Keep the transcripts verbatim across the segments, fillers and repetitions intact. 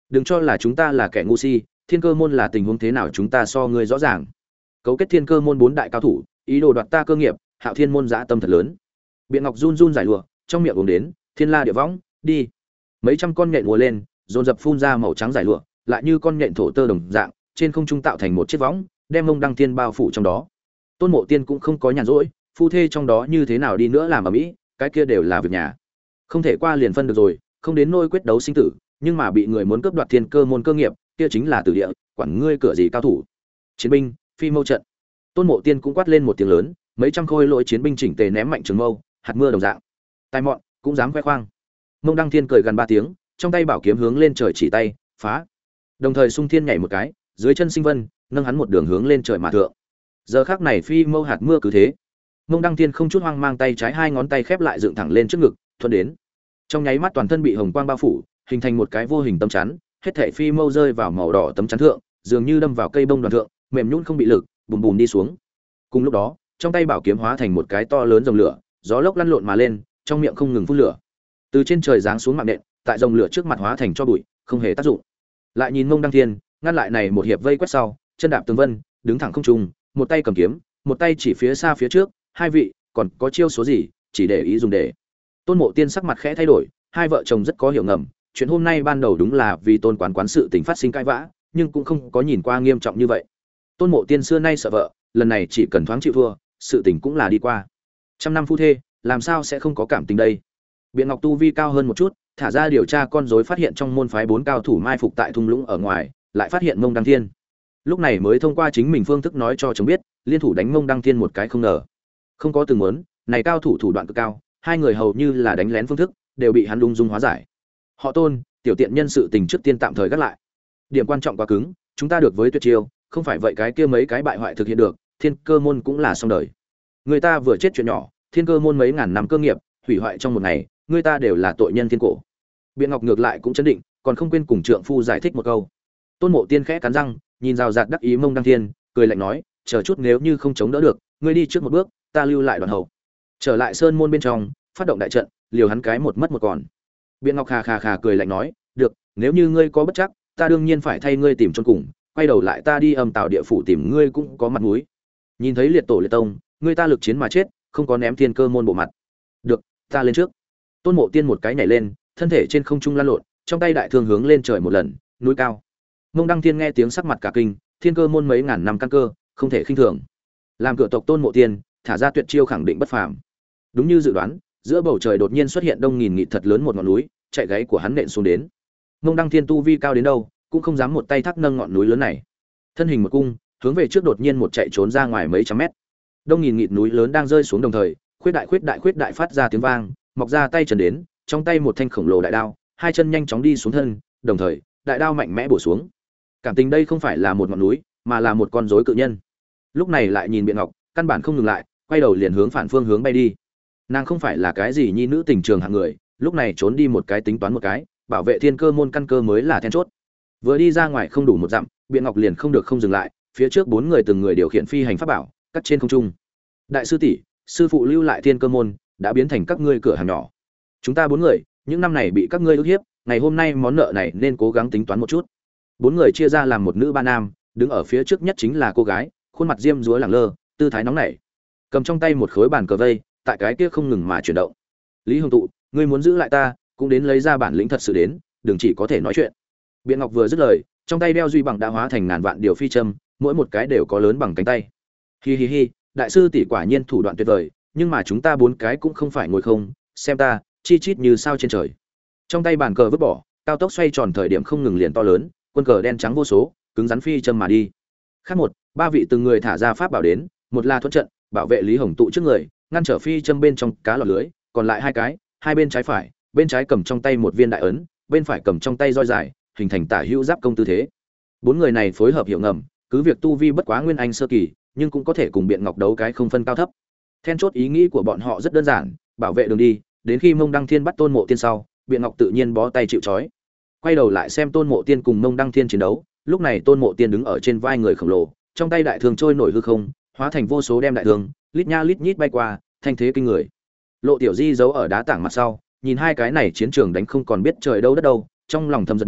Đừng cho là chúng ta là kẻ ngu si, Thiên Cơ môn là tình huống thế nào chúng ta so ngươi rõ ràng. Cấu kết Thiên Cơ môn bốn đại cao thủ, ý đồ đoạt ta cơ nghiệp, Hạo Thiên môn dã tâm thật lớn. Biện Ngọc run run giải lụa, trong miệng uống đến, Thiên La địa võng, đi. Mấy trăm con nhện ùa lên, dồn dập phun ra màu trắng giải lụa, lại như con nhện thổ tơ đồng dạng, trên không trung tạo thành một chiếc võng, đem Mông Đăng Thiên bao phủ trong đó. Tôn Mộ Tiên cũng không có nhàn rỗi, phu thê trong đó như thế nào đi nữa làm ở mỹ, cái kia đều là việc nhà. Không thể qua liền phân được rồi, không đến nôi quyết đấu sinh tử, nhưng mà bị người muốn cướp đoạt Thiên Cơ môn cơ nghiệp, kia chính là tử địa, quản ngươi cửa gì cao thủ. Chiến binh, phi mâu trận. Tôn Mộ Tiên cũng quát lên một tiếng lớn, mấy trăm khôi lỗi chiến binh chỉnh tề ném mạnh trường mâu, hạt mưa đồng dạng. Tai mọn, cũng dám khoe khoang. Mông Đăng Thiên cười gần ba tiếng, trong tay bảo kiếm hướng lên trời chỉ tay, phá. Đồng thời Sung Thiên nhảy một cái, dưới chân Sinh Vân, nâng hắn một đường hướng lên trời mà thượng. Giờ khắc này phi mâu hạt mưa cứ thế. Mông Đăng Thiên không chút hoang mang, tay trái hai ngón tay khép lại dựng thẳng lên trước ngực, thuận đến. Trong nháy mắt toàn thân bị hồng quang bao phủ, hình thành một cái vô hình tấm chắn, hết thảy phi mâu rơi vào màu đỏ tấm chắn thượng, dường như đâm vào cây bông đoàn thượng, mềm nhũn không bị lực, bùm bùm đi xuống. Cùng lúc đó, trong tay bảo kiếm hóa thành một cái to lớn rồng lửa, gió lốc lăn lộn mà lên, trong miệng không ngừng phun lửa. Từ trên trời giáng xuống mạng nện, tại rồng lửa trước mặt hóa thành cho bụi, không hề tác dụng. Lại nhìn Mông Đăng Thiên, ngăn lại này một hiệp vây quét sau, chân đạp tường vân, đứng thẳng không trung, một tay cầm kiếm, một tay chỉ phía xa phía trước, hai vị, còn có chiêu số gì, chỉ để ý dùng để. Tôn Mộ Tiên sắc mặt khẽ thay đổi, hai vợ chồng rất có hiểu ngầm, chuyện hôm nay ban đầu đúng là vì Tôn quán quán sự tình phát sinh cãi vã, nhưng cũng không có nhìn qua nghiêm trọng như vậy. Tôn Mộ Tiên xưa nay sợ vợ, lần này chỉ cần thoáng chịu thua, sự tình cũng là đi qua. Trăm năm phu thê, làm sao sẽ không có cảm tình đây? Biện Ngọc tu vi cao hơn một chút, thả ra điều tra con rối phát hiện trong môn phái bốn cao thủ mai phục tại thung lũng ở ngoài, lại phát hiện Mông Đăng Thiên. Lúc này mới thông qua chính mình phương thức nói cho chồng biết, liên thủ đánh Mông Đăng Thiên một cái không ngờ. Không có từng muốn, này cao thủ thủ đoạn cực cao, hai người hầu như là đánh lén phương thức, đều bị hắn ung dung hóa giải. Họ Tôn, tiểu tiện nhân sự tình trước tiên tạm thời gác lại. Điểm quan trọng quá cứng, chúng ta được với tuyệt chiêu, không phải vậy cái kia mấy cái bại hoại thực hiện được, Thiên Cơ môn cũng là xong đời. Người ta vừa chết chuyện nhỏ, Thiên Cơ môn mấy ngàn năm cơ nghiệp, hủy hoại trong một ngày, người ta đều là tội nhân thiên cổ. Biện Ngọc ngược lại cũng chấn định, còn không quên cùng trượng phu giải thích một câu. Tôn Mộ Tiên khẽ cắn răng, nhìn rào rạt đắc ý Mông Đăng Thiên, cười lạnh nói, chờ chút nếu như không chống đỡ được, ngươi đi trước một bước, ta lưu lại đoàn hậu. Trở lại sơn môn bên trong, phát động đại trận, liều hắn cái một mất một còn. Biện Ngọc khà khà khà cười lạnh nói, được, nếu như ngươi có bất chắc, ta đương nhiên phải thay ngươi tìm chôn cùng, quay đầu lại ta đi âm tạo địa phủ tìm ngươi cũng có mặt mũi. Nhìn thấy liệt tổ liệt tông, ngươi ta lực chiến mà chết, không có ném Thiên Cơ môn bộ mặt. Được, ta lên trước. Tôn Mộ Tiên một cái nhảy lên, thân thể trên không trung lăn lộn, trong tay đại thương hướng lên trời một lần, núi cao. Mông Đăng Thiên nghe tiếng sắc mặt cả kinh, Thiên Cơ môn mấy ngàn năm căn cơ, không thể khinh thường. Làm cửa tộc Tôn Mộ Tiên, thả ra tuyệt chiêu khẳng định bất phàm. Đúng như dự đoán, giữa bầu trời đột nhiên xuất hiện đông nghìn nghị thật lớn một ngọn núi, chạy gáy của hắn nện xuống đến. Mông Đăng Thiên tu vi cao đến đâu, cũng không dám một tay thác nâng ngọn núi lớn này. Thân hình một cung, hướng về trước đột nhiên một chạy trốn ra ngoài mấy trăm mét. Đông nghìn nghị núi lớn đang rơi xuống đồng thời, khuyết đại khuyết đại khuyết đại phát ra tiếng vang, mọc ra tay trần đến, trong tay một thanh khổng lồ đại đao, hai chân nhanh chóng đi xuống thân, đồng thời, đại đao mạnh mẽ bổ xuống. Cảm tình đây không phải là một ngọn núi, mà là một con rối cự nhân. Lúc này lại nhìn Biện Ngọc, căn bản không ngừng lại, quay đầu liền hướng phản phương hướng bay đi. Nàng không phải là cái gì nhi nữ tình trường hạng người, lúc này trốn đi một cái tính toán một cái, bảo vệ Thiên Cơ môn căn cơ mới là then chốt. Vừa đi ra ngoài không đủ một dặm, Biện Ngọc liền không được không dừng lại, phía trước bốn người từng người điều khiển phi hành pháp bảo, cắt trên không trung. Đại sư tỷ, sư phụ lưu lại Thiên Cơ môn, đã biến thành các ngươi cửa hàng nhỏ. Chúng ta bốn người, những năm này bị các ngươi ức hiếp, ngày hôm nay món nợ này nên cố gắng tính toán một chút. Bốn người chia ra làm một nữ ba nam, đứng ở phía trước nhất chính là cô gái, khuôn mặt diêm dúa lẳng lơ, tư thái nóng nảy, cầm trong tay một khối bàn cờ vây, tại cái kia không ngừng mà chuyển động. Lý Hồng Tụ, ngươi muốn giữ lại ta, cũng đến lấy ra bản lĩnh thật sự đến, đừng chỉ có thể nói chuyện. Biện Ngọc vừa dứt lời, trong tay đeo duy bằng đã hóa thành ngàn vạn điều phi châm, mỗi một cái đều có lớn bằng cánh tay. Hi hi hi, đại sư tỷ quả nhiên thủ đoạn tuyệt vời, nhưng mà chúng ta bốn cái cũng không phải ngồi không, xem ta, chi chít như sao trên trời. Trong tay bàn cờ vứt bỏ, cao tốc xoay tròn thời điểm không ngừng liền to lớn, quân cờ đen trắng vô số, cứng rắn phi châm mà đi. Khác một, ba vị từng người thả ra pháp bảo đến, một là thuận trận, bảo vệ Lý Hồng Tụ trước người, ngăn trở phi châm bên trong cá lọt lưới, còn lại hai cái, hai bên trái phải, bên trái cầm trong tay một viên đại ấn, bên phải cầm trong tay roi dài, hình thành tả hữu giáp công tư thế. Bốn người này phối hợp hiệu ngầm, cứ việc tu vi bất quá nguyên anh sơ kỳ, nhưng cũng có thể cùng Biện Ngọc đấu cái không phân cao thấp. Then chốt ý nghĩ của bọn họ rất đơn giản, bảo vệ đường đi, đến khi Mông Đăng Thiên bắt Tôn Mộ Tiên sau, Biện Ngọc tự nhiên bó tay chịu trói. Quay đầu lại xem Tôn Mộ Tiên cùng Mông Đăng Thiên chiến đấu, lúc này Tôn Mộ Tiên đứng ở trên vai người khổng lồ, trong tay đại thương trôi nổi hư không, hóa thành vô số đem đại thương, lít nha lít nhít bay qua, thanh thế kinh người. Lộ Tiểu Di giấu ở đá tảng mặt sau, nhìn hai cái này chiến trường đánh không còn biết trời đâu đất đâu, trong lòng thầm giật mình,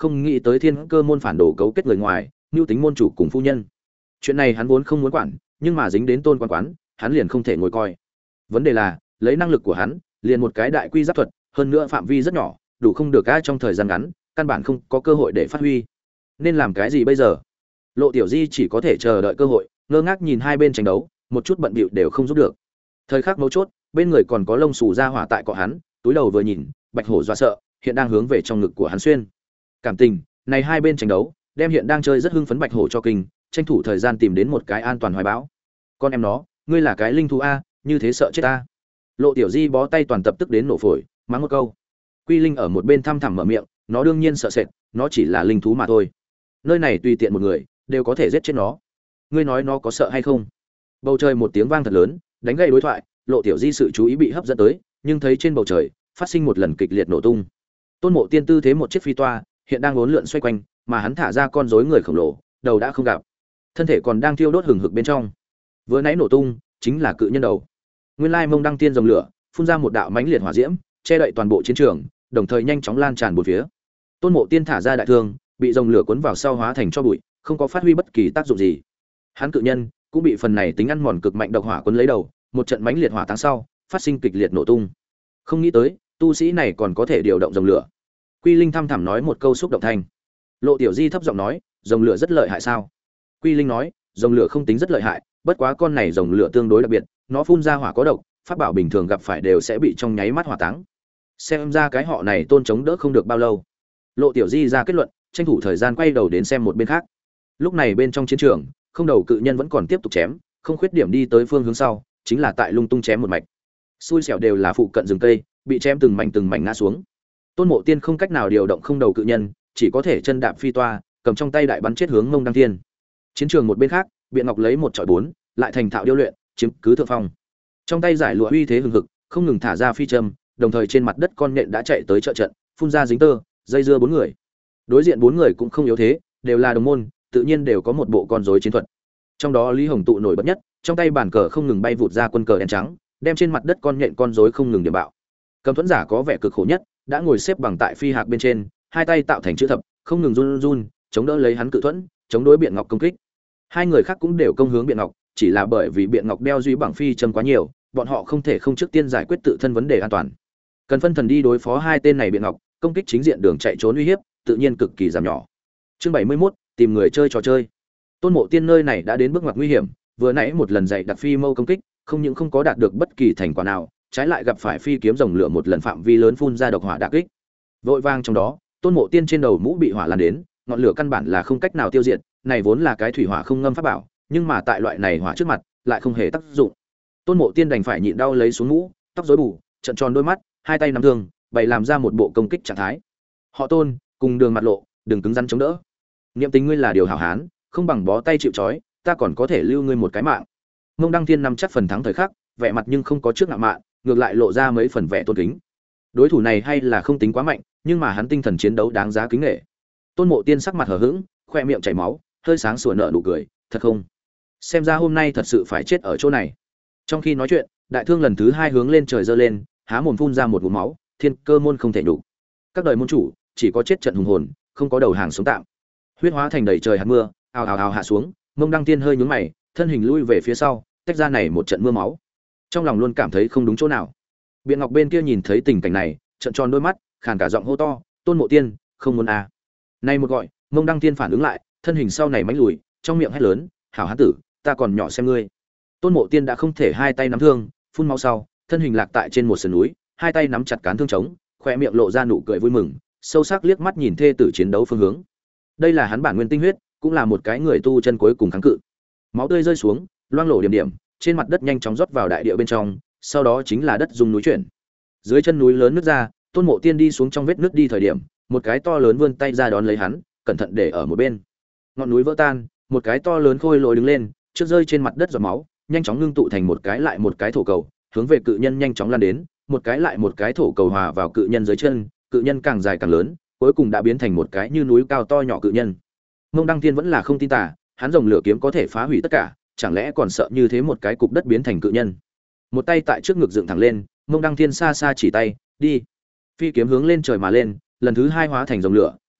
không nghĩ tới thiên cơ môn phản đồ cấu kết người ngoài, mưu tính môn chủ cùng phu nhân. Chuyện này hắn vốn không muốn quản, nhưng mà dính đến Tôn Quan Quán, hắn liền không thể ngồi coi. Vấn đề là, lấy năng lực của hắn, liền một cái đại quy giáp thuật, hơn nữa phạm vi rất nhỏ, đủ không được ai trong thời gian ngắn, căn bản không có cơ hội để phát huy. Nên làm cái gì bây giờ? Lộ Tiểu Di chỉ có thể chờ đợi cơ hội, ngơ ngác nhìn hai bên tranh đấu, một chút bận bịu đều không giúp được. Thời khắc mấu chốt, bên người còn có lông xù ra hỏa tại cọ hắn, túi đầu vừa nhìn, Bạch Hổ dọa sợ, hiện đang hướng về trong ngực của hắn xuyên. Cảm tình, này hai bên tranh đấu, đem hiện đang chơi rất hưng phấn Bạch Hổ cho kinh, tranh thủ thời gian tìm đến một cái an toàn hoài bão. Con em nó, ngươi là cái linh thú a, như thế sợ chết ta. Lộ Tiểu Di bó tay toàn tập tức đến nổ phổi, mắng một câu. Quy Linh ở một bên thăm thẳm mở miệng, nó đương nhiên sợ sệt, nó chỉ là linh thú mà thôi. Nơi này tùy tiện một người đều có thể giết chết nó. Ngươi nói nó có sợ hay không? Bầu trời một tiếng vang thật lớn, đánh gây đối thoại, Lộ Tiểu Di sự chú ý bị hấp dẫn tới, nhưng thấy trên bầu trời phát sinh một lần kịch liệt nổ tung. Tôn Mộ Tiên tư thế một chiếc phi toa, hiện đang uốn lượn xoay quanh, mà hắn thả ra con rối người khổng lồ, đầu đã không gặp, thân thể còn đang thiêu đốt hừng hực bên trong. Vừa nãy nổ tung, chính là cự nhân đầu. Nguyên lai Mông Đăng Tiên rồng lửa, phun ra một đạo mãnh liệt hỏa diễm, che đậy toàn bộ chiến trường, đồng thời nhanh chóng lan tràn bốn phía. Tôn Mộ Tiên thả ra đại thương, bị rồng lửa cuốn vào sau hóa thành cho bụi, không có phát huy bất kỳ tác dụng gì. Hắn cự nhân cũng bị phần này tính ăn mòn cực mạnh độc hỏa cuốn lấy đầu, một trận mãnh liệt hỏa táng sau, phát sinh kịch liệt nổ tung. Không nghĩ tới, tu sĩ này còn có thể điều động rồng lửa. Quy Linh thăm thẳm nói một câu xúc động thành. Lộ Tiểu Di thấp giọng nói, rồng lửa rất lợi hại sao? Quy Linh nói, rồng lửa không tính rất lợi hại, bất quá con này rồng lửa tương đối đặc biệt, nó phun ra hỏa có độc, pháp bảo bình thường gặp phải đều sẽ bị trong nháy mắt hỏa táng. Xem ra cái họ này tôn chống đỡ không được bao lâu. Lộ Tiểu Di ra kết luận, tranh thủ thời gian quay đầu đến xem một bên khác. Lúc này bên trong chiến trường, không đầu cự nhân vẫn còn tiếp tục chém, không khuyết điểm đi tới phương hướng sau, chính là tại lung tung chém một mạch. Xui xẻo đều là phụ cận rừng cây, bị chém từng mảnh từng mảnh ngã xuống. Tôn Mộ Tiên không cách nào điều động không đầu cự nhân, chỉ có thể chân đạp phi toa, cầm trong tay đại bắn chết hướng Mông Đăng Thiên. Chiến trường một bên khác, Biện Ngọc lấy một chọi bốn, lại thành thạo điêu luyện, chiếm cứ thượng phong. Trong tay giải lụa uy thế hừng hực, không ngừng thả ra phi châm, đồng thời trên mặt đất con nhện đã chạy tới trợ trận, phun ra dính tơ, dây dưa bốn người. Đối diện bốn người cũng không yếu thế, đều là đồng môn, tự nhiên đều có một bộ con rối chiến thuật. Trong đó Lý Hồng tụ nổi bật nhất, trong tay bàn cờ không ngừng bay vụt ra quân cờ đen trắng, đem trên mặt đất con nhện con rối không ngừng điểm bạo. Cầm Thuẫn giả có vẻ cực khổ nhất, đã ngồi xếp bằng tại phi hạc bên trên, hai tay tạo thành chữ thập, không ngừng run run, chống đỡ lấy hắn cự thuẫn, chống đối Biện Ngọc công kích. Hai người khác cũng đều công hướng Biện Ngọc, chỉ là bởi vì Biện Ngọc đeo duy bằng phi châm quá nhiều, bọn họ không thể không trước tiên giải quyết tự thân vấn đề an toàn. Cần phân thần đi đối phó hai tên này Biện Ngọc, công kích chính diện đường chạy trốn uy hiếp, tự nhiên cực kỳ giảm nhỏ. Chương bảy mươi mốt, tìm người chơi trò chơi. Tôn Mộ Tiên nơi này đã đến bước ngoặt nguy hiểm, vừa nãy một lần dạy đặc phi mâu công kích, không những không có đạt được bất kỳ thành quả nào, trái lại gặp phải phi kiếm rồng lửa một lần phạm vi lớn phun ra độc hỏa đả kích. Vội vang trong đó, Tôn Mộ Tiên trên đầu mũ bị hỏa lan đến, ngọn lửa căn bản là không cách nào tiêu diệt, này vốn là cái thủy hỏa không ngâm pháp bảo, nhưng mà tại loại này hỏa trước mặt, lại không hề tác dụng. Tôn Mộ Tiên đành phải nhịn đau lấy xuống mũ, tóc rối bù, trợn tròn đôi mắt, hai tay nắm thương, bày làm ra một bộ công kích trạng thái. Họ Tôn, cùng đường mặt lộ, đừng cứng rắn chống đỡ. Niệm tình ngươi là điều hảo hán, không bằng bó tay chịu trói, ta còn có thể lưu ngươi một cái mạng. Mông Đăng Thiên nắm chắc phần thắng thời khắc, vẻ mặt nhưng không có trước ngạo mạn, ngược lại lộ ra mấy phần vẻ tôn kính. Đối thủ này hay là không tính quá mạnh, nhưng mà hắn tinh thần chiến đấu đáng giá kính nể. Tôn Mộ Tiên sắc mặt hờ hững, khoe miệng chảy máu, hơi sáng sủa nở nụ cười, thật không? Xem ra hôm nay thật sự phải chết ở chỗ này. Trong khi nói chuyện, đại thương lần thứ hai hướng lên trời giơ lên, há mồm phun ra một ngụm máu, thiên cơ môn không thể đủ. Các đời môn chủ chỉ có chết trận hùng hồn, không có đầu hàng sống tạm. Huyết hóa thành đầy trời hạt mưa, ào ào ào hạ xuống, Mông Đăng Tiên hơi nhướng mày, thân hình lui về phía sau, tách ra này một trận mưa máu. Trong lòng luôn cảm thấy không đúng chỗ nào. Biện Ngọc bên kia nhìn thấy tình cảnh này, trợn tròn đôi mắt, khàn cả giọng hô to, "Tôn Mộ Tiên, không muốn à?" Này một gọi, Mông Đăng Tiên phản ứng lại, thân hình sau này mánh lùi, trong miệng hét lớn, "Hảo hán tử, ta còn nhỏ xem ngươi." Tôn Mộ Tiên đã không thể hai tay nắm thương, phun máu sau, thân hình lạc tại trên một sườn núi, hai tay nắm chặt cán thương trống, khóe miệng lộ ra nụ cười vui mừng, sâu sắc liếc mắt nhìn thê tử chiến đấu phương hướng. Đây là hắn bản nguyên tinh huyết, cũng là một cái người tu chân cuối cùng kháng cự. Máu tươi rơi xuống, loang lổ điểm điểm, trên mặt đất nhanh chóng rót vào đại địa bên trong, sau đó chính là đất rung núi chuyển. Dưới chân núi lớn nứt ra, Tôn Mộ Tiên đi xuống trong vết nứt đi thời điểm, một cái to lớn vươn tay ra đón lấy hắn, cẩn thận để ở một bên. Ngọn núi vỡ tan, một cái to lớn khôi lỗi đứng lên, trước rơi trên mặt đất giọt máu, nhanh chóng ngưng tụ thành một cái lại một cái thổ cầu, hướng về cự nhân nhanh chóng lan đến, một cái lại một cái thổ cầu hòa vào cự nhân dưới chân, cự nhân càng dài càng lớn, cuối cùng đã biến thành một cái như núi cao to nhỏ cự nhân. Mông Đăng Thiên vẫn là không tin tà, hắn rồng lửa kiếm có thể phá hủy tất cả, chẳng lẽ còn sợ như thế một cái cục đất biến thành cự nhân. Một tay tại trước ngực dựng thẳng lên, Mông Đăng Thiên xa xa chỉ tay, đi. Phi kiếm hướng lên trời mà lên, lần thứ hai hóa thành rồng lửa,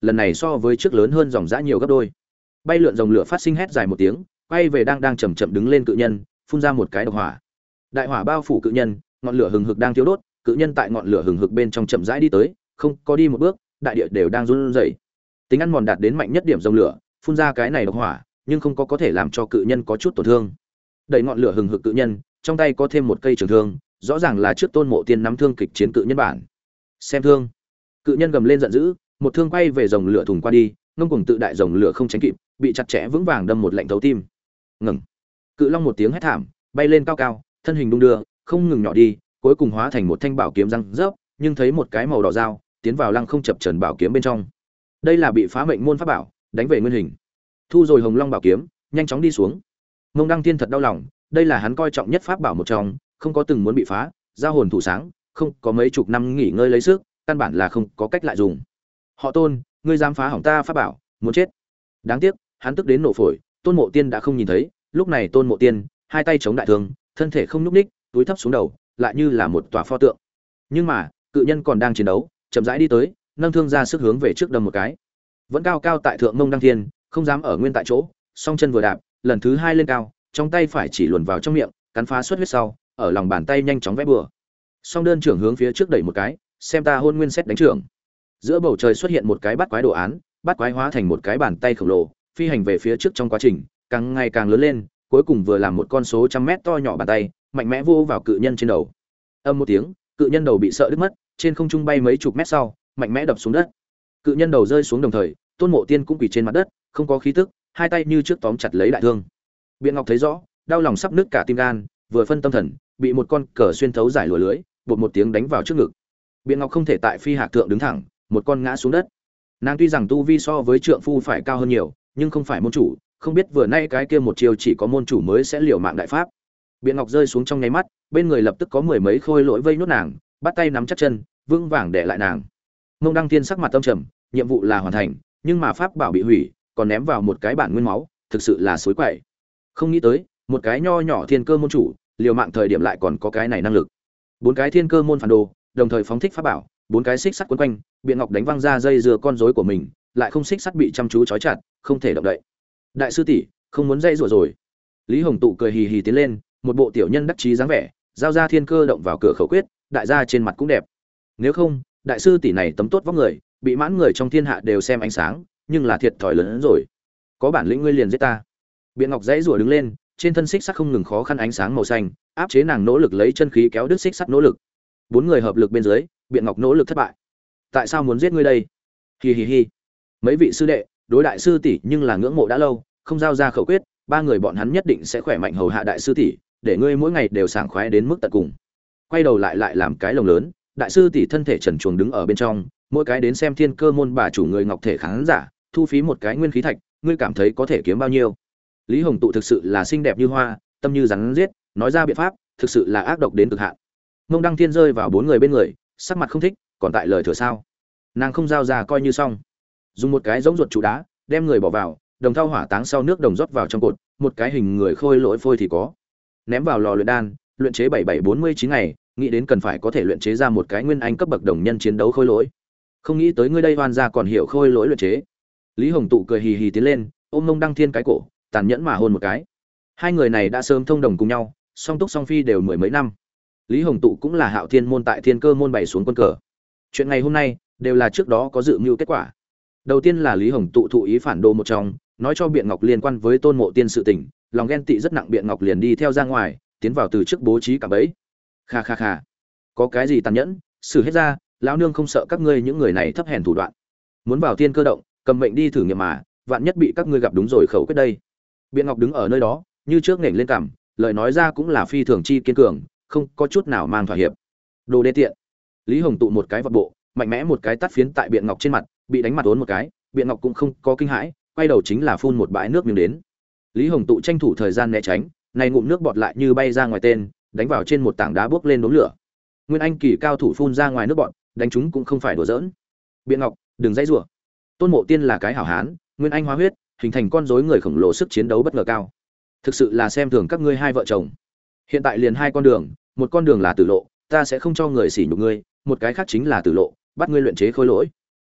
lần này so với trước lớn hơn dòng dã nhiều gấp đôi. Bay lượn dòng lửa phát sinh hét dài một tiếng, quay về đang đang chậm chậm đứng lên cự nhân, phun ra một cái độc hỏa. Đại hỏa bao phủ cự nhân, ngọn lửa hừng hực đang thiêu đốt, cự nhân tại ngọn lửa hừng hực bên trong chậm rãi đi tới, không có đi một bước, đại địa đều đang run rẩy. Tính ăn mòn đạt đến mạnh nhất điểm dòng lửa, phun ra cái này độc hỏa, nhưng không có có thể làm cho cự nhân có chút tổn thương. Đẩy ngọn lửa hừng hực cự nhân, trong tay có thêm một cây trường thương, rõ ràng là trước Tôn Mộ Tiên nắm thương kịch chiến cự nhân bản. Xem thương. Cự nhân gầm lên giận dữ, một thương quay về dòng lửa thùng qua đi, ngông cuồng tự đại dòng lửa không tránh kịp, bị chặt chẽ vững vàng đâm một lạnh thấu tim. Ngừng. Cự long một tiếng hét thảm, bay lên cao cao, thân hình đung đưa, không ngừng nhỏ đi, cuối cùng hóa thành một thanh bảo kiếm răng rớp, nhưng thấy một cái màu đỏ dao tiến vào lăng không chập trần bảo kiếm bên trong. Đây là bị phá mệnh môn pháp bảo, đánh về nguyên hình. Thu rồi hồng long bảo kiếm, nhanh chóng đi xuống. Ngông Đăng Thiên thật đau lòng, đây là hắn coi trọng nhất pháp bảo một trong, không có từng muốn bị phá, giao hồn thủ sáng, không có mấy chục năm nghỉ ngơi lấy sức, căn bản là không có cách lại dùng. Họ Tôn, ngươi dám phá hỏng ta pháp bảo, muốn chết. Đáng tiếc, hắn tức đến nổ phổi, Tôn Mộ Tiên đã không nhìn thấy, lúc này Tôn Mộ Tiên, hai tay chống đại thương, thân thể không nhúc nhích, túi thấp xuống đầu, lại như là một tòa pho tượng. Nhưng mà, cự nhân còn đang chiến đấu, chậm rãi đi tới, nâng thương ra sức hướng về trước đâm một cái. Vẫn cao cao tại thượng Mông Đăng Thiên, không dám ở nguyên tại chỗ, song chân vừa đạp, lần thứ hai lên cao, trong tay phải chỉ luồn vào trong miệng, cắn phá xuất huyết sau, ở lòng bàn tay nhanh chóng vẽ bừa. Song đơn trưởng hướng phía trước đẩy một cái, xem ta hôn nguyên xét đánh trưởng. Giữa bầu trời xuất hiện một cái bát quái đồ án, bát quái hóa thành một cái bàn tay khổng lồ, phi hành về phía trước trong quá trình, càng ngày càng lớn lên, cuối cùng vừa làm một con số trăm mét to nhỏ bàn tay, mạnh mẽ vô vào cự nhân trên đầu. Âm một tiếng, cự nhân đầu bị sợ đứt mất, trên không trung bay mấy chục mét sau, mạnh mẽ đập xuống đất. Cự nhân đầu rơi xuống đồng thời, Tôn Mộ Tiên cũng quỳ trên mặt đất, không có khí tức, hai tay như trước tóm chặt lấy đại thương. Biện Ngọc thấy rõ, đau lòng sắp nứt cả tim gan, vừa phân tâm thần, bị một con cờ xuyên thấu giải lụa lưới, bột một tiếng đánh vào trước ngực. Biện Ngọc không thể tại phi hạc thượng đứng thẳng, một con ngã xuống đất. Nàng tuy rằng tu vi so với trượng phu phải cao hơn nhiều, nhưng không phải môn chủ, không biết vừa nay cái kia một chiều chỉ có môn chủ mới sẽ liều mạng đại pháp. Biện Ngọc rơi xuống trong nháy mắt, bên người lập tức có mười mấy khôi lỗi vây nốt nàng, bắt tay nắm chắc chân, vững vàng để lại nàng. Mông Đăng Thiên sắc mặt tâm trầm, nhiệm vụ là hoàn thành, nhưng mà pháp bảo bị hủy, còn ném vào một cái bản nguyên máu, thực sự là xối quậy. Không nghĩ tới, một cái nho nhỏ thiên cơ môn chủ, liều mạng thời điểm lại còn có cái này năng lực. Bốn cái thiên cơ môn phản đồ, đồng thời phóng thích pháp bảo, bốn cái xích sắt quấn quanh, Biện Ngọc đánh văng ra dây dừa con rối của mình, lại không xích sắt bị chăm chú trói chặt, không thể động đậy. Đại sư tỷ, không muốn dây rủa rồi. Lý Hồng Tụ cười hì hì tiến lên, một bộ tiểu nhân đắc chí dáng vẻ, giao ra thiên cơ động vào cửa khẩu quyết, đại gia trên mặt cũng đẹp. Nếu không, đại sư tỷ này tấm tốt vóc người, bị mãn người trong thiên hạ đều xem ánh sáng, nhưng là thiệt thòi lớn hơn rồi. Có bản lĩnh ngươi liền giết ta. Biện Ngọc dãy rủa đứng lên, trên thân xích sắt không ngừng khó khăn ánh sáng màu xanh, áp chế nàng nỗ lực lấy chân khí kéo đứt xích sắt nỗ lực. Bốn người hợp lực bên dưới, Biện Ngọc nỗ lực thất bại. Tại sao muốn giết ngươi đây? Hi hi hi. Mấy vị sư đệ, đối đại sư tỷ nhưng là ngưỡng mộ đã lâu, không giao ra khẩu quyết, ba người bọn hắn nhất định sẽ khỏe mạnh hầu hạ đại sư tỷ, để ngươi mỗi ngày đều sảng khoái đến mức tận cùng. Quay đầu lại lại làm cái lồng lớn, đại sư tỷ thân thể trần truồng đứng ở bên trong, mỗi cái đến xem thiên cơ môn bà chủ người ngọc thể khán giả, thu phí một cái nguyên khí thạch, ngươi cảm thấy có thể kiếm bao nhiêu? Lý Hồng Tụ thực sự là xinh đẹp như hoa, tâm như rắn giết, nói ra biện pháp, thực sự là ác độc đến cực hạn. Mông Đăng Thiên rơi vào bốn người bên người, sắc mặt không thích, còn tại lời thừa sao? Nàng không giao ra coi như xong. Dùng một cái giống ruột trụ đá, đem người bỏ vào, đồng thau hỏa táng sau nước đồng rót vào trong cột, một cái hình người khôi lỗi phôi thì có. Ném vào lò luyện đan, luyện chế bảy bảy bốn mươi chín ngày, nghĩ đến cần phải có thể luyện chế ra một cái nguyên anh cấp bậc đồng nhân chiến đấu khôi lỗi. Không nghĩ tới ngươi đây oan gia còn hiểu khôi lỗi luyện chế. Lý Hồng Tụ cười hì hì tiến lên, ôm Mông Đăng Thiên cái cổ, tàn nhẫn mà hôn một cái. Hai người này đã sớm thông đồng cùng nhau, song túc song phi đều mười mấy năm. Lý Hồng Tụ cũng là Hạo Thiên môn tại Thiên Cơ môn bày xuống quân cờ. Chuyện ngày hôm nay đều là trước đó có dự mưu kết quả. Đầu tiên là Lý Hồng Tụ thụ ý phản đồ một trong, nói cho Biện Ngọc liên quan với Tôn Mộ Tiên sự tình, lòng ghen tị rất nặng, Biện Ngọc liền đi theo ra ngoài, tiến vào từ trước bố trí cả bẫy. Kha kha kha, có cái gì tàn nhẫn, xử hết ra, lão nương không sợ các ngươi những người này thấp hèn thủ đoạn. Muốn vào Thiên Cơ động, cầm mệnh đi thử nghiệm mà, vạn nhất bị các ngươi gặp đúng rồi khẩu quyết đây. Biện Ngọc đứng ở nơi đó, như trước nghển lên cằm, lời nói ra cũng là phi thường chi kiên cường, không có chút nào mang thỏa hiệp. Đồ đê tiện. Lý Hồng Tụ một cái vọt bộ, mạnh mẽ một cái tát phiến tại Biện Ngọc trên mặt, bị đánh mặt uốn một cái, Biện Ngọc cũng không có kinh hãi, quay đầu chính là phun một bãi nước miếng đến. Lý Hồng Tụ tranh thủ thời gian né tránh, này ngụm nước bọt lại như bay ra ngoài tên, đánh vào trên một tảng đá bốc lên đốm lửa. Nguyên Anh kỳ cao thủ phun ra ngoài nước bọt, đánh chúng cũng không phải đùa giỡn. Biện Ngọc, đừng dãy rủa. Tôn Mộ Tiên là cái hảo hán, Nguyên Anh hóa huyết, hình thành con rối người khổng lồ sức chiến đấu bất ngờ cao. Thực sự là xem thường các ngươi hai vợ chồng. Hiện tại liền hai con đường, một con đường là tử lộ, ta sẽ không cho người sỉ nhục ngươi, một cái khác chính là tử lộ, bắt ngươi luyện chế khôi lỗi.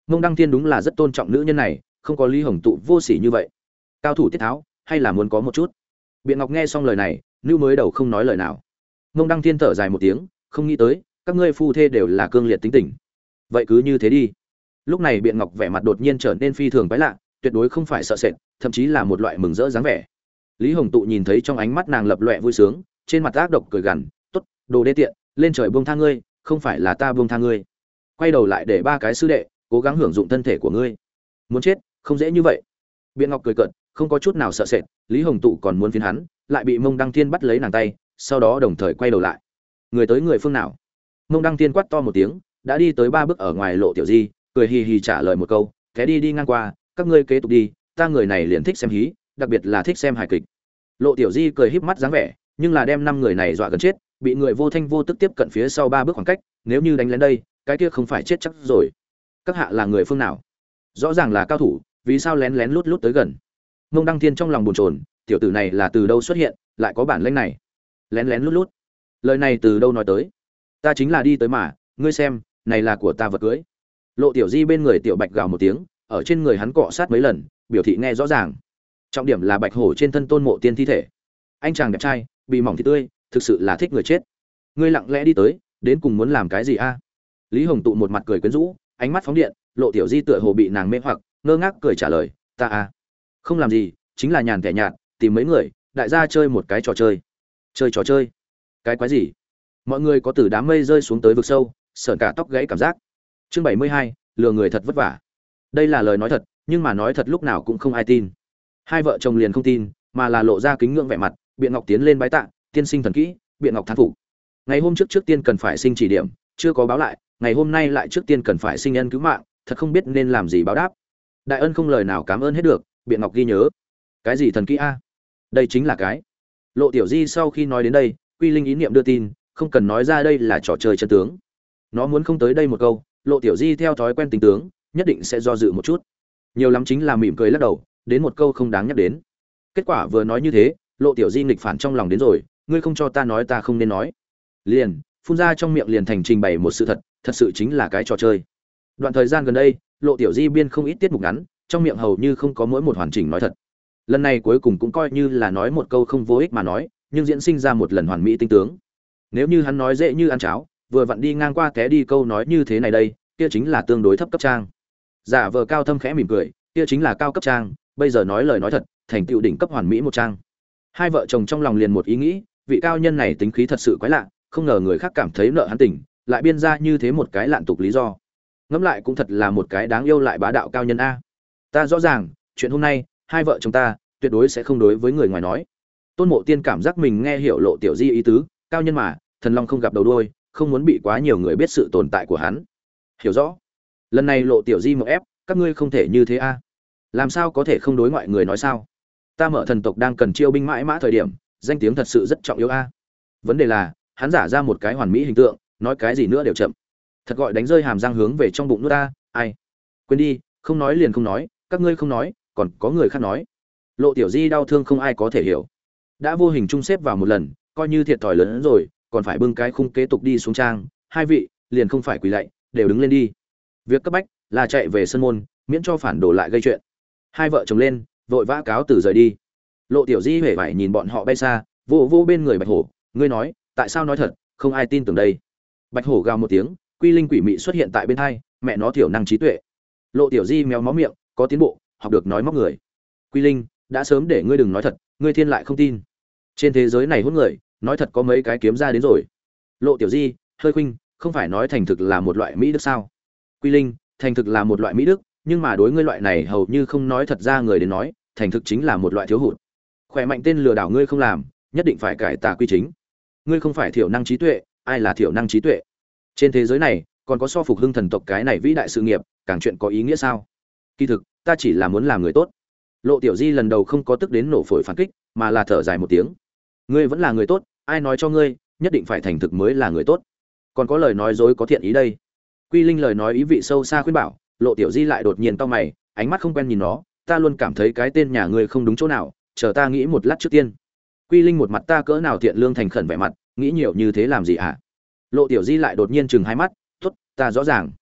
Ngông Đăng Thiên đúng là rất tôn trọng nữ nhân này, không có Lý Hồng Tụ vô sỉ như vậy. Cao thủ tiết tháo, hay là muốn có một chút. Biện Ngọc nghe xong lời này, nữ mới đầu không nói lời nào. Ngông Đăng Thiên thở dài một tiếng, không nghĩ tới, các ngươi phu thê đều là cương liệt tính tình. Vậy cứ như thế đi. Lúc này Biện Ngọc vẻ mặt đột nhiên trở nên phi thường quái lạ, tuyệt đối không phải sợ sệt, thậm chí là một loại mừng rỡ dáng vẻ. Lý Hồng Tụ nhìn thấy trong ánh mắt nàng lập lòe vui sướng, trên mặt ác độc cười gằn, "Tốt, đồ đê tiện, lên trời buông tha ngươi, không phải là ta buông tha ngươi." Quay đầu lại để ba cái sư đệ cố gắng hưởng dụng thân thể của ngươi. Muốn chết, không dễ như vậy. Biện Ngọc cười cợt, không có chút nào sợ sệt, Lý Hồng Tụ còn muốn phiến hắn, lại bị Mông Đăng Thiên bắt lấy nàng tay, sau đó đồng thời quay đầu lại. Người tới người phương nào? Mông Đăng Thiên quát to một tiếng, đã đi tới ba bước ở ngoài Lộ Tiểu Di, cười hì hì trả lời một câu, "Thế đi đi ngang qua, các ngươi kế tục đi, ta người này liền thích xem hí, đặc biệt là thích xem hài kịch." Lộ Tiểu Di cười híp mắt dáng vẻ, nhưng là đem năm người này dọa gần chết, bị người vô thanh vô tức tiếp cận phía sau ba bước khoảng cách, nếu như đánh lén đây, cái kia không phải chết chắc rồi. Các hạ là người phương nào? Rõ ràng là cao thủ, vì sao lén lén lút lút tới gần? Mông Đăng Thiên trong lòng bồn chồn, tiểu tử này là từ đâu xuất hiện, lại có bản lĩnh này? Lén lén lút lút. Lời này từ đâu nói tới? Ta chính là đi tới mà, ngươi xem, này là của ta vật cưới. Lộ Tiểu Di bên người Tiểu Bạch gào một tiếng, ở trên người hắn cọ sát mấy lần, biểu thị nghe rõ ràng. Trọng điểm là Bạch Hổ trên thân Tôn Mộ Tiên thi thể. Anh chàng đẹp trai, bị mỏng thịt tươi, thực sự là thích người chết. Ngươi lặng lẽ đi tới, đến cùng muốn làm cái gì a? Lý Hồng Tụ một mặt cười quyến rũ, ánh mắt phóng điện, Lộ Tiểu Di tựa hồ bị nàng mê hoặc, ngơ ngác cười trả lời, "Ta a, không làm gì, chính là nhàn kẻ nhạt, tìm mấy người, đại gia chơi một cái trò chơi." Chơi trò chơi? Cái quái gì? Mọi người có từ đám mây rơi xuống tới vực sâu, sởn cả tóc gãy cảm giác. Chương bảy mươi hai, lừa người thật vất vả. Đây là lời nói thật, nhưng mà nói thật lúc nào cũng không ai tin. Hai vợ chồng liền không tin, mà là lộ ra kính ngưỡng vẻ mặt, Biện Ngọc tiến lên bái tạ, "Tiên sinh thần kỹ." Biện Ngọc thán phục. Ngày hôm trước trước tiên cần phải sinh chỉ điểm, chưa có báo lại, ngày hôm nay lại trước tiên cần phải sinh ân cứu mạng, thật không biết nên làm gì báo đáp. Đại ân không lời nào cảm ơn hết được, Biện Ngọc ghi nhớ. Cái gì thần kỹ a? Đây chính là cái. Lộ Tiểu Di sau khi nói đến đây, Quy Linh ý niệm đưa tin, không cần nói ra đây là trò chơi chân tướng. Nó muốn không tới đây một câu, Lộ Tiểu Di theo thói quen tính tướng, nhất định sẽ do dự một chút. Nhiều lắm chính là mỉm cười lắc đầu, đến một câu không đáng nhắc đến. Kết quả vừa nói như thế, Lộ Tiểu Di nghịch phản trong lòng đến rồi, ngươi không cho ta nói ta không nên nói. Liền, phun ra trong miệng liền thành trình bày một sự thật, thật sự chính là cái trò chơi. Đoạn thời gian gần đây, Lộ Tiểu Di biên không ít tiết mục ngắn, trong miệng hầu như không có mỗi một hoàn chỉnh nói thật. Lần này cuối cùng cũng coi như là nói một câu không vô ích mà nói, nhưng diễn sinh ra một lần hoàn mỹ tinh tướng. Nếu như hắn nói dễ như ăn cháo, vừa vặn đi ngang qua té đi câu nói như thế này đây, kia chính là tương đối thấp cấp trang. Giả vờ cao thâm khẽ mỉm cười, kia chính là cao cấp trang, bây giờ nói lời nói thật, thành tựu đỉnh cấp hoàn mỹ một trang. Hai vợ chồng trong lòng liền một ý nghĩ, vị cao nhân này tính khí thật sự quái lạ, không ngờ người khác cảm thấy nợ hắn tình, lại biên ra như thế một cái lạn tục lý do. Ngẫm lại cũng thật là một cái đáng yêu lại bá đạo cao nhân a. Ta rõ ràng, chuyện hôm nay, hai vợ chồng ta tuyệt đối sẽ không đối với người ngoài nói. Tôn Mộ Tiên cảm giác mình nghe hiểu Lộ Tiểu Di ý tứ, cao nhân mà, thần long không gặp đầu đuôi, không muốn bị quá nhiều người biết sự tồn tại của hắn. Hiểu rõ. Lần này Lộ Tiểu Di mở ép, các ngươi không thể như thế a. Làm sao có thể không đối ngoại người nói sao? Ta Mở thần tộc đang cần chiêu binh mãi mã thời điểm, danh tiếng thật sự rất trọng yếu a. Vấn đề là, hắn giả ra một cái hoàn mỹ hình tượng, nói cái gì nữa đều chậm. Thật gọi đánh rơi hàm răng hướng về trong bụng nuốt ta, ai? Quên đi, không nói liền không nói, các ngươi không nói, còn có người khác nói. Lộ Tiểu Di đau thương không ai có thể hiểu. Đã vô hình chung xếp vào một lần, coi như thiệt thòi lớn hơn rồi, còn phải bưng cái khung kế tục đi xuống trang, hai vị, liền không phải quỳ lạy, đều đứng lên đi. Việc cấp bách là chạy về sân môn, miễn cho phản đồ lại gây chuyện. Hai vợ chồng lên, vội vã cáo từ rời đi. Lộ Tiểu Di hề vải nhìn bọn họ bay xa, vô vô bên người Bạch Hổ, ngươi nói, tại sao nói thật, không ai tin tưởng đây. Bạch Hổ gào một tiếng, Quy Linh quỷ mị xuất hiện tại bên hai, mẹ nó thiểu năng trí tuệ. Lộ Tiểu Di méo mó miệng, có tiến bộ, học được nói móc người. Quy Linh, đã sớm để ngươi đừng nói thật, ngươi thiên lại không tin. Trên thế giới này hỗn người, nói thật có mấy cái kiếm ra đến rồi. Lộ Tiểu Di, hơi khuynh, không phải nói thành thực là một loại mỹ đức sao? Quy Linh, thành thực là một loại mỹ đức, nhưng mà đối ngươi loại này hầu như không nói thật ra người đến nói, thành thực chính là một loại thiếu hụt. Khỏe mạnh tên lừa đảo ngươi không làm, nhất định phải cải tà quy chính. Ngươi không phải thiểu năng trí tuệ, ai là thiểu năng trí tuệ? Trên thế giới này, còn có so phục hưng thần tộc cái này vĩ đại sự nghiệp, càng chuyện có ý nghĩa sao? Kỳ thực, ta chỉ là muốn làm người tốt. Lộ Tiểu Di lần đầu không có tức đến nổ phổi phản kích, mà là thở dài một tiếng. Ngươi vẫn là người tốt, ai nói cho ngươi, nhất định phải thành thực mới là người tốt? Còn có lời nói dối có thiện ý đây. Quy Linh lời nói ý vị sâu xa khuyên bảo, Lộ Tiểu Di lại đột nhiên cau mày, ánh mắt không quen nhìn nó, ta luôn cảm thấy cái tên nhà ngươi không đúng chỗ nào, chờ ta nghĩ một lát trước tiên. Quy Linh một mặt ta cỡ nào thiện lương thành khẩn vẻ mặt, nghĩ nhiều như thế làm gì hả? Lộ Tiểu Di lại đột nhiên chừng hai mắt, tốt, ta rõ ràng.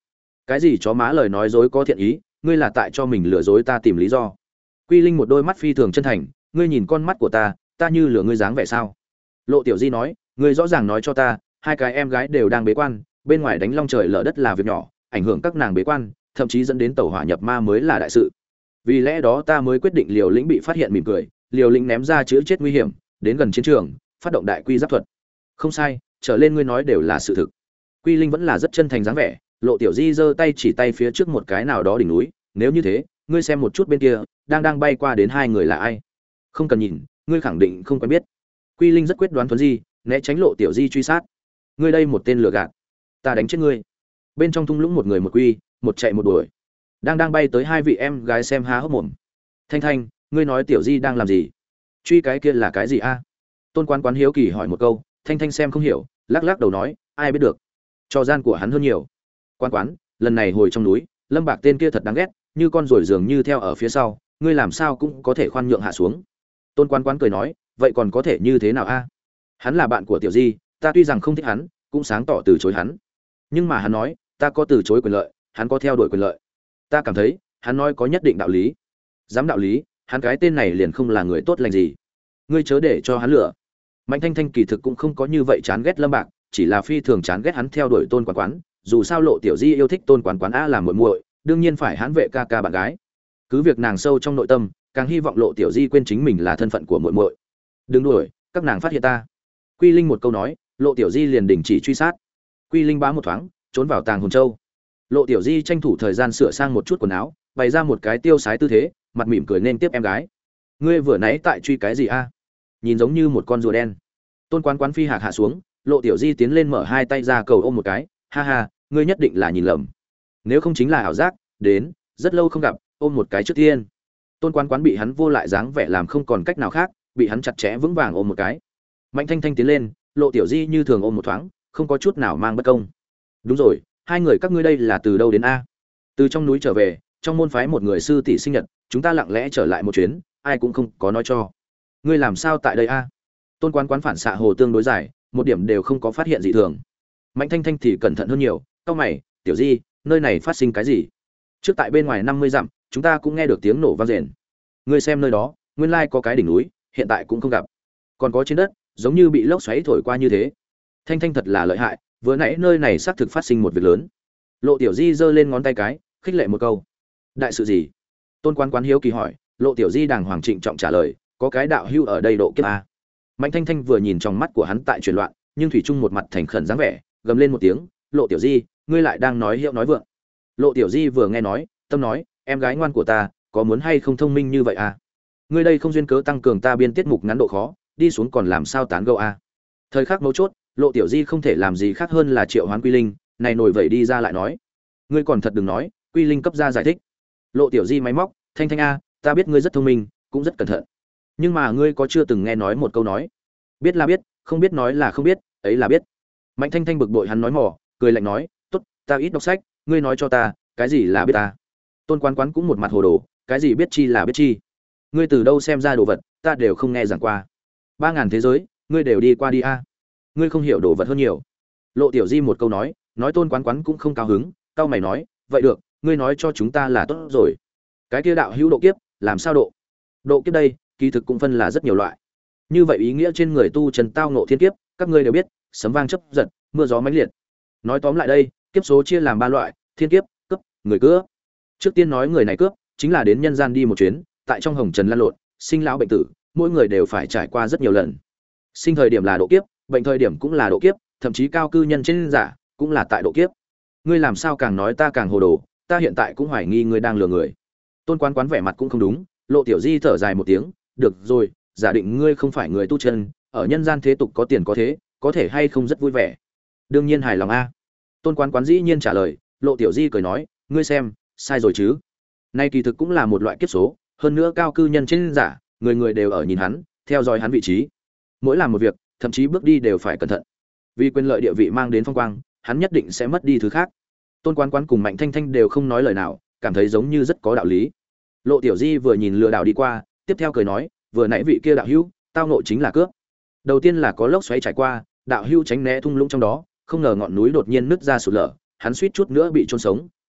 Cái gì chó má lời nói dối có thiện ý, ngươi là tại cho mình lừa dối ta tìm lý do. Quy Linh một đôi mắt phi thường chân thành, ngươi nhìn con mắt của ta, ta như lừa ngươi dáng vẻ sao? Lộ Tiểu Di nói, ngươi rõ ràng nói cho ta, hai cái em gái đều đang bế quan, bên ngoài đánh long trời lở đất là việc nhỏ, ảnh hưởng các nàng bế quan, thậm chí dẫn đến tẩu hỏa nhập ma mới là đại sự. Vì lẽ đó ta mới quyết định liều lĩnh bị phát hiện mỉm cười, liều lĩnh ném ra chữ chết nguy hiểm, đến gần chiến trường, phát động đại quy giáp thuật. Không sai, trở lên ngươi nói đều là sự thực. Quy Linh vẫn là rất chân thành dáng vẻ, Lộ Tiểu Di giơ tay chỉ tay phía trước một cái nào đó đỉnh núi, nếu như thế, ngươi xem một chút bên kia, đang đang bay qua đến hai người là ai? Không cần nhìn, ngươi khẳng định không quen biết. Quy Linh rất quyết đoán Tuấn Di, né tránh Lộ Tiểu Di truy sát. Ngươi đây một tên lừa gạt, ta đánh chết ngươi. Bên trong thung lũng một người một quy, một chạy một đuổi. Đang đang bay tới hai vị em gái xem há hốc mồm. Thanh Thanh, ngươi nói Tiểu Di đang làm gì? Truy cái kia là cái gì a? Tôn Quán Quán hiếu kỳ hỏi một câu, Thanh Thanh xem không hiểu, lắc lắc đầu nói, ai biết được. Cho gian của hắn hơn nhiều. Quán Quán, lần này hồi trong núi, Lâm Bạc tên kia thật đáng ghét, như con ruồi dường như theo ở phía sau, ngươi làm sao cũng có thể khoan nhượng hạ xuống. Tôn Quán Quán cười nói, vậy còn có thể như thế nào a? Hắn là bạn của Tiểu Di, ta tuy rằng không thích hắn, cũng sáng tỏ từ chối hắn. Nhưng mà hắn nói, ta có từ chối quyền lợi, hắn có theo đuổi quyền lợi. Ta cảm thấy, hắn nói có nhất định đạo lý. Dám đạo lý, hắn cái tên này liền không là người tốt lành gì. Ngươi chớ để cho hắn lừa. Mạnh Thanh Thanh kỳ thực cũng không có như vậy chán ghét Lâm Bạc, chỉ là phi thường chán ghét hắn theo đuổi Tôn Quán Quán, dù sao Lộ Tiểu Di yêu thích Tôn Quán Quán a làm muội muội, đương nhiên phải hắn vệ ca ca bạn gái. Cứ việc nàng sâu trong nội tâm, càng hy vọng Lộ Tiểu Di quên chính mình là thân phận của muội muội. Đừng đuổi, các nàng phát hiện ta. Quy Linh một câu nói, Lộ Tiểu Di liền đình chỉ truy sát. Quy Linh bá một thoáng, trốn vào tàng hồn châu. Lộ Tiểu Di tranh thủ thời gian sửa sang một chút quần áo, bày ra một cái tiêu sái tư thế, mặt mỉm cười nên tiếp em gái. Ngươi vừa nãy tại truy cái gì a? Nhìn giống như một con rùa đen. Tôn Quán Quán phi hạc hạ xuống, Lộ Tiểu Di tiến lên mở hai tay ra cầu ôm một cái, ha ha, ngươi nhất định là nhìn lầm. Nếu không chính là ảo giác, đến, rất lâu không gặp, ôm một cái trước tiên. Tôn Quán Quán bị hắn vô lại dáng vẻ làm không còn cách nào khác, bị hắn chặt chẽ vững vàng ôm một cái. Mạnh Thanh Thanh tiến lên, Lộ Tiểu Di như thường ôm một thoáng, không có chút nào mang bất công. Đúng rồi, hai người các ngươi đây là từ đâu đến a? Từ trong núi trở về, trong môn phái một người sư tỷ sinh nhật, chúng ta lặng lẽ trở lại một chuyến, ai cũng không có nói cho. Ngươi làm sao tại đây a? Tôn Quán Quán phản xạ hồ tương đối dài, một điểm đều không có phát hiện dị thường. Mạnh Thanh Thanh thì cẩn thận hơn nhiều, cau mày, Tiểu Di, nơi này phát sinh cái gì? Trước tại bên ngoài năm mươi dặm, chúng ta cũng nghe được tiếng nổ vang rền. Ngươi xem nơi đó, nguyên lai có cái đỉnh núi, hiện tại cũng không gặp. Còn có trên đất, giống như bị lốc xoáy thổi qua như thế. Thanh Thanh thật là lợi hại, vừa nãy nơi này xác thực phát sinh một việc lớn. Lộ Tiểu Di giơ lên ngón tay cái, khích lệ một câu. Đại sự gì? Tôn Quán Quán hiếu kỳ hỏi. Lộ Tiểu Di đàng hoàng trịnh trọng trả lời, có cái đạo hưu ở đây độ kiếp a. Mạnh Thanh Thanh vừa nhìn trong mắt của hắn tại chuyển loạn, nhưng thủy chung một mặt thành khẩn dáng vẻ, gầm lên một tiếng, Lộ Tiểu Di, ngươi lại đang nói hiệu nói vượng. Lộ Tiểu Di vừa nghe nói, tâm nói, em gái ngoan của ta, có muốn hay không thông minh như vậy a? Ngươi đây không duyên cớ tăng cường ta biên tiết mục ngắn độ khó, đi xuống còn làm sao tán gẫu a? Thời khắc mấu chốt, Lộ Tiểu Di không thể làm gì khác hơn là triệu hoán Quy Linh, này nổi vậy đi ra lại nói, ngươi còn thật đừng nói, Quy Linh cấp ra giải thích. Lộ Tiểu Di máy móc, Thanh Thanh a, ta biết ngươi rất thông minh, cũng rất cẩn thận, nhưng mà ngươi có chưa từng nghe nói một câu nói, biết là biết, không biết nói là không biết, ấy là biết. Mạnh Thanh Thanh bực bội hắn nói mỏ, cười lạnh nói, tốt, ta ít đọc sách, ngươi nói cho ta, cái gì là biết ta? Tôn Quán Quán cũng một mặt hồ đồ, cái gì biết chi là biết chi? Ngươi từ đâu xem ra đồ vật, ta đều không nghe giảng qua. Ba ngàn thế giới, ngươi đều đi qua đi a. Ngươi không hiểu đồ vật hơn nhiều. Lộ Tiểu Di một câu nói, nói Tôn Quán Quán cũng không cao hứng, cao mày nói, vậy được, ngươi nói cho chúng ta là tốt rồi. Cái kia đạo hữu độ kiếp, làm sao độ? Độ kiếp đây, kỳ thực cũng phân là rất nhiều loại. Như vậy ý nghĩa trên người tu trần tao ngộ thiên kiếp, các ngươi đều biết, sấm vang chớp giật, mưa gió mãnh liệt. Nói tóm lại đây, kiếp số chia làm ba loại, thiên kiếp, cướp, người cướp. Trước tiên nói người này cướp, chính là đến nhân gian đi một chuyến, tại trong hồng trần lăn lộn, sinh lão bệnh tử, mỗi người đều phải trải qua rất nhiều lần. Sinh thời điểm là độ kiếp, bệnh thời điểm cũng là độ kiếp, thậm chí cao cư nhân trên giả cũng là tại độ kiếp. Ngươi làm sao càng nói ta càng hồ đồ, ta hiện tại cũng hoài nghi ngươi đang lừa người. Tôn Quán Quán vẻ mặt cũng không đúng, Lộ Tiểu Di thở dài một tiếng, được rồi, giả định ngươi không phải người tu chân, ở nhân gian thế tục có tiền có thế, có thể hay không rất vui vẻ? Đương nhiên hài lòng a. Tôn Quán Quán dĩ nhiên trả lời. Lộ Tiểu Di cười nói, ngươi xem, sai rồi chứ? Nay kỳ thực cũng là một loại kiếp số, hơn nữa cao cư nhân trên giả, người người đều ở nhìn hắn, theo dõi hắn vị trí. Mỗi làm một việc, thậm chí bước đi đều phải cẩn thận. Vì quyền lợi địa vị mang đến phong quang, hắn nhất định sẽ mất đi thứ khác. Tôn Quán Quán cùng Mạnh Thanh Thanh đều không nói lời nào, cảm thấy giống như rất có đạo lý. Lộ Tiểu Di vừa nhìn lừa đảo đi qua, tiếp theo cười nói, vừa nãy vị kia đạo hữu, tao ngộ chính là cướp. Đầu tiên là có lốc xoáy trải qua, đạo hữu tránh né thung lũng trong đó, không ngờ ngọn núi đột nhiên nứt ra sụt lở, hắn suýt chút nữa bị chôn sống,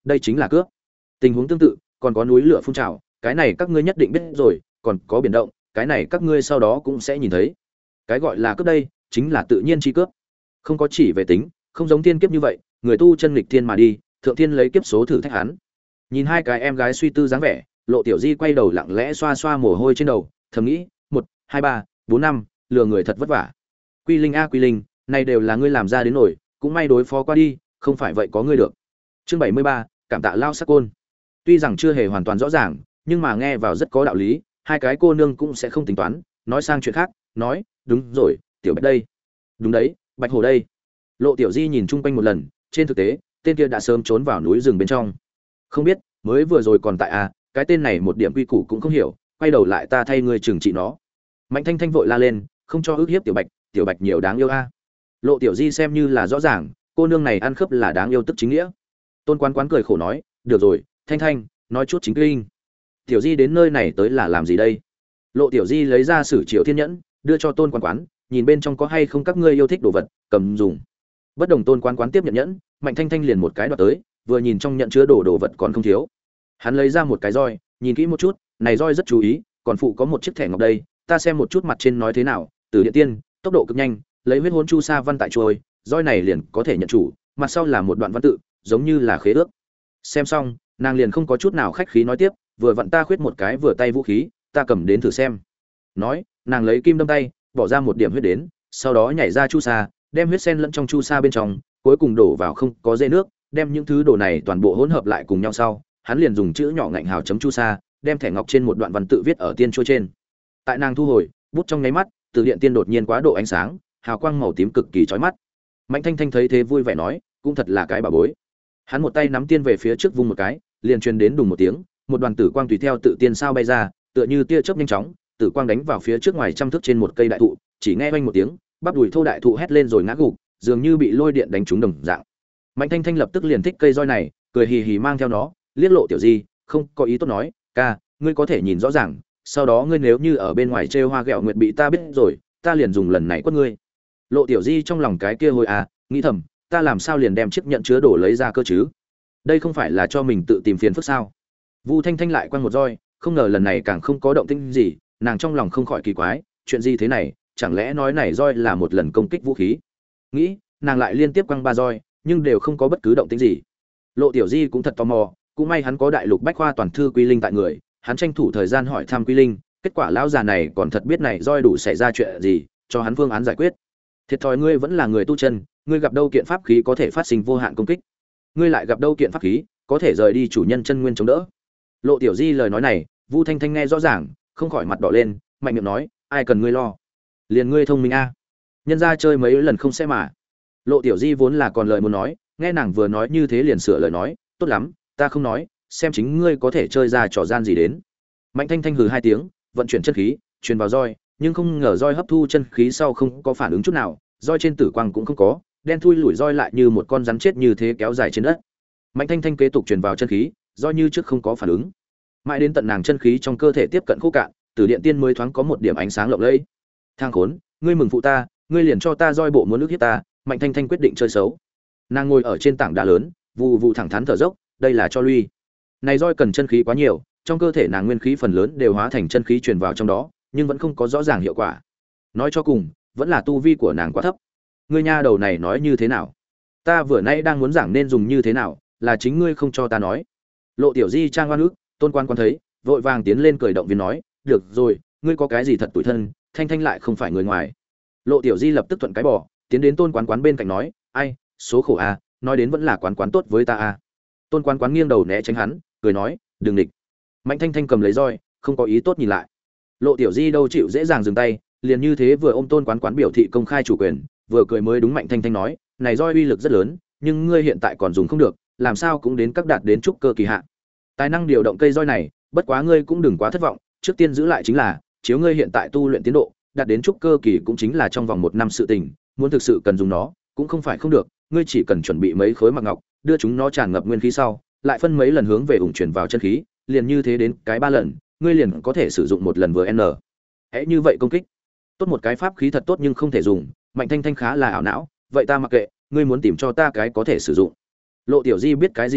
đây chính là cướp. Tình huống tương tự, còn có núi lửa phun trào, cái này các ngươi nhất định biết rồi, còn có biển động, cái này các ngươi sau đó cũng sẽ nhìn thấy. Cái gọi là cướp đây, chính là tự nhiên chi cướp. Không có chỉ về tính, không giống tiên kiếp như vậy, người tu chân nghịch thiên mà đi, thượng thiên lấy kiếp số thử thách hắn. Nhìn hai cái em gái suy tư dáng vẻ, Lộ Tiểu Di quay đầu lặng lẽ xoa xoa mồ hôi trên đầu, thầm nghĩ, một, hai, ba, bốn năm, lừa người thật vất vả. Quy Linh a Quy Linh, này đều là ngươi làm ra đến nổi, cũng may đối phó qua đi, không phải vậy có ngươi được. Chương bảy mươi ba, cảm tạ lao sắc côn. Tuy rằng chưa hề hoàn toàn rõ ràng, nhưng mà nghe vào rất có đạo lý, hai cái cô nương cũng sẽ không tính toán, nói sang chuyện khác, nói, đúng rồi, Tiểu Bạch đây. Đúng đấy, Bạch Hổ đây. Lộ Tiểu Di nhìn chung quanh một lần, trên thực tế, tên kia đã sớm trốn vào núi rừng bên trong. Không biết, mới vừa rồi còn tại a, cái tên này một điểm quy củ cũng không hiểu, quay đầu lại ta thay ngươi trừng trị nó. Mạnh Thanh Thanh vội la lên, không cho ức hiếp Tiểu Bạch, Tiểu Bạch nhiều đáng yêu a. Lộ Tiểu Di xem như là rõ ràng, cô nương này ăn khớp là đáng yêu tức chính nghĩa. Tôn Quán Quán cười khổ nói, được rồi, Thanh Thanh, nói chút chính kinh. Tiểu Di đến nơi này tới là làm gì đây? Lộ Tiểu Di lấy ra Sử Triệu Thiên Nhẫn, đưa cho Tôn Quán Quán, nhìn bên trong có hay không các ngươi yêu thích đồ vật, cầm dùng. Bất đồng Tôn Quán Quán tiếp nhận nhẫn, Mạnh Thanh Thanh liền một cái đoạt tới, vừa nhìn trong nhận chứa đồ đồ vật còn không thiếu. Hắn lấy ra một cái roi, nhìn kỹ một chút, này roi rất chú ý, còn phụ có một chiếc thẻ ngọc đây, ta xem một chút mặt trên nói thế nào, Từ Điện Tiên, tốc độ cực nhanh, lấy huyết hồn chu sa văn tại chuôi, roi này liền có thể nhận chủ, mặt sau là một đoạn văn tự, giống như là khế ước. Xem xong, nàng liền không có chút nào khách khí nói tiếp, vừa vặn ta khuyết một cái vừa tay vũ khí, ta cầm đến thử xem. Nói, nàng lấy kim đâm tay, bỏ ra một điểm huyết đến, sau đó nhảy ra chu sa, đem huyết sen lẫn trong chu sa bên trong, cuối cùng đổ vào không có dây nước, đem những thứ đồ này toàn bộ hỗn hợp lại cùng nhau sau, hắn liền dùng chữ nhỏ ngạnh hào chấm chu sa, đem thẻ ngọc trên một đoạn văn tự viết ở tiên chuôi trên. Tại nàng thu hồi, bút trong nháy mắt, Từ Điện Tiên đột nhiên quá độ ánh sáng, hào quang màu tím cực kỳ chói mắt. Mạnh Thanh Thanh thấy thế vui vẻ nói, cũng thật là cái bà bối. Hắn một tay nắm tiên về phía trước vung một cái, liền truyền đến đùng một tiếng, một đoàn tử quang tùy theo tự tiên sao bay ra, tựa như tia chớp nhanh chóng, tử quang đánh vào phía trước ngoài trăm thước trên một cây đại thụ, chỉ nghe oanh một tiếng, bắp đùi thô đại thụ hét lên rồi ngã gục, dường như bị lôi điện đánh trúng đồng dạng. Mạnh Thanh Thanh lập tức liền thích cây roi này, cười hì hì mang theo nó, liếc Lộ Tiểu Di, không có ý tốt nói, ca, ngươi có thể nhìn rõ ràng, sau đó ngươi nếu như ở bên ngoài trêu hoa ghẹo nguyệt bị ta biết rồi, ta liền dùng lần này quất ngươi. Lộ Tiểu Di trong lòng cái kia hồi à, nghĩ thầm, ta làm sao liền đem chiếc nhận chứa đồ lấy ra cơ chứ? Đây không phải là cho mình tự tìm phiền phức sao? Vu Thanh Thanh lại quăng một roi, không ngờ lần này càng không có động tĩnh gì, nàng trong lòng không khỏi kỳ quái, chuyện gì thế này, chẳng lẽ nói này roi là một lần công kích vũ khí? Nghĩ, nàng lại liên tiếp quăng ba roi, nhưng đều không có bất cứ động tĩnh gì. Lộ Tiểu Di cũng thật tò mò, cũng may hắn có đại lục bách khoa toàn thư Quy Linh tại người, hắn tranh thủ thời gian hỏi thăm Quy Linh, kết quả lão già này còn thật biết này roi đủ xảy ra chuyện gì, cho hắn phương án giải quyết. Thiệt thòi ngươi vẫn là người tu chân, ngươi gặp đâu kiện pháp khí có thể phát sinh vô hạn công kích, ngươi lại gặp đâu kiện pháp khí có thể rời đi chủ nhân chân nguyên chống đỡ. Lộ Tiểu Di lời nói này, Vu Thanh Thanh nghe rõ ràng, không khỏi mặt đỏ lên, mạnh miệng nói, ai cần ngươi lo, liền ngươi thông minh a, nhân ra chơi mấy lần không sẽ mà. Lộ Tiểu Di vốn là còn lời muốn nói, nghe nàng vừa nói như thế liền sửa lời nói, tốt lắm, ta không nói, xem chính ngươi có thể chơi ra trò gian gì đến. Mạnh Thanh Thanh hừ hai tiếng, vận chuyển chân khí, truyền vào roi, nhưng không ngờ roi hấp thu chân khí sau không có phản ứng chút nào, roi trên tử quang cũng không có, đen thui lủi roi lại như một con rắn chết như thế kéo dài trên đất. Mạnh Thanh Thanh kế tục truyền vào chân khí, roi như trước không có phản ứng. Mãi đến tận nàng chân khí trong cơ thể tiếp cận khô cạn, Từ Điện Tiên mới thoáng có một điểm ánh sáng lộng lẫy. Thang khốn, ngươi mừng phụ ta, ngươi liền cho ta roi bộ muốn nước hiếp ta. Mạnh Thanh Thanh quyết định chơi xấu. Nàng ngồi ở trên tảng đá lớn, vụ vụ thẳng thắn thở dốc, đây là cho lui. Này roi cần chân khí quá nhiều, trong cơ thể nàng nguyên khí phần lớn đều hóa thành chân khí truyền vào trong đó, nhưng vẫn không có rõ ràng hiệu quả. Nói cho cùng, vẫn là tu vi của nàng quá thấp. Ngươi nha đầu này nói như thế nào? Ta vừa nãy đang muốn giảng nên dùng như thế nào, là chính ngươi không cho ta nói. Lộ Tiểu Di trang oan ức, Tôn Quan Quan thấy, vội vàng tiến lên cười động viên nói, được rồi, ngươi có cái gì thật tủi thân, Thanh Thanh lại không phải người ngoài. Lộ Tiểu Di lập tức thuận cái bỏ, tiến đến Tôn Quán Quán bên cạnh nói, ai, số khổ a, nói đến vẫn là Quán Quán tốt với ta a. Tôn Quán Quán nghiêng đầu né tránh hắn, cười nói, đừng địch. Mạnh Thanh Thanh cầm lấy roi, không có ý tốt nhìn lại. Lộ Tiểu Di đâu chịu dễ dàng dừng tay, liền như thế vừa ôm Tôn Quán Quán biểu thị công khai chủ quyền, vừa cười mới đúng. Mạnh Thanh Thanh nói, này roi uy lực rất lớn, nhưng ngươi hiện tại còn dùng không được, làm sao cũng đến các đạt đến trúc cơ kỳ hạn. Tài năng điều động cây roi này, bất quá ngươi cũng đừng quá thất vọng, trước tiên giữ lại chính là, chiếu ngươi hiện tại tu luyện tiến độ, đạt đến trúc cơ kỳ cũng chính là trong vòng một năm sự tình, muốn thực sự cần dùng nó, cũng không phải không được, ngươi chỉ cần chuẩn bị mấy khối mặc ngọc, đưa chúng nó tràn ngập nguyên khí sau, lại phân mấy lần hướng về ủng chuyển vào chân khí, liền như thế đến cái ba lần, ngươi liền có thể sử dụng một lần vừa n. Hễ như vậy công kích. Tốt một cái pháp khí thật tốt nhưng không thể dùng, Mạnh Thanh Thanh khá là ảo não, vậy ta mặc kệ, ngươi muốn tìm cho ta cái có thể sử dụng. Lộ Tiểu Di biết cái gì à,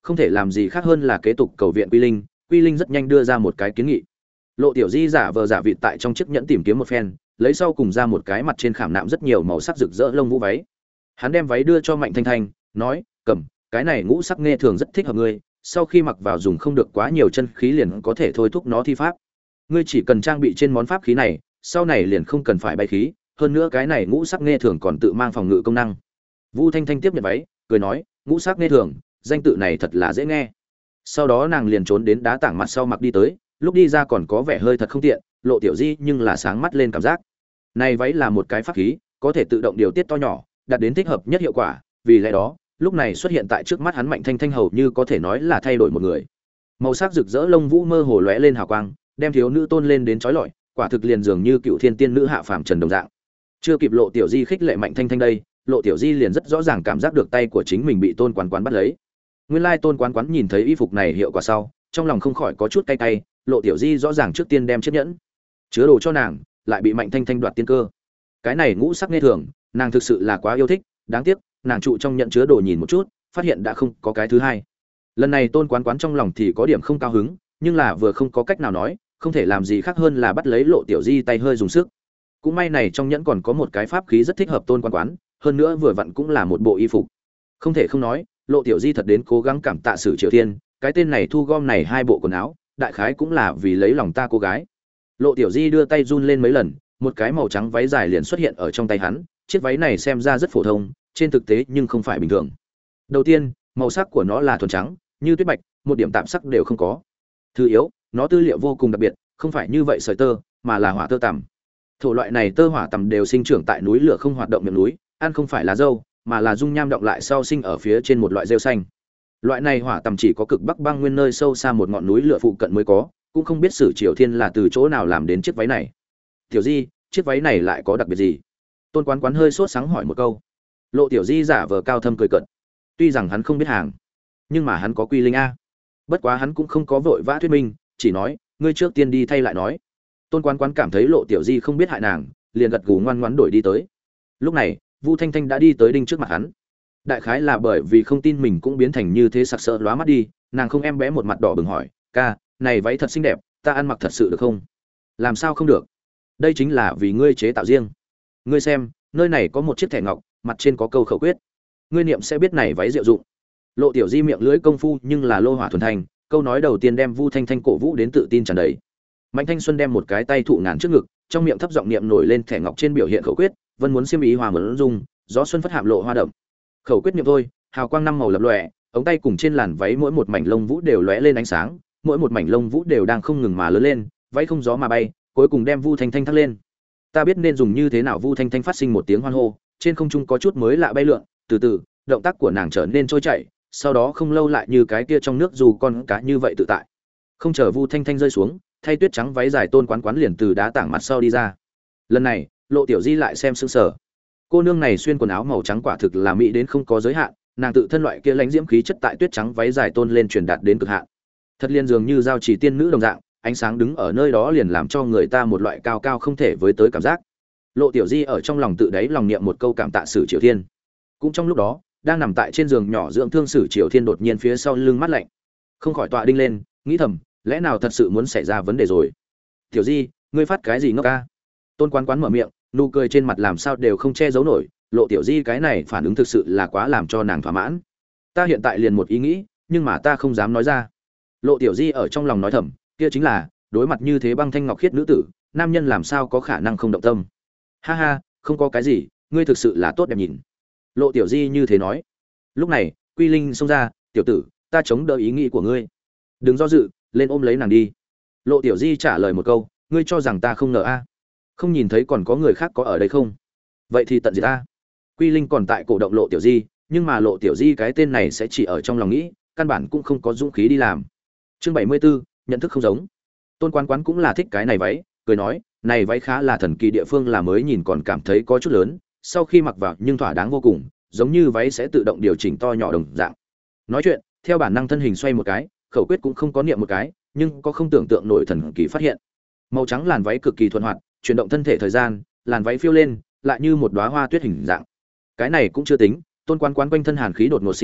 không thể làm gì khác hơn là kế tục cầu viện Quy Linh. Quy Linh rất nhanh đưa ra một cái kiến nghị. Lộ Tiểu Di giả vờ giả vịt tại trong chiếc nhẫn tìm kiếm một phen, lấy sau cùng ra một cái mặt trên khảm nạm rất nhiều màu sắc rực rỡ lông vũ váy. Hắn đem váy đưa cho Mạnh Thanh Thanh, nói: "Cầm, cái này ngũ sắc nghe thường rất thích hợp ngươi, sau khi mặc vào dùng không được quá nhiều chân khí liền có thể thôi thúc nó thi pháp. Ngươi chỉ cần trang bị trên món pháp khí này, sau này liền không cần phải bay khí, hơn nữa cái này ngũ sắc nghe thường còn tự mang phòng ngự công năng." Vu Thanh Thanh tiếp nhận váy, cười nói: "Ngũ sắc nghe thường, danh tự này thật là dễ nghe." Sau đó nàng liền trốn đến đá tảng mặt sau mặc đi tới, lúc đi ra còn có vẻ hơi thật không tiện, Lộ Tiểu Di nhưng là sáng mắt lên cảm giác. Này váy là một cái pháp khí, có thể tự động điều tiết to nhỏ, đạt đến thích hợp nhất hiệu quả, vì lẽ đó, lúc này xuất hiện tại trước mắt hắn Mạnh Thanh Thanh hầu như có thể nói là thay đổi một người. Màu sắc rực rỡ lông vũ mơ hồ lóe lên hào quang, đem thiếu nữ tôn lên đến chói lọi, quả thực liền dường như cựu thiên tiên nữ hạ phàm trần đồng dạng. Chưa kịp Lộ Tiểu Di khích lệ Mạnh Thanh Thanh đây, Lộ Tiểu Di liền rất rõ ràng cảm giác được tay của chính mình bị Tôn Quán Quán bắt lấy. Nguyên lai Tôn Quán Quán nhìn thấy y phục này hiệu quả sau, trong lòng không khỏi có chút cay cay, Lộ Tiểu Di rõ ràng trước tiên đem chiếc nhẫn chứa đồ cho nàng, lại bị Mạnh Thanh Thanh đoạt tiên cơ. Cái này ngũ sắc nghe thường, nàng thực sự là quá yêu thích, đáng tiếc, nàng trụ trong nhận chứa đồ nhìn một chút, phát hiện đã không có cái thứ hai. Lần này Tôn Quán Quán trong lòng thì có điểm không cao hứng, nhưng là vừa không có cách nào nói, không thể làm gì khác hơn là bắt lấy Lộ Tiểu Di tay hơi dùng sức. Cũng may này trong nhẫn còn có một cái pháp khí rất thích hợp Tôn Quán Quán, hơn nữa vừa vặn cũng là một bộ y phục. Không thể không nói, Lộ Tiểu Di thật đến cố gắng cảm tạ Sử Triều Thiên, cái tên này thu gom này hai bộ quần áo, đại khái cũng là vì lấy lòng ta cô gái. Lộ Tiểu Di đưa tay run lên mấy lần, một cái màu trắng váy dài liền xuất hiện ở trong tay hắn, chiếc váy này xem ra rất phổ thông, trên thực tế nhưng không phải bình thường. Đầu tiên, màu sắc của nó là thuần trắng, như tuyết bạch, một điểm tạp sắc đều không có. Thứ yếu, nó tư liệu vô cùng đặc biệt, không phải như vậy sợi tơ, mà là hỏa tơ tằm. Thổ loại này tơ hỏa tằm đều sinh trưởng tại núi lửa không hoạt động miệng núi, ăn không phải lá dâu, mà là dung nham động lại sau sinh ở phía trên một loại rêu xanh. Loại này hỏa tằm chỉ có cực bắc băng nguyên nơi sâu xa một ngọn núi lửa phụ cận mới có, cũng không biết Sử Triều Thiên là từ chỗ nào làm đến chiếc váy này. Tiểu Di, chiếc váy này lại có đặc biệt gì? Tôn Quán Quán hơi sốt sáng hỏi một câu. Lộ Tiểu Di giả vờ cao thâm cười cợt. Tuy rằng hắn không biết hàng, nhưng mà hắn có Quy Linh a. Bất quá hắn cũng không có vội vã thuyết minh, chỉ nói, ngươi trước tiên đi thay lại nói. Tôn Quán Quán cảm thấy Lộ Tiểu Di không biết hại nàng, liền gật gù ngoan ngoãn đổi đi tới. Lúc này, Vu Thanh Thanh đã đi tới đinh trước mặt hắn. Đại khái là bởi vì không tin mình cũng biến thành như thế sặc sỡ lóa mắt đi, nàng không em bé một mặt đỏ bừng hỏi, ca, này váy thật xinh đẹp, ta ăn mặc thật sự được không? Làm sao không được? Đây chính là vì ngươi chế tạo riêng. Ngươi xem, nơi này có một chiếc thẻ ngọc, mặt trên có câu khẩu quyết. Ngươi niệm sẽ biết này váy diệu dụng. Lộ Tiểu Di miệng lưỡi công phu nhưng là lô hỏa thuần thành, câu nói đầu tiên đem Vu Thanh Thanh cổ vũ đến tự tin tràn đầy. Mạnh Thanh Xuân đem một cái tay thụ ngàn trước ngực, trong miệng thấp giọng niệm nổi lên thẻ ngọc trên biểu hiện khẩu quyết, vân muốn xiêm ý hòa mẫn dung, gió xuân phất hạm lộ hoa đậm. Khẩu quyết niệm thôi, hào quang năm màu lập lòe, ống tay cùng trên làn váy mỗi một mảnh lông vũ đều lóe lên ánh sáng, mỗi một mảnh lông vũ đều đang không ngừng mà lớn lên, váy không gió mà bay, cuối cùng đem Vu Thanh Thanh thắt lên. Ta biết nên dùng như thế nào. Vu Thanh Thanh phát sinh một tiếng hoan hô, trên không trung có chút mới lạ bay lượn, từ từ, động tác của nàng trở nên trôi chảy, sau đó không lâu lại như cái kia trong nước dù con cá như vậy tự tại. Không chờ Vu Thanh Thanh rơi xuống, thay tuyết trắng váy dài Tôn Quán Quán liền từ đá tảng mặt sau đi ra. Lần này, Lộ Tiểu Di lại xem sững sờ. Cô nương này xuyên quần áo màu trắng quả thực là mỹ đến không có giới hạn, nàng tự thân loại kia lãnh diễm khí chất tại tuyết trắng váy dài tôn lên truyền đạt đến cực hạn. Thật liên dường như giao chỉ tiên nữ đồng dạng, ánh sáng đứng ở nơi đó liền làm cho người ta một loại cao cao không thể với tới cảm giác. Lộ Tiểu Di ở trong lòng tự đáy lòng niệm một câu cảm tạ Sử Triều Thiên. Cũng trong lúc đó, đang nằm tại trên giường nhỏ dưỡng thương Sử Triều Thiên đột nhiên phía sau lưng mát lạnh, không khỏi tọa đinh lên, nghĩ thầm, lẽ nào thật sự muốn xảy ra vấn đề rồi? Tiểu Di, ngươi phát cái gì ngốc ca? Tôn Quán Quán mở miệng, nụ cười trên mặt làm sao đều không che giấu nổi, Lộ Tiểu Di cái này phản ứng thực sự là quá làm cho nàng thỏa mãn. Ta hiện tại liền một ý nghĩ, nhưng mà ta không dám nói ra. Lộ Tiểu Di ở trong lòng nói thầm, kia chính là, đối mặt như thế băng thanh ngọc khiết nữ tử, nam nhân làm sao có khả năng không động tâm. Ha ha, không có cái gì, ngươi thực sự là tốt đẹp nhìn. Lộ Tiểu Di như thế nói. Lúc này, Quy Linh xông ra, tiểu tử, ta chống đỡ ý nghĩ của ngươi. Đừng do dự, lên ôm lấy nàng đi. Lộ Tiểu Di trả lời một câu, ngươi cho rằng ta không ngờ a? Không nhìn thấy còn có người khác có ở đây không? Vậy thì tận diệt ta. Quy Linh còn tại cổ động Lộ Tiểu Di, nhưng mà Lộ Tiểu Di cái tên này sẽ chỉ ở trong lòng nghĩ, căn bản cũng không có dũng khí đi làm. Chương bảy mươi 74, nhận thức không giống. Tôn Quán Quán cũng là thích cái này váy, cười nói, này váy khá là thần kỳ địa phương là mới nhìn còn cảm thấy có chút lớn, sau khi mặc vào nhưng thỏa đáng vô cùng, giống như váy sẽ tự động điều chỉnh to nhỏ đồng dạng. Nói chuyện, theo bản năng thân hình xoay một cái, khẩu quyết cũng không có niệm một cái, nhưng có không tưởng tượng nổi thần kỳ phát hiện. Màu trắng làn váy cực kỳ thuận hoạt, chuyển động thân thể thời gian, làn váy phiêu lên, lại như một đóa hoa tuyết hình dạng. Cái này cũng chưa tính, Tôn Quán Quán quanh thân hàn khí đột ngột sinh ra,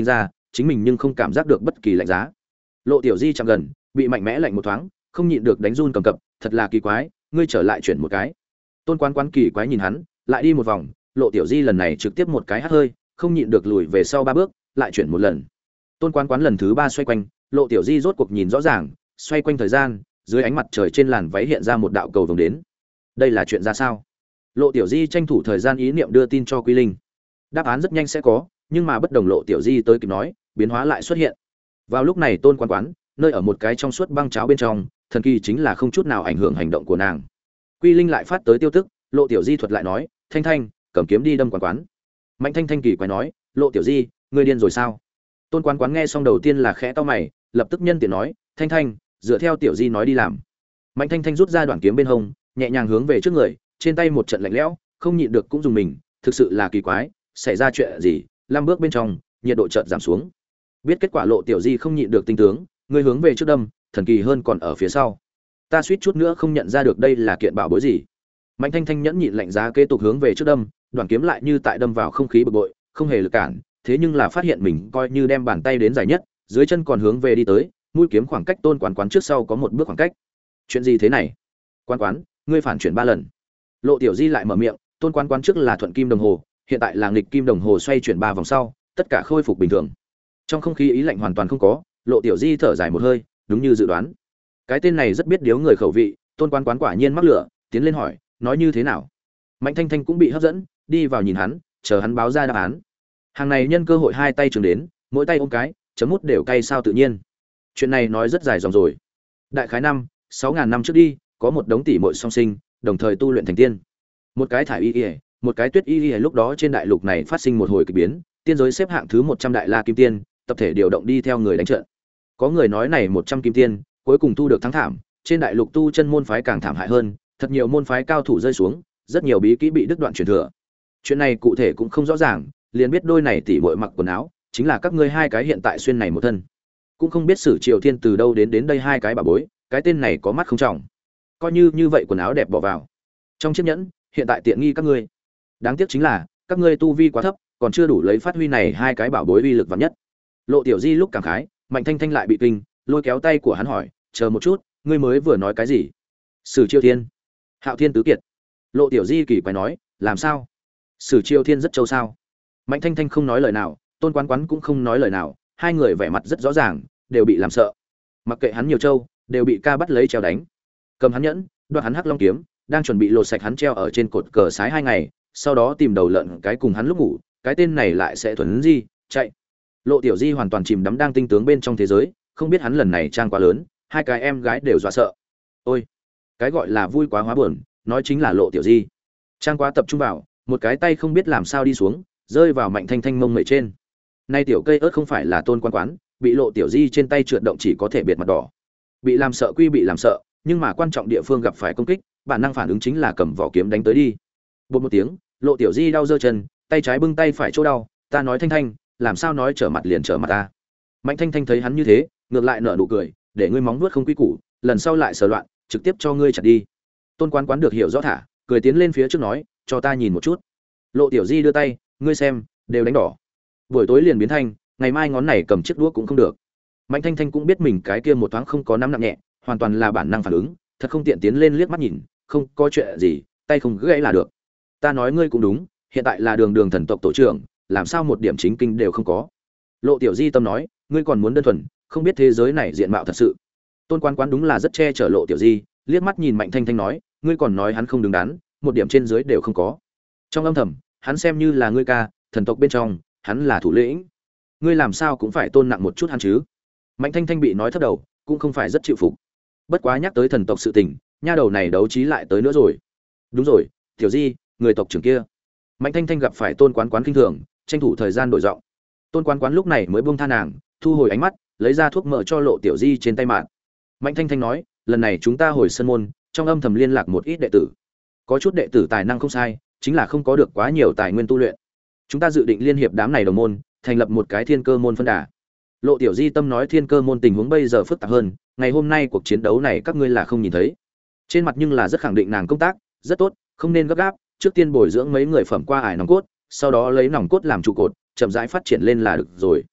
chính mình nhưng không cảm giác được bất kỳ lạnh giá. Lộ Tiểu Di chạm gần, bị mạnh mẽ lạnh một thoáng, không nhịn được đánh run cầm cập, thật là kỳ quái, ngươi trở lại chuyển một cái. Tôn Quán Quán kỳ quái nhìn hắn, lại đi một vòng, Lộ Tiểu Di lần này trực tiếp một cái hắt hơi, không nhịn được lùi về sau ba bước, lại chuyển một lần. Tôn Quán Quán lần thứ ba xoay quanh, Lộ Tiểu Di rốt cuộc nhìn rõ ràng, xoay quanh thời gian, dưới ánh mặt trời trên làn váy hiện ra một đạo cầu vồng đến. Đây là chuyện ra sao? Lộ Tiểu Di tranh thủ thời gian ý niệm đưa tin cho Quy Linh. Đáp án rất nhanh sẽ có, nhưng mà bất đồng Lộ Tiểu Di tới kịp nói, biến hóa lại xuất hiện. Vào lúc này Tôn Quán Quán, nơi ở một cái trong suốt băng cháo bên trong, thần kỳ chính là không chút nào ảnh hưởng hành động của nàng. Quy Linh lại phát tới tiêu tức, Lộ Tiểu Di thuật lại nói, "Thanh Thanh, cầm kiếm đi đâm Quán Quán." Mạnh Thanh Thanh kỳ quái nói, "Lộ Tiểu Di, ngươi điên rồi sao?" Tôn Quán Quán nghe xong đầu tiên là khẽ cau mày, lập tức nhân tiện nói, "Thanh Thanh, dựa theo Tiểu Di nói đi làm." Mạnh Thanh Thanh rút ra đoạn kiếm bên hông, nhẹ nhàng hướng về trước người, trên tay một trận lạnh lẽo, không nhịn được cũng dùng mình, thực sự là kỳ quái, xảy ra chuyện gì? Năm bước bên trong, nhiệt độ chợt giảm xuống. Biết kết quả Lộ Tiểu Di không nhịn được tinh tướng, người hướng về trước đâm, thần kỳ hơn còn ở phía sau. Ta suýt chút nữa không nhận ra được đây là kiện bảo bối gì. Mạnh Thanh Thanh nhẫn nhịn lạnh giá kế tục hướng về trước đâm, đoạn kiếm lại như tại đâm vào không khí bực bội, không hề lực cản, thế nhưng là phát hiện mình coi như đem bàn tay đến dài nhất, dưới chân còn hướng về đi tới, mũi kiếm khoảng cách Tôn Quán Quán trước sau có một bước khoảng cách. Chuyện gì thế này? Quán Quán, ngươi phản chuyển ba lần. Lộ Tiểu Di lại mở miệng, Tôn Quán Quán trước là thuận kim đồng hồ, hiện tại là nghịch kim đồng hồ xoay chuyển ba vòng sau, tất cả khôi phục bình thường. Trong không khí ý lạnh hoàn toàn không có, Lộ Tiểu Di thở dài một hơi, đúng như dự đoán. Cái tên này rất biết điếu người khẩu vị, Tôn Quán Quán quả nhiên mắc lửa, tiến lên hỏi, nói như thế nào? Mạnh Thanh Thanh cũng bị hấp dẫn, đi vào nhìn hắn, chờ hắn báo ra đáp án. Hàng này nhân cơ hội hai tay trường đến, mỗi tay ôm cái, chấm mút đều cay sao tự nhiên. Chuyện này nói rất dài dòng rồi. Đại khái năm, sáu ngàn năm trước đi, có một đống tỷ muội song sinh, đồng thời tu luyện thành tiên. Một cái thải y y, một cái tuyết y y, lúc đó trên đại lục này phát sinh một hồi kỳ biến, tiên giới xếp hạng thứ một trăm đại la kim tiên, tập thể điều động đi theo người đánh trận. Có người nói này một trăm kim tiên, cuối cùng tu được thắng thảm, trên đại lục tu chân môn phái càng thảm hại hơn, thật nhiều môn phái cao thủ rơi xuống, rất nhiều bí kỹ bị đứt đoạn truyền thừa. Chuyện này cụ thể cũng không rõ ràng, liền biết đôi này tỷ muội mặc quần áo, chính là các ngươi hai cái hiện tại xuyên này một thân. Cũng không biết Sử Triều Thiên từ đâu đến đến đây hai cái bà bối, cái tên này có mắt không trọng. Coi như như vậy quần áo đẹp bỏ vào. Trong chiếc nhẫn, hiện tại tiện nghi các ngươi. Đáng tiếc chính là, các ngươi tu vi quá thấp, còn chưa đủ lấy phát huy này hai cái bảo bối uy lực vạn nhất. Lộ Tiểu Di lúc cảm khái, Mạnh Thanh Thanh lại bị kinh, lôi kéo tay của hắn hỏi, chờ một chút, ngươi mới vừa nói cái gì? Sử Triều Thiên, Hạo Thiên tứ kiệt. Lộ Tiểu Di kỳ quái nói, làm sao? Sử Triều Thiên rất châu sao? Mạnh Thanh Thanh không nói lời nào, Tôn Quán Quán cũng không nói lời nào, hai người vẻ mặt rất rõ ràng, đều bị làm sợ. Mặc kệ hắn nhiều châu, đều bị ca bắt lấy treo đánh. Cầm hắn nhẫn, đoạt hắn hắc long kiếm, đang chuẩn bị lột sạch hắn treo ở trên cột cờ sái hai ngày, sau đó tìm đầu lợn cái cùng hắn lúc ngủ, cái tên này lại sẽ thuần di, chạy. Lộ Tiểu Di hoàn toàn chìm đắm đang tinh tướng bên trong thế giới, không biết hắn lần này trang quá lớn, hai cái em gái đều dọa sợ. Ôi, cái gọi là vui quá hóa buồn, nói chính là Lộ Tiểu Di. Trang quá tập trung vào, một cái tay không biết làm sao đi xuống, rơi vào Mạnh Thanh Thanh mông mẩy trên. Nay tiểu cây ớt không phải là Tôn Quán Quán, bị Lộ Tiểu Di trên tay trượt động chỉ có thể biệt mặt đỏ. Bị làm sợ quy bị làm sợ, nhưng mà quan trọng địa phương gặp phải công kích, bản năng phản ứng chính là cầm vỏ kiếm đánh tới đi. Bột một tiếng, Lộ Tiểu Di đau giơ chân, tay trái bưng tay phải chỗ đau, ta nói Thanh Thanh, làm sao nói trở mặt liền trở mặt ta. Mạnh Thanh Thanh thấy hắn như thế, ngược lại nở nụ cười, để ngươi móng vuốt không quy củ, lần sau lại sờ loạn, trực tiếp cho ngươi chặt đi. Tôn Quán Quán được hiểu rõ thả, cười tiến lên phía trước nói, cho ta nhìn một chút. Lộ Tiểu Di đưa tay, ngươi xem, đều đánh đỏ. Buổi tối liền biến thành, ngày mai ngón này cầm chiếc đũa cũng không được. Mạnh Thanh Thanh cũng biết mình cái kia một thoáng không có nắm nặng nhẹ, hoàn toàn là bản năng phản ứng, thật không tiện tiến lên liếc mắt nhìn, không có chuyện gì, tay không gãy là được. Ta nói ngươi cũng đúng, hiện tại là đường đường thần tộc tổ trưởng, làm sao một điểm chính kinh đều không có. Lộ Tiểu Di tâm nói, ngươi còn muốn đơn thuần, không biết thế giới này diện mạo thật sự. Tôn Quán Quán đúng là rất che chở Lộ Tiểu Di, liếc mắt nhìn Mạnh Thanh Thanh nói, ngươi còn nói hắn không đứng đắn, một điểm trên dưới đều không có. Trong âm thầm, hắn xem như là ngươi ca, thần tộc bên trong, hắn là thủ lĩnh. Ngươi làm sao cũng phải tôn nặng một chút hắn chứ. Mạnh Thanh Thanh bị nói thấp đầu, cũng không phải rất chịu phục. Bất quá nhắc tới thần tộc sự tình, nha đầu này đấu trí lại tới nữa rồi. Đúng rồi, Tiểu Di, người tộc trưởng kia. Mạnh Thanh Thanh gặp phải Tôn Quán Quán kinh thường, tranh thủ thời gian đổi giọng. Tôn Quán Quán lúc này mới buông tha nàng, thu hồi ánh mắt, lấy ra thuốc mỡ cho Lộ Tiểu Di trên tay mạn. Mạnh Thanh Thanh nói, lần này chúng ta hồi sân môn, trong âm thầm liên lạc một ít đệ tử. Có chút đệ tử tài năng không sai, chính là không có được quá nhiều tài nguyên tu luyện. Chúng ta dự định liên hiệp đám này đồng môn, thành lập một cái Thiên Cơ môn phân đà. Lộ Tiểu Di tâm nói Thiên Cơ môn tình huống bây giờ phức tạp hơn, ngày hôm nay cuộc chiến đấu này các ngươi là không nhìn thấy. Trên mặt nhưng là rất khẳng định nàng công tác, rất tốt, không nên gấp gáp, trước tiên bồi dưỡng mấy người phẩm qua ải nòng cốt, sau đó lấy nòng cốt làm trụ cột, chậm rãi phát triển lên là được rồi.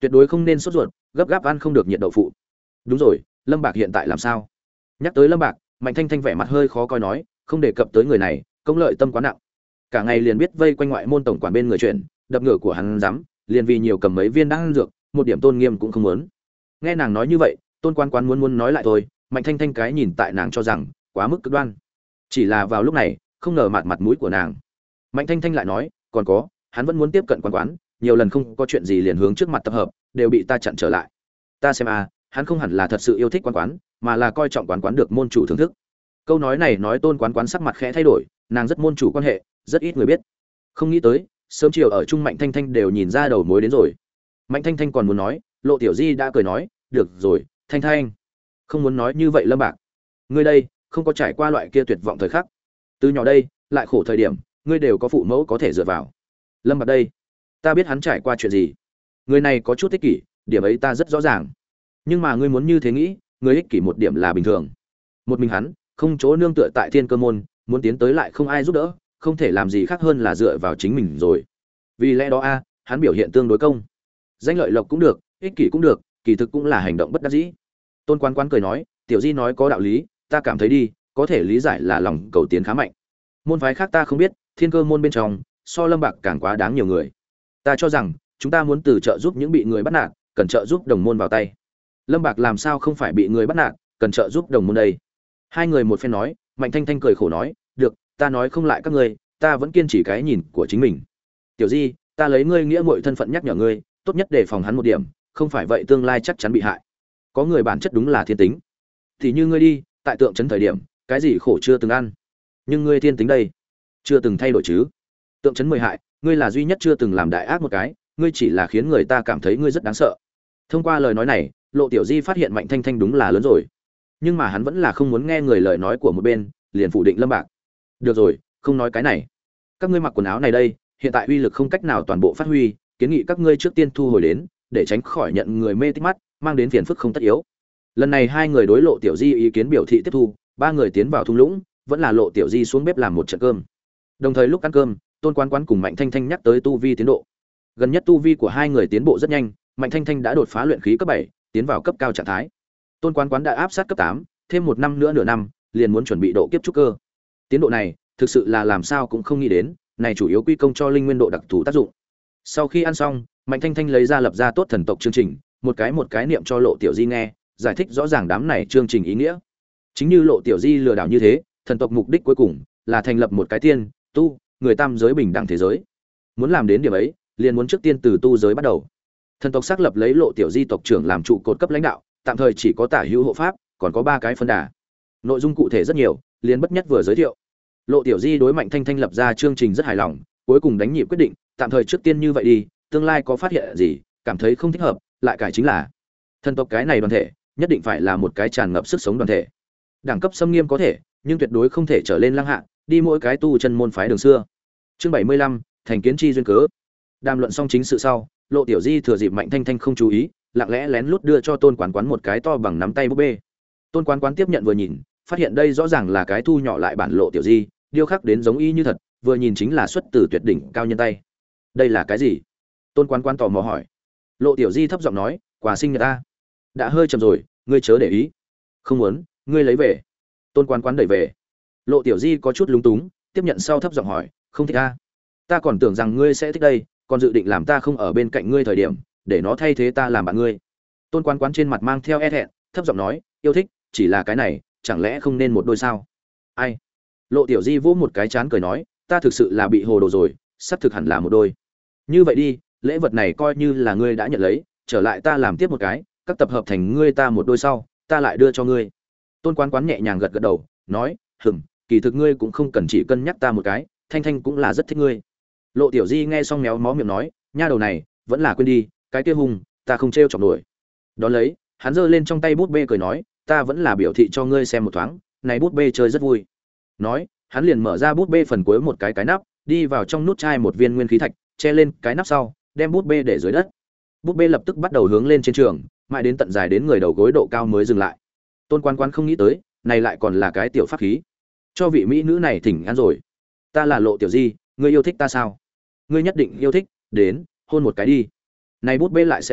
tuyệt đối không nên sốt ruột, gấp gáp ăn không được nhiệt đậu phụ. Đúng rồi, Lâm Bạc hiện tại làm sao? Nhắc tới Lâm Bạc, Mạnh Thanh Thanh vẻ mặt hơi khó coi nói, không đề cập tới người này, công lợi tâm quá nặng. Cả ngày liền biết vây quanh ngoại môn tổng quản bên người chuyện, đập ngựa của hắn dám, liền vì nhiều cầm mấy viên đan dược, một điểm tôn nghiêm cũng không muốn. Nghe nàng nói như vậy, Tôn Quan Quán muốn muốn nói lại thôi, Mạnh Thanh Thanh cái nhìn tại nàng cho rằng quá mức cực đoan. Chỉ là vào lúc này, không ngờ mặt mặt mũi của nàng. Mạnh Thanh Thanh lại nói, còn có, hắn vẫn muốn tiếp cận Quan Quán, nhiều lần không có chuyện gì liền hướng trước mặt tập hợp, đều bị ta chặn trở lại. Ta xem a, hắn không hẳn là thật sự yêu thích Quan Quán, mà là coi trọng Quán Quán được môn chủ thưởng thức. Câu nói này nói Tôn Quán Quán sắc mặt khẽ thay đổi, nàng rất môn chủ quan hệ, rất ít người biết. Không nghĩ tới, sớm chiều ở chung Mạnh Thanh Thanh đều nhìn ra đầu mối đến rồi. Mạnh Thanh Thanh còn muốn nói, Lộ Tiểu Di đã cười nói, được rồi, Thanh Thanh, không muốn nói như vậy Lâm Bạc. Ngươi đây, không có trải qua loại kia tuyệt vọng thời khắc. Từ nhỏ đây, lại khổ thời điểm, ngươi đều có phụ mẫu có thể dựa vào. Lâm Bạc đây, ta biết hắn trải qua chuyện gì. Người này có chút ích kỷ, điểm ấy ta rất rõ ràng. Nhưng mà ngươi muốn như thế nghĩ, ngươi ích kỷ một điểm là bình thường. Một mình hắn, không chỗ nương tựa tại Thiên Cơ môn, muốn tiến tới lại không ai giúp đỡ, không thể làm gì khác hơn là dựa vào chính mình rồi. Vì lẽ đó a, hắn biểu hiện tương đối công. Danh lợi lộc cũng được, ích kỷ cũng được, kỳ thực cũng là hành động bất đắc dĩ. Tôn Quán Quán cười nói, Tiểu Di nói có đạo lý, ta cảm thấy đi, có thể lý giải là lòng cầu tiến khá mạnh. Môn phái khác ta không biết, Thiên Cơ môn bên trong, so Lâm Bạc càng quá đáng nhiều người. Ta cho rằng, chúng ta muốn từ trợ giúp những bị người bắt nạt, cần trợ giúp đồng môn vào tay. Lâm Bạc làm sao không phải bị người bắt nạt, cần trợ giúp đồng môn đây? Hai người một phen nói, Mạnh Thanh Thanh cười khổ nói, được, ta nói không lại các ngươi, ta vẫn kiên trì cái nhìn của chính mình. Tiểu Di, ta lấy ngươi nghĩa muội thân phận nhắc nhở ngươi, tốt nhất để phòng hắn một điểm, không phải vậy tương lai chắc chắn bị hại. Có người bản chất đúng là thiên tính. Thì như ngươi đi, tại tượng trấn thời điểm, cái gì khổ chưa từng ăn, nhưng ngươi thiên tính đây, chưa từng thay đổi chứ? Tượng trấn mười hại, ngươi là duy nhất chưa từng làm đại ác một cái, ngươi chỉ là khiến người ta cảm thấy ngươi rất đáng sợ. Thông qua lời nói này, Lộ Tiểu Di phát hiện Mạnh Thanh Thanh đúng là lớn rồi, nhưng mà hắn vẫn là không muốn nghe người lời nói của một bên, liền phủ định Lâm Bạc. Được rồi, không nói cái này. Các ngươi mặc quần áo này đây, hiện tại uy lực không cách nào toàn bộ phát huy, kiến nghị các ngươi trước tiên thu hồi đến, để tránh khỏi nhận người mê tích mắt, mang đến phiền phức không tất yếu. Lần này hai người đối Lộ Tiểu Di ý kiến biểu thị tiếp thu, ba người tiến vào thung lũng, vẫn là Lộ Tiểu Di xuống bếp làm một trận cơm. Đồng thời lúc ăn cơm, Tôn Quán Quán cùng Mạnh Thanh Thanh nhắc tới tu vi tiến độ. Gần nhất tu vi của hai người tiến bộ rất nhanh, Mạnh Thanh Thanh đã đột phá luyện khí cấp bảy, tiến vào cấp cao trạng thái. Tôn Quán Quán đã áp sát cấp tám, thêm một năm nữa nửa năm, liền muốn chuẩn bị độ kiếp trúc cơ. Tiến độ này, thực sự là làm sao cũng không nghĩ đến, này chủ yếu quy công cho linh nguyên độ đặc thù tác dụng. Sau khi ăn xong, Mạnh Thanh Thanh lấy ra lập ra tốt thần tộc chương trình, một cái một cái niệm cho Lộ Tiểu Di nghe, giải thích rõ ràng đám này chương trình ý nghĩa. Chính như Lộ Tiểu Di lừa đảo như thế, thần tộc mục đích cuối cùng là thành lập một cái tiên, tu, người tam giới bình đẳng thế giới. Muốn làm đến điểm ấy, liền muốn trước tiên từ tu giới bắt đầu. Thần tộc xác lập lấy Lộ Tiểu Di tộc trưởng làm trụ cột cấp lãnh đạo, tạm thời chỉ có tả hữu hộ pháp, còn có ba cái phân đà. Nội dung cụ thể rất nhiều, liền bất nhất vừa giới thiệu. Lộ Tiểu Di đối Mạnh Thanh Thanh lập ra chương trình rất hài lòng, cuối cùng đánh nhịp quyết định, tạm thời trước tiên như vậy đi, tương lai có phát hiện gì, cảm thấy không thích hợp, lại cải chính là. Thần tộc cái này đoàn thể, nhất định phải là một cái tràn ngập sức sống đoàn thể. Đẳng cấp xâm nghiêm có thể, nhưng tuyệt đối không thể trở lên lăng hạ, đi mỗi cái tu chân môn phái đường xưa. Chương bảy mươi lăm, thành kiến chi duyên cớ. Đàm luận xong chính sự sau, Lộ Tiểu Di thừa dịp Mạnh Thanh Thanh không chú ý, lặng lẽ lén lút đưa cho Tôn Quán Quán một cái to bằng nắm tay búp bê. Tôn Quán Quán tiếp nhận vừa nhìn, phát hiện đây rõ ràng là cái thu nhỏ lại bản Lộ Tiểu Di, điêu khắc đến giống y như thật, vừa nhìn chính là xuất từ tuyệt đỉnh cao nhân tay. Đây là cái gì? Tôn Quán Quán tò mò hỏi. Lộ Tiểu Di thấp giọng nói, quà sinh nhật ta. Đã hơi chậm rồi, ngươi chớ để ý. Không muốn, ngươi lấy về. Tôn Quán Quán đẩy về. Lộ Tiểu Di có chút lúng túng, tiếp nhận sau thấp giọng hỏi, không thích ta? Ta còn tưởng rằng ngươi sẽ thích đây, còn dự định làm ta không ở bên cạnh ngươi thời điểm, để nó thay thế ta làm bạn ngươi. Tôn Quán Quán trên mặt mang theo e thẹn, thấp giọng nói, yêu thích, chỉ là cái này, chẳng lẽ không nên một đôi sao? Ai? Lộ Tiểu Di vỗ một cái chán cười nói, ta thực sự là bị hồ đồ rồi, sắp thực hẳn là một đôi. Như vậy đi, lễ vật này coi như là ngươi đã nhận lấy, trở lại ta làm tiếp một cái, các tập hợp thành ngươi ta một đôi sau, ta lại đưa cho ngươi. Tôn Quán Quán nhẹ nhàng gật gật đầu, nói, hừm, kỳ thực ngươi cũng không cần chỉ cân nhắc ta một cái, Thanh Thanh cũng là rất thích ngươi. Lộ Tiểu Di nghe xong méo mó miệng nói, nha đầu này, vẫn là quên đi, cái kia hùng, ta không trêu chọc nổi. Đón lấy, hắn giơ lên trong tay bút bê cười nói, ta vẫn là biểu thị cho ngươi xem một thoáng, này bút bê chơi rất vui. Nói, hắn liền mở ra bút bê phần cuối một cái cái nắp, đi vào trong nút chai một viên nguyên khí thạch, che lên cái nắp sau, đem bút bê để dưới đất. Bút bê lập tức bắt đầu hướng lên trên trường, mãi đến tận dài đến người đầu gối độ cao mới dừng lại. Tôn Quán Quán không nghĩ tới, này lại còn là cái tiểu pháp khí. Cho vị mỹ nữ này thỉnh ăn rồi. Ta là Lộ Tiểu Di, ngươi yêu thích ta sao? Ngươi nhất định yêu thích, đến, hôn một cái đi. Này bút bê lại sẽ nói,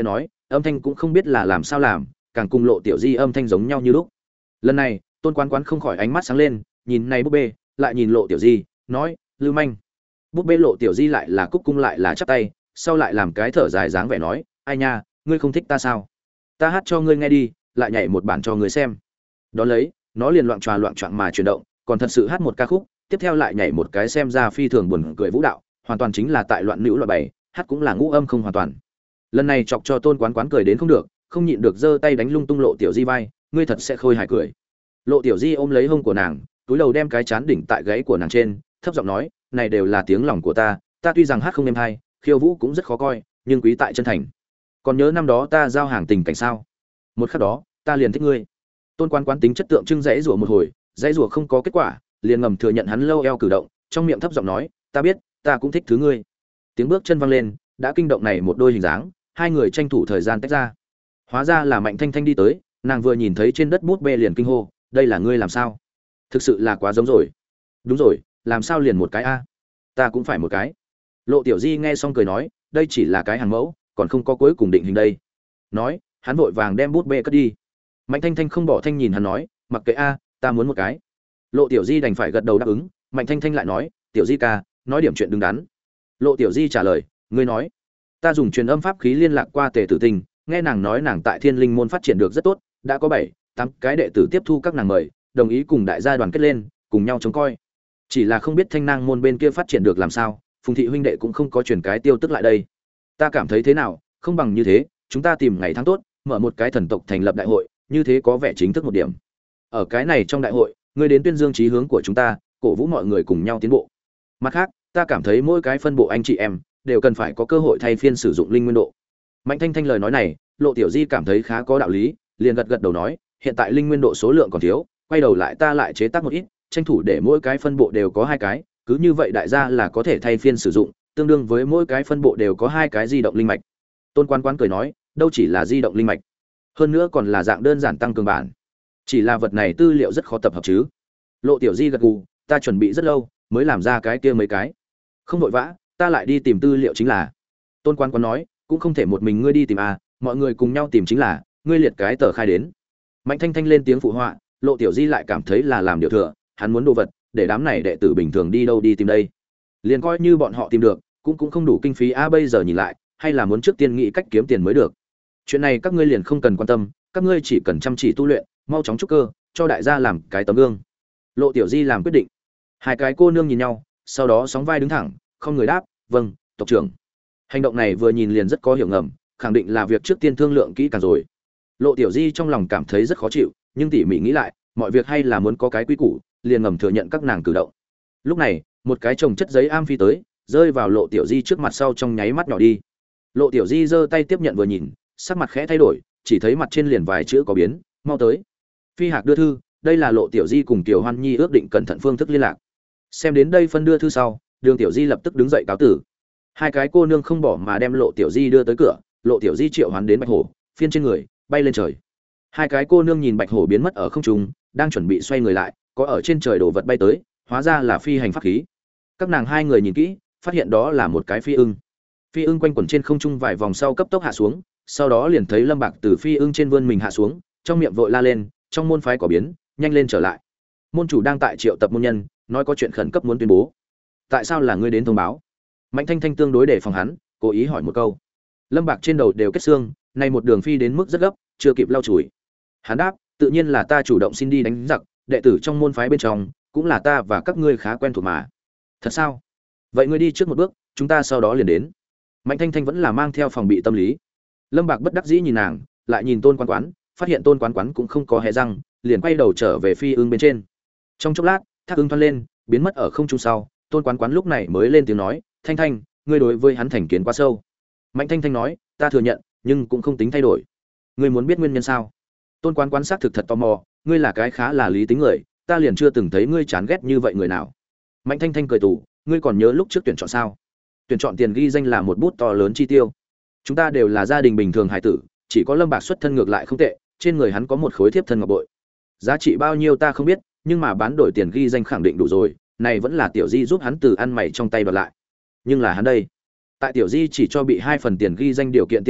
âm thanh cũng không biết là làm sao làm, càng cùng Lộ Tiểu Di âm thanh giống nhau như lúc. Lần này, Tôn Quán Quán không khỏi ánh mắt sáng lên, nhìn này búp bê, lại nhìn Lộ Tiểu Di, nói, lưu manh. Búp bê Lộ Tiểu Di lại là cúc cung lại là chắp tay, sau lại làm cái thở dài dáng vẻ nói, ai nha, ngươi không thích ta sao? Ta hát cho ngươi nghe đi, lại nhảy một bản cho ngươi xem. Đó lấy, nó liền loạn tròa loạn choạng mà chuyển động, còn thật sự hát một ca khúc, tiếp theo lại nhảy một cái xem ra phi thường buồn cười vũ đạo, hoàn toàn chính là tại loạn nữ loạn bày, hát cũng là ngũ âm không hoàn toàn. Lần này chọc cho Tôn Quán Quán cười đến không được, không nhịn được giơ tay đánh lung tung Lộ Tiểu Di vai, ngươi thật sẽ khôi hài cười. Lộ Tiểu Di ôm lấy hông của nàng, túi đầu đem cái chán đỉnh tại gáy của nàng trên, thấp giọng nói, này đều là tiếng lòng của ta, ta tuy rằng hát không êm hay, khiêu vũ cũng rất khó coi, nhưng quý tại chân thành. Còn nhớ năm đó ta giao hàng tình cảnh sao? Một khắc đó, ta liền thích ngươi. Tôn Quán Quán tính chất tượng trưng dãy rủa một hồi, dãy rủa không có kết quả, liền ngầm thừa nhận hắn lâu eo cử động, trong miệng thấp giọng nói, ta biết, ta cũng thích thứ ngươi. Tiếng bước chân vang lên, đã kinh động này một đôi hình dáng, hai người tranh thủ thời gian tách ra. Hóa ra là Mạnh Thanh Thanh đi tới, nàng vừa nhìn thấy trên đất bút bê liền kinh hô, đây là ngươi làm sao? Thực sự là quá giống rồi. Đúng rồi, làm sao liền một cái a? Ta cũng phải một cái. Lộ Tiểu Di nghe xong cười nói, đây chỉ là cái hàng mẫu, còn không có cuối cùng định hình đây. Nói, hắn vội vàng đem bút bê cất đi. Mạnh Thanh Thanh không bỏ thanh nhìn hắn nói, mặc kệ a, ta muốn một cái. Lộ Tiểu Di đành phải gật đầu đáp ứng, Mạnh Thanh Thanh lại nói, Tiểu Di ca, nói điểm chuyện đứng đắn. Lộ Tiểu Di trả lời, ngươi nói, ta dùng truyền âm pháp khí liên lạc qua Tề Tử Tình, nghe nàng nói nàng tại Thiên Linh môn phát triển được rất tốt, đã có bảy, tám cái đệ tử tiếp thu các nàng mời, đồng ý cùng đại gia đoàn kết lên, cùng nhau chống coi. Chỉ là không biết Thanh Nang môn bên kia phát triển được làm sao, Phùng thị huynh đệ cũng không có truyền cái tiêu tức lại đây. Ta cảm thấy thế nào, không bằng như thế, chúng ta tìm ngày tháng tốt, mở một cái thần tộc thành lập đại hội, như thế có vẻ chính thức một điểm. Ở cái này trong đại hội, ngươi đến tuyên dương chí hướng của chúng ta, cổ vũ mọi người cùng nhau tiến bộ. Mặt khác, ta cảm thấy mỗi cái phân bộ anh chị em đều cần phải có cơ hội thay phiên sử dụng linh nguyên độ. Mạnh Thanh Thanh lời nói này, Lộ Tiểu Di cảm thấy khá có đạo lý, liền gật gật đầu nói, hiện tại linh nguyên độ số lượng còn thiếu, quay đầu lại ta lại chế tác một ít, tranh thủ để mỗi cái phân bộ đều có hai cái, cứ như vậy đại gia là có thể thay phiên sử dụng, tương đương với mỗi cái phân bộ đều có hai cái di động linh mạch. Tôn Quán Quán cười nói, đâu chỉ là di động linh mạch, hơn nữa còn là dạng đơn giản tăng cường bản. Chỉ là vật này tư liệu rất khó tập hợp chứ. Lộ Tiểu Di gật gù, ta chuẩn bị rất lâu mới làm ra cái kia mấy cái. Không vội vã, ta lại đi tìm tư liệu chính là. Tôn Quán Quán nói, cũng không thể một mình ngươi đi tìm à, mọi người cùng nhau tìm chính là, ngươi liệt cái tờ khai đến. Mạnh Thanh Thanh lên tiếng phụ họa, Lộ Tiểu Di lại cảm thấy là làm điều thừa, hắn muốn đồ vật, để đám này đệ tử bình thường đi đâu đi tìm đây. Liền coi như bọn họ tìm được, cũng cũng không đủ kinh phí a, bây giờ nhìn lại, hay là muốn trước tiên nghĩ cách kiếm tiền mới được. Chuyện này các ngươi liền không cần quan tâm, các ngươi chỉ cần chăm chỉ tu luyện, mau chóng trúc cơ, cho đại gia làm cái tấm gương. Lộ Tiểu Di làm quyết định. Hai cái cô nương nhìn nhau, sau đó sóng vai đứng thẳng, không người đáp, vâng, tộc trưởng. Hành động này vừa nhìn liền rất có hiểu ngầm, khẳng định là việc trước tiên thương lượng kỹ càng rồi. Lộ Tiểu Di trong lòng cảm thấy rất khó chịu, nhưng tỉ mỉ nghĩ lại, mọi việc hay là muốn có cái quy củ, liền ngầm thừa nhận các nàng cử động. Lúc này, một cái chồng chất giấy am phi tới, rơi vào Lộ Tiểu Di trước mặt sau trong nháy mắt nhỏ đi. Lộ Tiểu Di giơ tay tiếp nhận vừa nhìn, sắc mặt khẽ thay đổi, chỉ thấy mặt trên liền vài chữ có biến, mau tới. Phi Hạc đưa thư, đây là Lộ Tiểu Di cùng Tiểu Hoan Nhi ước định cẩn thận phương thức liên lạc. Xem đến đây phân đưa thư sau, Đường Tiểu Di lập tức đứng dậy cáo tử. Hai cái cô nương không bỏ mà đem Lộ Tiểu Di đưa tới cửa, Lộ Tiểu Di triệu hoán đến Bạch Hổ, phiên trên người, bay lên trời. Hai cái cô nương nhìn Bạch Hổ biến mất ở không trung, đang chuẩn bị xoay người lại, có ở trên trời đồ vật bay tới, hóa ra là phi hành pháp khí. Các nàng hai người nhìn kỹ, phát hiện đó là một cái phi ưng. Phi ưng quanh quẩn trên không trung vài vòng sau cấp tốc hạ xuống, sau đó liền thấy Lâm Bạc từ phi ưng trên vươn mình hạ xuống, trong miệng vội la lên, trong môn phái có biến, nhanh lên trở lại. Môn chủ đang tại triệu tập môn nhân, nói có chuyện khẩn cấp muốn tuyên bố. Tại sao là ngươi đến thông báo? Mạnh Thanh Thanh tương đối để phòng hắn, cố ý hỏi một câu. Lâm Bạc trên đầu đều kết xương, nay một đường phi đến mức rất gấp, chưa kịp lau chùi. Hắn đáp, tự nhiên là ta chủ động xin đi đánh giặc, đệ tử trong môn phái bên trong, cũng là ta và các ngươi khá quen thuộc mà. Thật sao? Vậy ngươi đi trước một bước, chúng ta sau đó liền đến. Mạnh Thanh Thanh vẫn là mang theo phòng bị tâm lý. Lâm Bạc bất đắc dĩ nhìn nàng, lại nhìn Tôn Quán Quán, phát hiện Tôn Quán Quán cũng không có hé răng, liền quay đầu trở về phi ưng bên trên. Trong chốc lát, thác ưng thoăn lên, biến mất ở không trung sau, Tôn Quán Quán lúc này mới lên tiếng nói, Thanh Thanh, ngươi đối với hắn thành kiến quá sâu. Mạnh Thanh Thanh nói, ta thừa nhận, nhưng cũng không tính thay đổi. Ngươi muốn biết nguyên nhân sao? Tôn Quán Quán xác thực thật tò mò, ngươi là cái khá là lý tính người, ta liền chưa từng thấy ngươi chán ghét như vậy người nào. Mạnh Thanh Thanh cười tủm, ngươi còn nhớ lúc trước tuyển chọn sao? Tuyển chọn tiền ghi danh là một bút to lớn chi tiêu. Chúng ta đều là gia đình bình thường hải tử, chỉ có Lâm Bạc xuất thân ngược lại không tệ, trên người hắn có một khối thiếp thân ngọc bội. Giá trị bao nhiêu ta không biết, nhưng mà bán đổi tiền ghi danh khẳng định đủ rồi, này vẫn là Tiểu Di giúp hắn từ ăn mày trong tay đoạt lại. Nhưng là hắn đây, tại Tiểu Di chỉ cho bị hai phần tiền ghi danh điều kiện tiên quyết,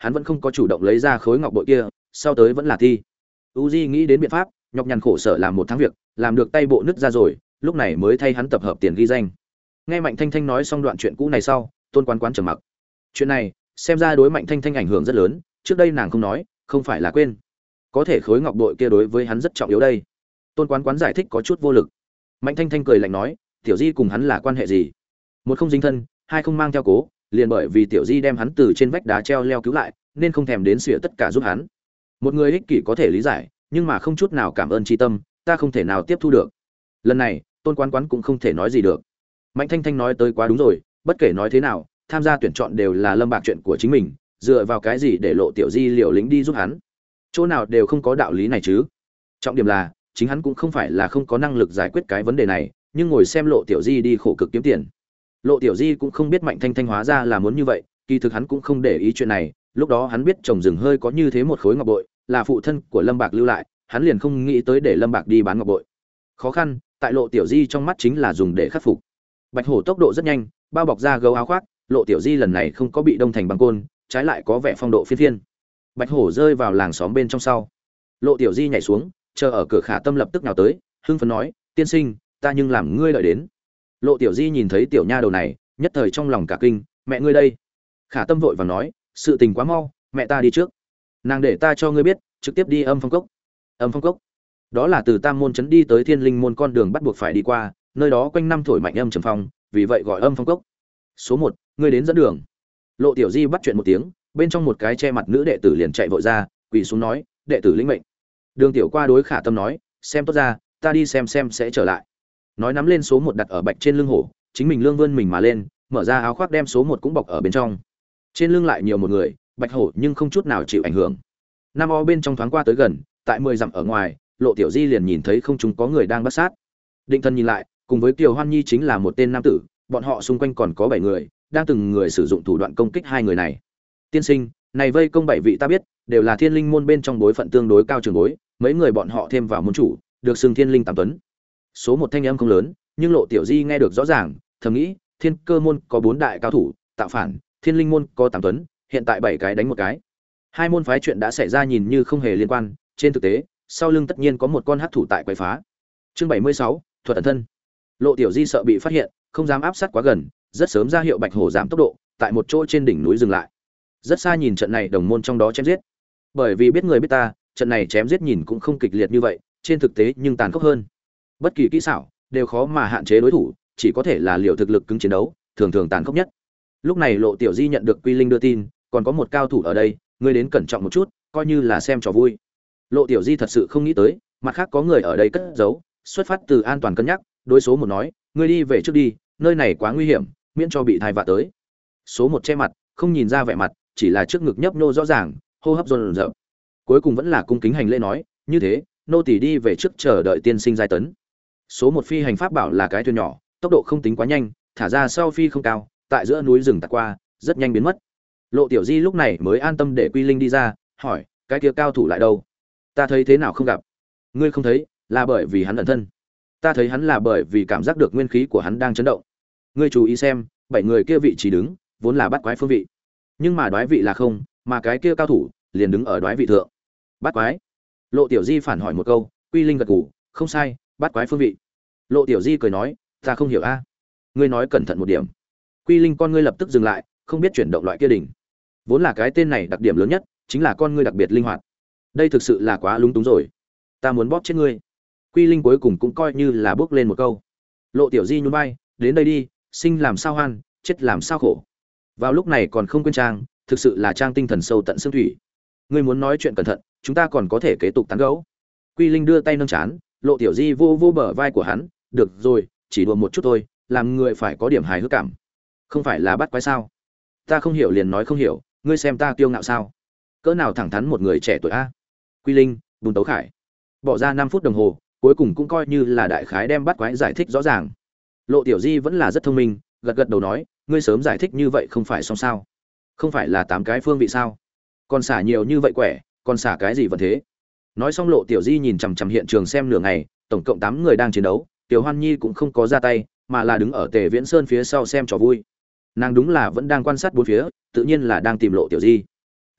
hắn vẫn không có chủ động lấy ra khối ngọc bội kia, sau tới vẫn là thi. Uzi nghĩ đến biện pháp, nhọc nhằn khổ sở làm một tháng việc, làm được tay bộ nứt ra rồi, lúc này mới thay hắn tập hợp tiền ghi danh. Nghe Mạnh Thanh Thanh nói xong đoạn chuyện cũ này sau, Tôn Quán Quán trầm mặc. Chuyện này, xem ra đối Mạnh Thanh Thanh ảnh hưởng rất lớn, trước đây nàng không nói, không phải là quên. Có thể khối ngọc bội kia đối với hắn rất trọng yếu đây. Tôn Quán Quán giải thích có chút vô lực. Mạnh Thanh Thanh cười lạnh nói, Tiểu Di cùng hắn là quan hệ gì? Một không dính thân, hai không mang theo cố, liền bởi vì Tiểu Di đem hắn từ trên vách đá treo leo cứu lại, nên không thèm đến xỉa tất cả giúp hắn. Một người ích kỷ có thể lý giải, nhưng mà không chút nào cảm ơn tri tâm, ta không thể nào tiếp thu được. Lần này, Tôn Quán Quán cũng không thể nói gì được. Mạnh Thanh Thanh nói tới quá đúng rồi, bất kể nói thế nào, tham gia tuyển chọn đều là Lâm Bạc chuyện của chính mình, dựa vào cái gì để Lộ Tiểu Di liều lĩnh đi giúp hắn? Chỗ nào đều không có đạo lý này chứ. Trọng điểm là, chính hắn cũng không phải là không có năng lực giải quyết cái vấn đề này, nhưng ngồi xem Lộ Tiểu Di đi khổ cực kiếm tiền. Lộ Tiểu Di cũng không biết Mạnh Thanh Thanh hóa ra là muốn như vậy, kỳ thực hắn cũng không để ý chuyện này, lúc đó hắn biết trồng rừng hơi có như thế một khối ngọc bội, là phụ thân của Lâm Bạc lưu lại, hắn liền không nghĩ tới để Lâm Bạc đi bán ngọc bội. Khó khăn, tại Lộ Tiểu Di trong mắt chính là dùng để khắc phục. Bạch Hổ tốc độ rất nhanh, bao bọc ra gấu áo khoác, Lộ Tiểu Di lần này không có bị đông thành băng côn, trái lại có vẻ phong độ phiên phiên. Bạch Hổ rơi vào làng xóm bên trong sau, Lộ Tiểu Di nhảy xuống, chờ ở cửa Khả Tâm lập tức nào tới, hưng phấn nói, tiên sinh, ta nhưng làm ngươi đợi đến. Lộ Tiểu Di nhìn thấy tiểu nha đầu này, nhất thời trong lòng cả kinh, mẹ ngươi đây. Khả Tâm vội vàng nói, sự tình quá mau, mẹ ta đi trước. Nàng để ta cho ngươi biết, trực tiếp đi Âm Phong Cốc. Âm Phong Cốc, đó là từ Tam môn trấn đi tới Thiên Linh môn con đường bắt buộc phải đi qua, nơi đó quanh năm thổi mạnh âm trầm phong, vì vậy gọi Âm Phong Cốc. Số một, ngươi đến dẫn đường. Lộ Tiểu Di bắt chuyện một tiếng, bên trong một cái che mặt nữ đệ tử liền chạy vội ra, quỳ xuống nói, đệ tử lĩnh mệnh. Đường Tiểu qua đối Khả Tâm nói, xem tốt ra, ta đi xem xem sẽ trở lại. Nói nắm lên số một đặt ở bạch trên lưng hổ, chính mình lương vươn mình mà lên, mở ra áo khoác đem số một cũng bọc ở bên trong. Trên lưng lại nhiều một người, bạch hổ nhưng không chút nào chịu ảnh hưởng. Nam o bên trong thoáng qua tới gần, tại mười dặm ở ngoài, Lộ Tiểu Di liền nhìn thấy không chúng có người đang bắt sát. Định thân nhìn lại, cùng với Kiều Hoan Nhi chính là một tên nam tử, bọn họ xung quanh còn có bảy người, đang từng người sử dụng thủ đoạn công kích hai người này. Tiên sinh, này vây công bảy vị ta biết, đều là Thiên Linh môn bên trong bối phận tương đối cao trường bối, mấy người bọn họ thêm vào môn chủ, được xưng Thiên Linh Tam Tuấn. Số một thanh âm không lớn, nhưng Lộ Tiểu Di nghe được rõ ràng, thầm nghĩ, Thiên Cơ môn có bốn đại cao thủ, tạo phản, Thiên Linh môn có Tam Tuấn, hiện tại bảy cái đánh một cái. Hai môn phái chuyện đã xảy ra nhìn như không hề liên quan, trên thực tế, sau lưng tất nhiên có một con hắc thủ tại quấy phá. Chương bảy mươi sáu, thuật ẩn thân. Lộ Tiểu Di sợ bị phát hiện, không dám áp sát quá gần, rất sớm ra hiệu Bạch Hổ giảm tốc độ, tại một chỗ trên đỉnh núi dừng lại. Rất xa nhìn trận này đồng môn trong đó chém giết. Bởi vì biết người biết ta, trận này chém giết nhìn cũng không kịch liệt như vậy, trên thực tế nhưng tàn khốc hơn. Bất kỳ kỹ xảo đều khó mà hạn chế đối thủ, chỉ có thể là liều thực lực cứng chiến đấu, thường thường tàn khốc nhất. Lúc này Lộ Tiểu Di nhận được Quy Linh đưa tin, còn có một cao thủ ở đây, ngươi đến cẩn trọng một chút, coi như là xem trò vui. Lộ Tiểu Di thật sự không nghĩ tới, mặt khác có người ở đây cất giấu, xuất phát từ an toàn cân nhắc, đối số một nói, ngươi đi về trước đi, nơi này quá nguy hiểm, miễn cho bị thai vạ tới. Số một che mặt, không nhìn ra vẻ mặt, chỉ là trước ngực nhấp nhô rõ ràng, hô hấp dồn dập. Cuối cùng vẫn là cung kính hành lễ nói, như thế, nô tỳ đi về trước chờ đợi tiên sinh giai tấn. Số một phi hành pháp bảo là cái thuyền nhỏ, tốc độ không tính quá nhanh, thả ra sau phi không cao, tại giữa núi rừng tạt qua, rất nhanh biến mất. Lộ Tiểu Di lúc này mới an tâm để Quy Linh đi ra, hỏi, cái kia cao thủ lại đâu? Ta thấy thế nào không gặp? Ngươi không thấy, là bởi vì hắn ẩn thân. Ta thấy hắn là bởi vì cảm giác được nguyên khí của hắn đang chấn động. Ngươi chú ý xem, bảy người kia vị trí đứng, vốn là bắt quái phương vị, nhưng mà đoái vị là không, mà cái kia cao thủ liền đứng ở đoái vị thượng. Bắt quái? Lộ Tiểu Di phản hỏi một câu, Quy Linh gật gù, không sai, bắt quái phương vị. Lộ Tiểu Di cười nói, ta không hiểu a. Ngươi nói cẩn thận một điểm. Quy Linh con ngươi lập tức dừng lại, không biết chuyển động loại kia đỉnh. Vốn là cái tên này đặc điểm lớn nhất, chính là con ngươi đặc biệt linh hoạt. Đây thực sự là quá lúng túng rồi. Ta muốn bóp chết ngươi. Quy Linh cuối cùng cũng coi như là bước lên một câu. Lộ Tiểu Di nhún vai, đến đây đi, sinh làm sao hoan, chết làm sao khổ. Vào lúc này còn không quên trang, thực sự là trang tinh thần sâu tận xương thủy. Ngươi muốn nói chuyện cẩn thận, chúng ta còn có thể kế tục tán gẫu. Quy Linh đưa tay nâng chán, Lộ Tiểu Di vô vô bờ vai của hắn, được rồi, chỉ đùa một chút thôi, làm người phải có điểm hài hước cảm. Không phải là bắt quái sao? Ta không hiểu liền nói không hiểu, ngươi xem ta kiêu ngạo sao? Cỡ nào thẳng thắn một người trẻ tuổi a? Quy Linh, Bùn Tấu Khải. Bỏ ra năm phút đồng hồ, cuối cùng cũng coi như là đại khái đem bắt quái giải thích rõ ràng. Lộ Tiểu Di vẫn là rất thông minh, gật gật đầu nói, ngươi sớm giải thích như vậy không phải xong sao? Không phải là tám cái phương vị sao? Còn xả nhiều như vậy quẻ, còn xả cái gì vẫn thế? Nói xong Lộ Tiểu Di nhìn chằm chằm hiện trường xem nửa ngày, tổng cộng tám người đang chiến đấu, Tiểu Hoan Nhi cũng không có ra tay, mà là đứng ở Tề Viễn Sơn phía sau xem trò vui. Nàng đúng là vẫn đang quan sát bốn phía, tự nhiên là đang tìm Lộ Tiểu Di.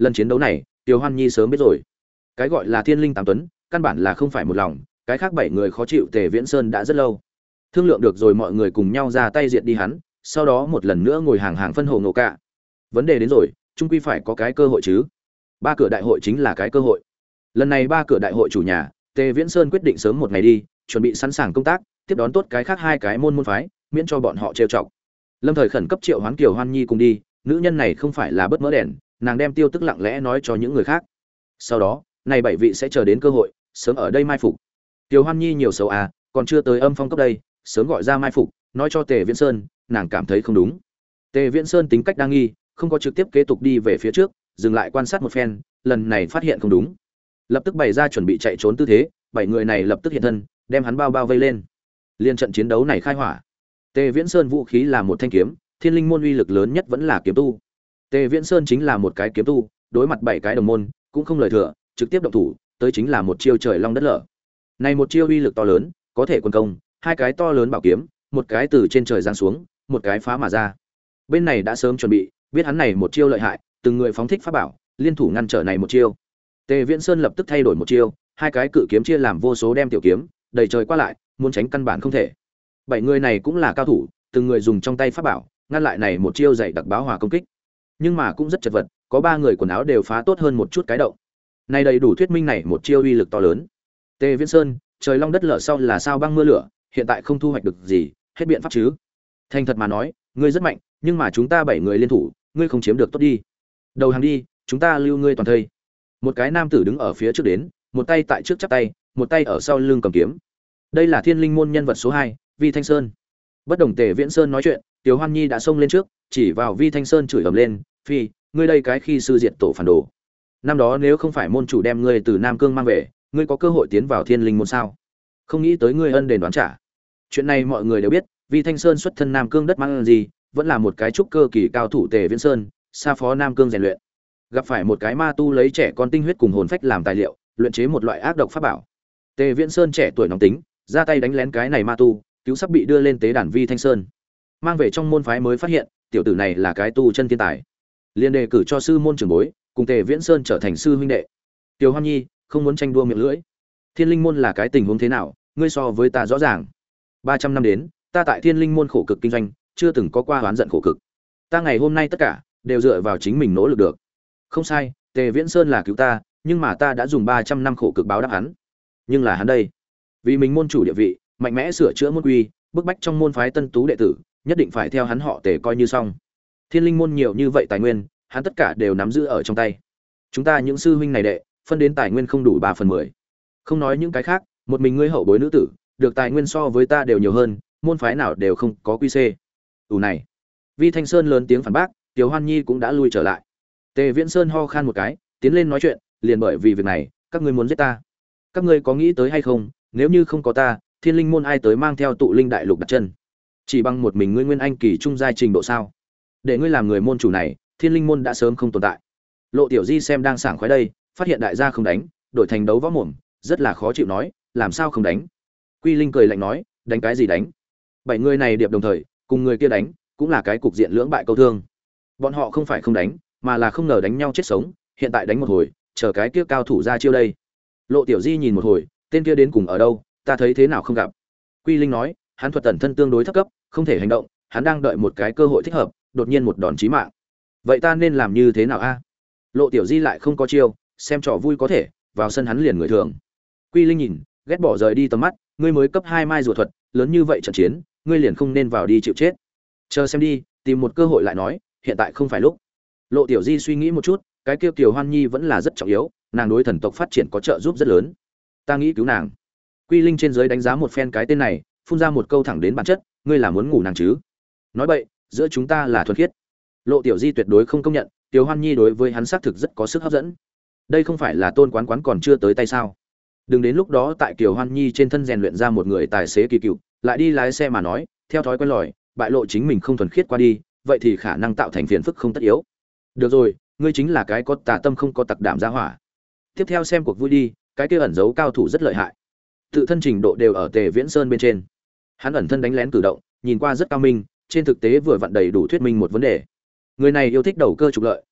Lần chiến đấu này Tiêu Hoan Nhi sớm biết rồi, cái gọi là thiên linh tám tuấn căn bản là không phải một lòng, cái khác bảy người khó chịu Tề Viễn Sơn đã rất lâu. Thương lượng được rồi mọi người cùng nhau ra tay diệt đi hắn, sau đó một lần nữa ngồi hàng hàng phân hồ ngộ cả. Vấn đề đến rồi, chung quy phải có cái cơ hội chứ. Ba cửa đại hội chính là cái cơ hội. Lần này ba cửa đại hội chủ nhà, Tề Viễn Sơn quyết định sớm một ngày đi, chuẩn bị sẵn sàng công tác, tiếp đón tốt cái khác hai cái môn môn phái, miễn cho bọn họ trêu chọc. Lâm Thời khẩn cấp triệu hoán Kiều Hoan Nhi cùng đi, nữ nhân này không phải là bất mỡ đèn, nàng đem tiêu tức lặng lẽ nói cho những người khác. Sau đó, này bảy vị sẽ chờ đến cơ hội, sớm ở đây mai phục. Kiều Hoan Nhi nhiều xấu à, còn chưa tới âm phong cấp đây, sớm gọi ra mai phục, nói cho Tề Viễn Sơn, nàng cảm thấy không đúng. Tề Viễn Sơn tính cách đa nghi, không có trực tiếp kế tục đi về phía trước, dừng lại quan sát một phen, lần này phát hiện không đúng, lập tức bày ra chuẩn bị chạy trốn tư thế, bảy người này lập tức hiện thân, đem hắn bao bao vây lên. Liên trận chiến đấu này khai hỏa. Tề Viễn Sơn vũ khí là một thanh kiếm, Thiên Linh môn uy lực lớn nhất vẫn là kiếm tu. Tề Viễn Sơn chính là một cái kiếm tu, đối mặt bảy cái đồng môn, cũng không lời thừa, trực tiếp động thủ, tới chính là một chiêu trời long đất lở. Này một chiêu uy lực to lớn, có thể quân công, hai cái to lớn bảo kiếm, một cái từ trên trời giáng xuống, một cái phá mà ra. Bên này đã sớm chuẩn bị, biết hắn này một chiêu lợi hại, từng người phóng thích pháp bảo, liên thủ ngăn trở này một chiêu. Tề Viễn Sơn lập tức thay đổi một chiêu, hai cái cự kiếm chia làm vô số đem tiểu kiếm, đầy trời qua lại, muốn tránh căn bản không thể. Bảy người này cũng là cao thủ, từng người dùng trong tay pháp bảo, ngăn lại này một chiêu dày đặc báo hòa công kích. Nhưng mà cũng rất chật vật, có ba người quần áo đều phá tốt hơn một chút cái động. Này đầy đủ thuyết minh này một chiêu uy lực to lớn. Tề Viễn Sơn, trời long đất lở sau là sao băng mưa lửa, hiện tại không thu hoạch được gì, hết biện pháp chứ. Thành thật mà nói, ngươi rất mạnh, nhưng mà chúng ta bảy người liên thủ, ngươi không chiếm được tốt đi. Đầu hàng đi, chúng ta lưu ngươi toàn thây. Một cái nam tử đứng ở phía trước đến, một tay tại trước chắp tay, một tay ở sau lưng cầm kiếm. Đây là Thiên Linh môn nhân vật số hai, Vi Thanh Sơn. Bất đồng Tề Viễn Sơn nói chuyện, Tiểu Hoan Nhi đã xông lên trước, chỉ vào Vi Thanh Sơn chửi ầm lên, "Phi, ngươi đây cái khi sư diệt tổ phản đồ. Năm đó nếu không phải môn chủ đem ngươi từ Nam Cương mang về, ngươi có cơ hội tiến vào Thiên Linh môn sao? Không nghĩ tới ngươi ân đền đoán trả." Chuyện này mọi người đều biết, Vi Thanh Sơn xuất thân Nam Cương đất mang gì, vẫn là một cái trúc cơ kỳ cao thủ Tề Viễn Sơn, xa phó Nam Cương rèn luyện. Gặp phải một cái ma tu lấy trẻ con tinh huyết cùng hồn phách làm tài liệu, luyện chế một loại ác độc pháp bảo. Tề Viễn Sơn trẻ tuổi nóng tính, ra tay đánh lén cái này ma tu, cứu sắp bị đưa lên tế đàn Vi Thanh Sơn. Mang về trong môn phái mới phát hiện, tiểu tử này là cái tu chân thiên tài. Liên đề cử cho sư môn trưởng bối, cùng Tề Viễn Sơn trở thành sư huynh đệ. Tiểu Hoan Nhi không muốn tranh đua miệng lưỡi. Thiên Linh môn là cái tình huống thế nào, ngươi so với ta rõ ràng. ba trăm năm đến, ta tại Thiên Linh môn khổ cực kinh doanh, chưa từng có qua oán giận khổ cực. Ta ngày hôm nay tất cả đều dựa vào chính mình nỗ lực được. Không sai, Tề Viễn Sơn là cứu ta, nhưng mà ta đã dùng ba trăm năm khổ cực báo đáp hắn. Nhưng là hắn đây, vì mình môn chủ địa vị, mạnh mẽ sửa chữa môn quy, bức bách trong môn phái tân tú đệ tử, nhất định phải theo hắn họ Tề coi như xong. Thiên Linh môn nhiều như vậy tài nguyên, hắn tất cả đều nắm giữ ở trong tay. Chúng ta những sư huynh này đệ, phân đến tài nguyên không đủ ba phần mười. Không nói những cái khác, một mình ngươi hậu bối nữ tử, được tài nguyên so với ta đều nhiều hơn, môn phái nào đều không có quy xê. Ủ này. Vi Thanh Sơn lớn tiếng phản bác, Tiểu Hoan Nhi cũng đã lui trở lại. Tề Viễn Sơn ho khan một cái, tiến lên nói chuyện, liền bởi vì việc này, các ngươi muốn giết ta. Các ngươi có nghĩ tới hay không, nếu như không có ta, Thiên Linh môn ai tới mang theo tụ linh đại lục đặt chân? Chỉ bằng một mình ngươi nguyên anh kỳ trung giai trình độ sao? Để ngươi làm người môn chủ này, Thiên Linh môn đã sớm không tồn tại. Lộ Tiểu Di xem đang sảng khoái đây, phát hiện đại gia không đánh, đổi thành đấu võ mồm, rất là khó chịu nói, làm sao không đánh? Quy Linh cười lạnh nói, đánh cái gì đánh? Bảy người này điệp đồng thời, cùng người kia đánh, cũng là cái cục diện lưỡng bại câu thương. Bọn họ không phải không đánh, mà là không ngờ đánh nhau chết sống, hiện tại đánh một hồi, chờ cái kia cao thủ ra chiêu đây. Lộ Tiểu Di nhìn một hồi, tên kia đến cùng ở đâu, ta thấy thế nào không gặp. Quy Linh nói, hắn thuật tẩn thân tương đối thấp cấp, không thể hành động, hắn đang đợi một cái cơ hội thích hợp, đột nhiên một đòn chí mạng. Vậy ta nên làm như thế nào a? Lộ Tiểu Di lại không có chiêu, xem trò vui có thể, vào sân hắn liền người thường. Quy Linh nhìn, ghét bỏ rời đi tầm mắt, ngươi mới cấp hai mai rùa thuật, lớn như vậy trận chiến, ngươi liền không nên vào đi chịu chết. Chờ xem đi, tìm một cơ hội lại nói, hiện tại không phải lúc. Lộ Tiểu Di suy nghĩ một chút, cái kia Kiều Hoan Nhi vẫn là rất trọng yếu, nàng đối thần tộc phát triển có trợ giúp rất lớn. Ta nghĩ cứu nàng. Quy Linh trên dưới đánh giá một phen cái tên này, phun ra một câu thẳng đến bản chất, ngươi là muốn ngủ nàng chứ? Nói bậy, giữa chúng ta là thuần khiết. Lộ Tiểu Di tuyệt đối không công nhận, Kiều Hoan Nhi đối với hắn xác thực rất có sức hấp dẫn. Đây không phải là Tôn Quán Quán còn chưa tới tay sao? Đừng đến lúc đó tại Kiều Hoan Nhi trên thân rèn luyện ra một người tài xế kỳ cựu, lại đi lái xe mà nói, theo thói quen lòi, bại lộ chính mình không thuần khiết qua đi, vậy thì khả năng tạo thành phiền phức không tất yếu. Được rồi, ngươi chính là cái có tà tâm không có tặc đảm ra hỏa. Tiếp theo xem cuộc vui đi, cái kia ẩn giấu cao thủ rất lợi hại. Tự thân trình độ đều ở Tề Viễn Sơn bên trên. Hắn ẩn thân đánh lén cử động, nhìn qua rất cao minh, trên thực tế vừa vặn đầy đủ thuyết minh một vấn đề. Người này yêu thích đầu cơ trục lợi,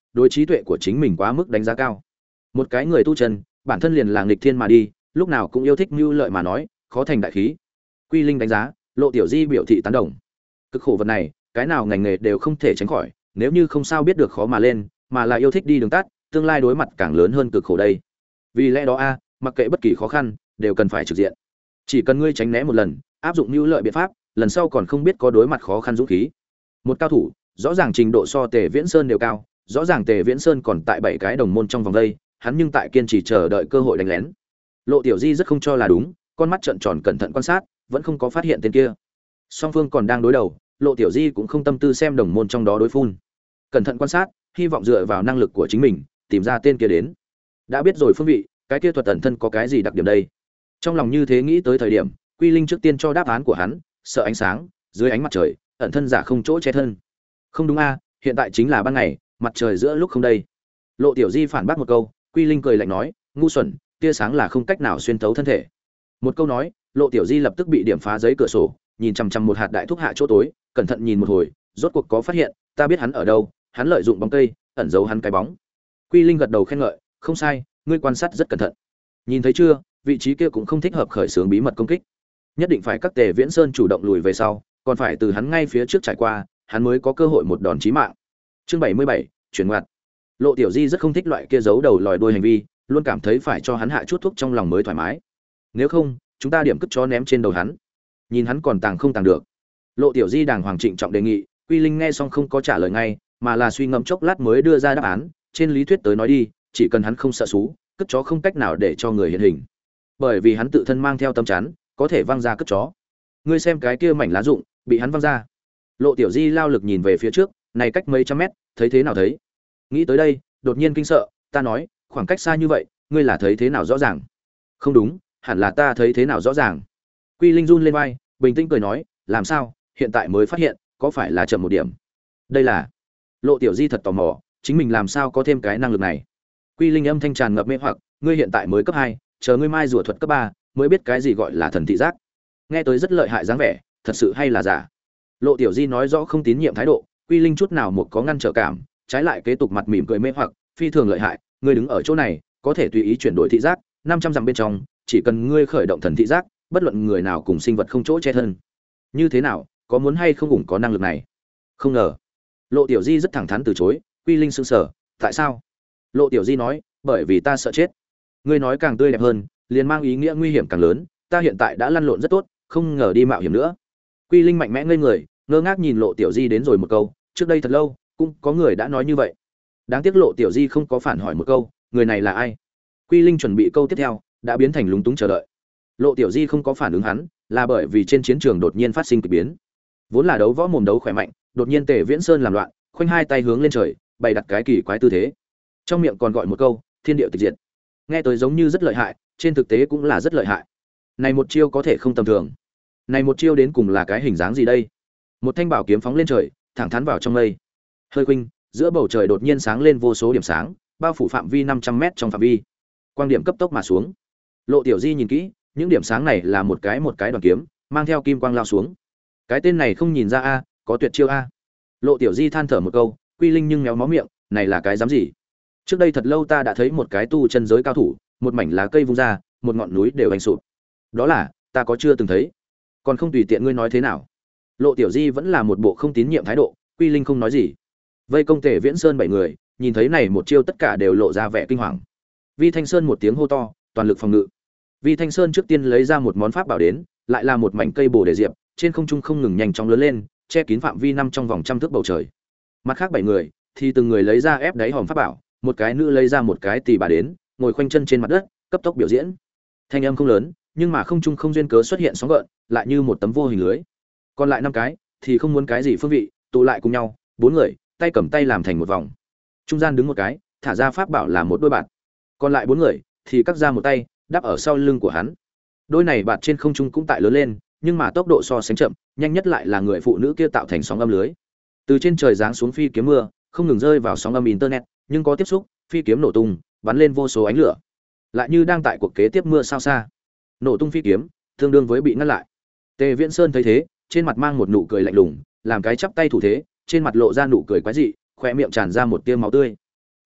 đối trí tuệ của chính mình quá mức đánh giá cao. Một cái người tu chân, bản thân liền là nghịch thiên mà đi, lúc nào cũng yêu thích mưu lợi mà nói, khó thành đại khí. Quy Linh đánh giá, Lộ Tiểu Di biểu thị tán đồng. Cực khổ vật này, cái nào ngành nghề đều không thể tránh khỏi, nếu như không sao biết được khó mà lên, mà là yêu thích đi đường tắt, tương lai đối mặt càng lớn hơn cực khổ đây. Vì lẽ đó a, mặc kệ bất kỳ khó khăn, đều cần phải trực diện. Chỉ cần ngươi tránh né một lần, áp dụng mưu lợi biện pháp, lần sau còn không biết có đối mặt khó khăn dũng khí. Một cao thủ, rõ ràng trình độ so Tề Viễn Sơn đều cao, rõ ràng Tề Viễn Sơn còn tại bảy cái đồng môn trong vòng đây, hắn nhưng tại kiên trì chờ đợi cơ hội đánh lén. Lộ Tiểu Di rất không cho là đúng, con mắt trợn tròn cẩn thận quan sát, vẫn không có phát hiện tên kia. Song phương còn đang đối đầu, Lộ Tiểu Di cũng không tâm tư xem đồng môn trong đó đối phun. Cẩn thận quan sát, hy vọng dựa vào năng lực của chính mình, tìm ra tên kia đến. Đã biết rồi phương vị, cái kia thuật ẩn thân có cái gì đặc điểm đây? Trong lòng như thế nghĩ tới thời điểm, Quy Linh trước tiên cho đáp án của hắn, sợ ánh sáng, dưới ánh mặt trời, ẩn thân giả không chỗ che thân. Không đúng a, hiện tại chính là ban ngày, mặt trời giữa lúc không đây. Lộ Tiểu Di phản bác một câu, Quy Linh cười lạnh nói, ngu xuẩn, tia sáng là không cách nào xuyên thấu thân thể. Một câu nói, Lộ Tiểu Di lập tức bị điểm phá giấy cửa sổ, nhìn chằm chằm một hạt đại thúc hạ chỗ tối, cẩn thận nhìn một hồi, rốt cuộc có phát hiện, ta biết hắn ở đâu, hắn lợi dụng bóng cây, ẩn giấu hắn cái bóng. Quy Linh gật đầu khen ngợi, không sai, ngươi quan sát rất cẩn thận. Nhìn thấy chưa, vị trí kia cũng không thích hợp khởi xướng bí mật công kích. Nhất định phải các Tề Viễn Sơn chủ động lùi về sau, còn phải từ hắn ngay phía trước trải qua, hắn mới có cơ hội một đòn chí mạng. Chương bảy mươi bảy, chuyển ngoặt. Lộ Tiểu Di rất không thích loại kia giấu đầu lòi đuôi hành vi, luôn cảm thấy phải cho hắn hạ chút thuốc trong lòng mới thoải mái. Nếu không, chúng ta điểm cất chó ném trên đầu hắn. Nhìn hắn còn tàng không tàng được. Lộ Tiểu Di đàng hoàng trịnh trọng đề nghị, Quy Linh nghe xong không có trả lời ngay, mà là suy ngẫm chốc lát mới đưa ra đáp án, trên lý thuyết tới nói đi, chỉ cần hắn không sợ sú, cất chó không cách nào để cho người hiện hình. Bởi vì hắn tự thân mang theo tâm chắn, có thể văng ra cất chó. Ngươi xem cái kia mảnh lá rụng, bị hắn văng ra. Lộ Tiểu Di lao lực nhìn về phía trước, này cách mấy trăm mét, thấy thế nào thấy? Nghĩ tới đây, đột nhiên kinh sợ, ta nói, khoảng cách xa như vậy, ngươi là thấy thế nào rõ ràng? Không đúng, hẳn là ta thấy thế nào rõ ràng. Quy Linh run lên vai, bình tĩnh cười nói, làm sao, hiện tại mới phát hiện, có phải là chậm một điểm? Đây là. Lộ Tiểu Di thật tò mò, chính mình làm sao có thêm cái năng lực này? Quy Linh âm thanh tràn ngập mê hoặc, ngươi hiện tại mới cấp hai, chờ ngươi mai rùa thuật cấp ba, mới biết cái gì gọi là thần thị giác. Nghe tới rất lợi hại dáng vẻ, thật sự hay là giả? Lộ Tiểu Di nói rõ không tín nhiệm thái độ, Quy Linh chút nào một có ngăn trở cảm, trái lại kế tục mặt mỉm cười mê hoặc, phi thường lợi hại, ngươi đứng ở chỗ này, có thể tùy ý chuyển đổi thị giác, năm trăm dặm bên trong, chỉ cần ngươi khởi động thần thị giác, bất luận người nào cùng sinh vật không chỗ che thân. Như thế nào, có muốn hay không cũng có năng lực này? Không ngờ. Lộ Tiểu Di rất thẳng thắn từ chối, Quy Linh sững sờ, tại sao? Lộ Tiểu Di nói, bởi vì ta sợ chết. Ngươi nói càng tươi đẹp hơn, liền mang ý nghĩa nguy hiểm càng lớn, ta hiện tại đã lăn lộn rất tốt, không ngờ đi mạo hiểm nữa. Quy Linh mạnh mẽ ngây người, ngơ ngác nhìn Lộ Tiểu Di đến rồi một câu, trước đây thật lâu, cũng có người đã nói như vậy. Đáng tiếc Lộ Tiểu Di không có phản hỏi một câu, người này là ai? Quy Linh chuẩn bị câu tiếp theo, đã biến thành lúng túng chờ đợi. Lộ Tiểu Di không có phản ứng hắn, là bởi vì trên chiến trường đột nhiên phát sinh kỳ biến. Vốn là đấu võ mồm đấu khỏe mạnh, đột nhiên Tề Viễn Sơn làm loạn, khoanh hai tay hướng lên trời, bày đặt cái kỳ quái tư thế. Trong miệng còn gọi một câu, thiên địa tịch diệt. Nghe tới giống như rất lợi hại, trên thực tế cũng là rất lợi hại. Này một chiêu có thể không tầm thường. Này một chiêu đến cùng là cái hình dáng gì đây? Một thanh bảo kiếm phóng lên trời, thẳng thắn vào trong mây. Hơi khuynh, giữa bầu trời đột nhiên sáng lên vô số điểm sáng, bao phủ phạm vi năm trăm mét trong phạm vi. Quang điểm cấp tốc mà xuống. Lộ Tiểu Di nhìn kỹ, những điểm sáng này là một cái một cái đoàn kiếm, mang theo kim quang lao xuống. Cái tên này không nhìn ra a, có tuyệt chiêu a. Lộ Tiểu Di than thở một câu, Quy Linh nhưng méo mó miệng, này là cái dám gì? Trước đây thật lâu ta đã thấy một cái tu chân giới cao thủ, một mảnh lá cây vung ra, một ngọn núi đều anh sụp. Đó là, ta có chưa từng thấy. Còn không tùy tiện ngươi nói thế nào. Lộ Tiểu Di vẫn là một bộ không tín nhiệm thái độ, Quy Linh không nói gì. Vây công Tề Viễn Sơn bảy người, nhìn thấy này một chiêu tất cả đều lộ ra vẻ kinh hoàng. Vi Thanh Sơn một tiếng hô to, toàn lực phòng ngự. Vi Thanh Sơn trước tiên lấy ra một món pháp bảo đến, lại là một mảnh cây bồ đề diệp, trên không trung không ngừng nhanh chóng lớn lên, che kín phạm vi năm trong vòng trăm thước bầu trời. Mặt khác bảy người thì từng người lấy ra ép đáy hòm pháp bảo, một cái nữ lấy ra một cái tỳ bà đến, ngồi khoanh chân trên mặt đất, cấp tốc biểu diễn. Thanh âm không lớn, nhưng mà không trung không duyên cớ xuất hiện sóng gợn, lại như một tấm vô hình lưới. Còn lại năm cái thì không muốn cái gì phương vị, tụ lại cùng nhau, bốn người, tay cầm tay làm thành một vòng. Trung gian đứng một cái, thả ra pháp bảo là một đôi bạt. Còn lại bốn người thì cắt ra một tay, đắp ở sau lưng của hắn. Đôi này bạt trên không trung cũng tại lớn lên, nhưng mà tốc độ so sánh chậm, nhanh nhất lại là người phụ nữ kia tạo thành sóng âm lưới. Từ trên trời giáng xuống phi kiếm mưa, không ngừng rơi vào sóng âm internet, nhưng có tiếp xúc, phi kiếm nổ tung, bắn lên vô số ánh lửa. Lại như đang tại cuộc kế tiếp mưa sao xa. Nổ tung phi kiếm, tương đương với bị ngăn lại. Tề Viễn Sơn thấy thế, trên mặt mang một nụ cười lạnh lùng, làm cái chắp tay thủ thế, trên mặt lộ ra nụ cười quái dị, khóe miệng tràn ra một tia máu tươi.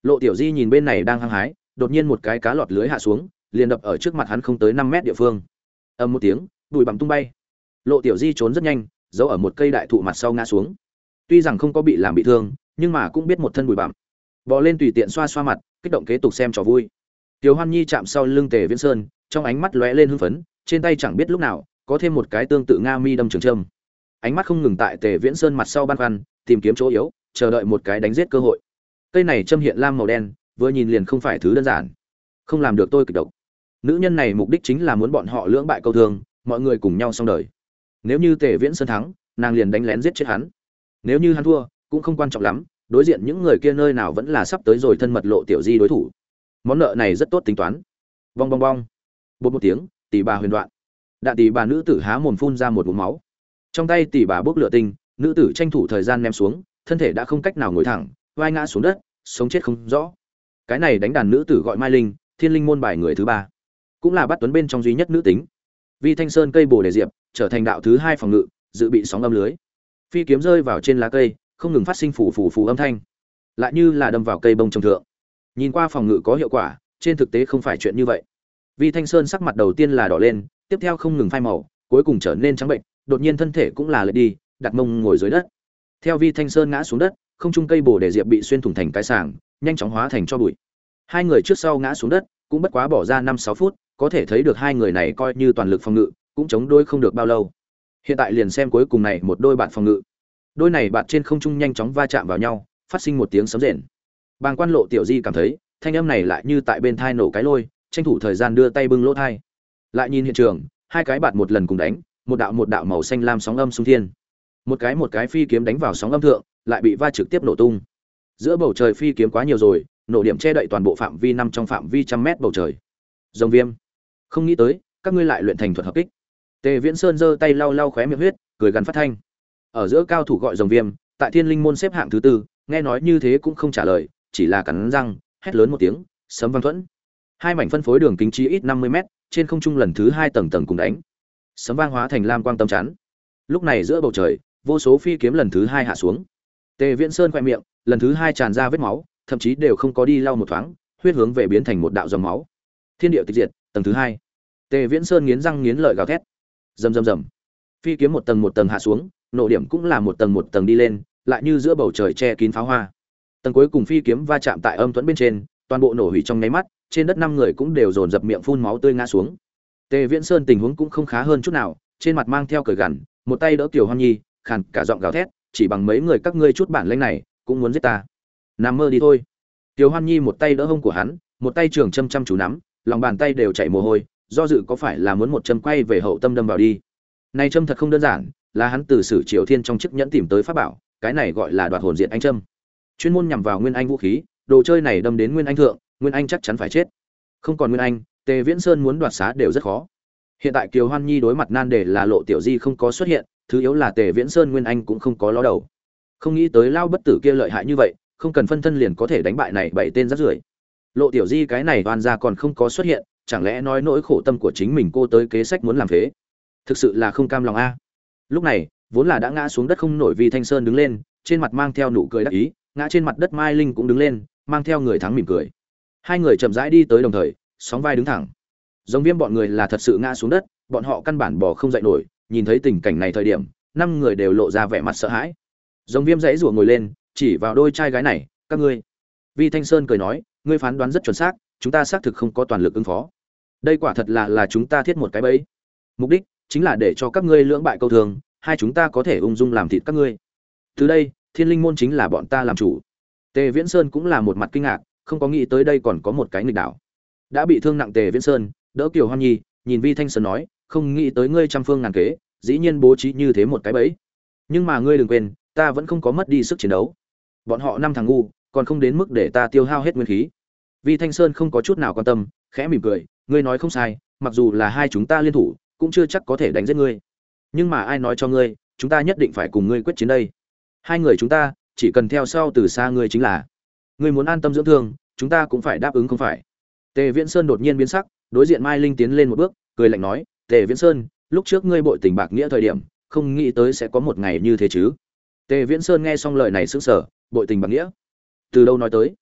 Lộ Tiểu Di nhìn bên này đang hăng hái, đột nhiên một cái cá lọt lưới hạ xuống, liền đập ở trước mặt hắn không tới năm mét địa phương. Ầm một tiếng, bụi bặm tung bay. Lộ Tiểu Di trốn rất nhanh, giấu ở một cây đại thụ mặt sau ngã xuống. Tuy rằng không có bị làm bị thương, nhưng mà cũng biết một thân bụi bặm. Bò lên tùy tiện xoa xoa mặt, kích động kế tục xem trò vui. Tiểu Hoan Nhi chạm sau lưng Tề Viễn Sơn, trong ánh mắt lóe lên hưng phấn, trên tay chẳng biết lúc nào có thêm một cái tương tự nga mi đâm trường châm. Ánh mắt không ngừng tại Tề Viễn Sơn mặt sau băn khoăn, tìm kiếm chỗ yếu, chờ đợi một cái đánh giết cơ hội. Cây này châm hiện lam màu đen, vừa nhìn liền không phải thứ đơn giản. Không làm được tôi kịch độc. Nữ nhân này mục đích chính là muốn bọn họ lưỡng bại câu thương, mọi người cùng nhau xong đời. Nếu như Tề Viễn Sơn thắng, nàng liền đánh lén giết chết hắn. Nếu như hắn thua, cũng không quan trọng lắm, đối diện những người kia nơi nào vẫn là sắp tới rồi thân mật Lộ Tiểu Di đối thủ. Món nợ này rất tốt tính toán. Bong bong bong. Bột một tiếng, tỷ bà huyền đoạn. Đạn tỷ bà nữ tử há mồm phun ra một ngụm máu. Trong tay tỷ bà bốc lửa tinh, nữ tử tranh thủ thời gian ném xuống, thân thể đã không cách nào ngồi thẳng, vai ngã xuống đất, sống chết không rõ. Cái này đánh đàn nữ tử gọi Mai Linh, Thiên Linh môn bài người thứ ba, cũng là bắt tuấn bên trong duy nhất nữ tính. Vi Thanh Sơn cây bồ đề diệp trở thành đạo thứ hai phòng ngự, dự bị sóng âm lưới. Phi kiếm rơi vào trên lá cây, không ngừng phát sinh phù phù phù âm thanh, lại như là đâm vào cây bông trồng thượng. Nhìn qua phòng ngự có hiệu quả, trên thực tế không phải chuyện như vậy. Vi Thanh Sơn sắc mặt đầu tiên là đỏ lên, tiếp theo không ngừng phai màu, cuối cùng trở nên trắng bệnh, đột nhiên thân thể cũng là lệch đi, đặt mông ngồi dưới đất. Theo Vi Thanh Sơn ngã xuống đất, không trung cây bồ đề diệp bị xuyên thủng thành cái sàng, nhanh chóng hóa thành cho bụi. Hai người trước sau ngã xuống đất, cũng bất quá bỏ ra năm sáu phút, có thể thấy được hai người này coi như toàn lực phòng ngự, cũng chống đôi không được bao lâu. Hiện tại liền xem cuối cùng này một đôi bạn phòng ngự. Đôi này bạn trên không trung nhanh chóng va chạm vào nhau, phát sinh một tiếng sấm rền. Bàng Quan Lộ Tiểu Di cảm thấy, thanh âm này lại như tại bên thai nổ cái lôi, tranh thủ thời gian đưa tay bưng lỗ thai. Lại nhìn hiện trường, hai cái bạn một lần cùng đánh, một đạo một đạo màu xanh lam sóng âm xung thiên. Một cái một cái phi kiếm đánh vào sóng âm thượng, lại bị va trực tiếp nổ tung. Giữa bầu trời phi kiếm quá nhiều rồi, nổ điểm che đậy toàn bộ phạm vi năm trong phạm vi trăm mét bầu trời. Rồng Viêm, không nghĩ tới, các ngươi lại luyện thành thuật hợp kích. Tề Viễn Sơn giơ tay lau lau khóe miệng huyết, cười gằn phát thanh. Ở giữa cao thủ gọi Rồng Viêm, tại Thiên Linh môn xếp hạng thứ tư, nghe nói như thế cũng không trả lời, chỉ là cắn răng, hét lớn một tiếng, sấm vang thuẫn. Hai mảnh phân phối đường kính chí ít năm mươi mét, trên không trung lần thứ hai tầng tầng cùng đánh. Sấm vang hóa thành lam quang tâm chắn. Lúc này giữa bầu trời, vô số phi kiếm lần thứ hai hạ xuống. Tề Viễn Sơn quẹt miệng, lần thứ hai tràn ra vết máu, thậm chí đều không có đi lau một thoáng, huyết hướng về biến thành một đạo dòng máu. Thiên địa tịch diệt, tầng thứ hai. Tề Viễn Sơn nghiến răng nghiến lợi gào thét. Rầm rầm rầm. Phi kiếm một tầng một tầng hạ xuống, nổ điểm cũng là một tầng một tầng đi lên, lại như giữa bầu trời che kín pháo hoa. Tầng cuối cùng phi kiếm va chạm tại âm thuẫn bên trên, toàn bộ nổ hủy trong nháy mắt, trên đất năm người cũng đều dồn dập miệng phun máu tươi ngã xuống. Tề Viễn Sơn tình huống cũng không khá hơn chút nào, trên mặt mang theo cười gằn, một tay đỡ Kiều Hoan Nhi, khàn cả giọng gào thét, chỉ bằng mấy người các ngươi chút bản lĩnh này, cũng muốn giết ta. Nằm mơ đi thôi. Kiều Hoan Nhi một tay đỡ hông của hắn, một tay trường châm chăm chú nắm, lòng bàn tay đều chảy mồ hôi, do dự có phải là muốn một châm quay về hậu tâm đâm vào đi. Này châm thật không đơn giản, là hắn từ Sử Triều Thiên trong chiếc nhẫn tìm tới pháp bảo, cái này gọi là Đoạt hồn diệt anh châm. Chuyên môn nhằm vào Nguyên Anh vũ khí, đồ chơi này đâm đến Nguyên Anh thượng, Nguyên Anh chắc chắn phải chết. Không còn Nguyên Anh, Tề Viễn Sơn muốn đoạt xá đều rất khó. Hiện tại Kiều Hoan Nhi đối mặt nan đề là Lộ Tiểu Di không có xuất hiện, thứ yếu là Tề Viễn Sơn Nguyên Anh cũng không có ló đầu. Không nghĩ tới lao bất tử kia lợi hại như vậy, không cần phân thân liền có thể đánh bại này bảy tên rác rưởi. Lộ Tiểu Di cái này oan gia còn không có xuất hiện, chẳng lẽ nói nỗi khổ tâm của chính mình cô tới kế sách muốn làm phế. Thực sự là không cam lòng a. Lúc này, vốn là đã ngã xuống đất không nổi vì Thanh Sơn đứng lên, trên mặt mang theo nụ cười đắc ý, ngã trên mặt đất Mai Linh cũng đứng lên, mang theo người thắng mỉm cười. Hai người chậm rãi đi tới đồng thời, sóng vai đứng thẳng. Giống Viêm bọn người là thật sự ngã xuống đất, bọn họ căn bản bò không dậy nổi, nhìn thấy tình cảnh này thời điểm, năm người đều lộ ra vẻ mặt sợ hãi. Giống Viêm dãy rủa ngồi lên, chỉ vào đôi trai gái này, các ngươi. Vi Thanh Sơn cười nói, ngươi phán đoán rất chuẩn xác, chúng ta xác thực không có toàn lực ứng phó. Đây quả thật là là chúng ta thiết một cái bẫy. Mục đích chính là để cho các ngươi lưỡng bại câu thường, hai chúng ta có thể ung dung làm thịt các ngươi. Từ đây, Thiên Linh môn chính là bọn ta làm chủ. Tề Viễn Sơn cũng là một mặt kinh ngạc, không có nghĩ tới đây còn có một cái nghịch đảo. Đã bị thương nặng Tề Viễn Sơn, đỡ Kiều Hoan Nhi, nhìn Vi Thanh Sơn nói, không nghĩ tới ngươi trăm phương ngàn kế, dĩ nhiên bố trí như thế một cái bẫy. Nhưng mà ngươi đừng quên, ta vẫn không có mất đi sức chiến đấu. Bọn họ năm thằng ngu, còn không đến mức để ta tiêu hao hết nguyên khí. Vi Thanh Sơn không có chút nào quan tâm, khẽ mỉm cười, ngươi nói không sai, mặc dù là hai chúng ta liên thủ, cũng chưa chắc có thể đánh giết ngươi. Nhưng mà ai nói cho ngươi, chúng ta nhất định phải cùng ngươi quyết chiến đây. Hai người chúng ta, chỉ cần theo sau từ xa ngươi chính là. Ngươi muốn an tâm dưỡng thương, chúng ta cũng phải đáp ứng không phải. Tề Viễn Sơn đột nhiên biến sắc, đối diện Mai Linh tiến lên một bước, cười lạnh nói, Tề Viễn Sơn, lúc trước ngươi bội tình bạc nghĩa thời điểm, không nghĩ tới sẽ có một ngày như thế chứ. Tề Viễn Sơn nghe xong lời này sững sờ, bội tình bạc nghĩa, từ đâu nói tới?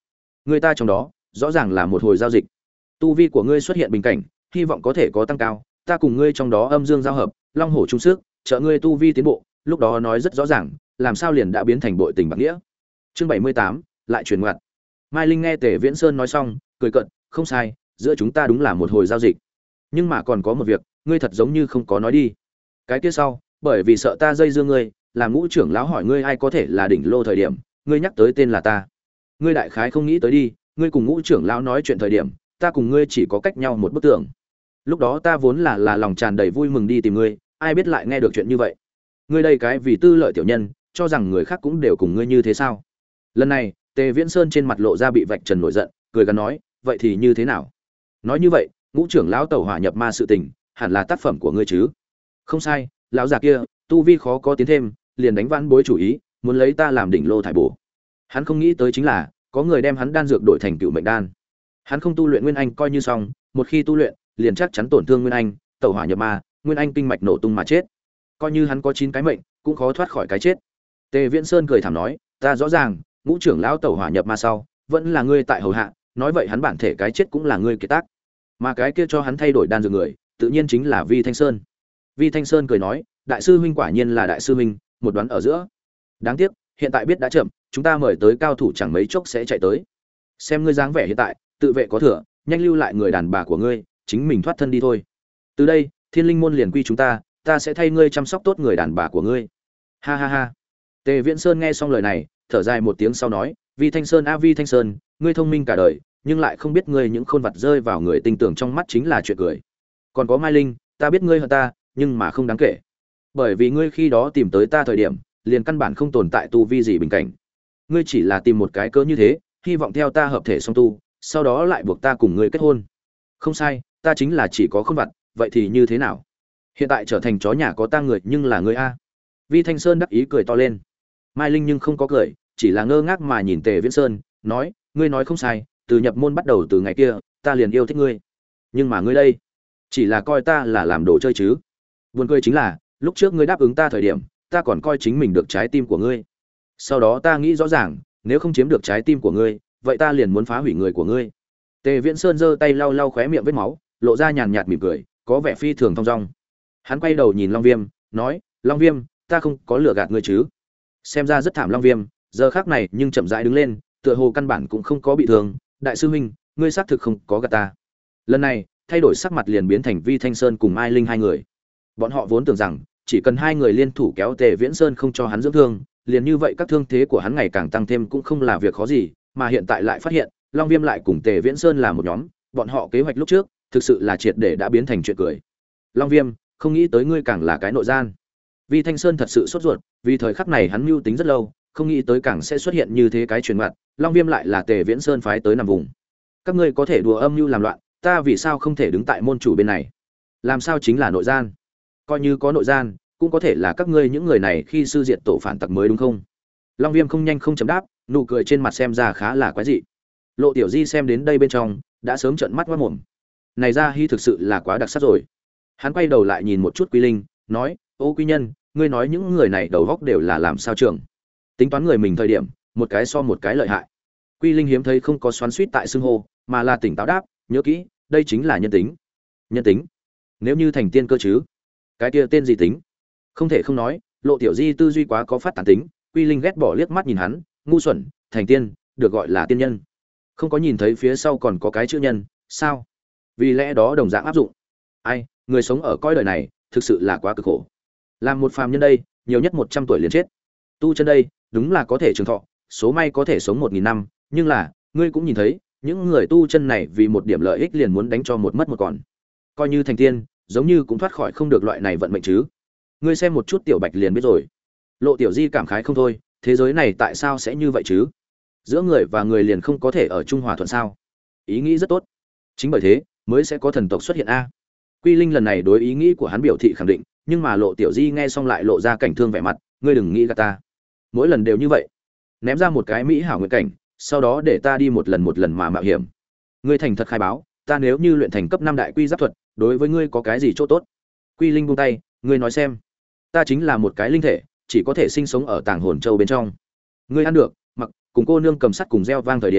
Người ta trong đó rõ ràng là một hồi giao dịch. Tu vi của ngươi xuất hiện bình cảnh, hy vọng có thể có tăng cao, ta cùng ngươi trong đó âm dương giao hợp, long hổ chung sức, trợ ngươi tu vi tiến bộ, lúc đó nói rất rõ ràng, làm sao liền đã biến thành bội tình bạc nghĩa. Chương bảy mươi tám, lại truyền ngoặt. Mai Linh nghe Tề Viễn Sơn nói xong, cười cợt, không sai, giữa chúng ta đúng là một hồi giao dịch. Nhưng mà còn có một việc, ngươi thật giống như không có nói đi. Cái kia sau, bởi vì sợ ta dây dưa ngươi, làm Ngũ trưởng lão hỏi ngươi ai có thể là đỉnh lô thời điểm, ngươi nhắc tới tên là ta. Ngươi đại khái không nghĩ tới đi, ngươi cùng Ngũ trưởng lão nói chuyện thời điểm, ta cùng ngươi chỉ có cách nhau một bức tường. Lúc đó ta vốn là là lòng tràn đầy vui mừng đi tìm ngươi, ai biết lại nghe được chuyện như vậy. Ngươi đây cái vì tư lợi tiểu nhân, cho rằng người khác cũng đều cùng ngươi như thế sao? Lần này, Tề Viễn Sơn trên mặt lộ ra bị vạch trần nổi giận, cười gằn nói, vậy thì như thế nào? Nói như vậy, Ngũ trưởng lão tẩu hỏa nhập ma sự tình, hẳn là tác phẩm của ngươi chứ? Không sai, lão già kia, tu vi khó có tiến thêm, liền đánh vãn bối chủ ý, muốn lấy ta làm đỉnh lô thải bổ. Hắn không nghĩ tới chính là, có người đem hắn đan dược đổi thành cựu mệnh đan. Hắn không tu luyện nguyên anh coi như xong, một khi tu luyện, liền chắc chắn tổn thương nguyên anh, tẩu hỏa nhập ma, nguyên anh kinh mạch nổ tung mà chết. Coi như hắn có chín cái mệnh, cũng khó thoát khỏi cái chết. Tề Viễn Sơn cười thảm nói, ta rõ ràng, Ngũ trưởng lão tẩu hỏa nhập ma sau, vẫn là ngươi tại hầu hạ, nói vậy hắn bản thể cái chết cũng là ngươi kiệt tác. Mà cái kia cho hắn thay đổi đan dược người, tự nhiên chính là Vi Thanh Sơn. Vi Thanh Sơn cười nói, đại sư huynh quả nhiên là đại sư huynh, một đoán ở giữa. Đáng tiếc, hiện tại biết đã chậm, chúng ta mời tới cao thủ chẳng mấy chốc sẽ chạy tới. Xem ngươi dáng vẻ hiện tại, tự vệ có thừa, nhanh lưu lại người đàn bà của ngươi, chính mình thoát thân đi thôi. Từ đây, Thiên Linh môn liền quy chúng ta, ta sẽ thay ngươi chăm sóc tốt người đàn bà của ngươi. Ha ha ha. Tề Viễn Sơn nghe xong lời này, thở dài một tiếng sau nói, Vi Thanh Sơn a Vi Thanh Sơn, ngươi thông minh cả đời, nhưng lại không biết ngươi những khôn vật rơi vào người tinh tưởng trong mắt chính là chuyện cười. Còn có Mai Linh, ta biết ngươi hận ta, nhưng mà không đáng kể. Bởi vì ngươi khi đó tìm tới ta thời điểm, liền căn bản không tồn tại tu vi gì bình cảnh. Ngươi chỉ là tìm một cái cớ như thế, hy vọng theo ta hợp thể song tu, sau đó lại buộc ta cùng ngươi kết hôn. Không sai, ta chính là chỉ có khôn vật, vậy thì như thế nào? Hiện tại trở thành chó nhà có tang người, nhưng là ngươi a. Vi Thanh Sơn đắc ý cười to lên. Mai Linh nhưng không có cười, chỉ là ngơ ngác mà nhìn Tề Viễn Sơn, nói, ngươi nói không sai, từ nhập môn bắt đầu từ ngày kia, ta liền yêu thích ngươi. Nhưng mà ngươi đây, chỉ là coi ta là làm đồ chơi chứ? Buồn cười chính là, lúc trước ngươi đáp ứng ta thời điểm, ta còn coi chính mình được trái tim của ngươi. Sau đó ta nghĩ rõ ràng, nếu không chiếm được trái tim của ngươi, vậy ta liền muốn phá hủy người của ngươi. Tề Viễn Sơn giơ tay lau lau khóe miệng vết máu, lộ ra nhàn nhạt mỉm cười, có vẻ phi thường thong dong. Hắn quay đầu nhìn Long Viêm, nói, Long Viêm, ta không có lừa gạt ngươi chứ? Xem ra rất thảm Long Viêm, giờ khắc này nhưng chậm rãi đứng lên, tựa hồ căn bản cũng không có bị thương. Đại sư huynh, ngươi xác thực không có gạt ta. Lần này, thay đổi sắc mặt liền biến thành Vi Thanh Sơn cùng Mai Linh hai người. Bọn họ vốn tưởng rằng, chỉ cần hai người liên thủ kéo Tề Viễn Sơn không cho hắn dưỡng thương, liền như vậy các thương thế của hắn ngày càng tăng thêm cũng không là việc khó gì, mà hiện tại lại phát hiện, Long Viêm lại cùng Tề Viễn Sơn là một nhóm, bọn họ kế hoạch lúc trước, thực sự là triệt để đã biến thành chuyện cười. Long Viêm, không nghĩ tới ngươi càng là cái nội gian. Vi Thanh Sơn thật sự sốt ruột, vì thời khắc này hắn mưu tính rất lâu, không nghĩ tới càng sẽ xuất hiện như thế cái chuyện mặt, Long Viêm lại là Tề Viễn Sơn phái tới nằm vùng. Các ngươi có thể đùa âm mưu làm loạn, ta vì sao không thể đứng tại môn chủ bên này? Làm sao chính là nội gian? Coi như có nội gian, cũng có thể là các ngươi những người này khi sư diệt tổ phản tặc mới đúng không? Long Viêm không nhanh không chậm đáp, nụ cười trên mặt xem ra khá là quái dị. Lộ Tiểu Di xem đến đây bên trong, đã sớm trợn mắt ngoác mồm. Này ra Hi thực sự là quá đặc sắc rồi. Hắn quay đầu lại nhìn một chút Quy Linh, nói, ô Quy Nhân, ngươi nói những người này đầu góc đều là làm sao trưởng? Tính toán người mình thời điểm, một cái so một cái lợi hại. Quy Linh hiếm thấy không có xoắn xuýt tại xưng hô, mà là tỉnh táo đáp, nhớ kỹ, đây chính là nhân tính. Nhân tính? Nếu như thành tiên cơ chứ? Cái kia tên gì tính? Không thể không nói, Lộ Tiểu Di tư duy quá có phát tán tính. Quy Linh ghét bỏ liếc mắt nhìn hắn, ngu xuẩn, thành tiên, được gọi là tiên nhân. Không có nhìn thấy phía sau còn có cái chữ nhân, sao? Vì lẽ đó đồng dạng áp dụng. Ai, người sống ở cõi đời này, thực sự là quá cực khổ. Làm một phàm nhân đây, nhiều nhất một trăm tuổi liền chết. Tu chân đây, đúng là có thể trường thọ, số may có thể sống một nghìn năm, nhưng là, ngươi cũng nhìn thấy, những người tu chân này vì một điểm lợi ích liền muốn đánh cho một mất một còn. Coi như thành tiên, giống như cũng thoát khỏi không được loại này vận mệnh chứ. Ngươi xem một chút Tiểu Bạch liền biết rồi. Lộ Tiểu Di cảm khái không thôi, thế giới này tại sao sẽ như vậy chứ? Giữa người và người liền không có thể ở chung hòa thuận sao? Ý nghĩ rất tốt. Chính bởi thế, mới sẽ có thần tộc xuất hiện a. Quy Linh lần này đối ý nghĩ của hắn biểu thị khẳng định, nhưng mà Lộ Tiểu Di nghe xong lại lộ ra cảnh thương vẻ mặt, ngươi đừng nghĩ gạt ta. Mỗi lần đều như vậy. Ném ra một cái mỹ hảo nguyện cảnh, sau đó để ta đi một lần một lần mà mạo hiểm. Ngươi thành thật khai báo, ta nếu như luyện thành cấp năm đại quy giáp thuật, đối với ngươi có cái gì chỗ tốt? Quy Linh buông tay, ngươi nói xem. Ta chính là một cái linh thể, chỉ có thể sinh sống ở Tàng Hồn Châu bên trong. Ngươi ăn được, mặc cùng cô nương cầm sắt cùng gieo vang thời điểm,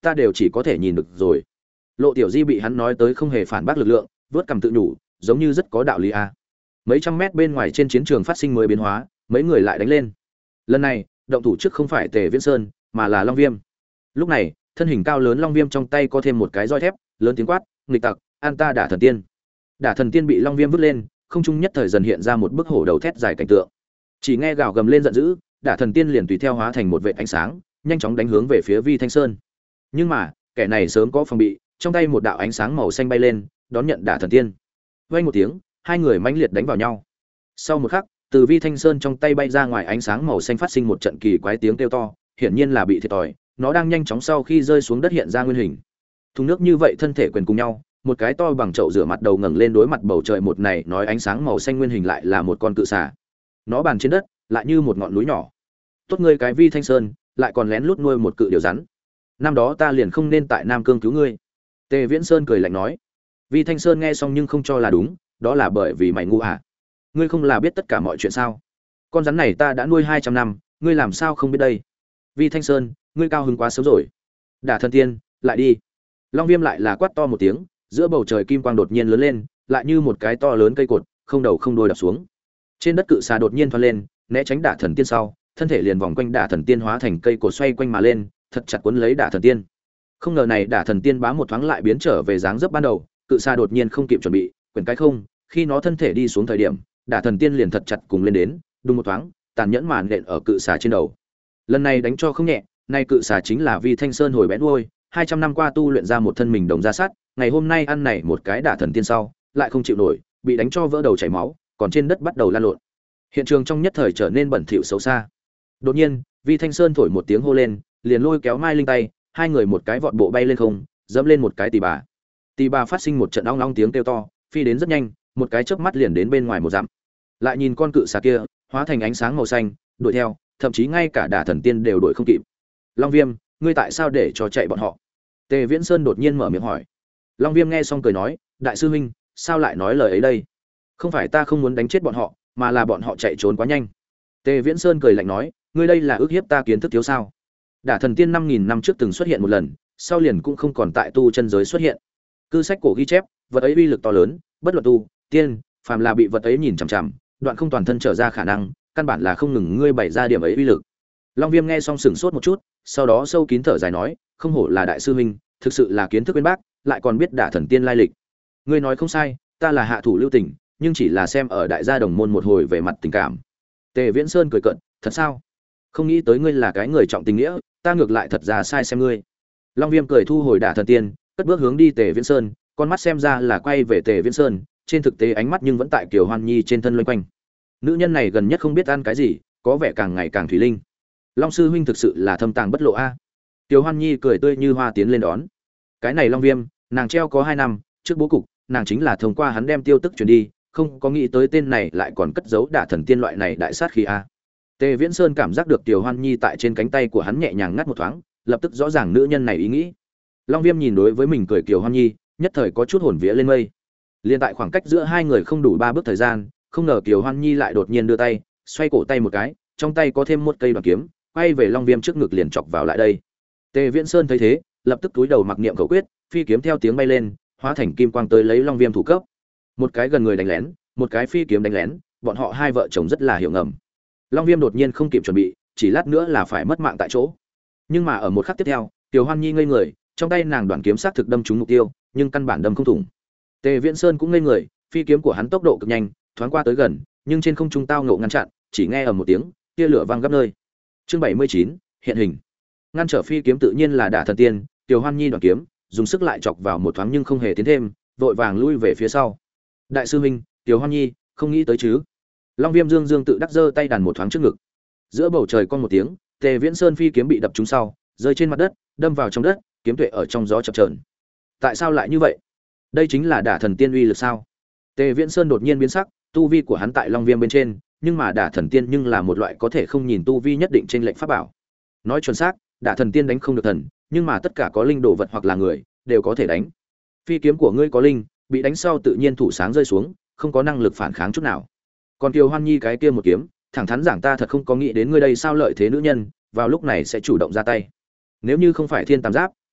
ta đều chỉ có thể nhìn được rồi. Lộ Tiểu Di bị hắn nói tới không hề phản bác lực lượng, vớt cằm tự nhủ, giống như rất có đạo lý a. Mấy trăm mét bên ngoài trên chiến trường phát sinh mới biến hóa, mấy người lại đánh lên. Lần này, động thủ trước không phải Tề Viễn Sơn, mà là Long Viêm. Lúc này, thân hình cao lớn Long Viêm trong tay có thêm một cái roi thép, lớn tiếng quát, nghịch tặc, an ta Đả Thần Tiên. Đả Thần Tiên bị Long Viêm vứt lên, không trung nhất thời dần hiện ra một bức hổ đầu thét dài cảnh tượng. Chỉ nghe gào gầm lên giận dữ, Đả Thần Tiên liền tùy theo hóa thành một vệt ánh sáng, nhanh chóng đánh hướng về phía Vi Thanh Sơn. Nhưng mà, kẻ này sớm có phòng bị, trong tay một đạo ánh sáng màu xanh bay lên, đón nhận Đả Thần Tiên. Vang một tiếng, hai người mãnh liệt đánh vào nhau. Sau một khắc, từ Vi Thanh Sơn trong tay bay ra ngoài ánh sáng màu xanh phát sinh một trận kỳ quái tiếng kêu to, hiển nhiên là bị thiệt thòi, nó đang nhanh chóng sau khi rơi xuống đất hiện ra nguyên hình. Thùng nước như vậy thân thể quyền cùng nhau, một cái to bằng chậu rửa mặt đầu ngẩng lên đối mặt bầu trời một này, nói ánh sáng màu xanh nguyên hình lại là một con cự xà. Nó bàn trên đất, lại như một ngọn núi nhỏ. Tốt ngươi cái Vi Thanh Sơn, lại còn lén lút nuôi một cự điều rắn. Năm đó ta liền không nên tại Nam Cương cứu ngươi. Tề Viễn Sơn cười lạnh nói. Vi Thanh Sơn nghe xong nhưng không cho là đúng, đó là bởi vì mày ngu à? Ngươi không là biết tất cả mọi chuyện sao? Con rắn này ta đã nuôi hai trăm năm, ngươi làm sao không biết đây? Vi Thanh Sơn, ngươi cao hứng quá sớm rồi. Đả Thần Tiên, lại đi. Long Viêm lại là quát to một tiếng, giữa bầu trời kim quang đột nhiên lớn lên, lại như một cái to lớn cây cột, không đầu không đuôi đập xuống. Trên đất cự xà đột nhiên thoăn lên, né tránh Đả Thần Tiên sau, thân thể liền vòng quanh Đả Thần Tiên hóa thành cây cột xoay quanh mà lên, thật chặt cuốn lấy Đả Thần Tiên. Không ngờ này Đả Thần Tiên bá một thoáng lại biến trở về dáng dấp ban đầu, cự xà đột nhiên không kịp chuẩn bị, quyển cái không, khi nó thân thể đi xuống thời điểm, Đả Thần Tiên liền thật chặt cùng lên đến, đùng một thoáng, tàn nhẫn màn nện ở cự xà trên đầu. Lần này đánh cho không nhẹ, nay cự xà chính là Vi Thanh Sơn hồi bé nuôi, hai trăm năm qua tu luyện ra một thân mình đồng ra sắt, ngày hôm nay ăn này một cái Đả Thần Tiên sau, lại không chịu nổi, bị đánh cho vỡ đầu chảy máu, còn trên đất bắt đầu lan lộn. Hiện trường trong nhất thời trở nên bẩn thỉu xấu xa. Đột nhiên, Vi Thanh Sơn thổi một tiếng hô lên, liền lôi kéo Mai Linh tay, hai người một cái vọt bộ bay lên không, dẫm lên một cái tỳ bà. Tỳ bà phát sinh một trận ong ong tiếng kêu to, phi đến rất nhanh, một cái chớp mắt liền đến bên ngoài một dặm. Lại nhìn con cự xà kia, hóa thành ánh sáng màu xanh, đuổi theo, thậm chí ngay cả Đả Thần Tiên đều đuổi không kịp. Long Viêm, ngươi tại sao để cho chạy bọn họ? Tề Viễn Sơn đột nhiên mở miệng hỏi. Long Viêm nghe xong cười nói, đại sư huynh, sao lại nói lời ấy đây? Không phải ta không muốn đánh chết bọn họ, mà là bọn họ chạy trốn quá nhanh. Tề Viễn Sơn cười lạnh nói, ngươi đây là ước hiếp ta kiến thức thiếu sao? Đả Thần Tiên năm nghìn năm trước từng xuất hiện một lần, sau liền cũng không còn tại tu chân giới xuất hiện. Cư sách cổ ghi chép, vật ấy uy lực to lớn, bất luận tu, tiên, phàm là bị vật ấy nhìn chằm chằm, đoạn không toàn thân trở ra khả năng, căn bản là không ngừng ngươi bày ra điểm ấy uy lực. Long Viêm nghe xong sửng sốt một chút, sau đó sâu kín thở dài nói, không hổ là đại sư huynh, thực sự là kiến thức bên bác, lại còn biết Đả Thần Tiên lai lịch. Ngươi nói không sai, ta là hạ thủ lưu tình, nhưng chỉ là xem ở đại gia đồng môn một hồi về mặt tình cảm. Tề Viễn Sơn cười cợt, thật sao? Không nghĩ tới ngươi là cái người trọng tình nghĩa, ta ngược lại thật ra sai xem ngươi. Long Viêm cười thu hồi Đả Thần Tiên, cất bước hướng đi Tề Viễn Sơn, con mắt xem ra là quay về Tề Viễn Sơn, trên thực tế ánh mắt nhưng vẫn tại Kiều Hoan Nhi trên thân loanh quanh. Nữ nhân này gần nhất không biết ăn cái gì, có vẻ càng ngày càng thủy linh. Long sư huynh thực sự là thâm tàng bất lộ a. Kiều Hoan Nhi cười tươi như hoa tiến lên đón. Cái này Long Viêm, nàng treo có hai năm, trước bố cục, nàng chính là thông qua hắn đem tiêu tức truyền đi, không có nghĩ tới tên này lại còn cất giấu Đả Thần Tiên loại này đại sát khí a. Tề Viễn Sơn cảm giác được Kiều Hoan Nhi tại trên cánh tay của hắn nhẹ nhàng ngắt một thoáng, lập tức rõ ràng nữ nhân này ý nghĩ. Long Viêm nhìn đối với mình cười Kiều Hoan Nhi, nhất thời có chút hồn vía lên mây. Liên tại khoảng cách giữa hai người không đủ ba bước thời gian, không ngờ Kiều Hoan Nhi lại đột nhiên đưa tay, xoay cổ tay một cái, trong tay có thêm một cây đoàn kiếm, quay về Long Viêm trước ngực liền chọc vào lại đây. Tề Viễn Sơn thấy thế, lập tức túi đầu mặc niệm khẩu quyết, phi kiếm theo tiếng bay lên, hóa thành kim quang tới lấy Long Viêm thủ cấp. Một cái gần người đánh lén, một cái phi kiếm đánh lén, bọn họ hai vợ chồng rất là hiểu ngầm. Long Viêm đột nhiên không kịp chuẩn bị, chỉ lát nữa là phải mất mạng tại chỗ. Nhưng mà ở một khắc tiếp theo, Kiều Hoan Nhi ngây người, trong tay nàng đoạn kiếm sát thực đâm trúng mục tiêu, nhưng căn bản đâm không thủng. Tề Viễn Sơn cũng ngây người, phi kiếm của hắn tốc độ cực nhanh, thoáng qua tới gần, nhưng trên không trung tao ngộ ngăn chặn, chỉ nghe ở một tiếng, tia lửa vang gấp nơi. Chương bảy mươi chín, hiện hình. Ngăn trở phi kiếm tự nhiên là Đả Thần Tiên, Kiều Hoan Nhi đoạn kiếm, dùng sức lại chọc vào một thoáng nhưng không hề tiến thêm, vội vàng lui về phía sau. Đại sư huynh, Kiều Hoan Nhi, không nghĩ tới chứ? Long Viêm Dương Dương tự đắc giơ tay đàn một thoáng trước ngực. Giữa bầu trời con một tiếng, Tề Viễn Sơn phi kiếm bị đập trúng sau, rơi trên mặt đất, đâm vào trong đất, kiếm tuệ ở trong gió chập chờn. Tại sao lại như vậy? Đây chính là Đả Thần Tiên uy lực sao? Tề Viễn Sơn đột nhiên biến sắc, tu vi của hắn tại Long Viêm bên trên, nhưng mà Đả Thần Tiên nhưng là một loại có thể không nhìn tu vi nhất định trên lệnh pháp bảo. Nói chuẩn xác, Đả Thần Tiên đánh không được thần, nhưng mà tất cả có linh đồ vật hoặc là người đều có thể đánh. Phi kiếm của ngươi có linh, bị đánh sau tự nhiên thủ sáng rơi xuống, không có năng lực phản kháng chút nào. Còn Kiều Hoan Nhi cái kia một kiếm, thẳng thắn giảng ta thật không có nghĩ đến ngươi đây sao lợi thế nữ nhân, vào lúc này sẽ chủ động ra tay. Nếu như không phải Thiên Tam Giáp,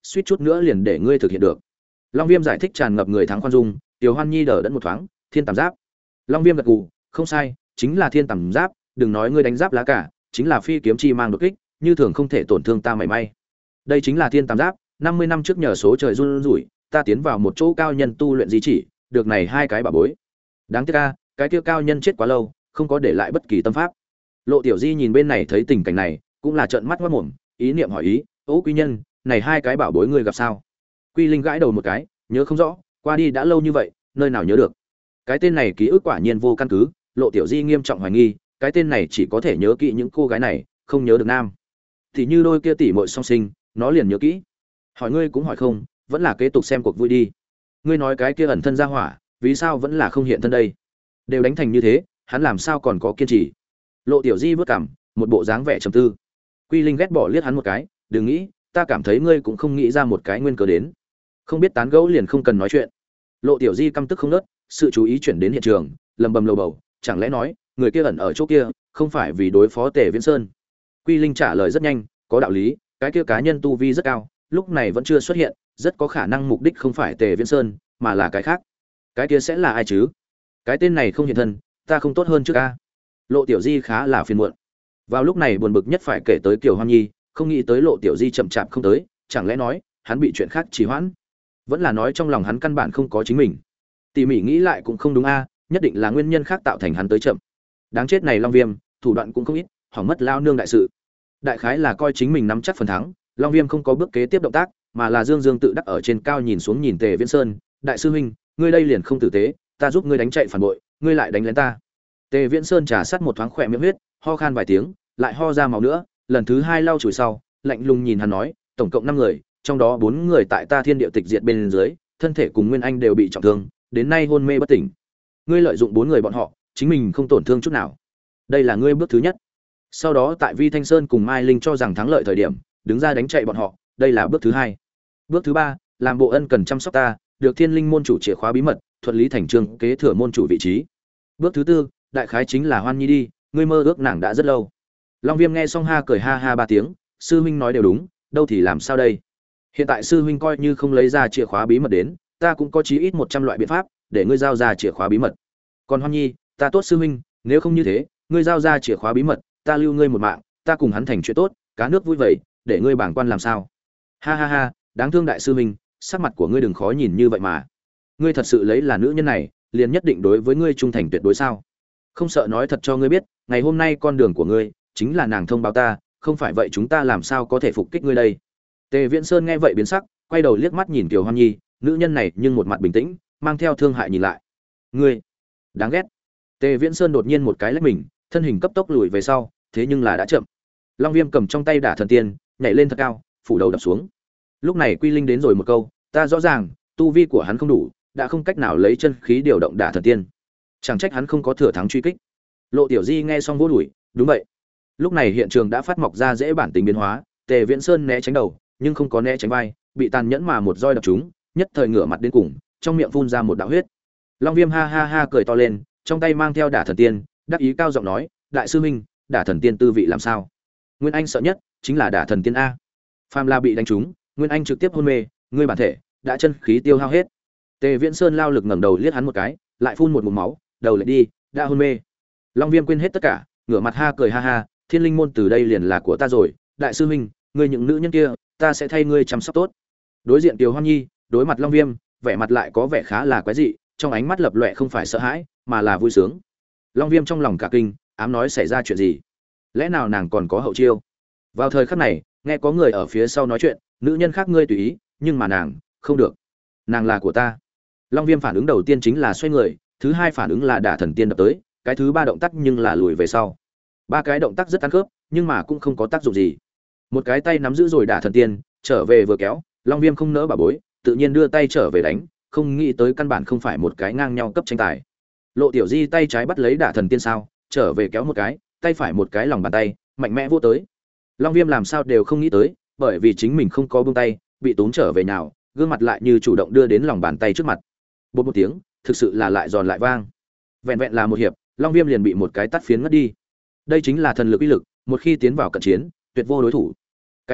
suýt chút nữa liền để ngươi thực hiện được. Long Viêm giải thích tràn ngập người thắng khoan dung, Tiểu Hoan Nhi đỡ đẫn một thoáng, thiên tàm giáp. Long Viêm gật gù, không sai, chính là thiên tàm giáp, đừng nói ngươi đánh giáp lá cả, chính là phi kiếm chi mang đột kích, như thường không thể tổn thương ta mảy may. Đây chính là thiên tàm giáp, năm mươi năm trước nhờ số trời run rủi, ta tiến vào một chỗ cao nhân tu luyện di chỉ, được này hai cái bảo bối. Đáng tiếc a, cái kia cao nhân chết quá lâu, không có để lại bất kỳ tâm pháp. Lộ Tiểu Di nhìn bên này thấy tình cảnh này, cũng là trợn mắt ngoác mồm, ý niệm hỏi ý, "Ô quý nhân, này hai cái bảo bối ngươi gặp sao?" Quy Linh gãi đầu một cái, nhớ không rõ, qua đi đã lâu như vậy, nơi nào nhớ được. Cái tên này ký ức quả nhiên vô căn cứ, Lộ Tiểu Di nghiêm trọng hoài nghi, cái tên này chỉ có thể nhớ kỹ những cô gái này, không nhớ được nam. Thì như đôi kia tỷ muội song sinh, nó liền nhớ kỹ. Hỏi ngươi cũng hỏi không, vẫn là kế tục xem cuộc vui đi. Ngươi nói cái kia ẩn thân ra hỏa, vì sao vẫn là không hiện thân đây? Đều đánh thành như thế, hắn làm sao còn có kiên trì? Lộ Tiểu Di vớt cằm, một bộ dáng vẻ trầm tư. Quy Linh ghét bỏ liếc hắn một cái, đừng nghĩ, ta cảm thấy ngươi cũng không nghĩ ra một cái nguyên cớ đến. Không biết tán gẫu liền không cần nói chuyện. Lộ Tiểu Di căm tức không nớt, sự chú ý chuyển đến hiện trường, lầm bầm lầu bầu, chẳng lẽ nói, người kia ẩn ở chỗ kia, không phải vì đối phó Tề Viễn Sơn? Quy Linh trả lời rất nhanh, có đạo lý, cái kia cá nhân tu vi rất cao, lúc này vẫn chưa xuất hiện, rất có khả năng mục đích không phải Tề Viễn Sơn, mà là cái khác. Cái kia sẽ là ai chứ? Cái tên này không hiện thân, ta không tốt hơn trước a. Lộ Tiểu Di khá là phiền muộn. Vào lúc này buồn bực nhất phải kể tới Kiều Hoan Nhi, không nghĩ tới Lộ Tiểu Di chậm chạp không tới, chẳng lẽ nói, hắn bị chuyện khác trì hoãn? Vẫn là nói trong lòng hắn căn bản không có chính mình. Tỉ mỉ nghĩ lại cũng không đúng a, nhất định là nguyên nhân khác tạo thành hắn tới chậm. Đáng chết này Long Viêm, thủ đoạn cũng không ít, hỏng mất lao nương đại sự. Đại khái là coi chính mình nắm chắc phần thắng, Long Viêm không có bước kế tiếp động tác, mà là Dương Dương tự đắc ở trên cao nhìn xuống nhìn Tề Viễn Sơn, "Đại sư huynh, ngươi đây liền không tử tế, ta giúp ngươi đánh chạy phản bội, ngươi lại đánh lén ta." Tề Viễn Sơn trà sát một thoáng khỏe miệng huyết, ho khan vài tiếng, lại ho ra máu nữa, lần thứ hai lau chùi sau, lạnh lùng nhìn hắn nói, "Tổng cộng năm người, trong đó bốn người tại ta thiên địa tịch diệt bên dưới, thân thể cùng Nguyên Anh đều bị trọng thương, đến nay hôn mê bất tỉnh. Ngươi lợi dụng bốn người bọn họ, chính mình không tổn thương chút nào. Đây là ngươi bước thứ nhất. Sau đó tại Vi Thanh Sơn cùng Mai Linh cho rằng thắng lợi thời điểm, đứng ra đánh chạy bọn họ, đây là bước thứ hai. Bước thứ ba, làm bộ ân cần chăm sóc ta, được Thiên Linh môn chủ chìa khóa bí mật, thuận lý thành chương kế thừa môn chủ vị trí. Bước thứ tư, đại khái chính là Hoan Nhi đi, ngươi mơ ước nàng đã rất lâu." Long Viêm nghe xong ha cười ha ha ba tiếng, sư huynh nói đều đúng, đâu thì làm sao đây? Hiện tại sư huynh coi như không lấy ra chìa khóa bí mật đến, ta cũng có chí ít một trăm loại biện pháp để ngươi giao ra chìa khóa bí mật. Còn Hoan Nhi, ta tốt sư huynh, nếu không như thế, ngươi giao ra chìa khóa bí mật, ta lưu ngươi một mạng, ta cùng hắn thành chuyện tốt, cá nước vui vầy, để ngươi bảng quan làm sao? Ha ha ha, đáng thương đại sư huynh, sắc mặt của ngươi đừng khó nhìn như vậy mà. Ngươi thật sự lấy là nữ nhân này, liền nhất định đối với ngươi trung thành tuyệt đối sao? Không sợ nói thật cho ngươi biết, ngày hôm nay con đường của ngươi chính là nàng thông báo ta, không phải vậy chúng ta làm sao có thể phục kích ngươi đây? Tề Viễn Sơn nghe vậy biến sắc, quay đầu liếc mắt nhìn Kiều Hoan Nhi, nữ nhân này nhưng một mặt bình tĩnh, mang theo thương hại nhìn lại. Ngươi, đáng ghét. Tề Viễn Sơn đột nhiên một cái lách mình, thân hình cấp tốc lùi về sau, thế nhưng là đã chậm. Long Viêm cầm trong tay Đả Thần Tiên, nhảy lên thật cao, phủ đầu đập xuống. Lúc này Quy Linh đến rồi một câu, ta rõ ràng, tu vi của hắn không đủ, đã không cách nào lấy chân khí điều động Đả Thần Tiên. Chẳng trách hắn không có thừa thắng truy kích. Lộ Tiểu Di nghe xong vỗ đùi, đúng vậy. Lúc này hiện trường đã phát mọc ra dễ bản tính biến hóa, Tề Viễn Sơn né tránh đầu, nhưng không có né tránh vai, bị tàn nhẫn mà một roi đập trúng, nhất thời ngửa mặt đến cùng, trong miệng phun ra một đạo huyết. Long Viêm ha ha ha cười to lên, trong tay mang theo Đả Thần Tiên, đắc ý cao giọng nói, đại sư huynh, Đả Thần Tiên tư vị làm sao? Nguyên Anh sợ nhất chính là Đả Thần Tiên a. Phàm La bị đánh trúng, Nguyên Anh trực tiếp hôn mê, ngươi bản thể đã chân khí tiêu hao hết. Tề Viễn Sơn lao lực ngẩng đầu liếc hắn một cái, lại phun một ngụm máu, đầu lại đi, đã hôn mê. Long Viêm quên hết tất cả, ngửa mặt ha cười ha ha, Thiên Linh môn từ đây liền là của ta rồi, đại sư huynh, ngươi những nữ nhân kia, ta sẽ thay ngươi chăm sóc tốt. Đối diện Kiều Hoan Nhi, đối mặt Long Viêm, vẻ mặt lại có vẻ khá là quái dị, trong ánh mắt lập lòe không phải sợ hãi, mà là vui sướng. Long Viêm trong lòng cả kinh, ám nói xảy ra chuyện gì? Lẽ nào nàng còn có hậu chiêu? Vào thời khắc này, nghe có người ở phía sau nói chuyện, nữ nhân khác ngươi tùy ý, nhưng mà nàng, không được. Nàng là của ta. Long Viêm phản ứng đầu tiên chính là xoay người, thứ hai phản ứng là Đả Thần Tiên đập tới, cái thứ ba động tác nhưng là lùi về sau. Ba cái động tác rất ăn khớp, nhưng mà cũng không có tác dụng gì. Một cái tay nắm giữ rồi Đả Thần Tiên, trở về vừa kéo, Long Viêm không nỡ bà bối, tự nhiên đưa tay trở về đánh, không nghĩ tới căn bản không phải một cái ngang nhau cấp tranh tài. Lộ Tiểu Di tay trái bắt lấy Đả Thần Tiên sao, trở về kéo một cái, tay phải một cái lòng bàn tay, mạnh mẽ vô tới. Long Viêm làm sao đều không nghĩ tới, bởi vì chính mình không có buông tay, bị tốn trở về nhào, gương mặt lại như chủ động đưa đến lòng bàn tay trước mặt. Bột một tiếng, thực sự là lại giòn lại vang. Vẹn vẹn là một hiệp, Long Viêm liền bị một cái tát phiến ngất đi. Đây chính là thần lực uy lực, một khi tiến vào cận chiến, tuyệt vô đối thủ. Cái kia,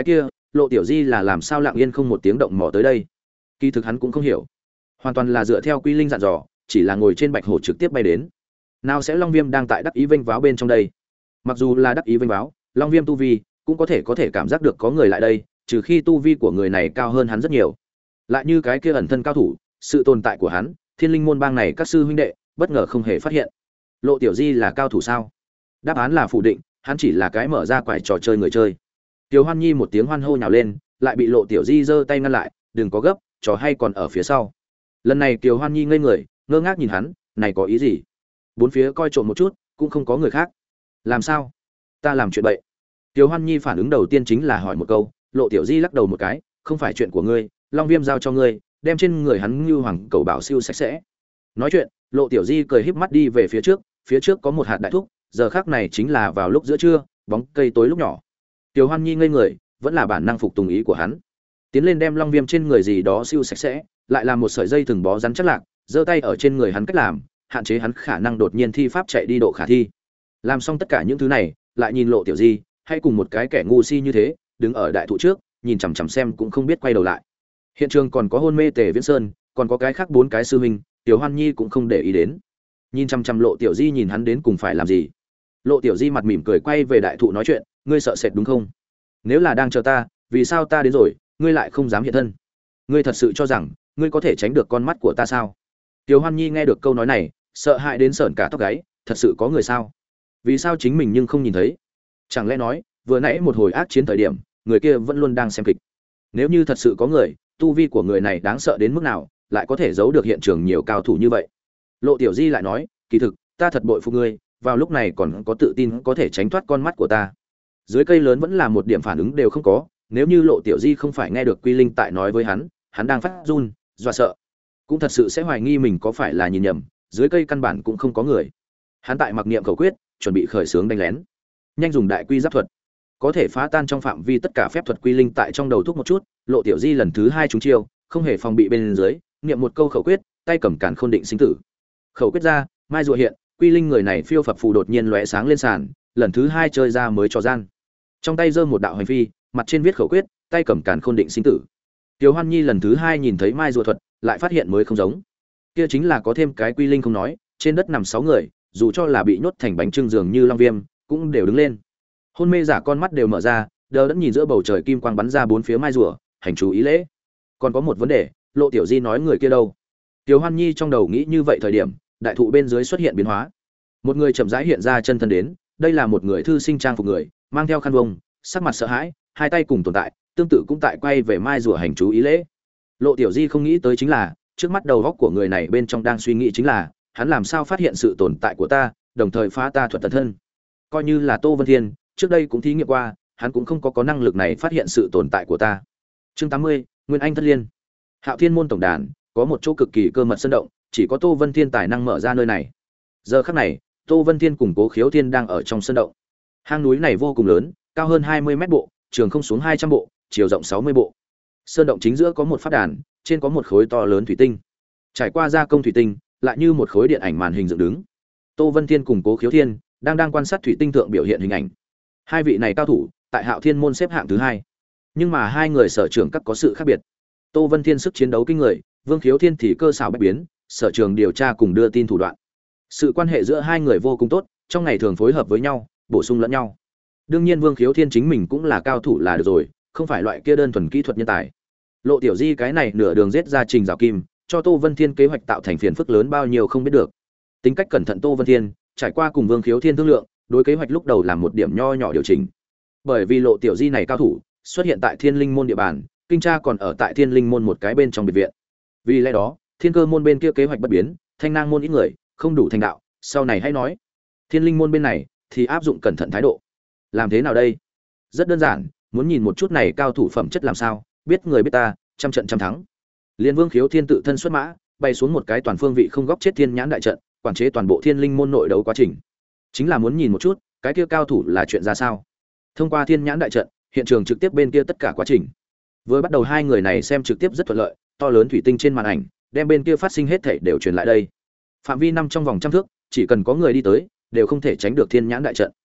Lộ Tiểu Di là làm sao lặng yên không một tiếng động mò tới đây. Kỳ thực hắn cũng không hiểu, hoàn toàn là dựa theo Quy Linh dặn dò, chỉ là ngồi trên bạch hổ trực tiếp bay đến. Nào sẽ Long Viêm đang tại đắc ý vênh váo bên trong đây. Mặc dù là đắc ý vênh váo, Long Viêm tu vi cũng có thể có thể cảm giác được có người lại đây, trừ khi tu vi của người này cao hơn hắn rất nhiều. Lại như cái kia ẩn thân cao thủ, sự tồn tại của hắn, Thiên Linh môn bang này các sư huynh đệ bất ngờ không hề phát hiện. Lộ Tiểu Di là cao thủ sao? Đáp án là phủ định, hắn chỉ là cái mở ra quải trò chơi người chơi. Tiểu Hoan Nhi một tiếng hoan hô nhào lên, lại bị Lộ Tiểu Di giơ tay ngăn lại, đừng có gấp, trò hay còn ở phía sau. Lần này Tiểu Hoan Nhi ngây người, ngơ ngác nhìn hắn, này có ý gì? Bốn phía coi trộm một chút, cũng không có người khác. Làm sao? Ta làm chuyện bậy. Tiểu Hoan Nhi phản ứng đầu tiên chính là hỏi một câu, Lộ Tiểu Di lắc đầu một cái, không phải chuyện của ngươi, Long Viêm giao cho ngươi, đem trên người hắn như hoàng cầu bảo siêu sạch sẽ. Nói chuyện, Lộ Tiểu Di cười híp mắt đi về phía trước, phía trước có một hạt đại thúc, giờ khắc này chính là vào lúc giữa trưa, bóng cây tối lúc nhỏ. Tiểu Hoan Nhi ngây người, vẫn là bản năng phục tùng ý của hắn. Tiến lên đem Long Viêm trên người gì đó siêu sạch sẽ, lại làm một sợi dây thừng bó rắn chắc lạc, giơ tay ở trên người hắn cách làm, hạn chế hắn khả năng đột nhiên thi pháp chạy đi độ khả thi. Làm xong tất cả những thứ này, lại nhìn Lộ Tiểu Di, hay cùng một cái kẻ ngu si như thế, đứng ở đại thụ trước, nhìn chằm chằm xem cũng không biết quay đầu lại. Hiện trường còn có hôn mê Tề Viễn Sơn, còn có cái khác bốn cái sư huynh, Tiểu Hoan Nhi cũng không để ý đến. Nhìn chằm chằm Lộ Tiểu Di nhìn hắn đến cùng phải làm gì. Lộ Tiểu Di mặt mỉm cười quay về đại thụ nói chuyện, ngươi sợ sệt đúng không? Nếu là đang chờ ta, vì sao ta đến rồi, ngươi lại không dám hiện thân? Ngươi thật sự cho rằng ngươi có thể tránh được con mắt của ta sao? Tiểu Hoan Nhi nghe được câu nói này, sợ hãi đến sởn cả tóc gáy, thật sự có người sao? Vì sao chính mình nhưng không nhìn thấy? Chẳng lẽ nói, vừa nãy một hồi ác chiến thời điểm, người kia vẫn luôn đang xem kịch. Nếu như thật sự có người, tu vi của người này đáng sợ đến mức nào, lại có thể giấu được hiện trường nhiều cao thủ như vậy. Lộ Tiểu Di lại nói, kỳ thực, ta thật bội phục ngươi, vào lúc này còn có tự tin có thể tránh thoát con mắt của ta. Dưới cây lớn vẫn là một điểm phản ứng đều không có, nếu như Lộ Tiểu Di không phải nghe được Quy Linh tại nói với hắn, hắn đang phát run, dọa sợ, cũng thật sự sẽ hoài nghi mình có phải là nhìn nhầm, dưới cây căn bản cũng không có người. Hắn tại mặc niệm khẩu quyết, chuẩn bị khởi xướng đánh lén. Nhanh dùng đại quy giáp thuật, có thể phá tan trong phạm vi tất cả phép thuật Quy Linh tại trong đầu thúc một chút, Lộ Tiểu Di lần thứ hai trúng chiêu, không hề phòng bị bên dưới, niệm một câu khẩu quyết, tay cầm càn khôn định sinh tử. Khẩu quyết ra, mai rùa hiện, Quy Linh người này phiêu phập phù đột nhiên lóe sáng lên sàn, lần thứ hai chơi ra mới cho gian. Trong tay giơ một đạo hành phi, mặt trên viết khẩu quyết, tay cầm càn khôn định sinh tử. Tiểu Hoan Nhi lần thứ hai nhìn thấy mai rùa thuật, lại phát hiện mới không giống. Kia chính là có thêm cái Quy Linh không nói, trên đất nằm sáu người, dù cho là bị nhốt thành bánh trưng dường như Long Viêm, cũng đều đứng lên. Hôn mê giả con mắt đều mở ra, đờ đẫn nhìn giữa bầu trời kim quang bắn ra bốn phía mai rùa, hành chú ý lễ. Còn có một vấn đề, Lộ Tiểu Di nói người kia đâu? Tiểu Hoan Nhi trong đầu nghĩ như vậy thời điểm, đại thụ bên dưới xuất hiện biến hóa. Một người chậm rãi hiện ra chân thân đến, đây là một người thư sinh trang phục người, mang theo khăn vông, sắc mặt sợ hãi, hai tay cùng tồn tại, tương tự cũng tại quay về mai rùa hành chú ý lễ. Lộ Tiểu Di không nghĩ tới chính là, trước mắt đầu óc của người này bên trong đang suy nghĩ chính là, hắn làm sao phát hiện sự tồn tại của ta, đồng thời phá ta thuật tận thân. Coi như là Tô Vân Thiên, trước đây cũng thí nghiệm qua, hắn cũng không có có năng lực này phát hiện sự tồn tại của ta. Chương tám mươi, Nguyên Anh Thất Liên. Hạo Thiên môn tổng đàn, có một chỗ cực kỳ cơ mật sơn động, chỉ có Tô Vân Thiên tài năng mở ra nơi này. Giờ khắc này, Tô Vân Thiên cùng Cố Khiếu Thiên đang ở trong sơn động. Hang núi này vô cùng lớn, cao hơn hai mươi mét bộ, trường không xuống hai trăm bộ, chiều rộng sáu mươi bộ. Sơn động chính giữa có một pháp đàn, trên có một khối to lớn thủy tinh. Trải qua gia công thủy tinh, lại như một khối điện ảnh màn hình dựng đứng. Tô Vân Thiên cùng Cố Khiếu Thiên đang đang quan sát thủy tinh thượng biểu hiện hình ảnh. Hai vị này cao thủ, tại Hạo Thiên môn xếp hạng thứ hai. Nhưng mà hai người sở trường các có sự khác biệt. Tô Vân Thiên sức chiến đấu kinh người, Vương Khiếu Thiên thì cơ xảo bách biến, sở trường điều tra cùng đưa tin thủ đoạn. Sự quan hệ giữa hai người vô cùng tốt, trong ngày thường phối hợp với nhau, bổ sung lẫn nhau. Đương nhiên Vương Khiếu Thiên chính mình cũng là cao thủ là được rồi, không phải loại kia đơn thuần kỹ thuật nhân tài. Lộ Tiểu Di cái này nửa đường giết ra trình rào kim, cho Tô Vân Thiên kế hoạch tạo thành phiền phức lớn bao nhiêu không biết được. Tính cách cẩn thận Tô Vân Thiên, trải qua cùng Vương Khiếu Thiên thương lượng, đối kế hoạch lúc đầu làm một điểm nho nhỏ điều chỉnh. Bởi vì Lộ Tiểu Di này cao thủ xuất hiện tại Thiên Linh môn địa bàn, kinh tra còn ở tại Thiên Linh môn một cái bên trong biệt viện. Vì lẽ đó, Thiên Cơ môn bên kia kế hoạch bất biến, Thanh Nang môn ít người, không đủ thành đạo, sau này hãy nói. Thiên Linh môn bên này thì áp dụng cẩn thận thái độ. Làm thế nào đây? Rất đơn giản, muốn nhìn một chút này cao thủ phẩm chất làm sao, biết người biết ta, trăm trận trăm thắng. Liên Vương Khiếu Thiên tự thân xuất mã, bay xuống một cái toàn phương vị không góc chết thiên nhãn đại trận, quản chế toàn bộ Thiên Linh môn nội đấu quá trình. Chính là muốn nhìn một chút, cái kia cao thủ là chuyện ra sao. Thông qua thiên nhãn đại trận, hiện trường trực tiếp bên kia tất cả quá trình. Vừa bắt đầu hai người này xem trực tiếp rất thuận lợi, to lớn thủy tinh trên màn ảnh, đem bên kia phát sinh hết thảy đều truyền lại đây. Phạm vi năm trong vòng trăm thước, chỉ cần có người đi tới, đều không thể tránh được thiên nhãn đại trận.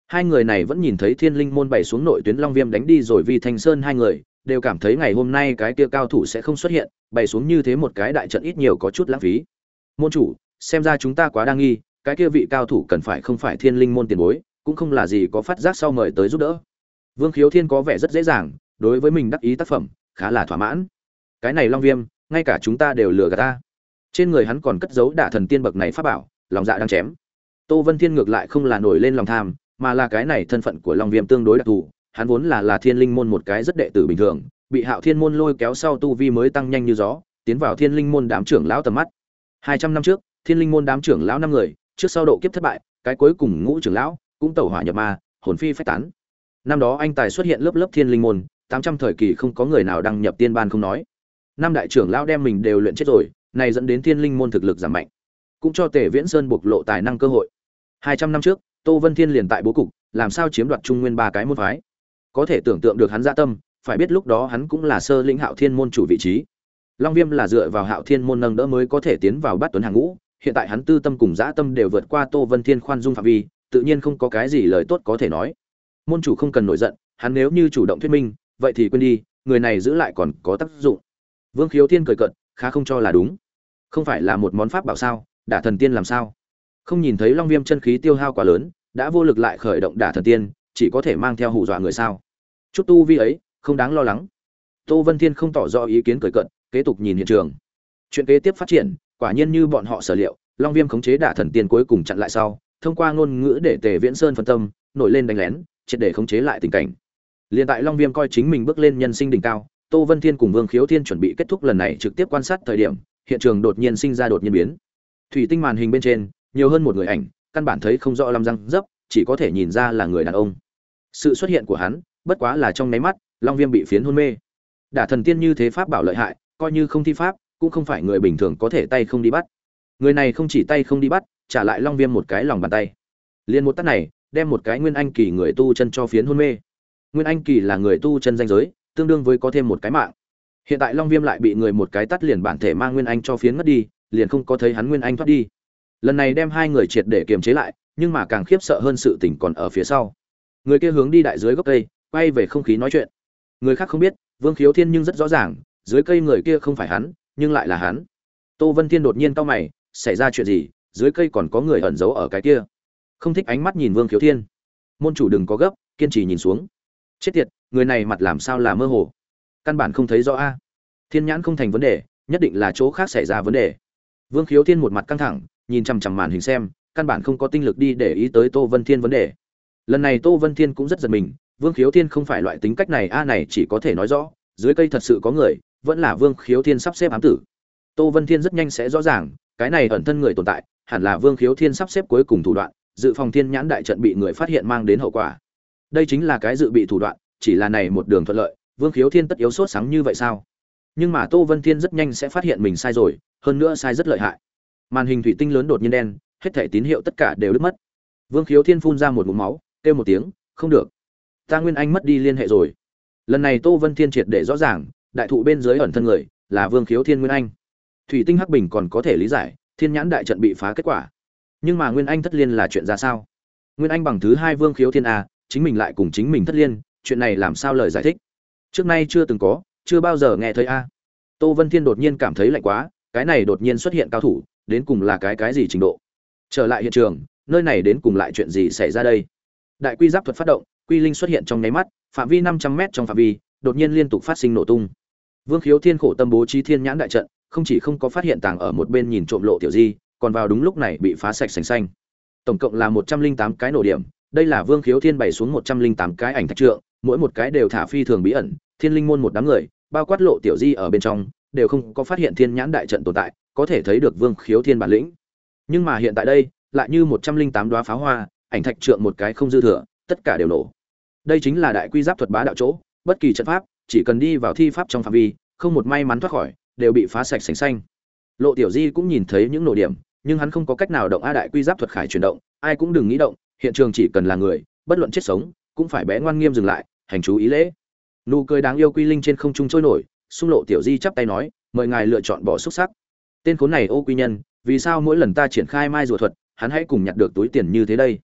Hai người này vẫn nhìn thấy Thiên Linh môn bày xuống nội tuyến Long Viêm đánh đi rồi Vi Thanh Sơn hai người, đều cảm thấy ngày hôm nay cái kia cao thủ sẽ không xuất hiện, bày xuống như thế một cái đại trận ít nhiều có chút lãng phí. Môn chủ, xem ra chúng ta quá đa nghi, cái kia vị cao thủ cần phải không phải Thiên Linh môn tiền bối, cũng không là gì có phát giác sau mời tới giúp đỡ. Vương Khiếu Thiên có vẻ rất dễ dàng, đối với mình đắc ý tác phẩm, khá là thỏa mãn. Cái này Long Viêm, ngay cả chúng ta đều lừa gạt ta. Trên người hắn còn cất giấu Đả Thần Tiên bậc này pháp bảo, lòng dạ đang chém. Tô Vân Thiên ngược lại không là nổi lên lòng tham, mà là cái này thân phận của Long Viêm tương đối đặc thù, hắn vốn là là Thiên Linh môn một cái rất đệ tử bình thường, bị Hạo Thiên môn lôi kéo sau tu vi mới tăng nhanh như gió, tiến vào Thiên Linh môn đám trưởng lão tầm mắt. hai trăm năm trước, Thiên Linh môn đám trưởng lão năm người, trước sau độ kiếp thất bại, cái cuối cùng ngũ trưởng lão cũng tẩu hỏa nhập ma, hồn phi phách tán. Năm đó anh tài xuất hiện lớp lớp Thiên Linh môn, tám trăm thời kỳ không có người nào đăng nhập tiên ban không nói. Năm đại trưởng lão đem mình đều luyện chết rồi, này dẫn đến Thiên Linh môn thực lực giảm mạnh, cũng cho Tề Viễn Sơn bộc lộ tài năng cơ hội. hai trăm năm trước, Tô Vân Thiên liền tại bố cục, làm sao chiếm đoạt Trung Nguyên ba cái môn phái. Có thể tưởng tượng được hắn dạ tâm, phải biết lúc đó hắn cũng là sơ lĩnh Hạo Thiên môn chủ vị trí. Long Viêm là dựa vào Hạo Thiên môn nâng đỡ mới có thể tiến vào Bát Tuấn hàng ngũ, hiện tại hắn tư tâm cùng dã tâm đều vượt qua Tô Vân Thiên khoan dung phạm vi, tự nhiên không có cái gì lời tốt có thể nói. Môn chủ không cần nổi giận, hắn nếu như chủ động thuyết minh, vậy thì quên đi, người này giữ lại còn có tác dụng. Vương Khiếu Thiên cười cợt, khá không cho là đúng. Không phải là một món pháp bảo sao, Đả Thần Tiên làm sao? Không nhìn thấy Long Viêm chân khí tiêu hao quá lớn, đã vô lực lại khởi động Đả Thần Tiên, chỉ có thể mang theo hù dọa người sao? Chút tu vi ấy, không đáng lo lắng. Tô Vân Thiên không tỏ rõ ý kiến cười cợt, kế tục nhìn hiện trường. Chuyện kế tiếp phát triển, quả nhiên như bọn họ sở liệu, Long Viêm khống chế Đả Thần Tiên cuối cùng chặn lại sau, thông qua ngôn ngữ để Tề Viễn Sơn phân tâm, nổi lên đánh lén, triệt để khống chế lại tình cảnh. Liên tại Long Viêm coi chính mình bước lên nhân sinh đỉnh cao, Tô Vân Thiên cùng Vương Khiếu Thiên chuẩn bị kết thúc lần này trực tiếp quan sát thời điểm, hiện trường đột nhiên sinh ra đột nhiên biến. Thủy tinh màn hình bên trên, nhiều hơn một người ảnh, căn bản thấy không rõ lắm răng dấp, chỉ có thể nhìn ra là người đàn ông. Sự xuất hiện của hắn, bất quá là trong nháy mắt, Long Viêm bị phiến hôn mê. Đả Thần Tiên như thế pháp bảo lợi hại, coi như không thi pháp, cũng không phải người bình thường có thể tay không đi bắt. Người này không chỉ tay không đi bắt, trả lại Long Viêm một cái lòng bàn tay. Liên một tát này, đem một cái Nguyên Anh kỳ người tu chân cho phiến hôn mê. Nguyên Anh kỳ là người tu chân danh giới, tương đương với có thêm một cái mạng. Hiện tại Long Viêm lại bị người một cái tát liền bản thể mang Nguyên Anh cho phiến ngất đi, liền không có thấy hắn Nguyên Anh thoát đi. Lần này đem hai người triệt để kiềm chế lại, nhưng mà càng khiếp sợ hơn sự tình còn ở phía sau. Người kia hướng đi đại dưới gốc cây, quay về không khí nói chuyện. Người khác không biết, Vương Khiếu Thiên nhưng rất rõ ràng, dưới cây người kia không phải hắn, nhưng lại là hắn. Tô Vân Thiên đột nhiên cau mày, xảy ra chuyện gì? Dưới cây còn có người ẩn giấu ở cái kia. Không thích ánh mắt nhìn Vương Khiếu Thiên. Môn chủ đừng có gấp, kiên trì nhìn xuống. Chết tiệt, người này mặt làm sao là mơ hồ? Căn bản không thấy rõ a. Thiên nhãn không thành vấn đề, nhất định là chỗ khác xảy ra vấn đề. Vương Khiếu Thiên một mặt căng thẳng, nhìn chằm chằm màn hình xem, căn bản không có tinh lực đi để ý tới Tô Vân Thiên vấn đề. Lần này Tô Vân Thiên cũng rất giật mình, Vương Khiếu Thiên không phải loại tính cách này a này chỉ có thể nói rõ, dưới cây thật sự có người, vẫn là Vương Khiếu Thiên sắp xếp ám tử. Tô Vân Thiên rất nhanh sẽ rõ ràng, cái này ẩn thân người tồn tại, hẳn là Vương Khiếu Thiên sắp xếp cuối cùng thủ đoạn, dự phòng Thiên nhãn đại trận bị người phát hiện mang đến hậu quả. Đây chính là cái dự bị thủ đoạn, chỉ là này một đường thuận lợi, Vương Khiếu Thiên tất yếu sốt sáng như vậy sao? Nhưng mà Tô Vân Thiên rất nhanh sẽ phát hiện mình sai rồi, hơn nữa sai rất lợi hại. Màn hình thủy tinh lớn đột nhiên đen, hết thảy tín hiệu tất cả đều đứt mất. Vương Khiếu Thiên phun ra một ngụm máu, kêu một tiếng, không được, ta Nguyên Anh mất đi liên hệ rồi. Lần này Tô Vân Thiên triệt để rõ ràng, đại thụ bên dưới ẩn thân người là Vương Khiếu Thiên Nguyên Anh. Thủy tinh hắc bình còn có thể lý giải, Thiên nhãn đại trận bị phá kết quả. Nhưng mà Nguyên Anh thất liên là chuyện ra sao? Nguyên Anh bằng thứ hai Vương Khiếu Thiên a, chính mình lại cùng chính mình thất liên, chuyện này làm sao lời giải thích? Trước nay chưa từng có, chưa bao giờ nghe thấy a. Tô Vân Thiên đột nhiên cảm thấy lạnh quá, cái này đột nhiên xuất hiện cao thủ, đến cùng là cái cái gì trình độ? Trở lại hiện trường, nơi này đến cùng lại chuyện gì xảy ra đây? Đại quy giáp thuật phát động, quy linh xuất hiện trong nháy mắt, phạm vi năm trăm mét trong phạm vi, đột nhiên liên tục phát sinh nổ tung. Vương Khiếu Thiên khổ tâm bố trí Thiên nhãn đại trận, không chỉ không có phát hiện tàng ở một bên nhìn trộm Lộ Tiểu Di, còn vào đúng lúc này bị phá sạch sành xanh. Tổng cộng là một trăm linh tám cái nổ điểm, đây là Vương Khiếu Thiên bày xuống một trăm linh tám cái ảnh thạch trượng, mỗi một cái đều thả phi thường bí ẩn, Thiên Linh môn một đám người, bao quát Lộ Tiểu Di ở bên trong, đều không có phát hiện Thiên nhãn đại trận tồn tại, có thể thấy được Vương Khiếu Thiên bản lĩnh. Nhưng mà hiện tại đây, lại như một trăm linh tám đóa pháo hoa, ảnh thạch trượng một cái không dư thừa, tất cả đều nổ. Đây chính là đại quy giáp thuật bá đạo chỗ, bất kỳ trận pháp, chỉ cần đi vào thi pháp trong phạm vi, không một may mắn thoát khỏi, đều bị phá sạch sành xanh. Lộ Tiểu Di cũng nhìn thấy những nổ điểm, nhưng hắn không có cách nào động a đại quy giáp thuật khải chuyển động, ai cũng đừng nghĩ động, hiện trường chỉ cần là người, bất luận chết sống, cũng phải bé ngoan nghiêm dừng lại, hành chú ý lễ. Nụ cười đáng yêu quy linh trên không trung trôi nổi, xung Lộ Tiểu Di chắp tay nói, mời ngài lựa chọn bỏ xúc sắc. Tên khốn này ô quy nhân, vì sao mỗi lần ta triển khai mai rùa thuật, hắn hãy cùng nhặt được túi tiền như thế đây?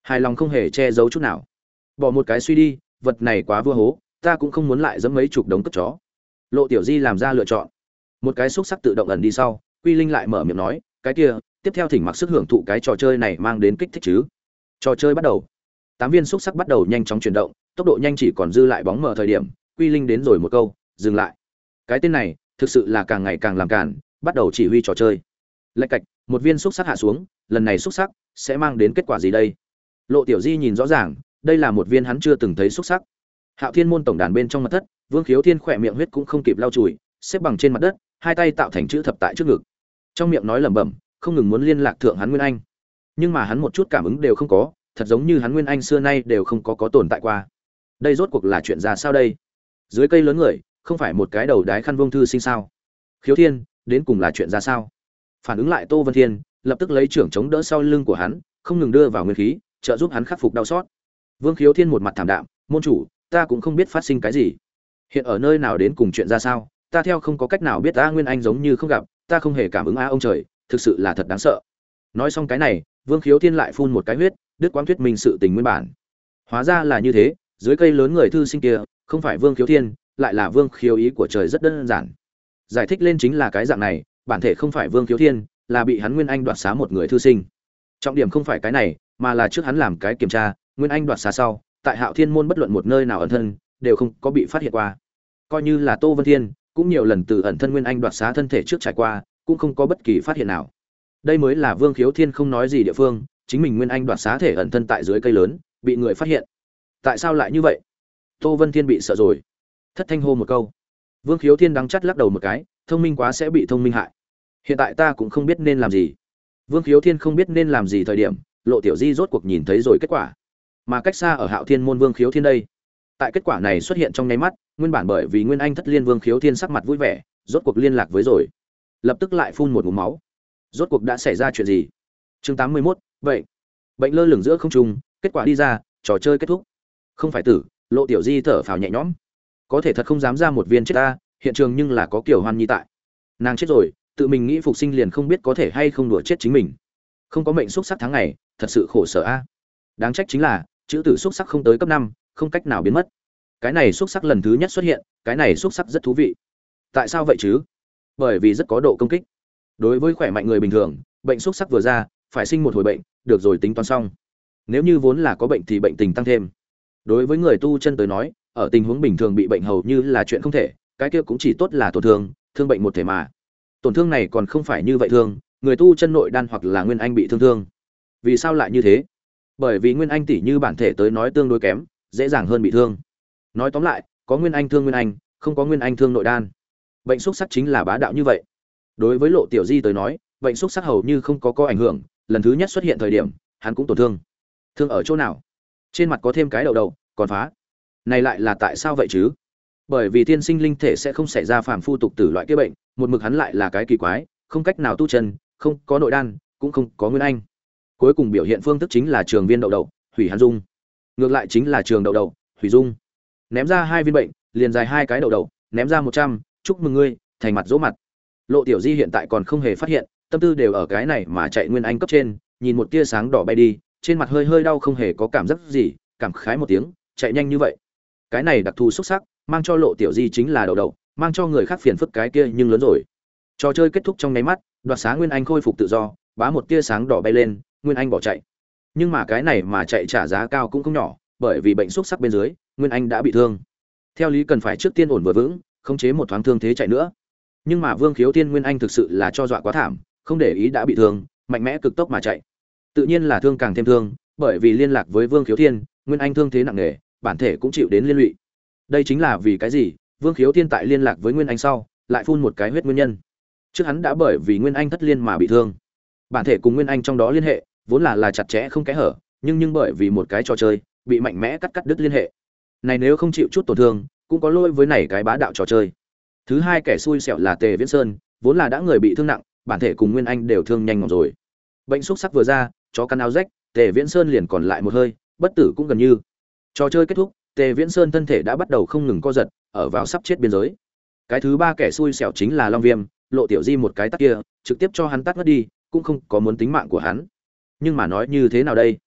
hài lòng không hề che giấu chút nào. Bỏ một cái suy đi, vật này quá vua hố, ta cũng không muốn lại dẫm mấy chục đống cất chó. Lộ Tiểu Di làm ra lựa chọn. Một cái xúc sắc tự động ẩn đi sau, Quy Linh lại mở miệng nói, cái kia, tiếp theo thỉnh mặc sức hưởng thụ cái trò chơi này mang đến kích thích chứ. Trò chơi bắt đầu. Tám viên xúc sắc bắt đầu nhanh chóng chuyển động, tốc độ nhanh chỉ còn dư lại bóng mờ thời điểm, Quy Linh đến rồi một câu, dừng lại. Cái tên này, thực sự là càng ngày càng làm cản, bắt đầu chỉ huy trò chơi. Lệch cạch, một viên xúc sắc hạ xuống, lần này xúc sắc sẽ mang đến kết quả gì đây? Lộ Tiểu Di nhìn rõ ràng, đây là một viên hắn chưa từng thấy xúc sắc. Hạo Thiên môn tổng đàn bên trong mật thất, Vương Khiếu Thiên khỏe miệng huyết cũng không kịp lau chùi, xếp bằng trên mặt đất, hai tay tạo thành chữ thập tại trước ngực. Trong miệng nói lẩm bẩm, không ngừng muốn liên lạc thượng hắn Nguyên Anh. Nhưng mà hắn một chút cảm ứng đều không có, thật giống như hắn Nguyên Anh xưa nay đều không có có tồn tại qua. Đây rốt cuộc là chuyện ra sao đây? Dưới cây lớn người, không phải một cái đầu đái khăn vương thư sinh sao? Khiếu Thiên, đến cùng là chuyện ra sao? Phản ứng lại Tô Vân Thiên, lập tức lấy trưởng chống đỡ sau lưng của hắn, không ngừng đưa vào nguyên khí, trợ giúp hắn khắc phục đau sót. Vương Khiếu Thiên một mặt thảm đạm, môn chủ, ta cũng không biết phát sinh cái gì. Hiện ở nơi nào đến cùng chuyện ra sao, ta theo không có cách nào biết. A Nguyên Anh giống như không gặp, ta không hề cảm ứng a ông trời, thực sự là thật đáng sợ. Nói xong cái này, Vương Khiếu Thiên lại phun một cái huyết, đứt quãng thuyết minh sự tình nguyên bản. Hóa ra là như thế, dưới cây lớn người thư sinh kia, không phải Vương Khiếu Thiên, lại là Vương Khiếu Ý của trời, rất đơn giản. Giải thích lên chính là cái dạng này, bản thể không phải Vương Khiếu Thiên, là bị hắn Nguyên Anh đoạt xá một người thư sinh. Trọng điểm không phải cái này, mà là trước hắn làm cái kiểm tra, Nguyên Anh đoạt xá sau, tại Hạo Thiên môn bất luận một nơi nào ẩn thân, đều không có bị phát hiện qua. Coi như là Tô Vân Thiên, cũng nhiều lần từ ẩn thân Nguyên Anh đoạt xá thân thể trước trải qua, cũng không có bất kỳ phát hiện nào. Đây mới là Vương Khiếu Thiên không nói gì địa phương, chính mình Nguyên Anh đoạt xá thể ẩn thân tại dưới cây lớn, bị người phát hiện. Tại sao lại như vậy? Tô Vân Thiên bị sợ rồi, thất thanh hô một câu. Vương Khiếu Thiên đắng chắt lắc đầu một cái, thông minh quá sẽ bị thông minh hại. Hiện tại ta cũng không biết nên làm gì. Vương Khiếu Thiên không biết nên làm gì thời điểm, Lộ Tiểu Di rốt cuộc nhìn thấy rồi kết quả. Mà cách xa ở Hạo Thiên môn Vương Khiếu Thiên đây, tại kết quả này xuất hiện trong nháy mắt, nguyên bản bởi vì Nguyên Anh thất liên Vương Khiếu Thiên sắc mặt vui vẻ, rốt cuộc liên lạc với rồi, lập tức lại phun một ngụm máu. Rốt cuộc đã xảy ra chuyện gì? Chương tám mươi mốt, vậy bệnh lơ lửng giữa không trung, kết quả đi ra, trò chơi kết thúc. Không phải tử, Lộ Tiểu Di thở phào nhẹ nhõm. Có thể thật không dám ra một viên chết ta, hiện trường nhưng là có Kiều Hoan Nhi tại. Nàng chết rồi, tự mình nghĩ phục sinh liền không biết có thể hay không đùa chết chính mình. Không có mệnh xúc sắc tháng ngày, thật sự khổ sở a. Đáng trách chính là, chữ tử xúc sắc không tới cấp năm, không cách nào biến mất. Cái này xúc sắc lần thứ nhất xuất hiện, cái này xúc sắc rất thú vị. Tại sao vậy chứ? Bởi vì rất có độ công kích. Đối với khỏe mạnh người bình thường, bệnh xúc sắc vừa ra, phải sinh một hồi bệnh, được rồi tính toán xong. Nếu như vốn là có bệnh thì bệnh tình tăng thêm. Đối với người tu chân tới nói, ở tình huống bình thường bị bệnh hầu như là chuyện không thể, cái kia cũng chỉ tốt là tổn thương, thương bệnh một thể mà. Tổn thương này còn không phải như vậy thương, người tu chân nội đan hoặc là Nguyên Anh bị thương thương. Vì sao lại như thế? Bởi vì Nguyên Anh tỷ như bản thể tới nói tương đối kém, dễ dàng hơn bị thương. Nói tóm lại, có Nguyên Anh thương Nguyên Anh, không có Nguyên Anh thương nội đan. Bệnh xúc sắc chính là bá đạo như vậy. Đối với Lộ Tiểu Di tới nói, bệnh xúc sắc hầu như không có có ảnh hưởng, lần thứ nhất xuất hiện thời điểm, hắn cũng tổn thương. Thương ở chỗ nào? Trên mặt có thêm cái đầu đầu, còn phá. Này lại là tại sao vậy chứ? Bởi vì thiên sinh linh thể sẽ không xảy ra phàm phu tục tử loại kia bệnh, một mực hắn lại là cái kỳ quái, không cách nào tu chân, không có nội đan, cũng không có Nguyên Anh. Cuối cùng biểu hiện phương thức chính là trường viên đậu đậu, hủy hắn dung. Ngược lại chính là trường đậu đậu, hủy dung. Ném ra hai viên bệnh, liền dài hai cái đậu đậu, ném ra một trăm, chúc mừng ngươi, thành mặt dỗ mặt. Lộ Tiểu Di hiện tại còn không hề phát hiện, tâm tư đều ở cái này mà chạy Nguyên Anh cấp trên, nhìn một tia sáng đỏ bay đi, trên mặt hơi hơi đau không hề có cảm giác gì, cảm khái một tiếng, chạy nhanh như vậy. Cái này đặc thù xuất sắc, mang cho Lộ Tiểu Di chính là đậu đậu, mang cho người khác phiền phức cái kia nhưng lớn rồi. Trò chơi kết thúc trong nháy mắt, đoạt xá Nguyên Anh khôi phục tự do, bá một tia sáng đỏ bay lên, Nguyên Anh bỏ chạy. Nhưng mà cái này mà chạy trả giá cao cũng không nhỏ, bởi vì bệnh xúc sắc bên dưới, Nguyên Anh đã bị thương. Theo lý cần phải trước tiên ổn vừa vững, khống chế một thoáng thương thế chạy nữa. Nhưng mà Vương Khiếu Thiên Nguyên Anh thực sự là cho dọa quá thảm, không để ý đã bị thương, mạnh mẽ cực tốc mà chạy. Tự nhiên là thương càng thêm thương, bởi vì liên lạc với Vương Khiếu Thiên, Nguyên Anh thương thế nặng nề, bản thể cũng chịu đến liên lụy. Đây chính là vì cái gì? Vương Khiếu Thiên tại liên lạc với Nguyên Anh sau, lại phun một cái huyết nguyên nhân. Trước hắn đã bởi vì Nguyên Anh thất liên mà bị thương. Bản thể cùng Nguyên Anh trong đó liên hệ, vốn là là chặt chẽ không kẽ hở, nhưng nhưng bởi vì một cái trò chơi, bị mạnh mẽ cắt cắt đứt liên hệ. Này nếu không chịu chút tổn thương, cũng có lỗi với này cái bá đạo trò chơi. Thứ hai kẻ xui xẻo là Tề Viễn Sơn, vốn là đã người bị thương nặng, bản thể cùng Nguyên Anh đều thương nhanh ngỏm rồi. Bệnh xúc sắc vừa ra, chó căn áo rách, Tề Viễn Sơn liền còn lại một hơi, bất tử cũng gần như. Trò chơi kết thúc, Tề Viễn Sơn thân thể đã bắt đầu không ngừng co giật, ở vào sắp chết biên giới. Cái thứ ba kẻ xui xẻo chính là Long Viêm, Lộ Tiểu Di một cái tát kia, trực tiếp cho hắn tát ngất đi, cũng không có muốn tính mạng của hắn. Nhưng mà nói như thế nào đây?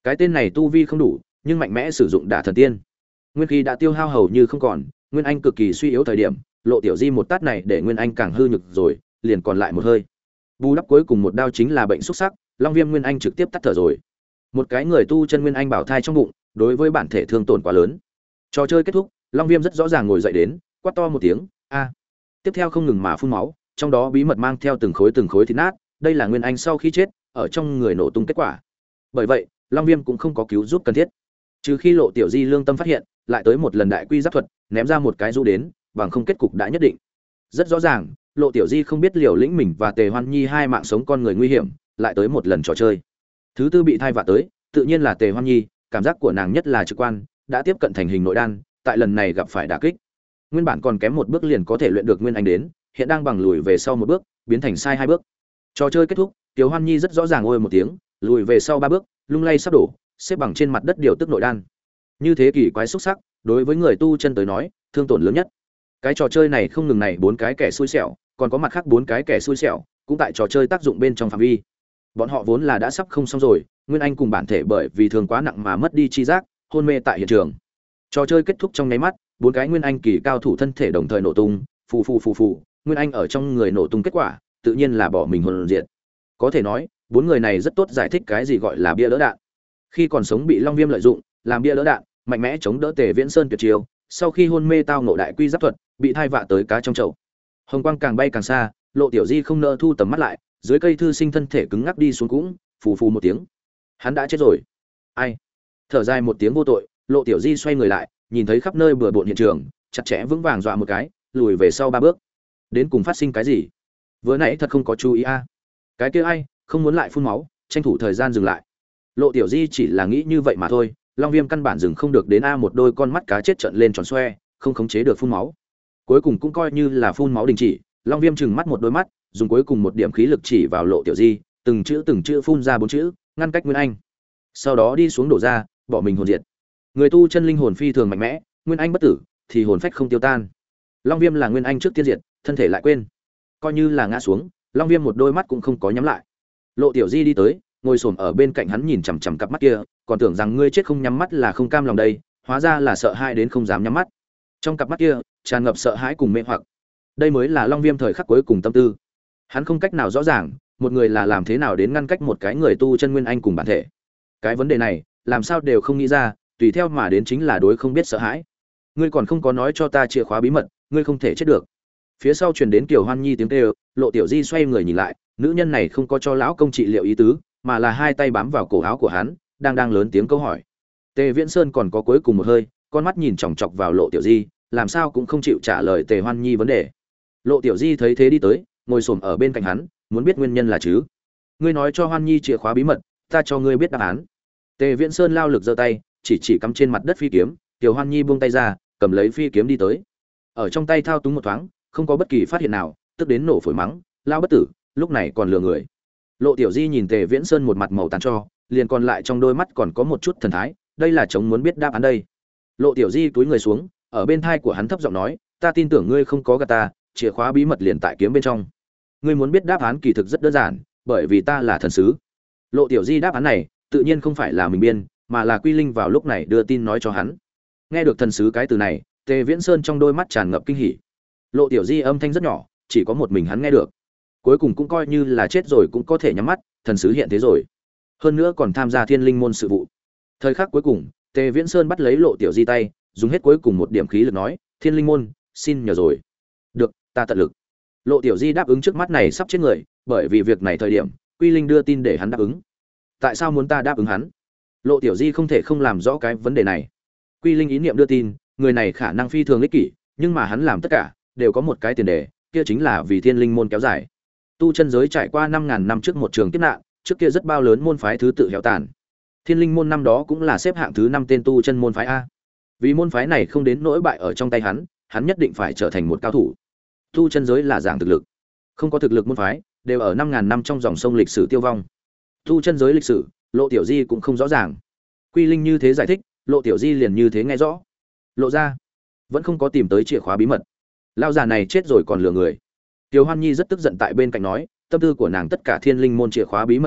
Cái tên này tu vi không đủ, nhưng mạnh mẽ sử dụng đả thần tiên. Nguyên khí đã tiêu hao hầu như không còn, Nguyên Anh cực kỳ suy yếu thời điểm, Lộ Tiểu Di một tát này để Nguyên Anh càng hư nhược rồi, liền còn lại một hơi. Bù đắp cuối cùng một đao chính là bệnh xúc sắc, Long Viêm Nguyên Anh trực tiếp tắt thở rồi. Một cái người tu chân Nguyên Anh bảo thai trong bụng, đối với bản thể thương tổn quá lớn. Trò chơi kết thúc, Long Viêm rất rõ ràng ngồi dậy đến, quát to một tiếng, a. Tiếp theo không ngừng mà phun máu, trong đó bí mật mang theo từng khối từng khối thịt nát, đây là Nguyên Anh sau khi chết, ở trong người nổ tung kết quả. Bởi vậy, Long Viêm cũng không có cứu giúp cần thiết. Trừ khi Lộ Tiểu Di lương tâm phát hiện, lại tới một lần đại quy giáp thuật, ném ra một cái du đến, bằng không kết cục đã nhất định. Rất rõ ràng, Lộ Tiểu Di không biết liều lĩnh mình và Tề Hoan Nhi hai mạng sống con người nguy hiểm, lại tới một lần trò chơi. Thứ tư bị thai vạ tới, tự nhiên là Tề Hoan Nhi, cảm giác của nàng nhất là trực quan, đã tiếp cận thành hình nội đan, tại lần này gặp phải đả kích. Nguyên bản còn kém một bước liền có thể luyện được Nguyên Anh đến, hiện đang bằng lùi về sau một bước, biến thành sai hai bước. Trò chơi kết thúc, Tiểu Hoan Nhi rất rõ ràng ôi một tiếng, lùi về sau ba bước, lung lay sắp đổ, xếp bằng trên mặt đất điều tức nội đan. Như thế kỳ quái xúc sắc, đối với người tu chân tới nói, thương tổn lớn nhất. Cái trò chơi này không ngừng này bốn cái kẻ xui xẻo, còn có mặt khác bốn cái kẻ xui xẻo, cũng tại trò chơi tác dụng bên trong phạm vi. Bọn họ vốn là đã sắp không xong rồi, Nguyên Anh cùng bản thể bởi vì thương quá nặng mà mất đi chi giác, hôn mê tại hiện trường. Trò chơi kết thúc trong nháy mắt, bốn cái Nguyên Anh kỳ cao thủ thân thể đồng thời nổ tung, phù phù phù phù, Nguyên Anh ở trong người nổ tung kết quả, tự nhiên là bỏ mình hồn diệt. Có thể nói, bốn người này rất tốt giải thích cái gì gọi là bia đỡ đạn. Khi còn sống bị Long Viêm lợi dụng, làm bia đỡ đạn, mạnh mẽ chống đỡ Tề Viễn Sơn tuyệt chiêu, sau khi hôn mê tao ngộ đại quy giáp thuật, bị thai vạ tới cá trong chậu. Hồng quang càng bay càng xa, Lộ Tiểu Di không nỡ thu tầm mắt lại, dưới cây thư sinh thân thể cứng ngắc đi xuống cũng, phù phù một tiếng. Hắn đã chết rồi. Ai? Thở dài một tiếng vô tội, Lộ Tiểu Di xoay người lại, nhìn thấy khắp nơi bừa bộn hiện trường, chặt chẽ vững vàng dọa một cái, lùi về sau ba bước. Đến cùng phát sinh cái gì? Vừa nãy thật không có chú ý a. Cái kia ai, không muốn lại phun máu, tranh thủ thời gian dừng lại. Lộ Tiểu Di chỉ là nghĩ như vậy mà thôi, Long Viêm căn bản dừng không được đến a một đôi con mắt cá chết trợn lên tròn xoe, không khống chế được phun máu. Cuối cùng cũng coi như là phun máu đình chỉ, Long Viêm trừng mắt một đôi mắt, dùng cuối cùng một điểm khí lực chỉ vào Lộ Tiểu Di, từng chữ từng chữ phun ra bốn chữ, ngăn cách Nguyên Anh. Sau đó đi xuống đổ ra, bỏ mình hồn diệt. Người tu chân linh hồn phi thường mạnh mẽ, Nguyên Anh bất tử, thì hồn phách không tiêu tan. Long Viêm là Nguyên Anh trước tiên diệt, thân thể lại quên. Coi như là ngã xuống, Long Viêm một đôi mắt cũng không có nhắm lại. Lộ Tiểu Di đi tới, ngồi xổm ở bên cạnh hắn nhìn chằm chằm cặp mắt kia, còn tưởng rằng ngươi chết không nhắm mắt là không cam lòng đây, hóa ra là sợ hãi đến không dám nhắm mắt. Trong cặp mắt kia tràn ngập sợ hãi cùng mê hoặc. Đây mới là Long Viêm thời khắc cuối cùng tâm tư. Hắn không cách nào rõ ràng, một người là làm thế nào đến ngăn cách một cái người tu chân Nguyên Anh cùng bản thể. Cái vấn đề này, làm sao đều không nghĩ ra, tùy theo mà đến chính là đối không biết sợ hãi. Ngươi còn không có nói cho ta chìa khóa bí mật, ngươi không thể chết được. Phía sau truyền đến Kiều Hoan Nhi tiếng kêu, Lộ Tiểu Di xoay người nhìn lại, nữ nhân này không có cho lão công trị liệu ý tứ, mà là hai tay bám vào cổ áo của hắn, đang đang lớn tiếng câu hỏi. Tề Viễn Sơn còn có cuối cùng một hơi, con mắt nhìn chòng chọc vào Lộ Tiểu Di, làm sao cũng không chịu trả lời Tề Hoan Nhi vấn đề. Lộ Tiểu Di thấy thế đi tới, ngồi xổm ở bên cạnh hắn, muốn biết nguyên nhân là chứ. Ngươi nói cho Hoan Nhi chìa khóa bí mật, ta cho ngươi biết đáp án. Tề Viễn Sơn lao lực giơ tay, chỉ chỉ cắm trên mặt đất phi kiếm, Tiểu Hoan Nhi buông tay ra, cầm lấy phi kiếm đi tới. Ở trong tay thao túng một thoáng, không có bất kỳ phát hiện nào, tức đến nổ phổi mắng, lao bất tử, lúc này còn lừa người. Lộ Tiểu Di nhìn Tề Viễn Sơn một mặt màu tàn cho, liền còn lại trong đôi mắt còn có một chút thần thái, đây là chống muốn biết đáp án đây. Lộ Tiểu Di túi người xuống, ở bên thai của hắn thấp giọng nói, ta tin tưởng ngươi không có gạt ta, chìa khóa bí mật liền tại kiếm bên trong. Ngươi muốn biết đáp án kỳ thực rất đơn giản, bởi vì ta là thần sứ. Lộ Tiểu Di đáp án này, tự nhiên không phải là mình biên, mà là Quy Linh vào lúc này đưa tin nói cho hắn. Nghe được thần sứ cái từ này, Tề Viễn Sơn trong đôi mắt tràn ngập kinh hỉ. Lộ Tiểu Di âm thanh rất nhỏ, chỉ có một mình hắn nghe được. Cuối cùng cũng coi như là chết rồi cũng có thể nhắm mắt, thần sứ hiện thế rồi. Hơn nữa còn tham gia Thiên Linh môn sự vụ. Thời khắc cuối cùng, Tề Viễn Sơn bắt lấy Lộ Tiểu Di tay, dùng hết cuối cùng một điểm khí lực nói, Thiên Linh môn, xin nhờ rồi. Được, ta tận lực. Lộ Tiểu Di đáp ứng trước mắt này sắp chết người, bởi vì việc này thời điểm, Quy Linh đưa tin để hắn đáp ứng. Tại sao muốn ta đáp ứng hắn? Lộ Tiểu Di không thể không làm rõ cái vấn đề này. Quy Linh ý niệm đưa tin, người này khả năng phi thường ích kỷ, nhưng mà hắn làm tất cả đều có một cái tiền đề, kia chính là vì Thiên Linh môn kéo dài. Tu chân giới trải qua năm ngàn năm trước một trường kiếp nạn, trước kia rất bao lớn môn phái thứ tự héo tàn. Thiên Linh môn năm đó cũng là xếp hạng thứ năm tên tu chân môn phái a. Vì môn phái này không đến nỗi bại ở trong tay hắn, hắn nhất định phải trở thành một cao thủ. Tu chân giới là giảng thực lực, không có thực lực môn phái đều ở năm ngàn năm trong dòng sông lịch sử tiêu vong. Tu chân giới lịch sử, Lộ Tiểu Di cũng không rõ ràng. Quy Linh như thế giải thích, Lộ Tiểu Di liền như thế nghe rõ. Lộ ra, vẫn không có tìm tới chìa khóa bí mật. Lão già này chết rồi còn lừa người. Tiểu Hoan Nhi rất tức giận tại bên cạnh nói, tâm tư của nàng tất cả Thiên Linh môn chìa khóa bí mật thượng,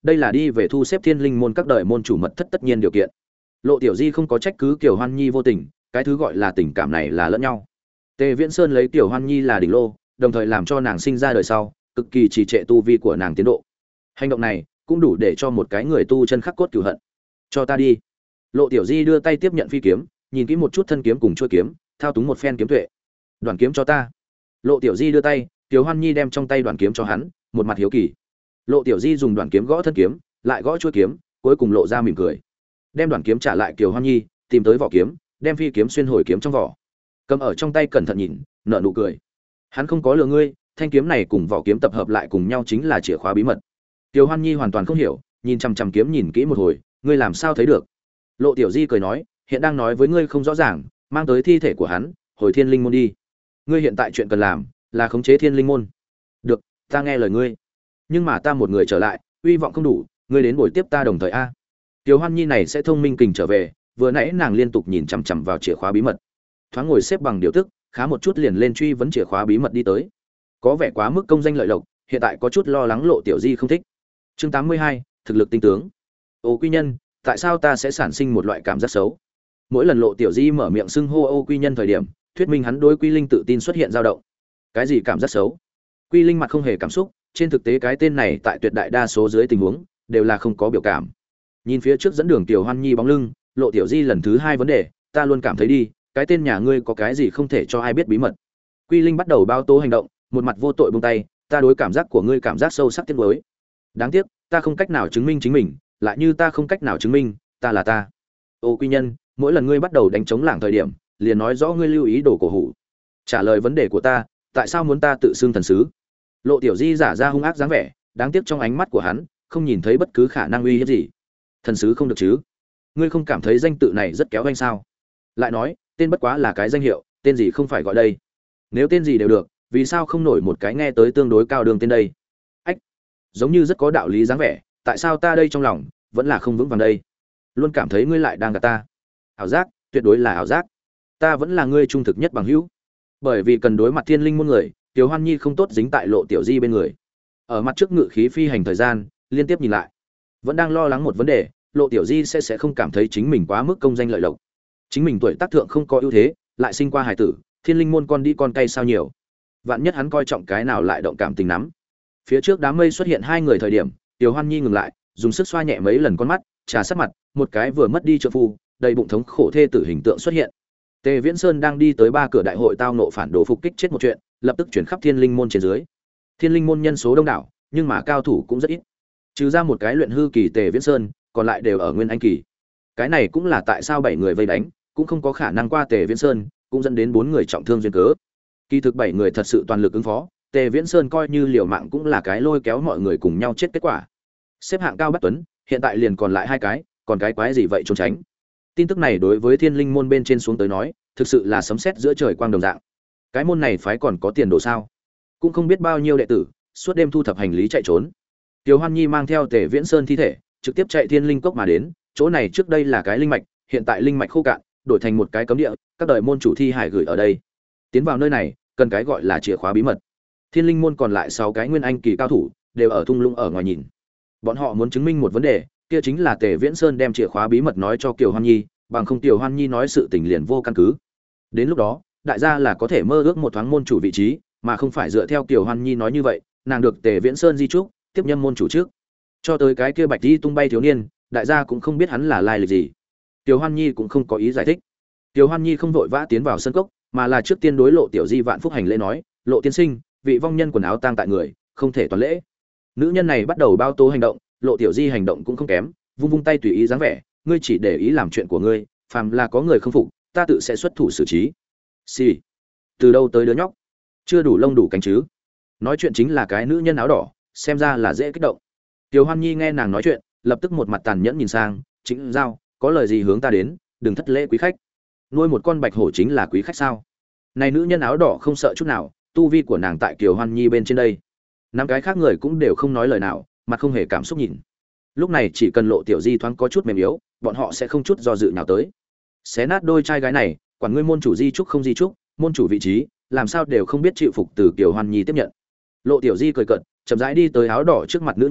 đây là đi về thu xếp thiên linh môn các đời môn chủ mật thất tất nhiên điều kiện. Lộ Tiểu Di không có trách cứ Kiều Hoan Nhi vô tình, cái thứ gọi là tình cảm này là lẫn nhau. Tề Viễn Sơn lấy Kiều Hoan Nhi là đỉnh lô, đồng thời làm cho nàng sinh ra đời sau, cực kỳ trì trệ tu vi của nàng tiến độ. Hành động này cũng đủ để cho một cái người tu chân khắc cốt cửu hận. Cho ta đi. Lộ Tiểu Di đưa tay tiếp nhận phi kiếm, nhìn kỹ một chút thân kiếm cùng chuôi kiếm, thao túng một phen kiếm tuệ. Đoàn kiếm cho ta. Lộ Tiểu Di đưa tay, Kiều Hoan Nhi đem trong tay đoàn kiếm cho hắn, một mặt hiếu kỳ. Lộ Tiểu Di dùng đoàn kiếm gõ thân kiếm, lại gõ chuôi kiếm, cuối cùng lộ ra mỉm cười. Đem đoàn kiếm trả lại Kiều Hoan Nhi, tìm tới vỏ kiếm, đem phi kiếm xuyên hồi kiếm trong vỏ. Cầm ở trong tay cẩn thận nhìn, nở nụ cười. Hắn không có lừa ngươi, thanh kiếm này cùng vỏ kiếm tập hợp lại cùng nhau chính là chìa khóa bí mật. Kiều Hoan Nhi hoàn toàn không hiểu, nhìn chằm chằm kiếm nhìn kỹ một hồi, ngươi làm sao thấy được? Lộ Tiểu Di cười nói, hiện đang nói với ngươi không rõ ràng, mang tới thi thể của hắn, hồi Thiên Linh môn đi. Ngươi hiện tại chuyện cần làm là khống chế Thiên Linh môn. Được, ta nghe lời ngươi. Nhưng mà ta một người trở lại, uy vọng không đủ, ngươi đến buổi tiếp ta đồng thời a. Kiều Hoan Nhi này sẽ thông minh kình trở về, vừa nãy nàng liên tục nhìn chằm chằm vào chìa khóa bí mật. Thoáng ngồi xếp bằng điều tức, khá một chút liền lên truy vấn chìa khóa bí mật đi tới. Có vẻ quá mức công danh lợi lộc, hiện tại có chút lo lắng Lộ Tiểu Di không thích. Chương tám mươi hai, thực lực tinh tướng. Ô Quy Nhân, tại sao ta sẽ sản sinh một loại cảm giác xấu? Mỗi lần Lộ Tiểu Di mở miệng xưng hô Ô Quy Nhân thời điểm, thuyết minh hắn đối Quy Linh tự tin xuất hiện dao động. Cái gì cảm giác xấu? Quy Linh mặt không hề cảm xúc, trên thực tế cái tên này tại tuyệt đại đa số dưới tình huống đều là không có biểu cảm. Nhìn phía trước dẫn đường Tiểu Hoan Nhi bóng lưng, Lộ Tiểu Di lần thứ hai vấn đề, ta luôn cảm thấy đi, cái tên nhà ngươi có cái gì không thể cho ai biết bí mật. Quy Linh bắt đầu bao tố hành động, một mặt vô tội buông tay, ta đối cảm giác của ngươi cảm giác sâu sắc tiếc nuối. Đáng tiếc, ta không cách nào chứng minh chính mình, lại như ta không cách nào chứng minh, ta là ta. Ô Quy Nhân, mỗi lần ngươi bắt đầu đánh chống lảng thời điểm, liền nói rõ ngươi lưu ý đồ cổ hủ. Trả lời vấn đề của ta, tại sao muốn ta tự xưng thần sứ? Lộ Tiểu Di giả ra hung ác dáng vẻ, đáng tiếc trong ánh mắt của hắn, không nhìn thấy bất cứ khả năng uy hiếp gì. Thần sứ không được chứ? Ngươi không cảm thấy danh tự này rất kéo anh sao? Lại nói, tên bất quá là cái danh hiệu, tên gì không phải gọi đây. Nếu tên gì đều được, vì sao không nổi một cái nghe tới tương đối cao đường tên đây? Ách, giống như rất có đạo lý dáng vẻ, tại sao ta đây trong lòng vẫn là không vững vàng đây? Luôn cảm thấy ngươi lại đang gạt ta. Ảo giác, tuyệt đối là ảo giác. Ta vẫn là ngươi trung thực nhất bằng hữu. Bởi vì cần đối mặt Thiên Linh môn người, Tiểu Hoan Nhi không tốt dính tại Lộ Tiểu Di bên người. Ở mặt trước ngự khí phi hành thời gian, liên tiếp nhìn lại, vẫn đang lo lắng một vấn đề, Lộ Tiểu Di sẽ sẽ không cảm thấy chính mình quá mức công danh lợi lộc. Chính mình tuổi tác thượng không có ưu thế, lại sinh qua hài tử, Thiên Linh môn con đi con cay sao nhiều. Vạn nhất hắn coi trọng cái nào lại động cảm tình nắm. Phía trước đám mây xuất hiện hai người thời điểm, Tiểu Hoan Nhi ngừng lại, dùng sức xoa nhẹ mấy lần con mắt, trà sát mặt, một cái vừa mất đi trợ phu, đầy bụng thống khổ thê tử hình tượng xuất hiện. Tề Viễn Sơn đang đi tới ba cửa đại hội tao nộ phản đồ phục kích chết một chuyện, lập tức chuyển khắp Thiên Linh môn trên dưới. Thiên Linh môn nhân số đông đảo, nhưng mà cao thủ cũng rất ít. Trừ ra một cái luyện hư kỳ Tề Viễn Sơn, còn lại đều ở nguyên anh kỳ. Cái này cũng là tại sao bảy người vây đánh, cũng không có khả năng qua Tề Viễn Sơn, cũng dẫn đến bốn người trọng thương duyên cớ. Kỳ thực bảy người thật sự toàn lực ứng phó, Tề Viễn Sơn coi như liều mạng cũng là cái lôi kéo mọi người cùng nhau chết kết quả. Xếp hạng cao Bắc Tuấn, hiện tại liền còn lại hai cái, còn cái quái gì vậy trốn tránh. Tin tức này đối với Thiên Linh môn bên trên xuống tới nói, thực sự là sấm sét giữa trời quang đồng dạng. Cái môn này phái còn có tiền đồ sao? Cũng không biết bao nhiêu đệ tử, suốt đêm thu thập hành lý chạy trốn. Tiểu Hoan Nhi mang theo Tề Viễn Sơn thi thể, trực tiếp chạy Thiên Linh cốc mà đến, chỗ này trước đây là cái linh mạch, hiện tại linh mạch khô cạn, đổi thành một cái cấm địa, các đời môn chủ thi hải gửi ở đây. Tiến vào nơi này, cần cái gọi là chìa khóa bí mật. Thiên Linh môn còn lại sáu cái nguyên anh kỳ cao thủ, đều ở thung lũng ở ngoài nhìn. Bọn họ muốn chứng minh một vấn đề, kia chính là Tề Viễn Sơn đem chìa khóa bí mật nói cho Kiều Hoan Nhi, bằng không Kiều Hoan Nhi nói sự tình liền vô căn cứ. Đến lúc đó, đại gia là có thể mơ ước một thoáng môn chủ vị trí, mà không phải dựa theo Kiều Hoan Nhi nói như vậy, nàng được Tề Viễn Sơn di trúc, tiếp nhâm môn chủ trước. Cho tới cái kia bạch đi tung bay thiếu niên, đại gia cũng không biết hắn là lai lịch gì. Kiều Hoan Nhi cũng không có ý giải thích. Kiều Hoan Nhi không vội vã tiến vào sân cốc, mà là trước tiên đối Lộ Tiểu Di vạn phúc hành lễ nói, Lộ tiên sinh, vị vong nhân quần áo tang tại người, không thể toàn lễ. Nữ nhân này bắt đầu bao tố hành động, Lộ Tiểu Di hành động cũng không kém, vung vung tay tùy ý dáng vẻ, ngươi chỉ để ý làm chuyện của ngươi, phàm là có người không phục, ta tự sẽ xuất thủ xử trí. Xì. Từ đâu tới đứa nhóc? Chưa đủ lông đủ cánh chứ? Nói chuyện chính là cái nữ nhân áo đỏ, xem ra là dễ kích động. Tiểu Hoan Nhi nghe nàng nói chuyện, lập tức một mặt tàn nhẫn nhìn sang, Chính Giao, có lời gì hướng ta đến, đừng thất lễ quý khách. Nuôi một con bạch hổ chính là quý khách sao? Này nữ nhân áo đỏ không sợ chút nào, tu vi của nàng tại Kiều Hoan Nhi bên trên đây. Năm cái khác người cũng đều không nói lời nào, mặt không hề cảm xúc nhìn. Lúc này chỉ cần Lộ Tiểu Di thoáng có chút mềm yếu, bọn họ sẽ không chút do dự nào tới. Xé nát đôi trai gái này, quản ngươi môn chủ di trúc không di trúc, môn chủ vị trí, làm sao đều không biết chịu phục từ Kiều Hoan Nhi tiếp nhận. Lộ Tiểu Di cười cợt, chậm rãi đi tới áo đỏ trước mặt nữ nhân,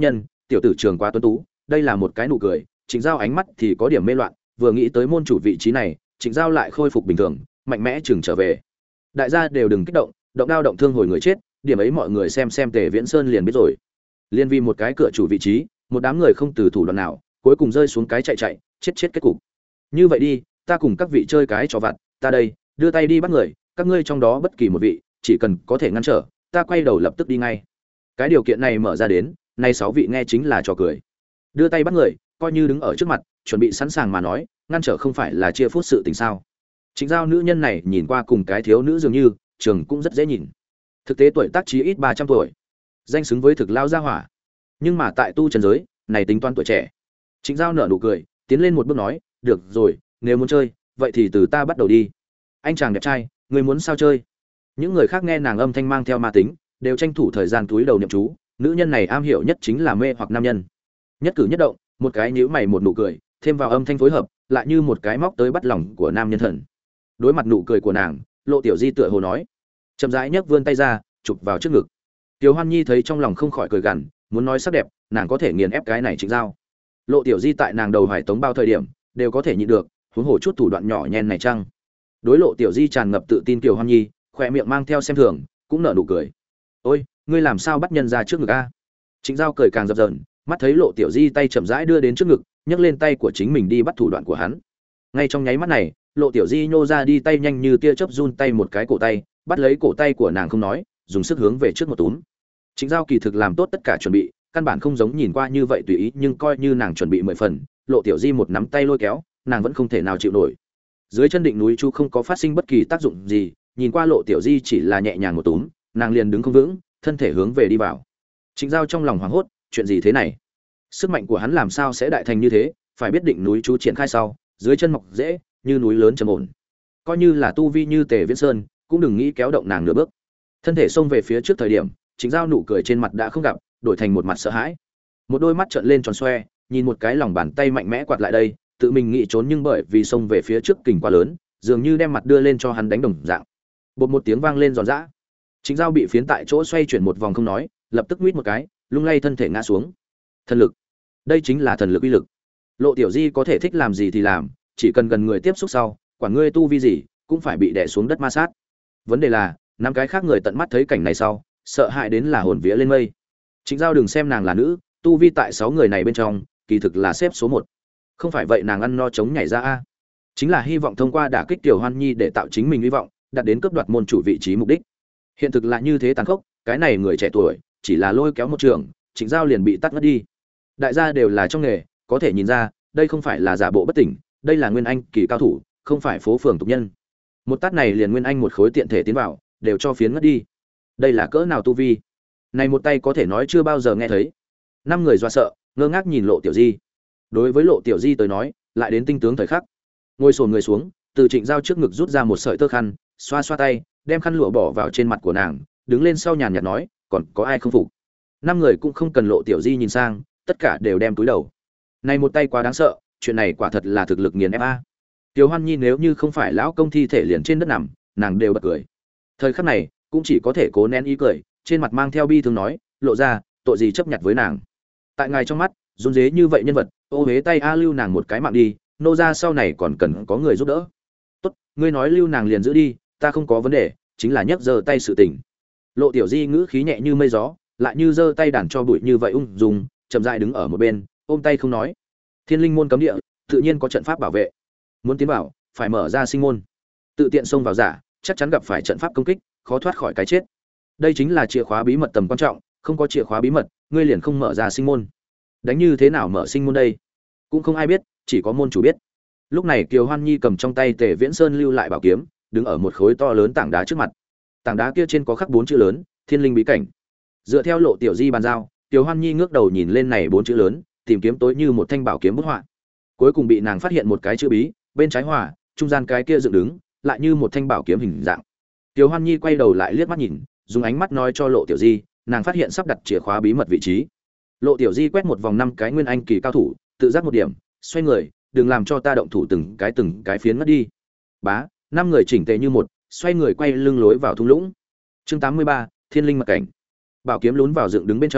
tiểu tử trường quá tuấn tú, đây là một cái nụ cười. Trịnh Giao ánh mắt thì có điểm mê loạn, vừa nghĩ tới môn chủ vị trí này, Trịnh Giao lại khôi phục bình thường, mạnh mẽ chừng trở về. Đại gia đều đừng kích động, động đao động thương hồi người chết, điểm ấy mọi người xem xem Tề Viễn Sơn liền biết rồi. Liên vì một cái cửa chủ vị trí, một đám người không từ thủ đoạn nào, cuối cùng rơi xuống cái chạy chạy, chết chết kết cục. Như vậy đi, ta cùng các vị chơi cái trò vặt, ta đây, đưa tay đi bắt người, các ngươi trong đó bất kỳ một vị, chỉ cần có thể ngăn trở, ta quay đầu lập tức đi ngay. Cái điều kiện này mở ra đến, nay sáu vị nghe chính là trò cười. Đưa tay bắt người, coi như đứng ở trước mặt, chuẩn bị sẵn sàng mà nói, ngăn trở không phải là chia phút sự tình sao? Trịnh Giao nữ nhân này nhìn qua cùng cái thiếu nữ dường như, trường cũng rất dễ nhìn. Thực tế tuổi tác chí ít ba trăm tuổi, danh xứng với thực lao gia hỏa. Nhưng mà tại tu trần giới, này tính toán tuổi trẻ. Trịnh Giao nở nụ cười, tiến lên một bước nói, "Được rồi, nếu muốn chơi, vậy thì từ ta bắt đầu đi." Anh chàng đẹp trai, người muốn sao chơi? Những người khác nghe nàng âm thanh mang theo ma tính, đều tranh thủ thời gian túi đầu niệm chú, nữ nhân này am hiểu nhất chính là mê hoặc nam nhân. Nhất cử nhất động, một cái nhíu mày một nụ cười, thêm vào âm thanh phối hợp, lại như một cái móc tới bắt lòng của nam nhân thần. Đối mặt nụ cười của nàng, Lộ Tiểu Di tựa hồ nói, chậm rãi nhấc vươn tay ra, chụp vào trước ngực. Tiểu Hoan Nhi thấy trong lòng không khỏi cười gằn, muốn nói sắc đẹp, nàng có thể nghiền ép cái này Trịnh Giao. Lộ Tiểu Di tại nàng đầu hoài tống bao thời điểm, đều có thể nhịn được, huống hồ chút thủ đoạn nhỏ nhen này chăng? Đối Lộ Tiểu Di tràn ngập tự tin Tiểu Hoan Nhi, khỏe miệng mang theo xem thường, cũng nở nụ cười. "Ôi, ngươi làm sao bắt nhân ra trước ngực a?" Trịnh Giao cười càng dập dờn, mắt thấy Lộ Tiểu Di tay chậm rãi đưa đến trước ngực, nhấc lên tay của chính mình đi bắt thủ đoạn của hắn. Ngay trong nháy mắt này, Lộ Tiểu Di nhô ra đi tay nhanh như tia chớp run tay một cái cổ tay, bắt lấy cổ tay của nàng không nói, dùng sức hướng về trước một túm. Trịnh Giao kỳ thực làm tốt tất cả chuẩn bị, căn bản không giống nhìn qua như vậy tùy ý, nhưng coi như nàng chuẩn bị mười phần, Lộ Tiểu Di một nắm tay lôi kéo, nàng vẫn không thể nào chịu nổi. Dưới chân định núi chu không có phát sinh bất kỳ tác dụng gì, nhìn qua Lộ Tiểu Di chỉ là nhẹ nhàng một túm, nàng liền đứng không vững, thân thể hướng về đi vào. Trịnh Giao trong lòng hoảng hốt, chuyện gì thế này? Sức mạnh của hắn làm sao sẽ đại thành như thế? Phải biết định núi chú triển khai sau, dưới chân mọc dễ, như núi lớn trầm ổn. Coi như là tu vi như Tề Viễn Sơn, cũng đừng nghĩ kéo động nàng nửa bước. Thân thể xông về phía trước thời điểm, Trịnh Giao nụ cười trên mặt đã không gặp, đổi thành một mặt sợ hãi. Một đôi mắt trợn lên tròn xoe, nhìn một cái lòng bàn tay mạnh mẽ quạt lại đây, tự mình nghĩ trốn nhưng bởi vì xông về phía trước kình quá lớn, dường như đem mặt đưa lên cho hắn đánh đồng dạng. Bột một tiếng vang lên giòn giã. Trịnh Giao bị phiến tại chỗ xoay chuyển một vòng không nói, lập tức huýt một cái, lung lay thân thể ngã xuống. Thần lực, đây chính là thần lực uy lực. Lộ Tiểu Di có thể thích làm gì thì làm, chỉ cần gần người tiếp xúc sau, quản ngươi tu vi gì, cũng phải bị đè xuống đất ma sát. Vấn đề là, năm cái khác người tận mắt thấy cảnh này sau, sợ hãi đến là hồn vía lên mây. Trịnh Giao đừng xem nàng là nữ, tu vi tại sáu người này bên trong, kỳ thực là xếp số một. Không phải vậy nàng ăn no chống nhảy ra a. Chính là hy vọng thông qua đả kích Tiểu Hoan Nhi để tạo chính mình hy vọng, đạt đến cướp đoạt môn chủ vị trí mục đích. Hiện thực là như thế tàn khốc, cái này người trẻ tuổi, chỉ là lôi kéo một trường, Trịnh Giao liền bị tắt ngất đi. Đại gia đều là trong nghề, có thể nhìn ra, đây không phải là giả bộ bất tỉnh, đây là nguyên anh kỳ cao thủ, không phải phố phường tục nhân. Một tát này liền nguyên anh một khối tiện thể tiến vào, đều cho phiến ngất đi. Đây là cỡ nào tu vi? Này một tay có thể nói chưa bao giờ nghe thấy. Năm người dọa sợ, ngơ ngác nhìn Lộ Tiểu Di. Đối với Lộ Tiểu Di tới nói, lại đến tinh tướng thời khắc. Ngồi xổm người xuống, từ Trịnh Giao trước ngực rút ra một sợi tơ khăn, xoa xoa tay, đem khăn lụa bỏ vào trên mặt của nàng, đứng lên sau nhàn nhạt nói, còn có ai không phục? Năm người cũng không cần Lộ Tiểu Di nhìn sang, tất cả đều đem túi đầu. Này một tay quá đáng sợ, chuyện này quả thật là thực lực nghiền ép a. Tiểu Hoan Nhi nếu như không phải lão công thi thể liền trên đất nằm, nàng đều bật cười. Thời khắc này, cũng chỉ có thể cố nén ý cười, trên mặt mang theo bi thương nói, Lộ ra, tội gì chấp nhặt với nàng. Tại ngài trong mắt, run rế như vậy nhân vật, ô hế tay a lưu nàng một cái mạng đi, nô ra sau này còn cần có người giúp đỡ. Tốt, ngươi nói lưu nàng liền giữ đi, ta không có vấn đề, chính là nhấc giơ tay sự tình. Lộ Tiểu Di ngữ khí nhẹ như mây gió, lại như giơ tay đàn cho bụi như vậy ung dung, chậm rãi đứng ở một bên, ôm tay không nói. Thiên Linh môn cấm địa, tự nhiên có trận pháp bảo vệ. Muốn tiến vào, phải mở ra sinh môn. Tự tiện xông vào giả, chắc chắn gặp phải trận pháp công kích, khó thoát khỏi cái chết. Đây chính là chìa khóa bí mật tầm quan trọng, không có chìa khóa bí mật, ngươi liền không mở ra sinh môn. Đánh như thế nào mở sinh môn đây? Cũng không ai biết, chỉ có môn chủ biết. Lúc này Kiều Hoan Nhi cầm trong tay Tề Viễn Sơn lưu lại bảo kiếm, đứng ở một khối to lớn tảng đá trước mặt. Tảng đá kia trên có khắc bốn chữ lớn, Thiên Linh bí cảnh. Dựa theo Lộ Tiểu Di bàn giao, Kiều Hoan Nhi ngước đầu nhìn lên này bốn chữ lớn, tìm kiếm tối như một thanh bảo kiếm bút họa. Cuối cùng bị nàng phát hiện một cái chữ bí, bên trái hỏa, trung gian cái kia dựng đứng, lại như một thanh bảo kiếm hình dạng. Kiều Hoan Nhi quay đầu lại liếc mắt nhìn, dùng ánh mắt nói cho Lộ Tiểu Di, nàng phát hiện sắp đặt chìa khóa bí mật vị trí. Lộ Tiểu Di quét một vòng năm cái nguyên anh kỳ cao thủ, tự giác một điểm, xoay người, đừng làm cho ta động thủ từng cái từng cái phiến mất đi. Bá, năm người chỉnh tề như một, xoay người quay lưng lối vào thung lũng. Chương tám mươi ba, Thiên Linh mật cảnh. Bảo kiếm lún vào dựng đứng bên trong,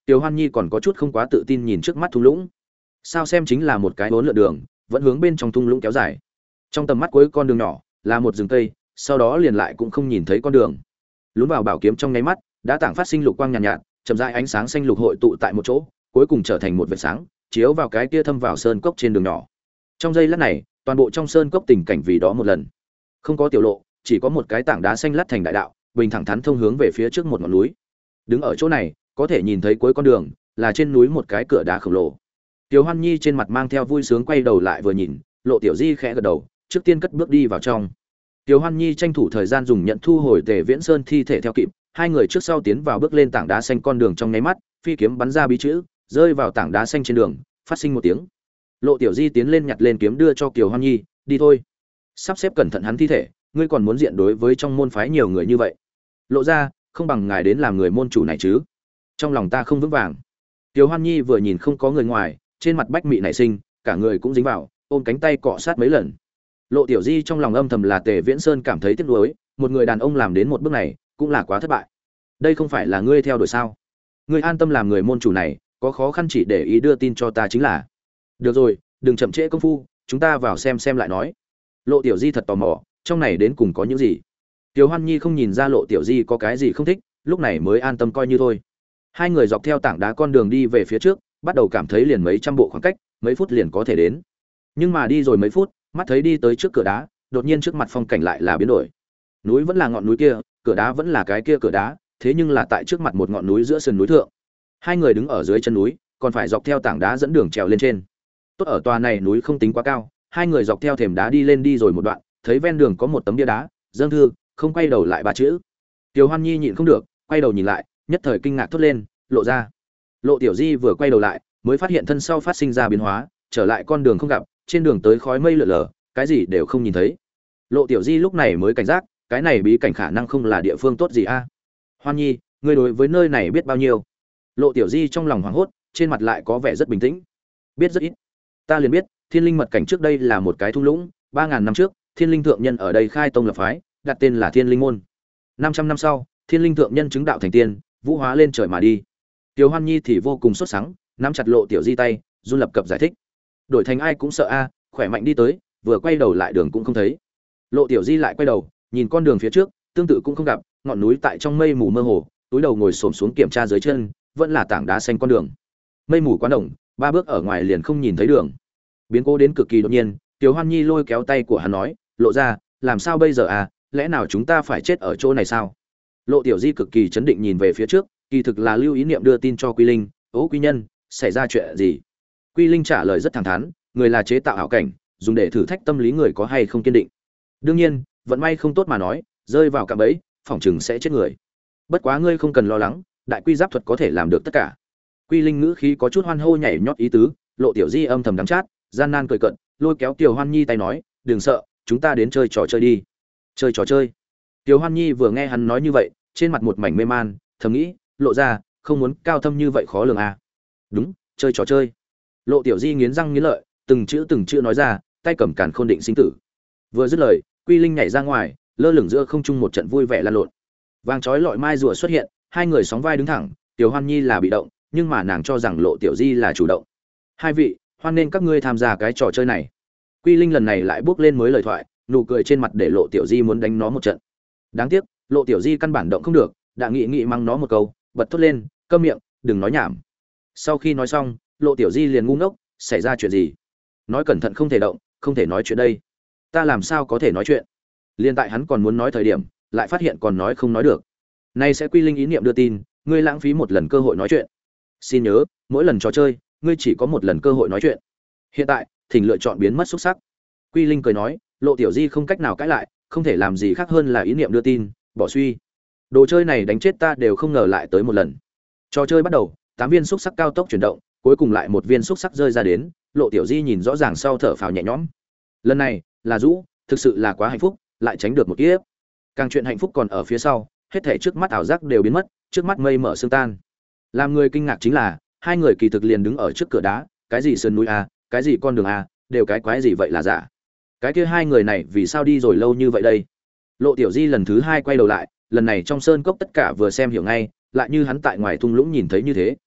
Tiểu Hoan Nhi còn có chút không quá tự tin nhìn trước mắt thung lũng. Sao xem chính là một cái bốn lượn đường, vẫn hướng bên trong thung lũng kéo dài. Trong tầm mắt cuối con đường nhỏ là một rừng cây, sau đó liền lại cũng không nhìn thấy con đường. Lún vào bảo kiếm trong nháy mắt, đã tảng phát sinh lục quang nhàn nhạt, nhạt, chậm rãi ánh sáng xanh lục hội tụ tại một chỗ, cuối cùng trở thành một vệt sáng, chiếu vào cái kia thâm vào sơn cốc trên đường nhỏ. Trong giây lát này, toàn bộ trong sơn cốc tình cảnh vì đó một lần. Không có tiểu lộ, chỉ có một cái tảng đá xanh lát thành đại đạo, bình thẳng thắn thông hướng về phía trước một ngọn núi. Đứng ở chỗ này, có thể nhìn thấy cuối con đường là trên núi một cái cửa đá khổng lồ. Tiểu Hoan Nhi trên mặt mang theo vui sướng quay đầu lại vừa nhìn, Lộ Tiểu Di khẽ gật đầu, trước tiên cất bước đi vào trong. Tiểu Hoan Nhi tranh thủ thời gian dùng nhận thu hồi Tề Viễn Sơn thi thể theo kịp, hai người trước sau tiến vào bước lên tảng đá xanh con đường trong nháy mắt, phi kiếm bắn ra bí chữ, rơi vào tảng đá xanh trên đường, phát sinh một tiếng. Lộ Tiểu Di tiến lên nhặt lên kiếm đưa cho Kiều Hoan Nhi, đi thôi. Sắp xếp cẩn thận hắn thi thể, ngươi còn muốn diện đối với trong môn phái nhiều người như vậy. Lộ ra, không bằng ngài đến làm người môn chủ này chứ. Trong lòng ta không vững vàng. Kiều Hoan Nhi vừa nhìn không có người ngoài, trên mặt bách mị nảy sinh, cả người cũng dính vào, ôm cánh tay cọ sát mấy lần. Lộ Tiểu Di trong lòng âm thầm là Tề Viễn Sơn cảm thấy tiếc nuối, một người đàn ông làm đến một bước này, cũng là quá thất bại. Đây không phải là ngươi theo đuổi sao? Ngươi an tâm làm người môn chủ này, có khó khăn chỉ để ý đưa tin cho ta chính là. Được rồi, đừng chậm trễ công phu, chúng ta vào xem xem lại nói. Lộ Tiểu Di thật tò mò, trong này đến cùng có những gì? Tiểu Hoan Nhi không nhìn ra Lộ Tiểu Di có cái gì không thích, lúc này mới an tâm coi như thôi. Hai người dọc theo tảng đá con đường đi về phía trước, bắt đầu cảm thấy liền mấy trăm bộ khoảng cách, mấy phút liền có thể đến. Nhưng mà đi rồi mấy phút, mắt thấy đi tới trước cửa đá, đột nhiên trước mặt phong cảnh lại là biến đổi. Núi vẫn là ngọn núi kia, cửa đá vẫn là cái kia cửa đá, thế nhưng là tại trước mặt một ngọn núi giữa sườn núi thượng. Hai người đứng ở dưới chân núi, còn phải dọc theo tảng đá dẫn đường trèo lên trên. Tốt ở tòa này núi không tính quá cao, hai người dọc theo thềm đá đi lên đi rồi một đoạn, thấy ven đường có một tấm bia đá, dâng thư, không quay đầu lại ba chữ. Tiểu Hoan Nhi nhịn không được, quay đầu nhìn lại, nhất thời kinh ngạc thốt lên, Lộ ra. Lộ Tiểu Di vừa quay đầu lại, mới phát hiện thân sau phát sinh ra biến hóa, trở lại con đường không gặp, trên đường tới khói mây lượn lờ, cái gì đều không nhìn thấy. Lộ Tiểu Di lúc này mới cảnh giác, cái này bí cảnh khả năng không là địa phương tốt gì a. Hoan Nhi, ngươi đối với nơi này biết bao nhiêu? Lộ Tiểu Di trong lòng hoảng hốt, trên mặt lại có vẻ rất bình tĩnh. Biết rất ít. Ta liền biết, Thiên Linh mật cảnh trước đây là một cái thung lũng, ba ngàn năm trước, Thiên Linh thượng nhân ở đây khai tông lập phái, đặt tên là Thiên Linh môn. năm trăm năm sau, Thiên Linh thượng nhân chứng đạo thành tiên, vũ hóa lên trời mà đi. Tiểu Hoan Nhi thì vô cùng sốt sắng, nắm chặt Lộ Tiểu Di tay, run lập cập giải thích. Đổi thành ai cũng sợ a, khỏe mạnh đi tới, vừa quay đầu lại đường cũng không thấy. Lộ Tiểu Di lại quay đầu, nhìn con đường phía trước, tương tự cũng không gặp, ngọn núi tại trong mây mù mơ hồ, túi đầu ngồi xổm xuống kiểm tra dưới chân, vẫn là tảng đá xanh con đường. Mây mù quá đồng, ba bước ở ngoài liền không nhìn thấy đường. Biến cố đến cực kỳ đột nhiên, Tiểu Hoan Nhi lôi kéo tay của hắn nói, Lộ ra, làm sao bây giờ à, lẽ nào chúng ta phải chết ở chỗ này sao? Lộ Tiểu Di cực kỳ chấn định nhìn về phía trước, kỳ thực là lưu ý niệm đưa tin cho Quy Linh, "Ố Quy nhân, xảy ra chuyện gì?" Quy Linh trả lời rất thẳng thắn, người là chế tạo ảo cảnh, dùng để thử thách tâm lý người có hay không kiên định. Đương nhiên, vận may không tốt mà nói, rơi vào cạm bẫy, phỏng chừng sẽ chết người. Bất quá ngươi không cần lo lắng, đại quy giáp thuật có thể làm được tất cả. Quy Linh ngữ khí có chút hoan hô nhảy nhót ý tứ, Lộ Tiểu Di âm thầm đắng chát, gian nan cười cận, lôi kéo Tiểu Hoan Nhi tay nói, "Đừng sợ, chúng ta đến chơi trò chơi đi." Chơi trò chơi? Tiểu Hoan Nhi vừa nghe hắn nói như vậy, trên mặt một mảnh mê man, thầm nghĩ, Lộ ra, không muốn cao thâm như vậy khó lường à? Đúng, chơi trò chơi. Lộ Tiểu Di nghiến răng nghiến lợi, từng chữ từng chữ nói ra, tay cầm càn khôn định sinh tử. Vừa dứt lời, Quy Linh nhảy ra ngoài, lơ lửng giữa không trung một trận vui vẻ lan lộn. Vàng chói lọi mai rùa xuất hiện, hai người sóng vai đứng thẳng, Tiểu Hoan Nhi là bị động, nhưng mà nàng cho rằng Lộ Tiểu Di là chủ động. "Hai vị, hoan nên các ngươi tham gia cái trò chơi này." Quy Linh lần này lại bước lên mới lời thoại, nụ cười trên mặt để Lộ Tiểu Di muốn đánh nó một trận. Đáng tiếc, Lộ Tiểu Di căn bản động không được, đã nghị nghị mắng nó một câu, bật thốt lên, "Câm miệng, đừng nói nhảm." Sau khi nói xong, Lộ Tiểu Di liền ngu ngốc, xảy ra chuyện gì? Nói cẩn thận không thể động, không thể nói chuyện đây. Ta làm sao có thể nói chuyện? Liên tại hắn còn muốn nói thời điểm, lại phát hiện còn nói không nói được. Nay sẽ Quy Linh ý niệm đưa tin, ngươi lãng phí một lần cơ hội nói chuyện. Xin nhớ, mỗi lần trò chơi, ngươi chỉ có một lần cơ hội nói chuyện. Hiện tại, thỉnh lựa chọn biến mất xúc sắc. Quy Linh cười nói, Lộ Tiểu Di không cách nào cãi lại, không thể làm gì khác hơn là ý niệm đưa tin, bỏ suy. Đồ chơi này đánh chết ta đều không ngờ lại tới một lần. Trò chơi bắt đầu, tám viên xúc sắc cao tốc chuyển động, cuối cùng lại một viên xúc sắc rơi ra đến, Lộ Tiểu Di nhìn rõ ràng sau thở phào nhẹ nhõm. Lần này, là Dũ, thực sự là quá hạnh phúc, lại tránh được một kiếp. Càng chuyện hạnh phúc còn ở phía sau, hết thảy trước mắt ảo giác đều biến mất, trước mắt mây mở sương tan. Làm người kinh ngạc chính là, hai người kỳ thực liền đứng ở trước cửa đá, cái gì sơn núi a, cái gì con đường a, đều cái quái gì vậy là giả. Cái kia hai người này vì sao đi rồi lâu như vậy đây? Lộ Tiểu Di lần thứ hai quay đầu lại, lần này trong sơn cốc tất cả vừa xem hiểu ngay, lại như hắn tại ngoài thung lũng nhìn thấy như thế.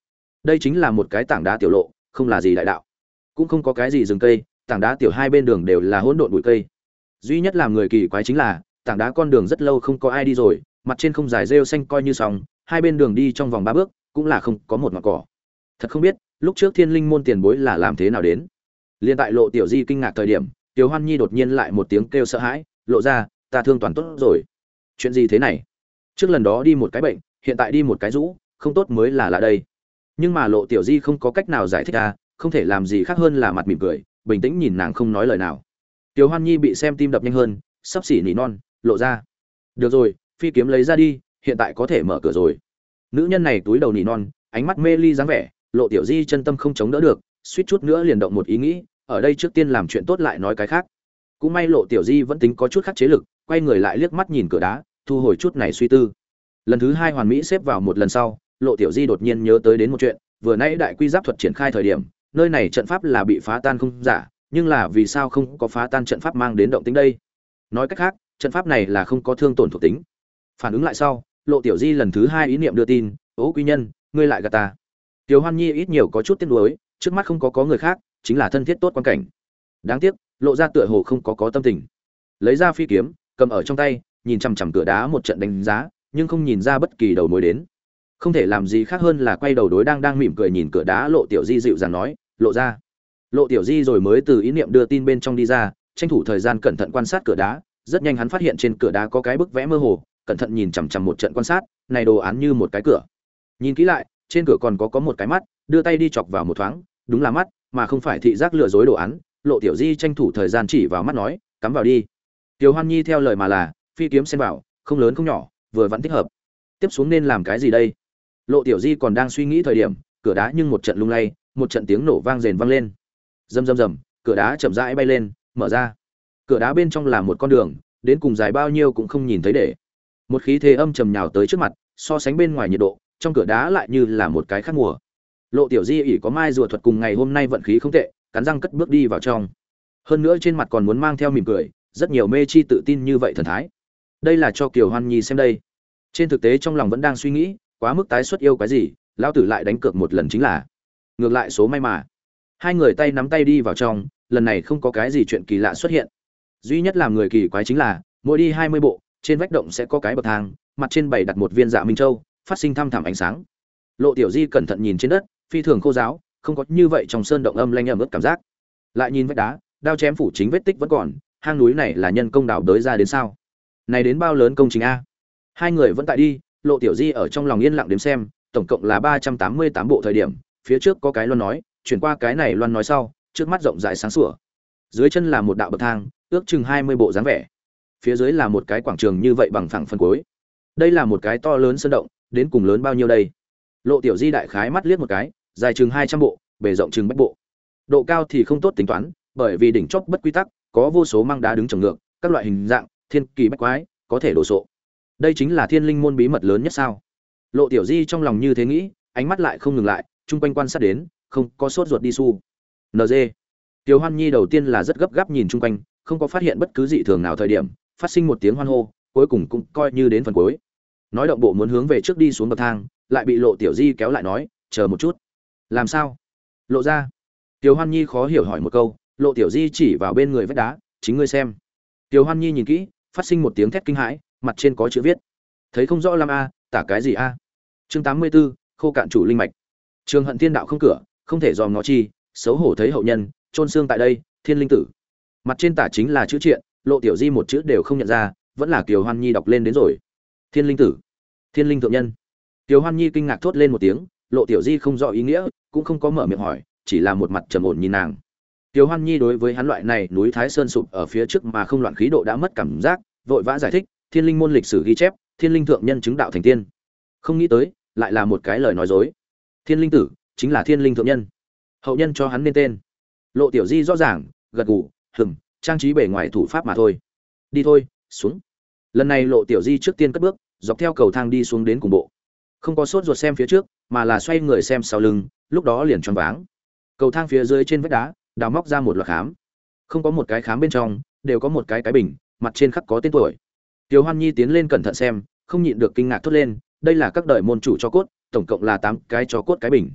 Đây chính là một cái tảng đá tiểu lộ, không là gì đại đạo, cũng không có cái gì rừng cây, tảng đá tiểu hai bên đường đều là hỗn độn bụi cây. Duy nhất làm người kỳ quái chính là tảng đá con đường rất lâu không có ai đi rồi, mặt trên không dài rêu xanh coi như sòng, hai bên đường đi trong vòng ba bước cũng là không có một ngọn cỏ. Thật không biết lúc trước Thiên Linh môn tiền bối là làm thế nào đến. Liên tại Lộ Tiểu Di kinh ngạc thời điểm, Tiểu Hoan Nhi đột nhiên lại một tiếng kêu sợ hãi, "Lộ ra, ta thương toàn tốt rồi." Chuyện gì thế này? Trước lần đó đi một cái bệnh, hiện tại đi một cái rũ, không tốt mới là lạ đây. Nhưng mà Lộ Tiểu Di không có cách nào giải thích à, không thể làm gì khác hơn là mặt mỉm cười, bình tĩnh nhìn nàng không nói lời nào. Tiểu Hoan Nhi bị xem tim đập nhanh hơn, sắp xỉ nỉ non, "Lộ ra." "Được rồi, phi kiếm lấy ra đi, hiện tại có thể mở cửa rồi." Nữ nhân này túi đầu nỉ non, ánh mắt mê ly dáng vẻ, Lộ Tiểu Di chân tâm không chống đỡ được, suýt chút nữa liền động một ý nghĩ, ở đây trước tiên làm chuyện tốt lại nói cái khác. Cũng may Lộ Tiểu Di vẫn tính có chút khắc chế lực, quay người lại liếc mắt nhìn cửa đá, thu hồi chút này suy tư. Lần thứ hai hoàn mỹ xếp vào một lần sau, Lộ Tiểu Di đột nhiên nhớ tới đến một chuyện, vừa nãy đại quy giáp thuật triển khai thời điểm, nơi này trận pháp là bị phá tan không giả, nhưng là vì sao không có phá tan trận pháp mang đến động tĩnh đây? Nói cách khác, trận pháp này là không có thương tổn thuộc tính. Phản ứng lại sau, Lộ Tiểu Di lần thứ hai ý niệm đưa tin, "Ố quý nhân, ngươi lại gạt ta." Tiểu Hoan Nhi ít nhiều có chút tiếc nuối, trước mắt không có có người khác, chính là thân thiết tốt quan cảnh. Đáng tiếc, Lộ ra tựa hồ không có có tâm tình. Lấy ra phi kiếm, cầm ở trong tay, nhìn chằm chằm cửa đá một trận đánh giá, nhưng không nhìn ra bất kỳ đầu mối đến. Không thể làm gì khác hơn là quay đầu đối đang đang mỉm cười nhìn cửa đá Lộ Tiểu Di dịu dàng nói, "Lộ ra." Lộ Tiểu Di rồi mới từ ý niệm đưa tin bên trong đi ra, tranh thủ thời gian cẩn thận quan sát cửa đá, rất nhanh hắn phát hiện trên cửa đá có cái bức vẽ mơ hồ, cẩn thận nhìn chằm chằm một trận quan sát, này đồ án như một cái cửa. Nhìn kỹ lại, trên cửa còn có có một cái mắt, đưa tay đi chọc vào một thoáng, đúng là mắt, mà không phải thị giác lừa dối đồ án. Lộ Tiểu Di tranh thủ thời gian chỉ vào mắt nói, "Cắm vào đi." Tiểu Hoan Nhi theo lời mà là, phi kiếm xen vào, không lớn không nhỏ, vừa vẫn thích hợp. Tiếp xuống nên làm cái gì đây? Lộ Tiểu Di còn đang suy nghĩ thời điểm, cửa đá nhưng một trận lung lay, một trận tiếng nổ vang rền vang lên. Rầm rầm rầm, cửa đá chậm rãi bay lên, mở ra. Cửa đá bên trong là một con đường, đến cùng dài bao nhiêu cũng không nhìn thấy để. Một khí thế âm trầm nhào tới trước mặt, so sánh bên ngoài nhiệt độ, trong cửa đá lại như là một cái khác mùa. Lộ Tiểu Di ỷ có mai rùa thuật cùng ngày hôm nay vận khí không tệ, cắn răng cất bước đi vào trong. Hơn nữa trên mặt còn muốn mang theo mỉm cười, rất nhiều mê chi tự tin như vậy thần thái. Đây là cho Kiều Hoan Nhi xem đây. Trên thực tế trong lòng vẫn đang suy nghĩ, quá mức tái xuất yêu cái gì, lão tử lại đánh cược một lần chính là. Ngược lại số may mà. Hai người tay nắm tay đi vào trong, lần này không có cái gì chuyện kỳ lạ xuất hiện. Duy nhất làm người kỳ quái chính là, mỗi đi hai mươi bộ, trên vách động sẽ có cái bậc thang, mặt trên bày đặt một viên dạ minh châu, phát sinh thăm thẳm ánh sáng. Lộ Tiểu Di cẩn thận nhìn trên đất, phi thường khô ráo, không có như vậy trong sơn động âm lanh ẩm ướt cảm giác. Lại nhìn vách đá, đao chém phủ chính vết tích vẫn còn, hang núi này là nhân công đào đới ra đến sao? Này đến bao lớn công trình a? Hai người vẫn tại đi, Lộ Tiểu Di ở trong lòng yên lặng đếm xem, tổng cộng là ba trăm tám mươi tám bộ thời điểm, phía trước có cái loan nói, chuyển qua cái này loan nói sau, trước mắt rộng rãi sáng sủa. Dưới chân là một đạo bậc thang, ước chừng hai mươi bộ dáng vẻ. Phía dưới là một cái quảng trường như vậy bằng phẳng phân cuối. Đây là một cái to lớn sơn động, đến cùng lớn bao nhiêu đây? Lộ Tiểu Di đại khái mắt liếc một cái, dài chừng hai trăm bộ, bề rộng chừng bách bộ. Độ cao thì không tốt tính toán, bởi vì đỉnh chóp bất quy tắc, có vô số măng đá đứng trồng ngược, các loại hình dạng, thiên kỳ bách quái, có thể đổ sộ. Đây chính là Thiên Linh môn bí mật lớn nhất sao? Lộ Tiểu Di trong lòng như thế nghĩ, ánh mắt lại không ngừng lại, chung quanh quan sát đến, không có sốt ruột đi su. en giê. Tiểu Hoan Nhi đầu tiên là rất gấp gáp nhìn chung quanh, không có phát hiện bất cứ dị thường nào thời điểm, phát sinh một tiếng hoan hô, cuối cùng cũng coi như đến phần cuối. Nói động bộ muốn hướng về trước đi xuống bậc thang, lại bị Lộ Tiểu Di kéo lại nói, "Chờ một chút." "Làm sao?" "Lộ ra." Tiểu Hoan Nhi khó hiểu hỏi một câu, Lộ Tiểu Di chỉ vào bên người vách đá, "Chính ngươi xem." Tiểu Hoan Nhi nhìn kỹ, phát sinh một tiếng thét kinh hãi, mặt trên có chữ viết. Thấy không rõ lắm a, tả cái gì a? Chương tám mươi 84, khô cạn chủ linh mạch. Trường Hận Thiên đạo không cửa, không thể dòm ngó chi, xấu hổ thấy hậu nhân, chôn xương tại đây, Thiên Linh tử. Mặt trên tả chính là chữ triện, Lộ Tiểu Di một chữ đều không nhận ra, vẫn là Kiều Hoan Nhi đọc lên đến rồi. Thiên Linh tử, Thiên Linh thượng nhân. Kiều Hoan Nhi kinh ngạc thốt lên một tiếng, Lộ Tiểu Di không rõ ý nghĩa, cũng không có mở miệng hỏi, chỉ là một mặt trầm ổn nhìn nàng. Kiều Hoan Nhi đối với hắn loại này núi Thái Sơn sụp ở phía trước mà không loạn khí độ đã mất cảm giác, vội vã giải thích, Thiên Linh môn lịch sử ghi chép, Thiên Linh thượng nhân chứng đạo thành tiên. Không nghĩ tới, lại là một cái lời nói dối. Thiên Linh tử chính là Thiên Linh thượng nhân. Hậu nhân cho hắn nên tên. Lộ Tiểu Di rõ ràng, gật gù, hừm, trang trí bề ngoài thủ pháp mà thôi. Đi thôi, xuống. Lần này Lộ Tiểu Di trước tiên cất bước, dọc theo cầu thang đi xuống đến cùng bộ. Không có sốt ruột xem phía trước, mà là xoay người xem sau lưng, lúc đó liền choáng váng. Cầu thang phía dưới trên vách đá, đào móc ra một loạt khám. Không có một cái khám bên trong, đều có một cái cái bình, mặt trên khắc có tên tuổi. Tiểu Hoan Nhi tiến lên cẩn thận xem, không nhịn được kinh ngạc thốt lên, đây là các đời môn chủ cho cốt, tổng cộng là tám cái cho cốt cái bình.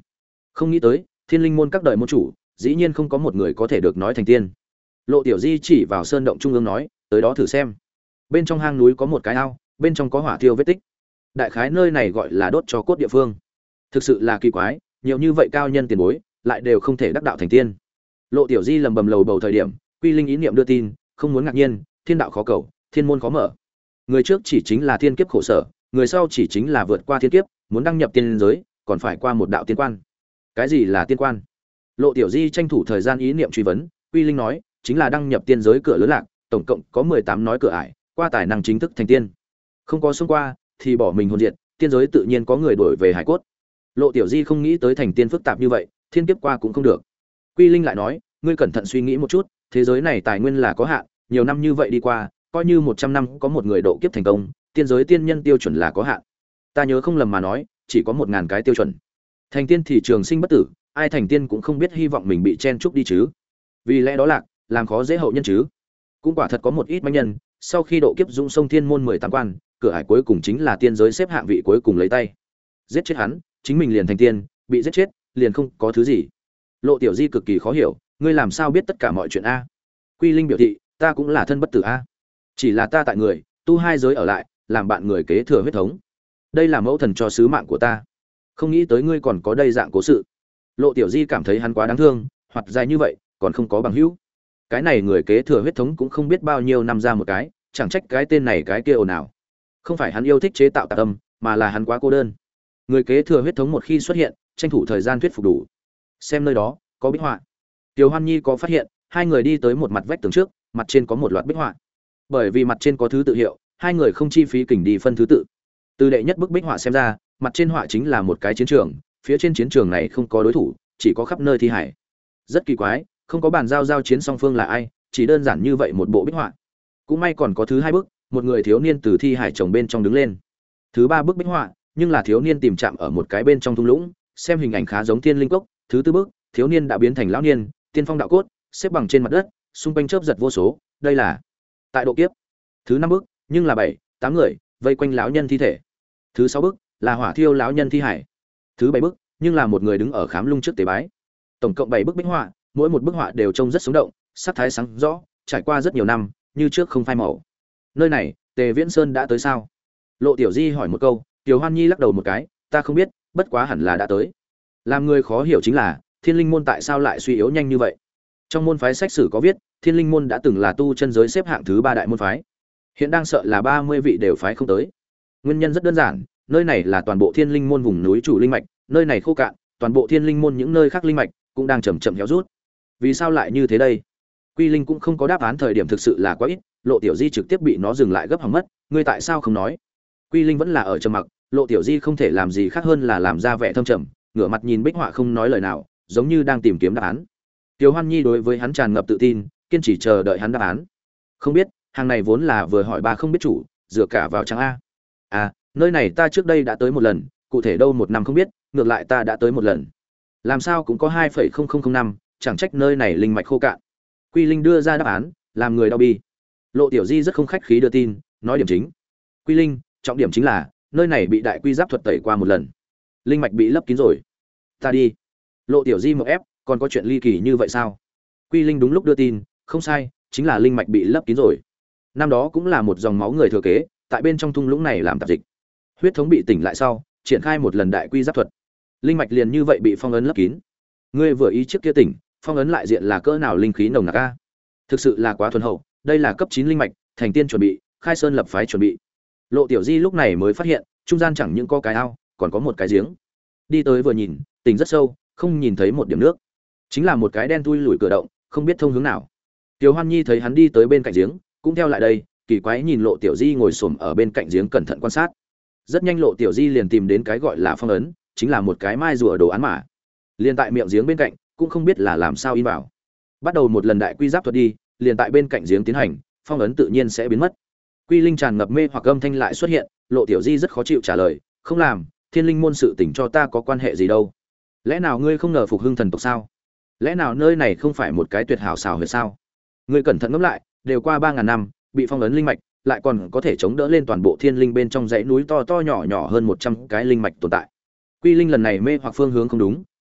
Không nghĩ tới, Thiên Linh môn các đời môn chủ, dĩ nhiên không có một người có thể được nói thành tiên. Lộ Tiểu Di chỉ vào sơn động trung ương nói, tới đó thử xem. Bên trong hang núi có một cái ao, bên trong có hỏa thiêu vết tích. Đại khái nơi này gọi là đốt cho cốt địa phương. Thực sự là kỳ quái, nhiều như vậy cao nhân tiền bối, lại đều không thể đắc đạo thành tiên. Lộ Tiểu Di lầm bầm lầu bầu thời điểm, Quy Linh ý niệm đưa tin, không muốn ngạc nhiên, thiên đạo khó cầu, thiên môn khó mở. Người trước chỉ chính là thiên kiếp khổ sở, người sau chỉ chính là vượt qua thiên kiếp, muốn đăng nhập tiên giới, còn phải qua một đạo tiên quan. Cái gì là tiên quan? Lộ Tiểu Di tranh thủ thời gian ý niệm truy vấn, Quy Linh nói, chính là đăng nhập tiên giới cửa lớn lạc, tổng cộng có mười tám nói cửa ải, qua tài năng chính thức thành tiên. Không có xông qua thì bỏ mình hồn diệt, tiên giới tự nhiên có người đổi về hải cốt. Lộ Tiểu Di không nghĩ tới thành tiên phức tạp như vậy, thiên kiếp qua cũng không được. Quy Linh lại nói, ngươi cẩn thận suy nghĩ một chút, thế giới này tài nguyên là có hạn, nhiều năm như vậy đi qua, coi như một trăm năm có một người độ kiếp thành công, tiên giới tiên nhân tiêu chuẩn là có hạn. Ta nhớ không lầm mà nói, chỉ có một ngàn cái tiêu chuẩn. Thành tiên thì trường sinh bất tử, ai thành tiên cũng không biết hy vọng mình bị chen chúc đi chứ. Vì lẽ đó lạc, làm khó dễ hậu nhân chứ. Cũng quả thật có một ít manh nhân, sau khi độ kiếp dũng sông thiên môn mười tám quan, cửa ải cuối cùng chính là tiên giới xếp hạng vị cuối cùng lấy tay. Giết chết hắn, chính mình liền thành tiên, bị giết chết, liền không có thứ gì. Lộ Tiểu Di cực kỳ khó hiểu, ngươi làm sao biết tất cả mọi chuyện a? Quy Linh biểu thị, ta cũng là thân bất tử a. Chỉ là ta tại người, tu hai giới ở lại, làm bạn người kế thừa huyết thống. Đây là mẫu thần cho sứ mạng của ta. Không nghĩ tới ngươi còn có đây dạng cố sự. Lộ Tiểu Di cảm thấy hắn quá đáng thương, hoặc dài như vậy, còn không có bằng hữu. Cái này người kế thừa huyết thống cũng không biết bao nhiêu năm ra một cái, chẳng trách cái tên này cái kia ồn ào. Không phải hắn yêu thích chế tạo tạp âm, mà là hắn quá cô đơn. Người kế thừa huyết thống một khi xuất hiện, tranh thủ thời gian thuyết phục đủ. Xem nơi đó, có bích họa. Tiểu Hoan Nhi có phát hiện, hai người đi tới một mặt vách tường trước, mặt trên có một loạt bích họa. Bởi vì mặt trên có thứ tự hiệu, hai người không chi phí kình đi phân thứ tự. Từ đệ nhất bức bích họa xem ra, mặt trên họa chính là một cái chiến trường, phía trên chiến trường này không có đối thủ, chỉ có khắp nơi thi hải. Rất kỳ quái, không có bàn giao giao chiến song phương là ai, chỉ đơn giản như vậy một bộ bích họa. Cũng may còn có thứ hai bức, một người thiếu niên từ thi hải chồng bên trong đứng lên. Thứ ba bức bích họa, nhưng là thiếu niên tìm chạm ở một cái bên trong thung lũng, xem hình ảnh khá giống thiên linh cốc. Thứ tư bức, thiếu niên đã biến thành lão niên, tiên phong đạo cốt, xếp bằng trên mặt đất, xung quanh chớp giật vô số, đây là tại độ kiếp. Thứ năm bức, nhưng là bảy, tám người vây quanh lão nhân thi thể. Thứ sáu bức là hỏa thiêu lão nhân thi hải. Thứ bảy bức, nhưng là một người đứng ở khám lung trước tế bái. Tổng cộng bảy bức bích họa, mỗi một bức họa đều trông rất sống động, sắc thái sáng rõ, trải qua rất nhiều năm, như trước không phai màu. Nơi này, Tề Viễn Sơn đã tới sao? Lộ Tiểu Di hỏi một câu, Tiểu Hoan Nhi lắc đầu một cái, ta không biết, bất quá hẳn là đã tới. Làm người khó hiểu chính là, Thiên Linh môn tại sao lại suy yếu nhanh như vậy? Trong môn phái sách sử có viết, Thiên Linh môn đã từng là tu chân giới xếp hạng thứ ba đại môn phái. Hiện đang sợ là ba mươi vị đều phái không tới. Nguyên nhân rất đơn giản, nơi này là toàn bộ Thiên Linh môn vùng núi chủ linh mạch, nơi này khô cạn, toàn bộ Thiên Linh môn những nơi khác linh mạch cũng đang chậm chậm héo rút. Vì sao lại như thế đây? Quy Linh cũng không có đáp án, thời điểm thực sự là quá ít, Lộ Tiểu Di trực tiếp bị nó dừng lại gấp hỏng mất, ngươi tại sao không nói? Quy Linh vẫn là ở trầm mặc, Lộ Tiểu Di không thể làm gì khác hơn là làm ra vẻ thâm trầm, ngửa mặt nhìn bích họa không nói lời nào, giống như đang tìm kiếm đáp án. Tiểu Hoan Nhi đối với hắn tràn ngập tự tin, kiên trì chờ đợi hắn đáp án. Không biết, hàng này vốn là vừa hỏi ba không biết chủ, dựa cả vào trang a. À, nơi này ta trước đây đã tới một lần, cụ thể đâu một năm không biết, ngược lại ta đã tới một lần. Làm sao cũng có hai phẩy không không không năm, chẳng trách nơi này linh mạch khô cạn. Quy Linh đưa ra đáp án, làm người đau bi. Lộ Tiểu Di rất không khách khí đưa tin, nói điểm chính. Quy Linh, trọng điểm chính là nơi này bị đại quy giáp thuật tẩy qua một lần, linh mạch bị lấp kín rồi. Ta đi. Lộ Tiểu Di một ép, còn có chuyện ly kỳ như vậy sao? Quy Linh đúng lúc đưa tin, không sai, chính là linh mạch bị lấp kín rồi. Năm đó cũng là một dòng máu người thừa kế, tại bên trong thung lũng này làm tạp dịch. Huyết thống bị tỉnh lại sau, triển khai một lần đại quy giáp thuật. Linh mạch liền như vậy bị phong ấn lấp kín. Ngươi vừa ý trước kia tỉnh, phong ấn lại diện là cỡ nào linh khí nồng nặc a. Thực sự là quá thuần hậu, đây là cấp chín linh mạch, thành tiên chuẩn bị, khai sơn lập phái chuẩn bị. Lộ Tiểu Di lúc này mới phát hiện, trung gian chẳng những có cái ao, còn có một cái giếng. Đi tới vừa nhìn, tỉnh rất sâu, không nhìn thấy một điểm nước. Chính là một cái đen thui lủi cửa động, không biết thông hướng nào. Tiểu Hoan Nhi thấy hắn đi tới bên cạnh giếng, cũng theo lại đây, kỳ quái nhìn Lộ Tiểu Di ngồi xổm ở bên cạnh giếng cẩn thận quan sát. Rất nhanh Lộ Tiểu Di liền tìm đến cái gọi là phong ấn, chính là một cái mai rùa đồ án mã. Liền tại miệng giếng bên cạnh, cũng không biết là làm sao in vào. Bắt đầu một lần đại quy giáp thuật đi, liền tại bên cạnh giếng tiến hành, phong ấn tự nhiên sẽ biến mất. Quy Linh tràn ngập mê hoặc âm thanh lại xuất hiện, Lộ Tiểu Di rất khó chịu trả lời, không làm, Thiên Linh môn sự tình cho ta có quan hệ gì đâu? Lẽ nào ngươi không ngờ phục hưng thần tộc sao? Lẽ nào nơi này không phải một cái tuyệt hảo xảo huyệt sao? Ngươi cẩn thận ngẫm lại, đều qua ba ngàn năm, bị phong ấn linh mạch, lại còn có thể chống đỡ lên toàn bộ Thiên Linh bên trong dãy núi to to nhỏ nhỏ hơn một trăm cái linh mạch tồn tại. Quy Linh lần này mê hoặc phương hướng không đúng,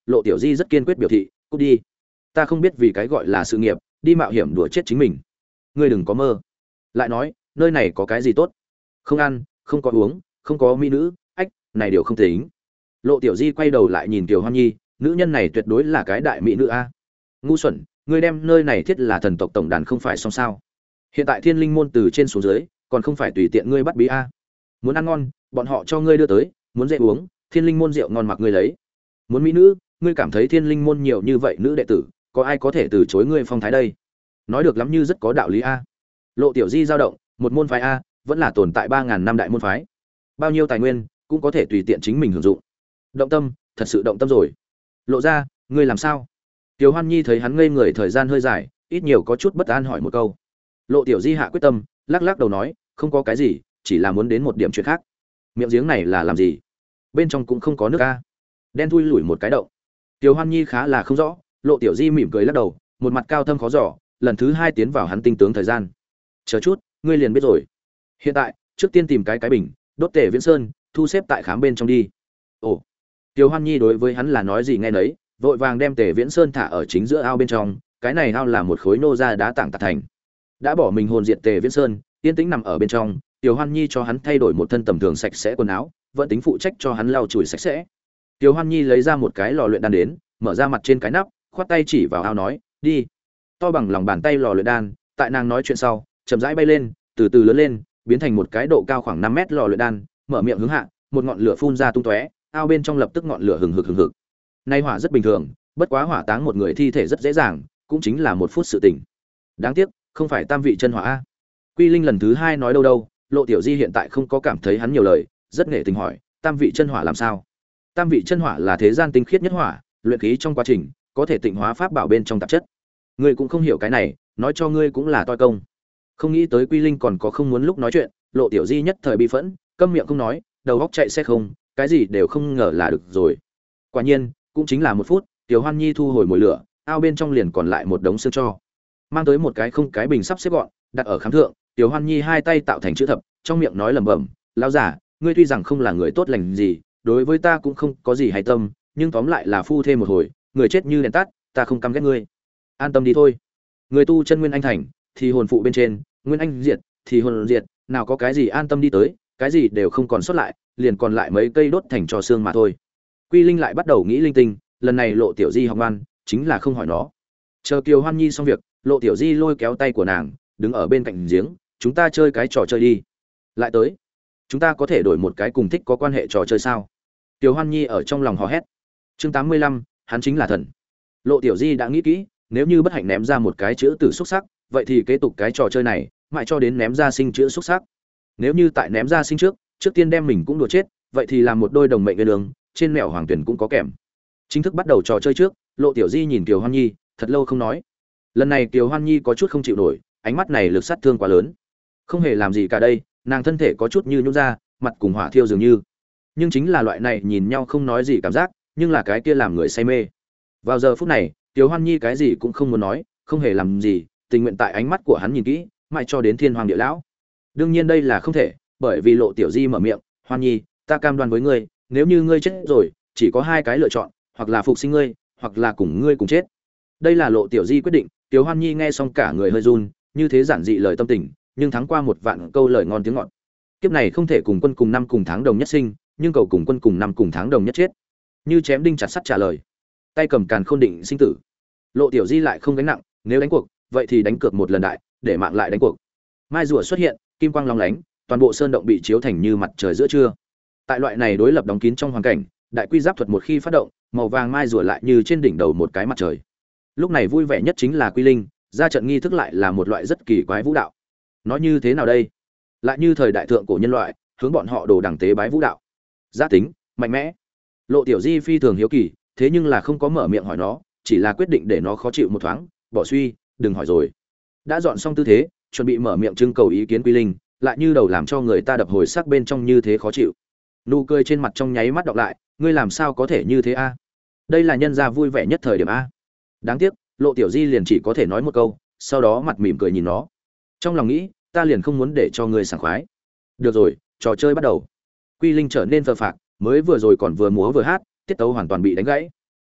Lộ Tiểu Di rất kiên quyết biểu thị, cút đi. Ta không biết vì cái gọi là sự nghiệp, đi mạo hiểm đùa chết chính mình. Ngươi đừng có mơ. Lại nói, nơi này có cái gì tốt? Không ăn, không có uống, không có mỹ nữ, ách, này đều không tính. Lộ Tiểu Di quay đầu lại nhìn Kiều Hoan Nhi, nữ nhân này tuyệt đối là cái đại mỹ nữ a. Ngu xuẩn, ngươi đem nơi này thiết là thần tộc tổng đàn không phải xong sao? Hiện tại Thiên Linh môn từ trên xuống dưới, còn không phải tùy tiện ngươi bắt bí a. Muốn ăn ngon, bọn họ cho ngươi đưa tới, muốn dễ uống, Thiên Linh môn rượu ngon mặc ngươi lấy. Muốn mỹ nữ, ngươi cảm thấy Thiên Linh môn nhiều như vậy nữ đệ tử, có ai có thể từ chối ngươi phong thái đây? Nói được lắm như rất có đạo lý a. Lộ Tiểu Di dao động, một môn phái a, vẫn là tồn tại ba ngàn năm đại môn phái. Bao nhiêu tài nguyên cũng có thể tùy tiện chính mình hưởng dụng. Động tâm, thật sự động tâm rồi. Lộ ra, ngươi làm sao? Tiểu Hoan Nhi thấy hắn ngây người thời gian hơi dài, ít nhiều có chút bất an hỏi một câu. Lộ Tiểu Di hạ quyết tâm, lắc lắc đầu nói, không có cái gì, chỉ là muốn đến một điểm chuyện khác. Miệng giếng này là làm gì? Bên trong cũng không có nước a. Đen thui lủi một cái động. Tiểu Hoan Nhi khá là không rõ, Lộ Tiểu Di mỉm cười lắc đầu, một mặt cao thâm khó dò, lần thứ hai tiến vào hắn tinh tướng thời gian. Chờ chút, ngươi liền biết rồi. Hiện tại, trước tiên tìm cái cái bình, đốt Tề Viễn Sơn, thu xếp tại khám bên trong đi. Ồ. Tiểu Hoan Nhi đối với hắn là nói gì nghe nấy, vội vàng đem Tề Viễn Sơn thả ở chính giữa ao bên trong, cái này ao là một khối nô ra đá tảng tạc thành. Đã bỏ mình hồn diệt Tề Viễn Sơn, yên tĩnh nằm ở bên trong, Tiểu Hoan Nhi cho hắn thay đổi một thân tầm thường sạch sẽ quần áo, vẫn tính phụ trách cho hắn lau chùi sạch sẽ. Tiểu Hoan Nhi lấy ra một cái lò luyện đan đến, mở ra mặt trên cái nắp, khoát tay chỉ vào ao nói, "Đi." To bằng lòng bàn tay lò luyện đan, tại nàng nói chuyện sau, chậm rãi bay lên, từ từ lớn lên, biến thành một cái độ cao khoảng năm mét lò luyện đan, mở miệng hướng hạ, một ngọn lửa phun ra tung tóe, ao bên trong lập tức ngọn lửa hừng hực hừng hực. Nay hỏa rất bình thường, bất quá hỏa táng một người thi thể rất dễ dàng, cũng chính là một phút sự tình. Đáng tiếc, không phải tam vị chân hỏa a. Quy Linh lần thứ hai nói đâu đâu, Lộ Tiểu Di hiện tại không có cảm thấy hắn nhiều lời, rất nghệ tình hỏi, tam vị chân hỏa làm sao? Tam vị chân hỏa là thế gian tinh khiết nhất hỏa, luyện khí trong quá trình có thể tịnh hóa pháp bảo bên trong tạp chất. Ngươi cũng không hiểu cái này, nói cho ngươi cũng là toi công. Không nghĩ tới Quy Linh còn có không muốn lúc nói chuyện, Lộ Tiểu Di nhất thời bị phẫn, câm miệng không nói, đầu óc chạy xe không, cái gì đều không ngờ là được rồi. Quả nhiên, cũng chính là một phút, Tiểu Hoan Nhi thu hồi mồi lửa, ao bên trong liền còn lại một đống xương tro. Mang tới một cái không cái bình sắp xếp gọn, đặt ở khám thượng, Tiểu Hoan Nhi hai tay tạo thành chữ thập, trong miệng nói lẩm bẩm, "Lão giả, ngươi tuy rằng không là người tốt lành gì, đối với ta cũng không có gì hay tâm, nhưng tóm lại là phu thêm một hồi, người chết như đèn tắt, ta không căm ghét ngươi. An tâm đi thôi. Người tu chân nguyên anh thành, thì hồn phụ bên trên, nguyên anh diệt, thì hồn diệt, nào có cái gì an tâm đi tới, cái gì đều không còn sót lại, liền còn lại mấy cây đốt thành trò xương mà thôi." Quy Linh lại bắt đầu nghĩ linh tinh, lần này Lộ Tiểu Di học ngoan, chính là không hỏi nó. Chờ Kiều Hoan Nhi xong việc, Lộ Tiểu Di lôi kéo tay của nàng, đứng ở bên cạnh giếng, "Chúng ta chơi cái trò chơi đi." Lại tới, "Chúng ta có thể đổi một cái cùng thích có quan hệ trò chơi sao?" Kiều Hoan Nhi ở trong lòng hò hét. Chương tám mươi lăm, hắn chính là thần. Lộ Tiểu Di đã nghĩ kỹ, nếu như bất hạnh ném ra một cái chữ tử xúc sắc, vậy thì kế tục cái trò chơi này, mãi cho đến ném ra sinh chữ xúc sắc. Nếu như tại ném ra sinh trước, trước tiên đem mình cũng đùa chết, vậy thì làm một đôi đồng mệnh nguyên đường, trên mẹo hoàng tuyển cũng có kèm. Chính thức bắt đầu trò chơi trước, Lộ Tiểu Di nhìn Kiều Hoan Nhi, thật lâu không nói. Lần này Kiều Hoan Nhi có chút không chịu nổi, ánh mắt này lực sát thương quá lớn. Không hề làm gì cả đây, nàng thân thể có chút như nhũn ra, mặt cùng hỏa thiêu dường như. Nhưng chính là loại này nhìn nhau không nói gì cảm giác, nhưng là cái kia làm người say mê. Vào giờ phút này, Kiều Hoan Nhi cái gì cũng không muốn nói, không hề làm gì, tình nguyện tại ánh mắt của hắn nhìn kỹ, mãi cho đến thiên hoàng địa lão. Đương nhiên đây là không thể, bởi vì Lộ Tiểu Di mở miệng, "Hoan Nhi, ta cam đoan với ngươi, nếu như ngươi chết rồi, chỉ có hai cái lựa chọn, hoặc là phục sinh ngươi, hoặc là cùng ngươi cùng chết." Đây là Lộ Tiểu Di quyết định. Tiểu Hoan Nhi nghe xong cả người hơi run, như thế giản dị lời tâm tình, nhưng thắng qua một vạn câu lời ngon tiếng ngọt. Kiếp này không thể cùng quân cùng năm cùng tháng đồng nhất sinh, nhưng cầu cùng quân cùng năm cùng tháng đồng nhất chết. Như chém đinh chặt sắt trả lời. Tay cầm càn khôn định sinh tử. Lộ Tiểu Di lại không gánh nặng, nếu đánh cuộc, vậy thì đánh cược một lần đại, để mạng lại đánh cuộc. Mai rùa xuất hiện, kim quang long lánh, toàn bộ sơn động bị chiếu thành như mặt trời giữa trưa. Tại loại này đối lập đóng kín trong hoàn cảnh, đại quy giáp thuật một khi phát động, màu vàng mai rùa lại như trên đỉnh đầu một cái mặt trời. Lúc này vui vẻ nhất chính là Quy Linh, ra trận nghi thức lại là một loại rất kỳ quái vũ đạo. Nói như thế nào đây? Lại như thời đại thượng cổ nhân loại, hướng bọn họ đồ đẳng tế bái vũ đạo. Giá tính, mạnh mẽ. Lộ Tiểu Di phi thường hiếu kỳ, thế nhưng là không có mở miệng hỏi nó, chỉ là quyết định để nó khó chịu một thoáng, bỏ suy, đừng hỏi rồi. Đã dọn xong tư thế, chuẩn bị mở miệng trưng cầu ý kiến Quy Linh, lại như đầu làm cho người ta đập hồi sắc bên trong như thế khó chịu. Nụ cười trên mặt trong nháy mắt đọc lại, ngươi làm sao có thể như thế a? Đây là nhân gia vui vẻ nhất thời điểm a. Đáng tiếc, Lộ Tiểu Di liền chỉ có thể nói một câu, sau đó mặt mỉm cười nhìn nó. Trong lòng nghĩ, ta liền không muốn để cho ngươi sảng khoái. Được rồi, trò chơi bắt đầu. Quy Linh trở nên phờ phạc, mới vừa rồi còn vừa múa vừa hát, tiết tấu hoàn toàn bị đánh gãy.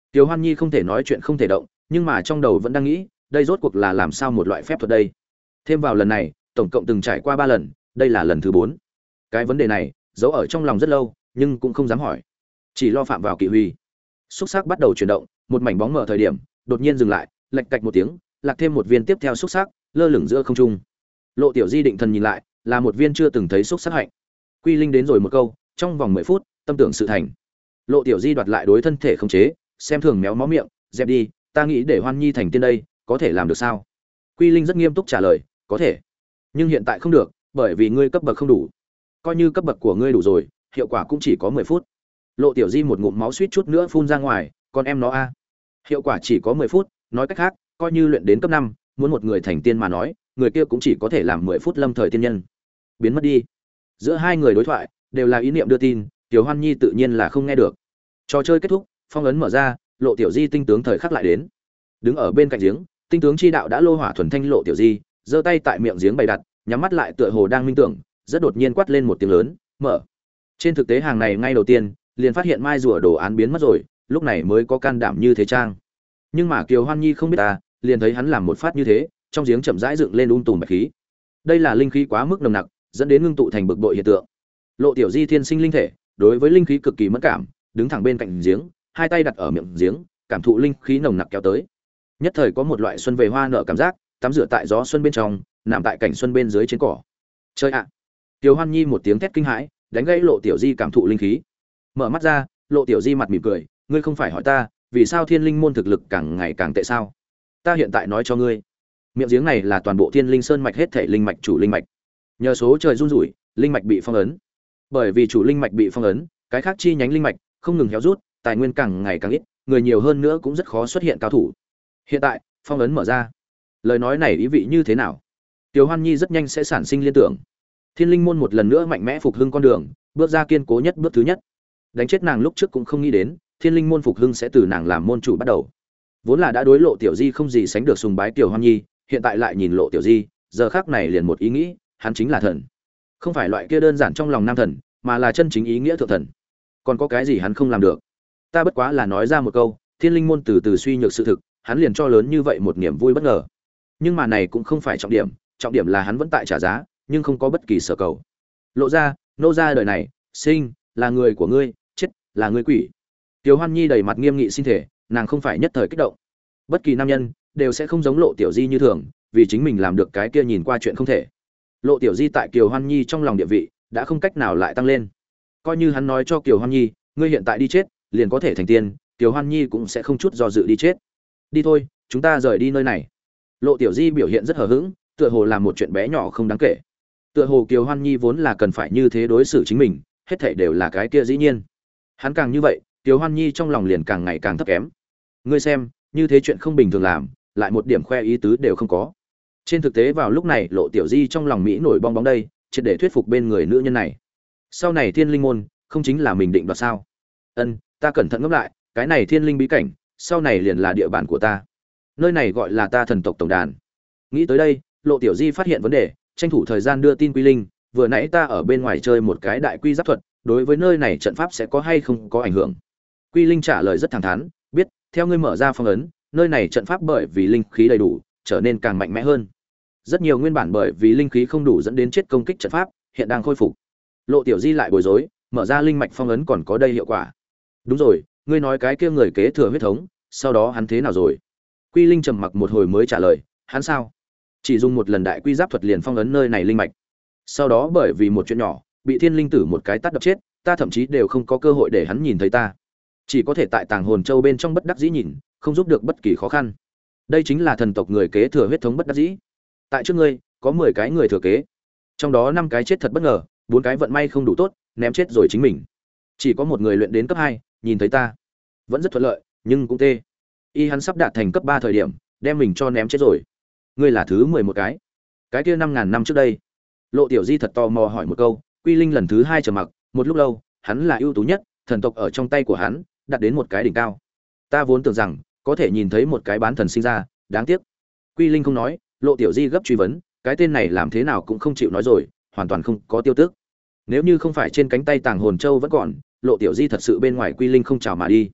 Tiểu Hoan Nhi không thể nói chuyện không thể động, nhưng mà trong đầu vẫn đang nghĩ, đây rốt cuộc là làm sao một loại phép thuật đây? Thêm vào lần này, tổng cộng từng trải qua ba lần, đây là lần thứ bốn. Cái vấn đề này, giấu ở trong lòng rất lâu, nhưng cũng không dám hỏi, chỉ lo phạm vào kỵ huy. Xúc sắc bắt đầu chuyển động, một mảnh bóng mờ thời điểm, đột nhiên dừng lại, lạch cạch một tiếng, lạc thêm một viên tiếp theo xúc sắc, lơ lửng giữa không trung. Lộ Tiểu Di định thần nhìn lại, là một viên chưa từng thấy xúc sắc hạnh. Quy Linh đến rồi một câu, trong vòng mười phút, tâm tưởng sự thành. Lộ Tiểu Di đoạt lại đối thân thể khống chế, xem thường méo mó miệng, dẹp đi, ta nghĩ để Hoan Nhi thành tiên đây, có thể làm được sao? Quy Linh rất nghiêm túc trả lời, có thể, nhưng hiện tại không được, bởi vì ngươi cấp bậc không đủ. Coi như cấp bậc của ngươi đủ rồi, hiệu quả cũng chỉ có mười phút. Lộ Tiểu Di một ngụm máu suýt chút nữa phun ra ngoài, con em nó a. Hiệu quả chỉ có mười phút, nói cách khác, coi như luyện đến cấp năm, muốn một người thành tiên mà nói, người kia cũng chỉ có thể làm mười phút lâm thời tiên nhân. Biến mất đi. Giữa hai người đối thoại đều là ý niệm đưa tin, Tiểu Hoan Nhi tự nhiên là không nghe được. Trò chơi kết thúc, phong ấn mở ra, Lộ Tiểu Di tinh tướng thời khắc lại đến. Đứng ở bên cạnh giếng, tinh tướng chi đạo đã lô hỏa thuần thanh Lộ Tiểu Di, giơ tay tại miệng giếng bày đặt, nhắm mắt lại tựa hồ đang minh tưởng, rất đột nhiên quát lên một tiếng lớn, "Mở!" Trên thực tế hàng này ngay đầu tiên, liền phát hiện mai rùa đồ án biến mất rồi, lúc này mới có can đảm như thế trang. Nhưng mà Kiều Hoan Nhi không biết ta, liền thấy hắn làm một phát như thế, trong giếng chậm rãi dựng lên um tùm bạch khí. Đây là linh khí quá mức nồng nặc, dẫn đến ngưng tụ thành bực bội hiện tượng. Lộ Tiểu Di thiên sinh linh thể, đối với linh khí cực kỳ mẫn cảm, đứng thẳng bên cạnh giếng, hai tay đặt ở miệng giếng, cảm thụ linh khí nồng nặc kéo tới. Nhất thời có một loại xuân về hoa nở cảm giác, tắm rửa tại gió xuân bên trong, nằm tại cảnh xuân bên dưới trên cỏ. Chơi ạ! À. Kiều Hoan Nhi một tiếng thét kinh hãi, đánh gãy Lộ Tiểu Di cảm thụ linh khí. Mở mắt ra, Lộ Tiểu Di mặt mỉm cười, ngươi không phải hỏi ta, vì sao Thiên Linh môn thực lực càng ngày càng tệ sao? Ta hiện tại nói cho ngươi. Miệng giếng này là toàn bộ Thiên Linh Sơn mạch hết thảy linh mạch chủ linh mạch. Nhờ số trời run rủi, linh mạch bị phong ấn. Bởi vì chủ linh mạch bị phong ấn, cái khác chi nhánh linh mạch không ngừng héo rút, tài nguyên càng ngày càng ít, người nhiều hơn nữa cũng rất khó xuất hiện cao thủ. Hiện tại, phong ấn mở ra. Lời nói này ý vị như thế nào? Tiểu Hoan Nhi rất nhanh sẽ sản sinh liên tưởng. Thiên Linh môn một lần nữa mạnh mẽ phục hưng con đường, bước ra kiên cố nhất bước thứ nhất. Đánh chết nàng lúc trước cũng không nghĩ đến, Thiên Linh môn phục hưng sẽ từ nàng làm môn chủ bắt đầu. Vốn là đã đối Lộ Tiểu Di không gì sánh được sùng bái Tiểu Hoan Nhi, hiện tại lại nhìn Lộ Tiểu Di, giờ khắc này liền một ý nghĩ, hắn chính là thần. Không phải loại kia đơn giản trong lòng nam thần, mà là chân chính ý nghĩa thượng thần. Còn có cái gì hắn không làm được? Ta bất quá là nói ra một câu, Thiên Linh môn từ từ suy nhược sự thực, hắn liền cho lớn như vậy một niềm vui bất ngờ. Nhưng mà này cũng không phải trọng điểm, trọng điểm là hắn vẫn tại trả giá, nhưng không có bất kỳ sở cầu. Lộ ra, nô ra đời này, sinh là người của ngươi, chết là ngươi quỷ. Tiểu Hoan Nhi đầy mặt nghiêm nghị xin thể, nàng không phải nhất thời kích động. Bất kỳ nam nhân đều sẽ không giống Lộ Tiểu Di như thường, vì chính mình làm được cái kia nhìn qua chuyện không thể. Lộ Tiểu Di tại Kiều Hoan Nhi trong lòng địa vị đã không cách nào lại tăng lên. Coi như hắn nói cho Kiều Hoan Nhi, ngươi hiện tại đi chết, liền có thể thành tiên, Kiều Hoan Nhi cũng sẽ không chút do dự đi chết. Đi thôi, chúng ta rời đi nơi này. Lộ Tiểu Di biểu hiện rất hờ hững, tựa hồ làm một chuyện bé nhỏ không đáng kể. Tựa hồ Kiều Hoan Nhi vốn là cần phải như thế đối xử chính mình, hết thảy đều là cái kia dĩ nhiên. Hắn càng như vậy, Kiều Hoan Nhi trong lòng liền càng ngày càng thấp kém. Ngươi xem, như thế chuyện không bình thường làm, lại một điểm khoe ý tứ đều không có. Trên thực tế vào lúc này, Lộ Tiểu Di trong lòng mỹ nổi bong bóng đây, triệt để thuyết phục bên người nữ nhân này. Sau này Thiên Linh môn, không chính là mình định đoạt sao? Ân, ta cẩn thận ngẫm lại, cái này Thiên Linh bí cảnh, sau này liền là địa bàn của ta. Nơi này gọi là ta thần tộc tổng đàn. Nghĩ tới đây, Lộ Tiểu Di phát hiện vấn đề, tranh thủ thời gian đưa tin Quy Linh, vừa nãy ta ở bên ngoài chơi một cái đại quy giáp thuật, đối với nơi này trận pháp sẽ có hay không có ảnh hưởng. Quy Linh trả lời rất thẳng thắn, biết, theo ngươi mở ra phong ấn, nơi này trận pháp bởi vì linh khí đầy đủ, trở nên càng mạnh mẽ hơn. Rất nhiều nguyên bản bởi vì linh khí không đủ dẫn đến chết công kích trận pháp, hiện đang khôi phục. Lộ Tiểu Di lại bối rối, mở ra linh mạch phong ấn còn có đây hiệu quả. Đúng rồi, ngươi nói cái kia người kế thừa huyết thống, sau đó hắn thế nào rồi? Quy Linh trầm mặc một hồi mới trả lời, hắn sao? Chỉ dùng một lần đại quy giáp thuật liền phong ấn nơi này linh mạch. Sau đó bởi vì một chuyện nhỏ, bị Thiên Linh tử một cái tát đập chết, ta thậm chí đều không có cơ hội để hắn nhìn thấy ta. Chỉ có thể tại Tàng Hồn Châu bên trong bất đắc dĩ nhìn, không giúp được bất kỳ khó khăn. Đây chính là thần tộc người kế thừa huyết thống bất đắc dĩ. Tại trước ngươi, có mười cái người thừa kế. Trong đó năm cái chết thật bất ngờ, bốn cái vận may không đủ tốt, ném chết rồi chính mình. Chỉ có một người luyện đến cấp hai, nhìn thấy ta. Vẫn rất thuận lợi, nhưng cũng tê. Y hắn sắp đạt thành cấp ba thời điểm, đem mình cho ném chết rồi. Ngươi là thứ mười một cái. Cái kia năm ngàn năm trước đây. Lộ Tiểu Di thật tò mò hỏi một câu, Quy Linh lần thứ hai trầm mặc, một lúc lâu, hắn là ưu tú nhất, thần tộc ở trong tay của hắn, đạt đến một cái đỉnh cao. Ta vốn tưởng rằng có thể nhìn thấy một cái bán thần sinh ra, đáng tiếc. Quy Linh không nói, Lộ Tiểu Di gấp truy vấn, cái tên này làm thế nào cũng không chịu nói rồi, hoàn toàn không có tiêu tức. Nếu như không phải trên cánh tay Tàng Hồn Châu vẫn còn, Lộ Tiểu Di thật sự bên ngoài Quy Linh không chào mà đi.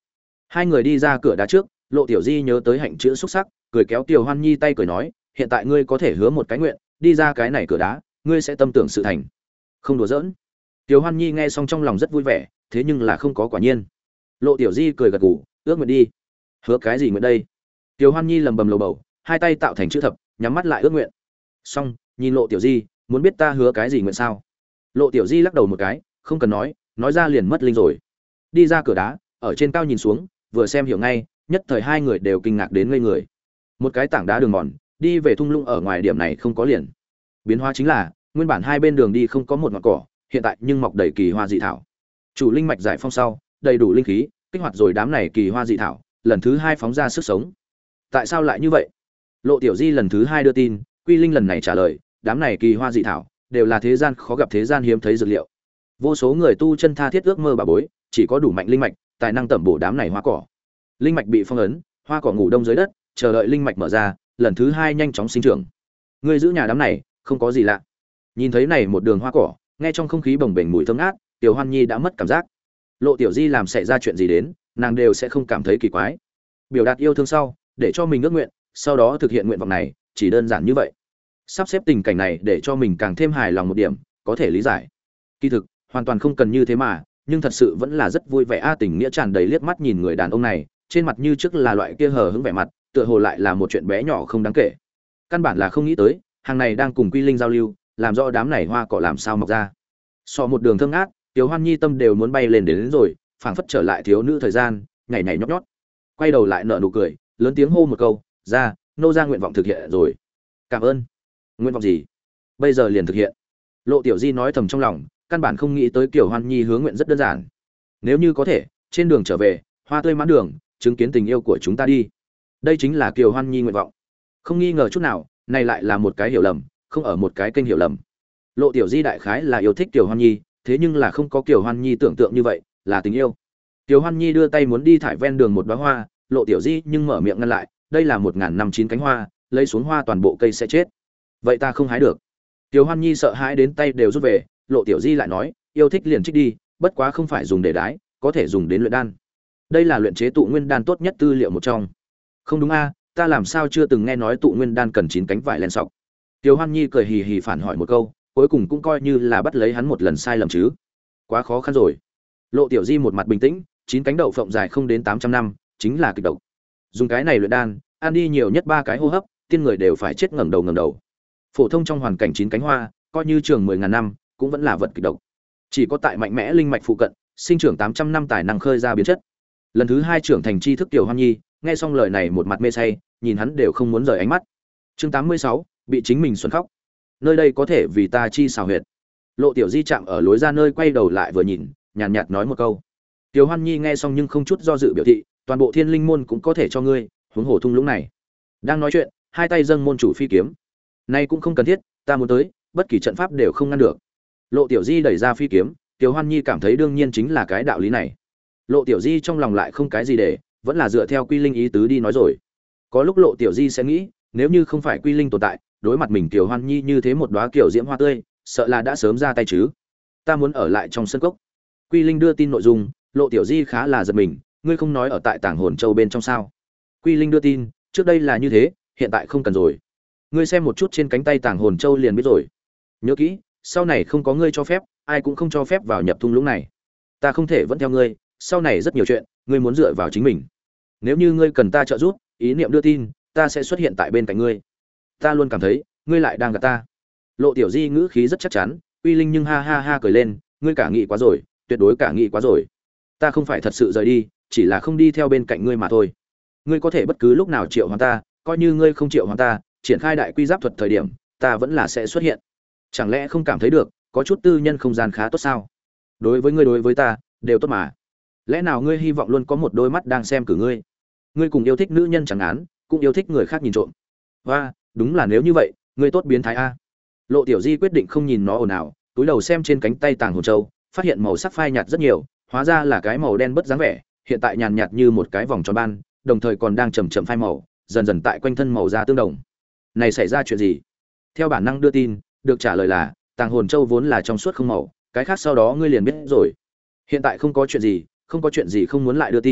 Hai người đi ra cửa đá trước, Lộ Tiểu Di nhớ tới hạnh chữ xúc sắc, cười kéo Tiểu Hoan Nhi tay cười nói, hiện tại ngươi có thể hứa một cái nguyện, đi ra cái này cửa đá, ngươi sẽ tâm tưởng sự thành. Không đùa giỡn. Tiểu Hoan Nhi nghe xong trong lòng rất vui vẻ, thế nhưng là không có quả nhiên. Lộ Tiểu Di cười gật gù, ước nguyện đi. Hứa cái gì nguyện đây? Tiểu Hoan Nhi lầm bầm lầu bầu, hai tay tạo thành chữ thập, nhắm mắt lại ước nguyện. Xong, nhìn Lộ Tiểu Di, muốn biết ta hứa cái gì nguyện sao? Lộ Tiểu Di lắc đầu một cái, không cần nói, nói ra liền mất linh rồi. Đi ra cửa đá, ở trên cao nhìn xuống, vừa xem hiểu ngay, nhất thời hai người đều kinh ngạc đến ngây người. Một cái tảng đá đường mòn, đi về thung lũng ở ngoài điểm này không có liền. Biến hóa chính là, nguyên bản hai bên đường đi không có một ngọn cỏ, hiện tại nhưng mọc đầy kỳ hoa dị thảo. Chủ linh mạch giải phong sau, đầy đủ linh khí, kích hoạt rồi đám này kỳ hoa dị thảo, lần thứ hai phóng ra sức sống. Tại sao lại như vậy? Lộ Tiểu Di lần thứ hai đưa tin, Quy Linh lần này trả lời, đám này kỳ hoa dị thảo đều là thế gian khó gặp, thế gian hiếm thấy dược liệu. Vô số người tu chân tha thiết ước mơ bà bối, chỉ có đủ mạnh linh mạch, tài năng tẩm bổ đám này hoa cỏ. Linh mạch bị phong ấn, hoa cỏ ngủ đông dưới đất, chờ đợi linh mạch mở ra, lần thứ hai nhanh chóng sinh trưởng. Người giữ nhà đám này, không có gì lạ. Nhìn thấy này một đường hoa cỏ, nghe trong không khí bồng bềnh mùi thơm ngát, Tiểu Hoan Nhi đã mất cảm giác. Lộ Tiểu Di làm xảy ra chuyện gì đến, nàng đều sẽ không cảm thấy kỳ quái. Biểu đạt yêu thương sau, để cho mình ước nguyện, sau đó thực hiện nguyện vọng này, chỉ đơn giản như vậy. Sắp xếp tình cảnh này để cho mình càng thêm hài lòng một điểm, có thể lý giải. Kỳ thực, hoàn toàn không cần như thế mà, nhưng thật sự vẫn là rất vui vẻ a. Tình nghĩa tràn đầy liếc mắt nhìn người đàn ông này, trên mặt như trước là loại kia hờ hững vẻ mặt, tựa hồ lại là một chuyện bé nhỏ không đáng kể. Căn bản là không nghĩ tới, hàng này đang cùng Quy Linh giao lưu, làm rõ đám này hoa cỏ làm sao mọc ra. So một đường thơm ngát, Tiểu Hoan Nhi tâm đều muốn bay lên đến, đến rồi, phảng phất trở lại thiếu nữ thời gian, nhảy nhảy nhót nhót. Quay đầu lại nở nụ cười, lớn tiếng hô một câu, "Ra, nô ra nguyện vọng thực hiện rồi." "Cảm ơn." "Nguyện vọng gì?" "Bây giờ liền thực hiện." Lộ Tiểu Di nói thầm trong lòng, căn bản không nghĩ tới Kiều Hoan Nhi hướng nguyện rất đơn giản. Nếu như có thể, trên đường trở về, hoa tươi mãn đường, chứng kiến tình yêu của chúng ta đi. Đây chính là Kiều Hoan Nhi nguyện vọng. Không nghi ngờ chút nào, này lại là một cái hiểu lầm, không ở một cái kênh hiểu lầm. Lộ Tiểu Di đại khái là yêu thích Kiều Hoan Nhi, thế nhưng là không có Kiều Hoan Nhi tưởng tượng như vậy, là tình yêu. Kiều Hoan Nhi đưa tay muốn đi thải ven đường một đóa hoa, Lộ Tiểu Di nhưng mở miệng ngăn lại, đây là một ngàn năm chín cánh hoa, lấy xuống hoa toàn bộ cây sẽ chết. Vậy ta không hái được. Kiều Hoan Nhi sợ hãi đến tay đều rút về, Lộ Tiểu Di lại nói, yêu thích liền trích đi, bất quá không phải dùng để đái, có thể dùng đến luyện đan. Đây là luyện chế tụ nguyên đan tốt nhất tư liệu một trong. Không đúng a, ta làm sao chưa từng nghe nói tụ nguyên đan cần chín cánh vải len sọc. Kiều Hoan Nhi cười hì hì phản hỏi một câu, cuối cùng cũng coi như là bắt lấy hắn một lần sai lầm chứ. Quá khó khăn rồi. Lộ Tiểu Di một mặt bình tĩnh, chín cánh đậu phộng dài không đến tám trăm năm, chính là kịch độc. Dùng cái này luyện đan, ăn đi nhiều nhất ba cái hô hấp, tiên người đều phải chết ngẩng đầu ngẩng đầu. Phổ thông trong hoàn cảnh chín cánh hoa, coi như trường mười ngàn năm, cũng vẫn là vật kịch độc. Chỉ có tại mạnh mẽ linh mạch phụ cận, sinh trưởng tám trăm năm tài năng khơi ra biến chất. Lần thứ hai trưởng thành tri thức Tiểu Hoan Nhi, nghe xong lời này một mặt mê say, nhìn hắn đều không muốn rời ánh mắt. Chương tám mươi sáu, bị chính mình xuân khóc. Nơi đây có thể vì ta chi xào huyệt. Lộ Tiểu Di chạm ở lối ra nơi quay đầu lại vừa nhìn, nhàn nhạt nói một câu. Tiểu Hoan Nhi nghe xong nhưng không chút do dự biểu thị, toàn bộ Thiên Linh môn cũng có thể cho ngươi, huống hồ thung lũng này. Đang nói chuyện, hai tay dâng môn chủ phi kiếm. Nay cũng không cần thiết, ta muốn tới, bất kỳ trận pháp đều không ngăn được. Lộ Tiểu Di đẩy ra phi kiếm, Tiểu Hoan Nhi cảm thấy đương nhiên chính là cái đạo lý này. Lộ Tiểu Di trong lòng lại không cái gì để, vẫn là dựa theo Quy Linh ý tứ đi nói rồi. Có lúc Lộ Tiểu Di sẽ nghĩ, nếu như không phải Quy Linh tồn tại, đối mặt mình Tiểu Hoan Nhi như thế một đóa kiểu diễm hoa tươi, sợ là đã sớm ra tay chứ. Ta muốn ở lại trong sân cốc. Quy Linh đưa tin nội dung, Lộ Tiểu Di khá là giật mình, ngươi không nói ở tại Tàng Hồn Châu bên trong sao? Quy Linh đưa tin, trước đây là như thế, hiện tại không cần rồi. Ngươi xem một chút trên cánh tay Tàng Hồn Châu liền biết rồi. Nhớ kỹ, sau này không có ngươi cho phép, ai cũng không cho phép vào nhập thung lũng này. Ta không thể vẫn theo ngươi, sau này rất nhiều chuyện, ngươi muốn dựa vào chính mình. Nếu như ngươi cần ta trợ giúp, ý niệm đưa tin, ta sẽ xuất hiện tại bên cạnh ngươi. Ta luôn cảm thấy, ngươi lại đang gạt ta. Lộ Tiểu Di ngữ khí rất chắc chắn, Quy Linh nhưng ha ha ha cười lên, ngươi cả nghị quá rồi, tuyệt đối cả nghị quá rồi. Ta không phải thật sự rời đi, chỉ là không đi theo bên cạnh ngươi mà thôi. Ngươi có thể bất cứ lúc nào triệu hoán ta, coi như ngươi không triệu hoán ta, triển khai đại quy giáp thuật thời điểm, ta vẫn là sẽ xuất hiện. Chẳng lẽ không cảm thấy được, có chút tư nhân không gian khá tốt sao? Đối với ngươi đối với ta, đều tốt mà. Lẽ nào ngươi hy vọng luôn có một đôi mắt đang xem cử ngươi? Ngươi cùng yêu thích nữ nhân chẳng án, cũng yêu thích người khác nhìn trộm. Và, đúng là nếu như vậy, ngươi tốt biến thái a. Lộ Tiểu Di quyết định không nhìn nó ồn ào, túi đầu xem trên cánh tay Tàng Hồn Châu, phát hiện màu sắc phai nhạt rất nhiều, hóa ra là cái màu đen bất dáng vẻ, hiện tại nhàn nhạt như một cái vòng tròn ban, đồng thời còn đang chậm chậm phai màu, dần dần tại quanh thân màu da tương đồng. Này xảy ra chuyện gì? Theo bản năng đưa tin, được trả lời là, Tàng Hồn Châu vốn là trong suốt không màu, cái khác sau đó ngươi liền biết rồi. Hiện tại không có chuyện gì, không có chuyện gì không muốn lại đưa tin,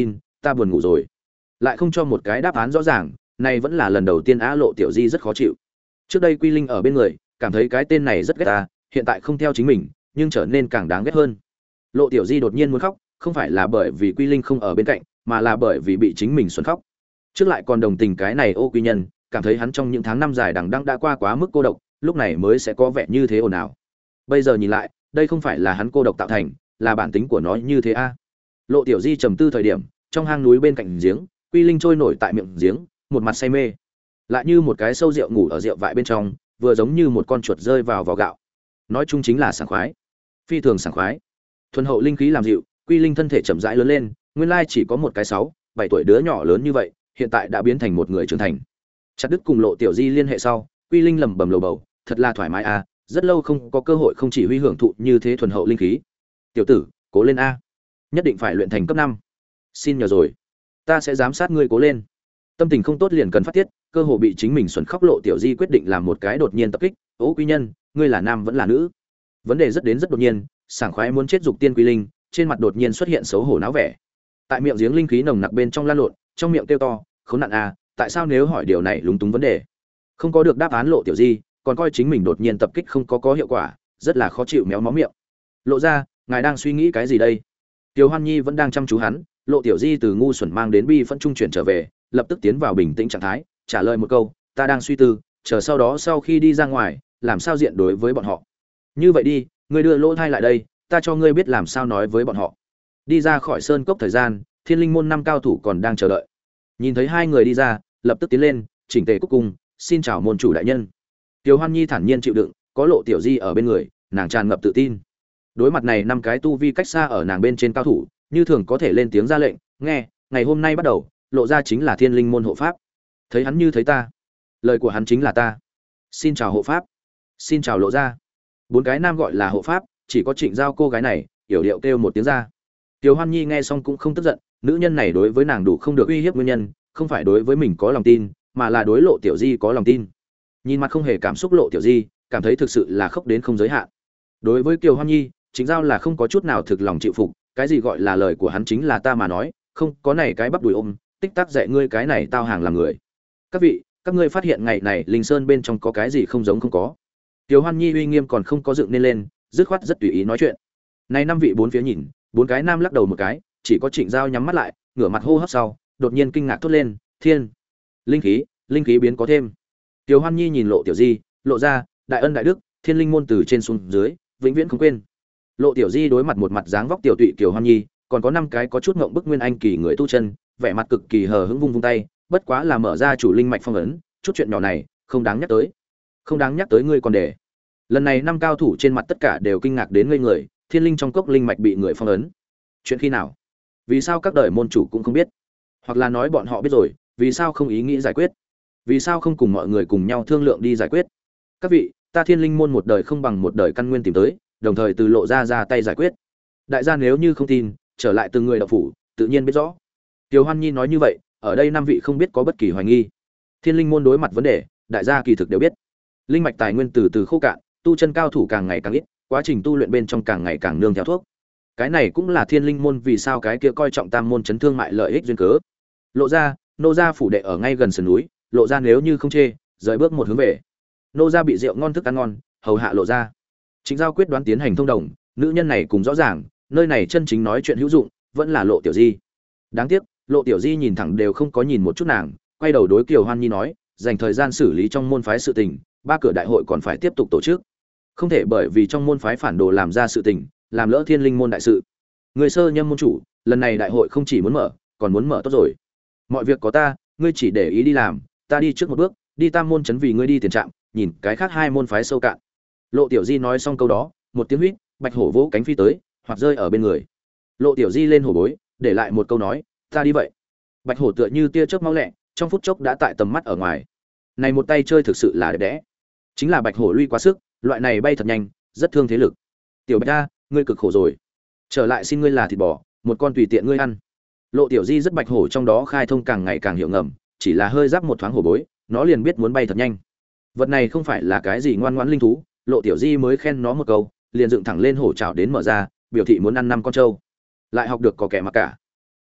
ta buồn ngủ rồi. Lại không cho một cái đáp án rõ ràng, này vẫn là lần đầu tiên Á Lộ Tiểu Di rất khó chịu. Trước đây Quy Linh ở bên người, cảm thấy cái tên này rất ghét ta, hiện tại không theo chính mình, nhưng trở nên càng đáng ghét hơn. Lộ Tiểu Di đột nhiên muốn khóc, không phải là bởi vì Quy Linh không ở bên cạnh, mà là bởi vì bị chính mình xuẩn khóc. Trước lại còn đồng tình cái này Ô Quy Nhân, cảm thấy hắn trong những tháng năm dài đằng đẵng đã qua quá mức cô độc, lúc này mới sẽ có vẻ như thế ồn ào. Bây giờ nhìn lại, đây không phải là hắn cô độc tạo thành, là bản tính của nó như thế a. Lộ Tiểu Di trầm tư thời điểm, trong hang núi bên cạnh giếng, Quy Linh trôi nổi tại miệng giếng, một mặt say mê, lại như một cái sâu rượu ngủ ở rượu vại bên trong, vừa giống như một con chuột rơi vào vỏ gạo. Nói chung chính là sảng khoái, phi thường sảng khoái. Thuần hậu linh khí làm dịu, Quy Linh thân thể chậm rãi lớn lên, nguyên lai chỉ có một cái sáu, bảy tuổi đứa nhỏ lớn như vậy, hiện tại đã biến thành một người trưởng thành. Chặt đứt cùng Lộ Tiểu Di liên hệ sau, Quy Linh lẩm bẩm lầu bầu, thật là thoải mái a, rất lâu không có cơ hội không chỉ huy hưởng thụ như thế thuần hậu linh khí. Tiểu tử, cố lên a, nhất định phải luyện thành cấp năm. Xin nhờ rồi, ta sẽ giám sát ngươi cố lên. Tâm tình không tốt liền cần phát tiết, cơ hồ bị chính mình xuẩn khóc Lộ Tiểu Di quyết định làm một cái đột nhiên tập kích. Ô Quy Nhân, ngươi là nam vẫn là nữ? Vấn đề rất đến rất đột nhiên, sảng khoái muốn chết dục tiên Quy Linh, trên mặt đột nhiên xuất hiện xấu hổ náo vẻ. Tại miệng giếng linh khí nồng nặc bên trong lan lộn, trong miệng kêu to, khốn nạn a, tại sao nếu hỏi điều này lúng túng vấn đề. Không có được đáp án Lộ Tiểu Di, còn coi chính mình đột nhiên tập kích không có có hiệu quả, rất là khó chịu méo mó miệng. Lộ ra, ngài đang suy nghĩ cái gì đây? Tiêu Hoan Nhi vẫn đang chăm chú hắn, Lộ Tiểu Di từ ngu xuẩn mang đến bi phẫn trung chuyển trở về, lập tức tiến vào bình tĩnh trạng thái, trả lời một câu, ta đang suy tư, chờ sau đó sau khi đi ra ngoài, làm sao diện đối với bọn họ. Như vậy đi, ngươi đưa lỗ thai lại đây, ta cho ngươi biết làm sao nói với bọn họ. Đi ra khỏi sơn cốc thời gian, Thiên Linh môn năm cao thủ còn đang chờ đợi. Nhìn thấy hai người đi ra, lập tức tiến lên, chỉnh tề cúc cung, xin chào môn chủ đại nhân. Tiêu Hoan Nhi thản nhiên chịu đựng, có Lộ Tiểu Di ở bên người, nàng tràn ngập tự tin. Đối mặt này năm cái tu vi cách xa ở nàng bên trên cao thủ, như thường có thể lên tiếng ra lệnh, nghe, ngày hôm nay bắt đầu, Lộ ra chính là Thiên Linh môn hộ pháp. Thấy hắn như thấy ta, lời của hắn chính là ta. Xin chào hộ pháp, xin chào Lộ ra. Bốn cái nam gọi là hộ pháp, chỉ có Trịnh Giao cô gái này, yểu điệu kêu một tiếng ra. Tiêu Hoan Nhi nghe xong cũng không tức giận, nữ nhân này đối với nàng đủ không được uy hiếp nguyên nhân, không phải đối với mình có lòng tin, mà là đối Lộ Tiểu Di có lòng tin. Nhìn mặt không hề cảm xúc Lộ Tiểu Di, cảm thấy thực sự là khóc đến không giới hạn. Đối với Kiều Hoan Nhi, Trịnh Giao là không có chút nào thực lòng chịu phục, cái gì gọi là lời của hắn chính là ta mà nói, không, có này cái bắp đùi ôm, tích tắc dạy ngươi cái này tao hàng làm người. Các vị, các ngươi phát hiện ngày này Linh Sơn bên trong có cái gì không giống không có. Kiều Hoan Nhi uy nghiêm còn không có dựng nên lên, dứt khoát rất tùy ý nói chuyện. Này năm vị bốn phía nhìn, bốn cái nam lắc đầu một cái, chỉ có Trịnh Giao nhắm mắt lại, ngửa mặt hô hấp sau, đột nhiên kinh ngạc thốt lên, thiên, linh khí, linh khí biến có thêm. Kiều Hoan Nhi nhìn Lộ Tiểu Di, Lộ ra, đại ân đại đức, Thiên Linh môn từ trên xuống dưới, vĩnh viễn không quên. Lộ Tiểu Di đối mặt một mặt dáng vóc tiểu tụy Kiều Hoan Nhi, còn có năm cái có chút ngộng bức nguyên anh kỳ người tu chân, vẻ mặt cực kỳ hờ hững vung vung tay, bất quá là mở ra chủ linh mạch phong ấn, chút chuyện nhỏ này, không đáng nhắc tới. Không đáng nhắc tới ngươi còn để. Lần này năm cao thủ trên mặt tất cả đều kinh ngạc đến ngây người, thiên linh trong cốc linh mạch bị người phong ấn. Chuyện khi nào? Vì sao các đời môn chủ cũng không biết? Hoặc là nói bọn họ biết rồi, vì sao không ý nghĩ giải quyết? Vì sao không cùng mọi người cùng nhau thương lượng đi giải quyết? Các vị, ta Thiên Linh môn một đời không bằng một đời căn nguyên tìm tới, đồng thời từ Lộ ra ra tay giải quyết. Đại gia nếu như không tin, trở lại từng người đạo phủ, tự nhiên biết rõ. Tiêu Hoan Nhi nói như vậy, ở đây năm vị không biết có bất kỳ hoài nghi. Thiên Linh môn đối mặt vấn đề, đại gia kỳ thực đều biết. Linh mạch tài nguyên từ từ khô cạn, tu chân cao thủ càng ngày càng ít, quá trình tu luyện bên trong càng ngày càng nương theo thuốc. Cái này cũng là Thiên Linh môn vì sao cái kia coi trọng tam môn chấn thương mại lợi ích duyên cớ. Lộ ra, nô gia phủ đệ ở ngay gần sườn núi, Lộ ra nếu như không chê, rời bước một hướng về. Nô gia bị rượu ngon thức ăn ngon, hầu hạ Lộ ra. Chính Giao quyết đoán tiến hành thông đồng, nữ nhân này cùng rõ ràng, nơi này chân chính nói chuyện hữu dụng, vẫn là Lộ Tiểu Di. Đáng tiếc, Lộ Tiểu Di nhìn thẳng đều không có nhìn một chút nàng, quay đầu đối Kiều Hoan Nhi nói, dành thời gian xử lý trong môn phái sự tình, ba cửa đại hội còn phải tiếp tục tổ chức. Không thể bởi vì trong môn phái phản đồ làm ra sự tình, làm lỡ Thiên Linh môn đại sự. Người sơ nhâm môn chủ, lần này đại hội không chỉ muốn mở, còn muốn mở tốt rồi. Mọi việc có ta, ngươi chỉ để ý đi làm, ta đi trước một bước, đi tam môn chấn vì ngươi đi tiền trạm, nhìn cái khác hai môn phái sâu cạn. Lộ Tiểu Di nói xong câu đó, một tiếng huýt, bạch hổ vỗ cánh phi tới, hoặc rơi ở bên người. Lộ Tiểu Di lên hổ bối, để lại một câu nói, ta đi vậy. Bạch hổ tựa như tia chớp mau lẹ, trong phút chốc đã tại tầm mắt ở ngoài. Này một tay chơi thực sự là đẹp đẽ. Chính là bạch hổ lui quá sức, loại này bay thật nhanh, rất thương thế lực. Tiểu Bạch a, ngươi cực khổ rồi. Trở lại xin ngươi là thịt bò, một con tùy tiện ngươi ăn. Lộ Tiểu Di rất bạch hổ trong đó khai thông càng ngày càng hiểu ngầm, chỉ là hơi giáp một thoáng hổ bối, nó liền biết muốn bay thật nhanh. Vật này không phải là cái gì ngoan ngoãn linh thú, Lộ Tiểu Di mới khen nó một câu, liền dựng thẳng lên hổ trảo đến mở ra, biểu thị muốn ăn năm con trâu. Lại học được có kẻ mà cả.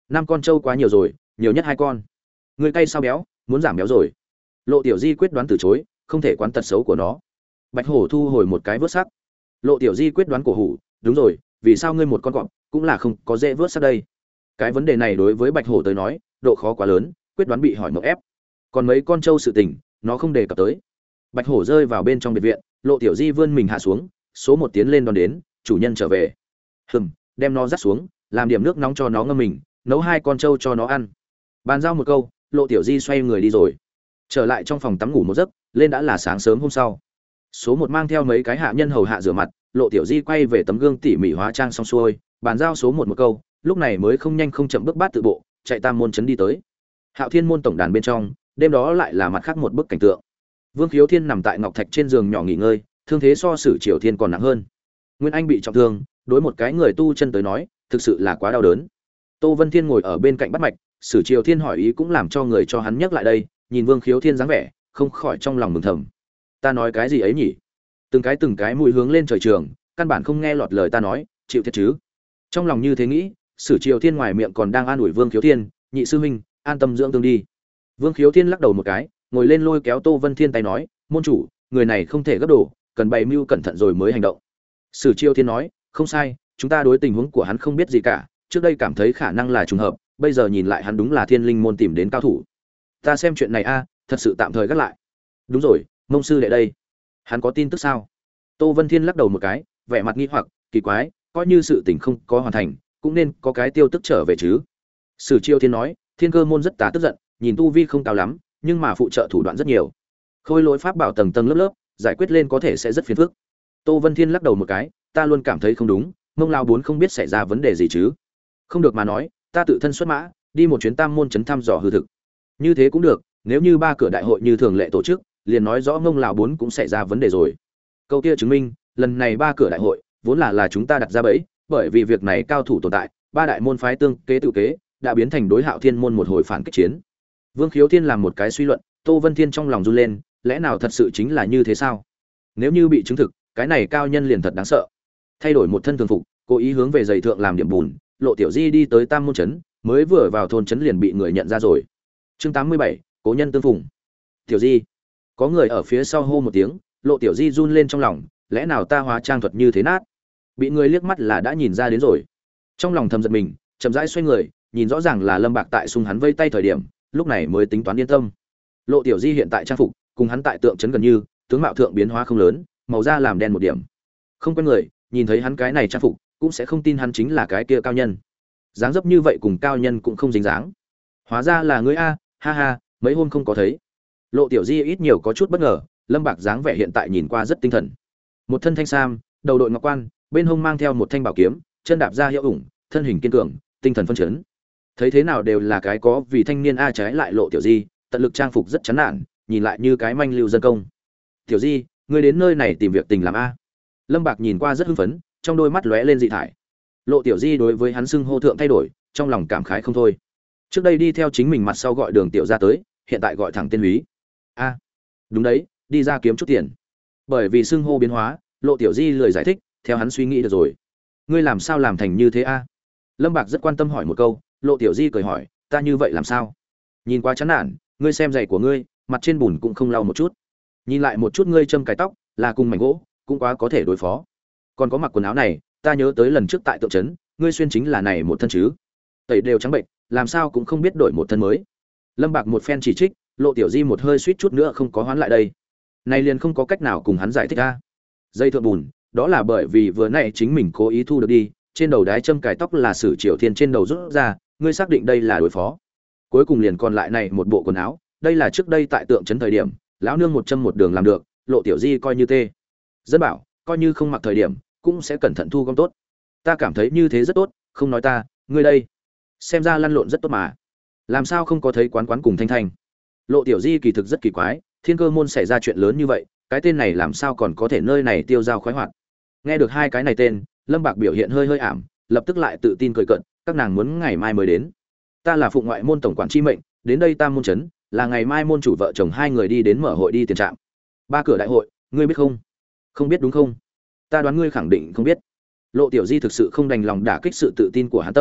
Năm con trâu quá nhiều rồi, nhiều nhất hai con. Người cay sao béo, muốn giảm béo rồi. Lộ Tiểu Di quyết đoán từ chối, không thể quán tật xấu của nó. Bạch hổ thu hồi một cái vớt sắc. Lộ Tiểu Di quyết đoán cổ hủ, đúng rồi, vì sao ngươi một con cọp cũng là không có dễ vớt sắc đây? Cái vấn đề này đối với Bạch hổ tới nói, độ khó quá lớn, quyết đoán bị hỏi mộng ép. Còn mấy con trâu sự tình, nó không đề cập tới. Bạch hổ rơi vào bên trong biệt viện, Lộ Tiểu Di vươn mình hạ xuống, số một tiến lên đón đến, chủ nhân trở về. Hừm, đem nó dắt xuống, làm điểm nước nóng cho nó ngâm mình, nấu hai con trâu cho nó ăn. Bàn giao một câu, Lộ Tiểu Di xoay người đi rồi. Trở lại trong phòng tắm ngủ một giấc, lên đã là sáng sớm hôm sau. Số một mang theo mấy cái hạ nhân hầu hạ rửa mặt, Lộ Tiểu Di quay về tấm gương tỉ mỉ hóa trang xong xuôi, bàn giao số một một câu, lúc này mới không nhanh không chậm bước bát tự bộ, chạy tam môn trấn đi tới. Hạo Thiên môn tổng đàn bên trong, đêm đó lại là mặt khác một bức cảnh tượng. Vương Khiếu Thiên nằm tại ngọc thạch trên giường nhỏ nghỉ ngơi, thương thế so Sử Triều Thiên còn nặng hơn. Nguyên Anh bị trọng thương, đối một cái người tu chân tới nói, thực sự là quá đau đớn. Tô Vân Thiên ngồi ở bên cạnh bắt mạch, Sử Triều Thiên hỏi ý cũng làm cho người cho hắn nhắc lại đây, nhìn Vương Khiếu Thiên dáng vẻ, không khỏi trong lòng mừng thầm. Ta nói cái gì ấy nhỉ? Từng cái từng cái mũi hướng lên trời trường, căn bản không nghe lọt lời ta nói, chịu thiệt chứ? Trong lòng như thế nghĩ, Sử Triều Thiên ngoài miệng còn đang an ủi Vương Khiếu Thiên, nhị sư huynh, an tâm dưỡng thương đi. Vương Khiếu Thiên lắc đầu một cái, ngồi lên lôi kéo Tô Vân Thiên tay nói, môn chủ, người này không thể gấp đổ, cần bày mưu cẩn thận rồi mới hành động. Sử Triều Thiên nói, không sai, chúng ta đối tình huống của hắn không biết gì cả, trước đây cảm thấy khả năng là trùng hợp, bây giờ nhìn lại hắn đúng là Thiên Linh môn tìm đến cao thủ. Ta xem chuyện này a, thật sự tạm thời gác lại. Đúng rồi, Mông sư đệ đây, hắn có tin tức sao? Tô Vân Thiên lắc đầu một cái, vẻ mặt nghi hoặc, kỳ quái, coi như sự tình không có hoàn thành, cũng nên có cái tiêu tức trở về chứ. Sử Triều Thiên nói, Thiên Cơ môn rất tá tức giận, nhìn tu vi không cao lắm, nhưng mà phụ trợ thủ đoạn rất nhiều. Khôi lỗi pháp bảo tầng tầng lớp lớp, giải quyết lên có thể sẽ rất phiền phức. Tô Vân Thiên lắc đầu một cái, ta luôn cảm thấy không đúng, Mông lão bốn không biết xảy ra vấn đề gì chứ? Không được mà nói, ta tự thân xuất mã, đi một chuyến tam môn trấn thăm dò hư thực. Như thế cũng được, nếu như ba cửa đại hội như thường lệ tổ chức, liền nói rõ Mông lão bốn cũng xảy ra vấn đề rồi. Câu kia chứng minh, lần này ba cửa đại hội vốn là là chúng ta đặt ra bẫy, bởi vì việc này cao thủ tồn tại, ba đại môn phái tương kế tự kế, đã biến thành đối Hạo Thiên môn một hồi phản kích chiến. Vương Khiếu Thiên làm một cái suy luận, Tô Vân Thiên trong lòng run lên, lẽ nào thật sự chính là như thế sao? Nếu như bị chứng thực, cái này cao nhân liền thật đáng sợ. Thay đổi một thân thường phục, cố ý hướng về giày thượng làm điểm bùn, Lộ Tiểu Di đi tới Tam môn trấn, mới vừa vào thôn trấn liền bị người nhận ra rồi. Chương tám mươi bảy, cố nhân tương phùng. Tiểu Di, có người ở phía sau hô một tiếng, Lộ Tiểu Di run lên trong lòng, lẽ nào ta hóa trang thuật như thế nát? Bị người liếc mắt là đã nhìn ra đến rồi. Trong lòng thầm giật mình, chậm rãi xoay người, nhìn rõ ràng là Lâm Bạc tại xung hắn vây tay thời điểm, lúc này mới tính toán yên tâm. Lộ Tiểu Di hiện tại trang phục cùng hắn tại tượng trấn gần như, tướng mạo thượng biến hóa không lớn, màu da làm đen một điểm. Không quen người, nhìn thấy hắn cái này trang phục, cũng sẽ không tin hắn chính là cái kia cao nhân. Dáng dấp như vậy cùng cao nhân cũng không dính dáng. Hóa ra là ngươi a, ha ha, mấy hôm không có thấy. Lộ Tiểu Di ít nhiều có chút bất ngờ, Lâm Bạc dáng vẻ hiện tại nhìn qua rất tinh thần. Một thân thanh sam, đầu đội ngọc quan, bên hông mang theo một thanh bảo kiếm, chân đạp ra hiệu ủng, thân hình kiên cường, tinh thần phấn chấn. Thấy thế nào đều là cái có vì thanh niên a, trái lại Lộ Tiểu Di, tận lực trang phục rất chán nản, nhìn lại như cái manh lưu dân công. Tiểu Di, ngươi đến nơi này tìm việc tình làm a? Lâm Bạc nhìn qua rất hưng phấn, trong đôi mắt lóe lên dị thải. Lộ Tiểu Di đối với hắn xưng hô thượng thay đổi, trong lòng cảm khái không thôi. Trước đây đi theo chính mình mặt sau gọi Đường Tiểu gia tới, hiện tại gọi thẳng tên Húy. A, đúng đấy, đi ra kiếm chút tiền. Bởi vì xưng hô biến hóa, Lộ Tiểu Di lười giải thích, theo hắn suy nghĩ được rồi. Ngươi làm sao làm thành như thế a? Lâm Bạc rất quan tâm hỏi một câu, Lộ Tiểu Di cười hỏi, ta như vậy làm sao? Nhìn quá chán nản, ngươi xem giày của ngươi, mặt trên bùn cũng không lau một chút. Nhìn lại một chút ngươi châm cái tóc, là cùng mảnh gỗ, cũng quá có thể đối phó. Còn có mặc quần áo này, ta nhớ tới lần trước tại tượng trấn, ngươi xuyên chính là này một thân chứ? Tẩy đều trắng bệnh, làm sao cũng không biết đổi một thân mới. Lâm Bạc một phen chỉ trích, Lộ Tiểu Di một hơi suýt chút nữa không có hoán lại đây. Này liền không có cách nào cùng hắn giải thích a. Dây thượng bùn, đó là bởi vì vừa nãy chính mình cố ý thu được đi, trên đầu đái châm cài tóc là Sử Triều Thiên trên đầu rút ra, ngươi xác định đây là đối phó. Cuối cùng liền còn lại này một bộ quần áo, đây là trước đây tại tượng trấn thời điểm, lão nương một châm một đường làm được, Lộ Tiểu Di coi như tê. Dân bảo, coi như không mặc thời điểm, cũng sẽ cẩn thận thu gom tốt. Ta cảm thấy như thế rất tốt, không nói ta, ngươi đây, xem ra lăn lộn rất tốt mà. Làm sao không có thấy Quán Quán cùng Thanh Thanh? Lộ Tiểu Di kỳ thực rất kỳ quái, Thiên Cơ môn xảy ra chuyện lớn như vậy, cái tên này làm sao còn có thể nơi này tiêu dao khoái hoạt. Nghe được hai cái này tên, Lâm Bạc biểu hiện hơi hơi ảm, lập tức lại tự tin cười cợt, các nàng muốn ngày mai mới đến. Ta là Phụng Ngoại môn tổng quản chi mệnh, đến đây Tam môn trấn, là ngày mai môn chủ vợ chồng hai người đi đến mở hội đi tiền trạm. Ba cửa đại hội, ngươi biết không? Không biết đúng không? Ta đoán ngươi khẳng định không biết. Lộ Tiểu Di thực sự không đành lòng đả kích sự tự tin của hắn tâm,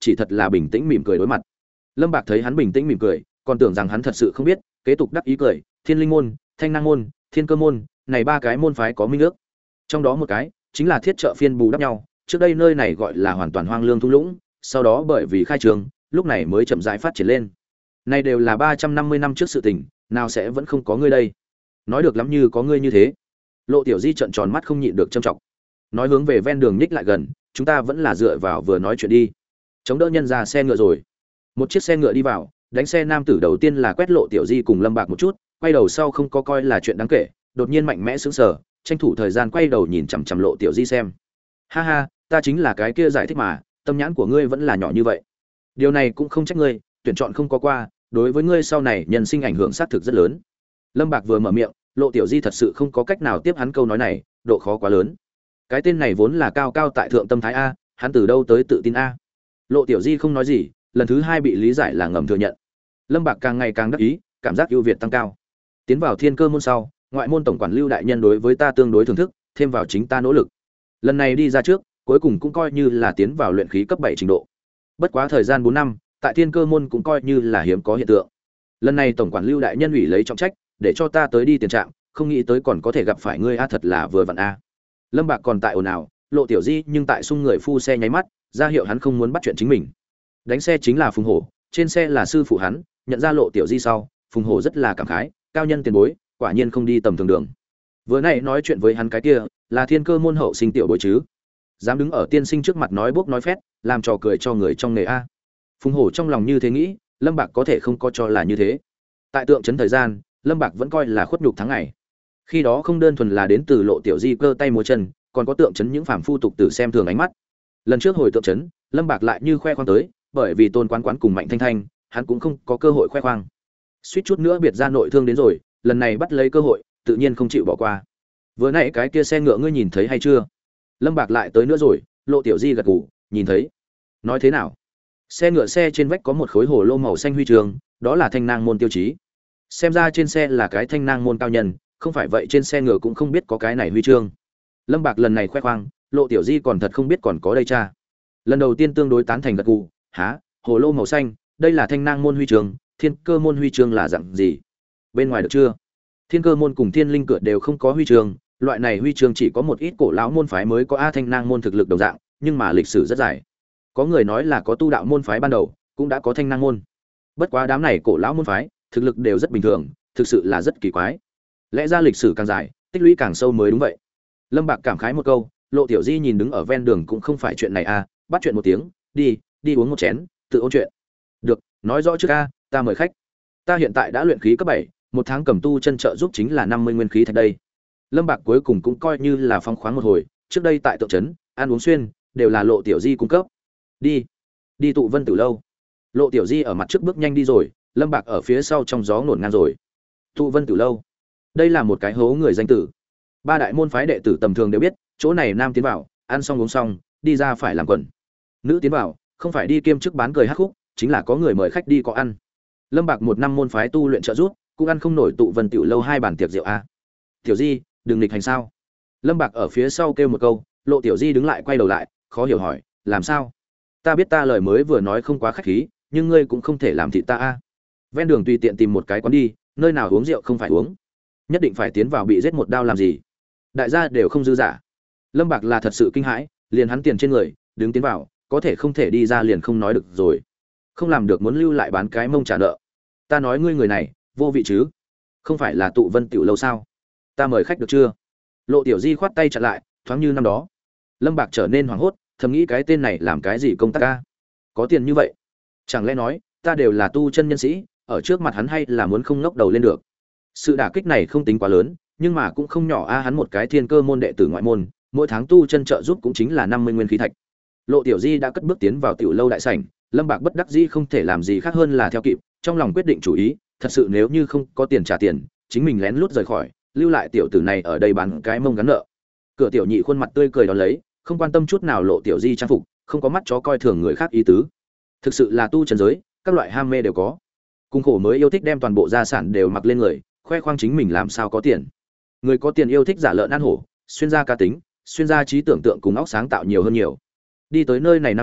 chỉ thật là bình tĩnh mỉm cười đối mặt. Lâm Bạc thấy hắn bình tĩnh mỉm cười, còn tưởng rằng hắn thật sự không biết, kế tục đắc ý cười, Thiên Linh môn, Thanh Năng môn, Thiên Cơ môn, này ba cái môn phái có minh ước. Trong đó một cái chính là thiết trợ phiên bù đắp nhau, trước đây nơi này gọi là hoàn toàn hoang lương thung lũng, sau đó bởi vì khai trường, lúc này mới chậm rãi phát triển lên. Này đều là ba trăm năm mươi năm trước sự tình, nào sẽ vẫn không có ngươi đây. Nói được lắm như có ngươi như thế. Lộ Tiểu Di trợn tròn mắt không nhịn được châm trọng. Nói hướng về ven đường nhích lại gần, chúng ta vẫn là dựa vào vừa nói chuyện đi. Chống đỡ nhân ra xe ngựa rồi. Một chiếc xe ngựa đi vào, đánh xe nam tử đầu tiên là quét Lộ Tiểu Di cùng Lâm Bạc một chút, quay đầu sau không có coi là chuyện đáng kể, đột nhiên mạnh mẽ sững sờ, tranh thủ thời gian quay đầu nhìn chằm chằm Lộ Tiểu Di xem. Ha ha, ta chính là cái kia giải thích mà, tâm nhãn của ngươi vẫn là nhỏ như vậy. Điều này cũng không trách ngươi, tuyển chọn không có qua, đối với ngươi sau này nhân sinh ảnh hưởng sát thực rất lớn. Lâm Bạc vừa mở miệng, Lộ Tiểu Di thật sự không có cách nào tiếp hắn câu nói này, độ khó quá lớn. Cái tên này vốn là cao cao tại thượng tâm thái a, hắn từ đâu tới tự tin a? Lộ Tiểu Di không nói gì, lần thứ hai bị lý giải là ngầm thừa nhận. Lâm Bạc càng ngày càng đắc ý, cảm giác ưu việt tăng cao. Tiến vào Thiên Cơ môn sau, ngoại môn tổng quản Lưu đại nhân đối với ta tương đối thưởng thức, thêm vào chính ta nỗ lực. Lần này đi ra trước, cuối cùng cũng coi như là tiến vào luyện khí cấp bảy trình độ. Bất quá thời gian bốn năm, tại Thiên Cơ môn cũng coi như là hiếm có hiện tượng. Lần này tổng quản Lưu đại nhân ủy lấy trọng trách, để cho ta tới đi tiền trạng, không nghĩ tới còn có thể gặp phải ngươi a, thật là vừa vặn a. Lâm Bạc còn tại ồn ào, Lộ Tiểu Di nhưng tại xung người phu xe nháy mắt, ra hiệu hắn không muốn bắt chuyện chính mình. Đánh xe chính là Phùng Hổ, trên xe là sư phụ hắn, nhận ra Lộ Tiểu Di sau, Phùng Hổ rất là cảm khái, cao nhân tiền bối, quả nhiên không đi tầm thường đường. Vừa nãy nói chuyện với hắn cái kia, là Thiên Cơ môn hậu sinh tiểu bối chứ? Dám đứng ở tiên sinh trước mặt nói bốc nói phét, làm trò cười cho người trong nghề a. Phùng Hổ trong lòng như thế nghĩ, Lâm Bạc có thể không có cho là như thế. Tại tượng trấn thời gian, Lâm Bạc vẫn coi là khuất nhục tháng ngày. Khi đó không đơn thuần là đến từ Lộ Tiểu Di cơ tay múa chân, còn có tượng trấn những phàm phu tục tử xem thường ánh mắt. Lần trước hồi tượng trấn, Lâm Bạc lại như khoe khoang tới, bởi vì Tôn Quán Quán cùng Mạnh Thanh Thanh, hắn cũng không có cơ hội khoe khoang. Suýt chút nữa biệt ra nội thương đến rồi, lần này bắt lấy cơ hội, tự nhiên không chịu bỏ qua. Vừa nãy cái kia xe ngựa ngươi nhìn thấy hay chưa? Lâm Bạc lại tới nữa rồi, Lộ Tiểu Di gật gù, nhìn thấy. Nói thế nào? Xe ngựa xe trên vách có một khối hồ lô màu xanh huy chương, đó là Thanh Nang môn tiêu chí. Xem ra trên xe là cái Thanh Nang môn cao nhân, không phải vậy trên xe ngựa cũng không biết có cái này huy chương. Lâm Bạc lần này khoe khoang, Lộ Tiểu Di còn thật không biết còn có đây cha. Lần đầu tiên tương đối tán thành gật gù, há, hồ lô màu xanh, đây là Thanh Nang môn huy chương, Thiên Cơ môn huy chương là dạng gì? Bên ngoài được chưa? Thiên Cơ môn cùng Thiên Linh cửa đều không có huy chương, loại này huy chương chỉ có một ít cổ lão môn phái mới có a. Thanh Nang môn thực lực đồng dạng, nhưng mà lịch sử rất dài. Có người nói là có tu đạo môn phái ban đầu, cũng đã có Thanh Nang môn. Bất quá đám này cổ lão môn phái, thực lực đều rất bình thường, thực sự là rất kỳ quái. Lẽ ra lịch sử càng dài, tích lũy càng sâu mới đúng vậy. Lâm Bạc cảm khái một câu, Lộ Tiểu Di nhìn đứng ở ven đường cũng không phải chuyện này a, bắt chuyện một tiếng, đi, đi uống một chén, tự ôn chuyện. Được, nói rõ trước a, ta mời khách. Ta hiện tại đã luyện khí cấp bảy, một tháng cầm tu chân trợ giúp chính là năm mươi nguyên khí thạch đây. Lâm Bạc cuối cùng cũng coi như là phóng khoáng một hồi, trước đây tại tượng trấn, ăn uống xuyên, đều là Lộ Tiểu Di cung cấp. Đi, đi tụ Vân Tử lâu. Lộ Tiểu Di ở mặt trước bước nhanh đi rồi, Lâm Bạc ở phía sau trong gió ngổn ngang rồi. Tụ Vân Tử lâu, đây là một cái hố người danh tử. Ba đại môn phái đệ tử tầm thường đều biết, chỗ này nam tiến vào, ăn xong uống xong, đi ra phải làm quần. Nữ tiến vào, không phải đi kiêm chức bán cười hát khúc, chính là có người mời khách đi có ăn. Lâm Bạc một năm môn phái tu luyện trợ giúp, cũng ăn không nổi Tụ Vân Tiểu lâu hai bàn tiệc rượu a. Tiểu Di, đừng nghịch hành sao? Lâm Bạc ở phía sau kêu một câu, Lộ Tiểu Di đứng lại quay đầu lại, khó hiểu hỏi, làm sao? Ta biết ta lời mới vừa nói không quá khách khí, nhưng ngươi cũng không thể làm thịt ta a. Ven đường tùy tiện tìm một cái quán đi, nơi nào uống rượu không phải uống, nhất định phải tiến vào bị giết một đao làm gì? Đại gia đều không dư giả. Lâm Bạc là thật sự kinh hãi, liền hắn tiền trên người, đứng tiến vào, có thể không thể đi ra liền không nói được rồi. Không làm được muốn lưu lại bán cái mông trả nợ. Ta nói ngươi người này, vô vị chứ? Không phải là Tụ Vân Tiểu lâu sao? Ta mời khách được chưa? Lộ Tiểu Di khoát tay chặn lại, thoáng như năm đó. Lâm Bạc trở nên hoảng hốt, thầm nghĩ cái tên này làm cái gì công tác a? Có tiền như vậy, chẳng lẽ nói ta đều là tu chân nhân sĩ, ở trước mặt hắn hay là muốn không ngóc đầu lên được. Sự đả kích này không tính quá lớn, nhưng mà cũng không nhỏ a, hắn một cái Thiên Cơ môn đệ tử ngoại môn, mỗi tháng tu chân trợ giúp cũng chính là năm mươi nguyên khí thạch. Lộ Tiểu Di đã cất bước tiến vào tiểu lâu đại sảnh, Lâm Bạc bất đắc dĩ không thể làm gì khác hơn là theo kịp, trong lòng quyết định chủ ý, thật sự nếu như không có tiền trả tiền, chính mình lén lút rời khỏi, lưu lại tiểu tử này ở đây bán cái mông gắn nợ. Cửa tiểu nhị khuôn mặt tươi cười đón lấy, không quan tâm chút nào Lộ Tiểu Di trang phục, không có mắt chó coi thường người khác ý tứ. Thực sự là tu chân giới, các loại ham mê đều có. Cung khổ mới yêu thích đem toàn bộ gia sản đều mặc lên người, khoe khoang chính mình làm sao có tiền. Người có tiền yêu thích giả lợn ăn hổ, xuyên ra cá tính, xuyên ra trí tưởng tượng cùng óc sáng tạo nhiều hơn nhiều. Đi tới nơi này nam nhân,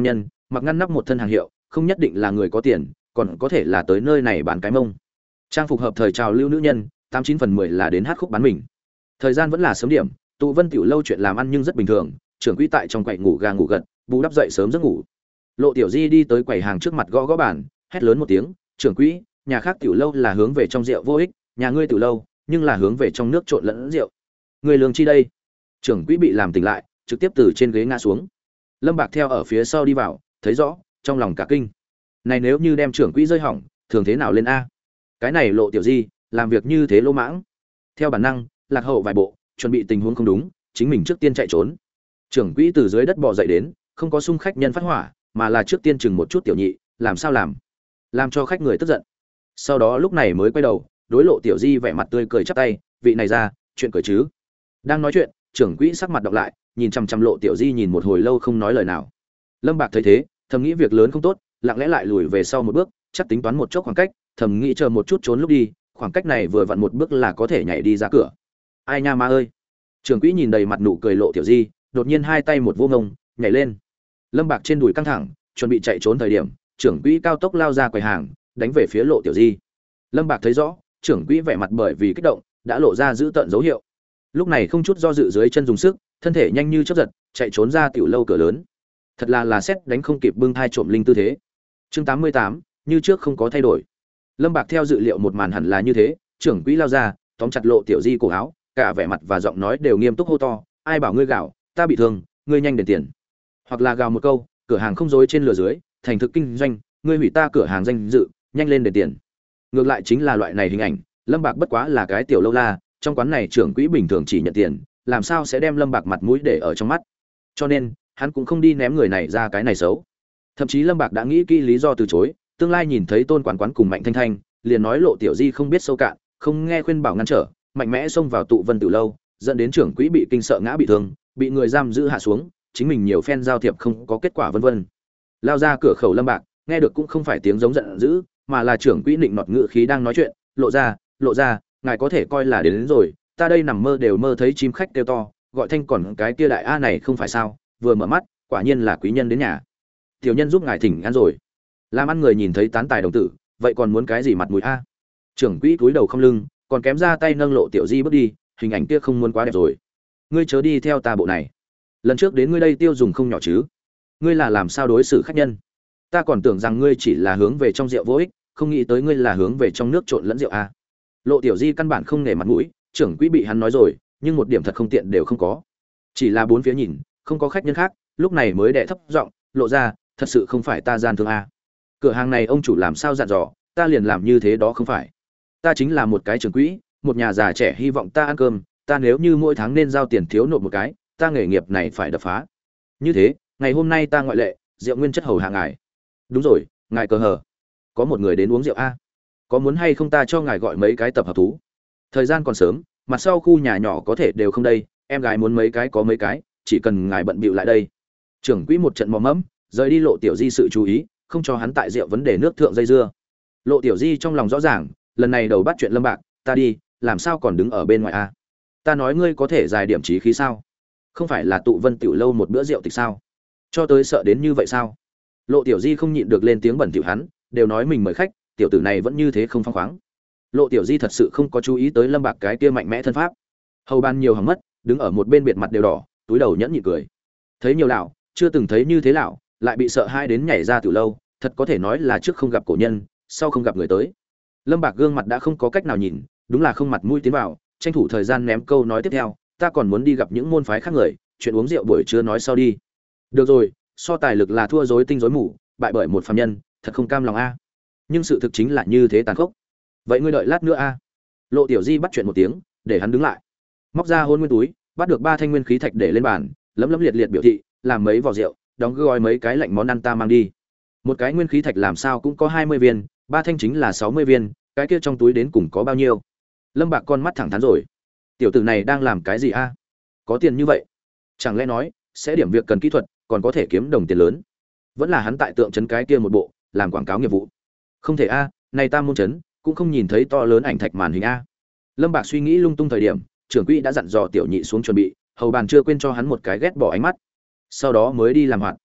mặc ngăn nắp một thân hàng hiệu, không nhất định là người có tiền, còn có thể là tới nơi này bán cái mông. Trang phục hợp thời trào lưu nữ nhân, tám chín phần mười là đến hát khúc bán mình. Thời gian vẫn là sớm điểm, tụ Vân tiểu lâu chuyện làm ăn nhưng rất bình thường, trưởng quỹ tại trong quầy ngủ gà ngủ gật, bù đắp dậy sớm giấc ngủ. Lộ Tiểu Di đi tới quầy hàng trước mặt gõ gõ bàn, hét lớn một tiếng, "Trưởng quỹ, nhà khác tiểu lâu là hướng về trong rượu vô ích, nhà ngươi tiểu lâu, nhưng là hướng về trong nước trộn lẫn rượu. Người lương chi đây?" Trưởng quỹ bị làm tỉnh lại, trực tiếp từ trên ghế ngã xuống. Lâm Bạc theo ở phía sau đi vào, thấy rõ, trong lòng cả kinh. Này nếu như đem trưởng quỹ rơi hỏng, thường thế nào lên a? Cái này Lộ Tiểu Di, làm việc như thế lỗ mãng. Theo bản năng, lạc hậu vài bộ, chuẩn bị tình huống không đúng, chính mình trước tiên chạy trốn. Trưởng quỹ từ dưới đất bò dậy đến, không có xung khách nhân phát hỏa, mà là trước tiên chừng một chút tiểu nhị, làm sao làm? Làm cho khách người tức giận. Sau đó lúc này mới quay đầu, đối Lộ Tiểu Di vẻ mặt tươi cười chắp tay, "Vị này ra, chuyện cười chứ?" Đang nói chuyện, trưởng quỹ sắc mặt đọc lại, nhìn chằm chằm Lộ Tiểu Di nhìn một hồi lâu không nói lời nào. Lâm Bạc thấy thế, thầm nghĩ việc lớn không tốt, lặng lẽ lại lùi về sau một bước, chắc tính toán một chốc khoảng cách, thầm nghĩ chờ một chút trốn lúc đi, khoảng cách này vừa vặn một bước là có thể nhảy đi ra cửa. Ai nha ma ơi. Trưởng quỹ nhìn đầy mặt nụ cười Lộ Tiểu Di, đột nhiên hai tay một vô ngông, nhảy lên. Lâm Bạc trên đùi căng thẳng, chuẩn bị chạy trốn thời điểm, trưởng quỹ cao tốc lao ra quầy hàng, đánh về phía Lộ Tiểu Di. Lâm Bạc thấy rõ, trưởng quỹ vẻ mặt bởi vì kích động, đã lộ ra giữ tận dấu hiệu. Lúc này không chút do dự dưới chân dùng sức, thân thể nhanh như chớp giật, chạy trốn ra tiểu lâu cửa lớn. Thật là là xét đánh không kịp bưng thai trộm linh tư thế. Chương tám mươi tám, như trước không có thay đổi. Lâm Bạc theo dự liệu một màn hẳn là như thế, trưởng quỹ lao ra, tóm chặt Lộ Tiểu Di cổ áo, cả vẻ mặt và giọng nói đều nghiêm túc hô to, "Ai bảo ngươi gào, ta bị thương, ngươi nhanh đền tiền." Hoặc là gào một câu, "Cửa hàng không dối trên lừa dưới, thành thực kinh doanh, ngươi hủy ta cửa hàng danh dự, nhanh lên đền tiền." Ngược lại chính là loại này hình ảnh, Lâm Bạc bất quá là cái tiểu lâu la, trong quán này trưởng quỹ bình thường chỉ nhận tiền, làm sao sẽ đem Lâm Bạc mặt mũi để ở trong mắt. Cho nên, hắn cũng không đi ném người này ra cái này xấu. Thậm chí Lâm Bạc đã nghĩ kỹ lý do từ chối, tương lai nhìn thấy Tôn quản quán cùng Mạnh Thanh Thanh, liền nói Lộ Tiểu Di không biết sâu cạn, không nghe khuyên bảo ngăn trở, mạnh mẽ xông vào tụ Vân tiểu lâu, dẫn đến trưởng quỹ bị kinh sợ ngã bị thương, bị người giam giữ hạ xuống, chính mình nhiều phen giao thiệp không có kết quả vân vân. Lao ra cửa khẩu Lâm Bạc, nghe được cũng không phải tiếng giống giận dữ, mà là trưởng quỹ định nọt ngữ khí đang nói chuyện, "Lộ ra, Lộ ra, ngài có thể coi là đến, đến rồi, ta đây nằm mơ đều mơ thấy chim khách kêu to, gọi thanh còn cái kia đại a này không phải sao, vừa mở mắt, quả nhiên là quý nhân đến nhà. Tiểu nhân giúp ngài thỉnh ăn rồi." Làm ăn người nhìn thấy tán tài đồng tử, vậy còn muốn cái gì mặt mũi a? Trưởng quỹ cúi đầu không lưng, còn kém ra tay nâng Lộ Tiểu Di bước đi, hình ảnh kia không muốn quá đẹp rồi. "Ngươi chớ đi theo ta bộ này. Lần trước đến ngươi đây tiêu dùng không nhỏ chứ? Ngươi là làm sao đối xử khách nhân? Ta còn tưởng rằng ngươi chỉ là hướng về trong rượu vô ích, không nghĩ tới ngươi là hướng về trong nước trộn lẫn rượu a." Lộ Tiểu Di căn bản không nể mặt mũi, trưởng quỹ bị hắn nói rồi, nhưng một điểm thật không tiện đều không có. Chỉ là bốn phía nhìn, không có khách nhân khác, lúc này mới đệ thấp giọng, "Lộ ra, thật sự không phải ta gian thương a. Cửa hàng này ông chủ làm sao dặn dò, ta liền làm như thế đó không phải. Ta chính là một cái trưởng quỹ, một nhà già trẻ hy vọng ta ăn cơm, ta nếu như mỗi tháng nên giao tiền thiếu nộp một cái, ta nghề nghiệp này phải đập phá. Như thế, ngày hôm nay ta ngoại lệ, rượu nguyên chất hầu hạ ngài." "Đúng rồi, ngài cờ hờ. Có một người đến uống rượu a. Có muốn hay không ta cho ngài gọi mấy cái tập hợp thú? Thời gian còn sớm, mặt sau khu nhà nhỏ có thể đều không đây, em gái muốn mấy cái có mấy cái, chỉ cần ngài bận bịu lại đây." Trưởng quỹ một trận mò mẫm, rời đi Lộ Tiểu Di sự chú ý, không cho hắn tại rượu vấn đề nước thượng dây dưa. Lộ Tiểu Di trong lòng rõ ràng, lần này đầu bắt chuyện Lâm Bạc, "Ta đi, làm sao còn đứng ở bên ngoài a? Ta nói ngươi có thể giải điểm trí khí sao? Không phải là tụ Vân tiểu lâu một bữa rượu tịch sao? Cho tới sợ đến như vậy sao?" Lộ Tiểu Di không nhịn được lên tiếng bẩn thỉu hắn, đều nói mình mời khách, tiểu tử này vẫn như thế không phăng khoáng. Lộ Tiểu Di thật sự không có chú ý tới Lâm Bạc cái kia mạnh mẽ thân pháp. Hầu ban nhiều hằng mất, đứng ở một bên biệt mặt đều đỏ, túi đầu nhẫn nhịn cười. Thấy nhiều lão, chưa từng thấy như thế lão, lại bị sợ hai đến nhảy ra tiểu lâu, thật có thể nói là trước không gặp cổ nhân, sau không gặp người tới. Lâm Bạc gương mặt đã không có cách nào nhìn, đúng là không mặt mũi tiến vào, tranh thủ thời gian ném câu nói tiếp theo, "Ta còn muốn đi gặp những môn phái khác người, chuyện uống rượu buổi trưa nói sau đi." "Được rồi, so tài lực là thua rối tinh rối mù, bại bởi một phàm nhân, thật không cam lòng a." Nhưng sự thực chính là như thế tàn khốc. "Vậy ngươi đợi lát nữa a." Lộ Tiểu Di bắt chuyện một tiếng, để hắn đứng lại. Móc ra hôn nguyên túi, bắt được ba thanh nguyên khí thạch để lên bàn, lấm lấm liệt liệt biểu thị, "Làm mấy vò rượu, đóng gói mấy cái lạnh món ăn ta mang đi." Một cái nguyên khí thạch làm sao cũng có hai mươi viên, ba thanh chính là sáu mươi viên, cái kia trong túi đến cùng có bao nhiêu? Lâm Bạc con mắt thẳng thắn rồi. Tiểu tử này đang làm cái gì a? Có tiền như vậy? Chẳng lẽ nói sẽ điểm việc cần kỹ thuật, còn có thể kiếm đồng tiền lớn? Vẫn là hắn tại tượng trấn cái kia một bộ, làm quảng cáo nghiệp vụ. Không thể a, này ta môn trấn, cũng không nhìn thấy to lớn ảnh thạch màn hình a. Lâm Bạc suy nghĩ lung tung thời điểm, trưởng quỹ đã dặn dò tiểu nhị xuống chuẩn bị, hầu bàn chưa quên cho hắn một cái ghét bỏ ánh mắt. Sau đó mới đi làm hoạt.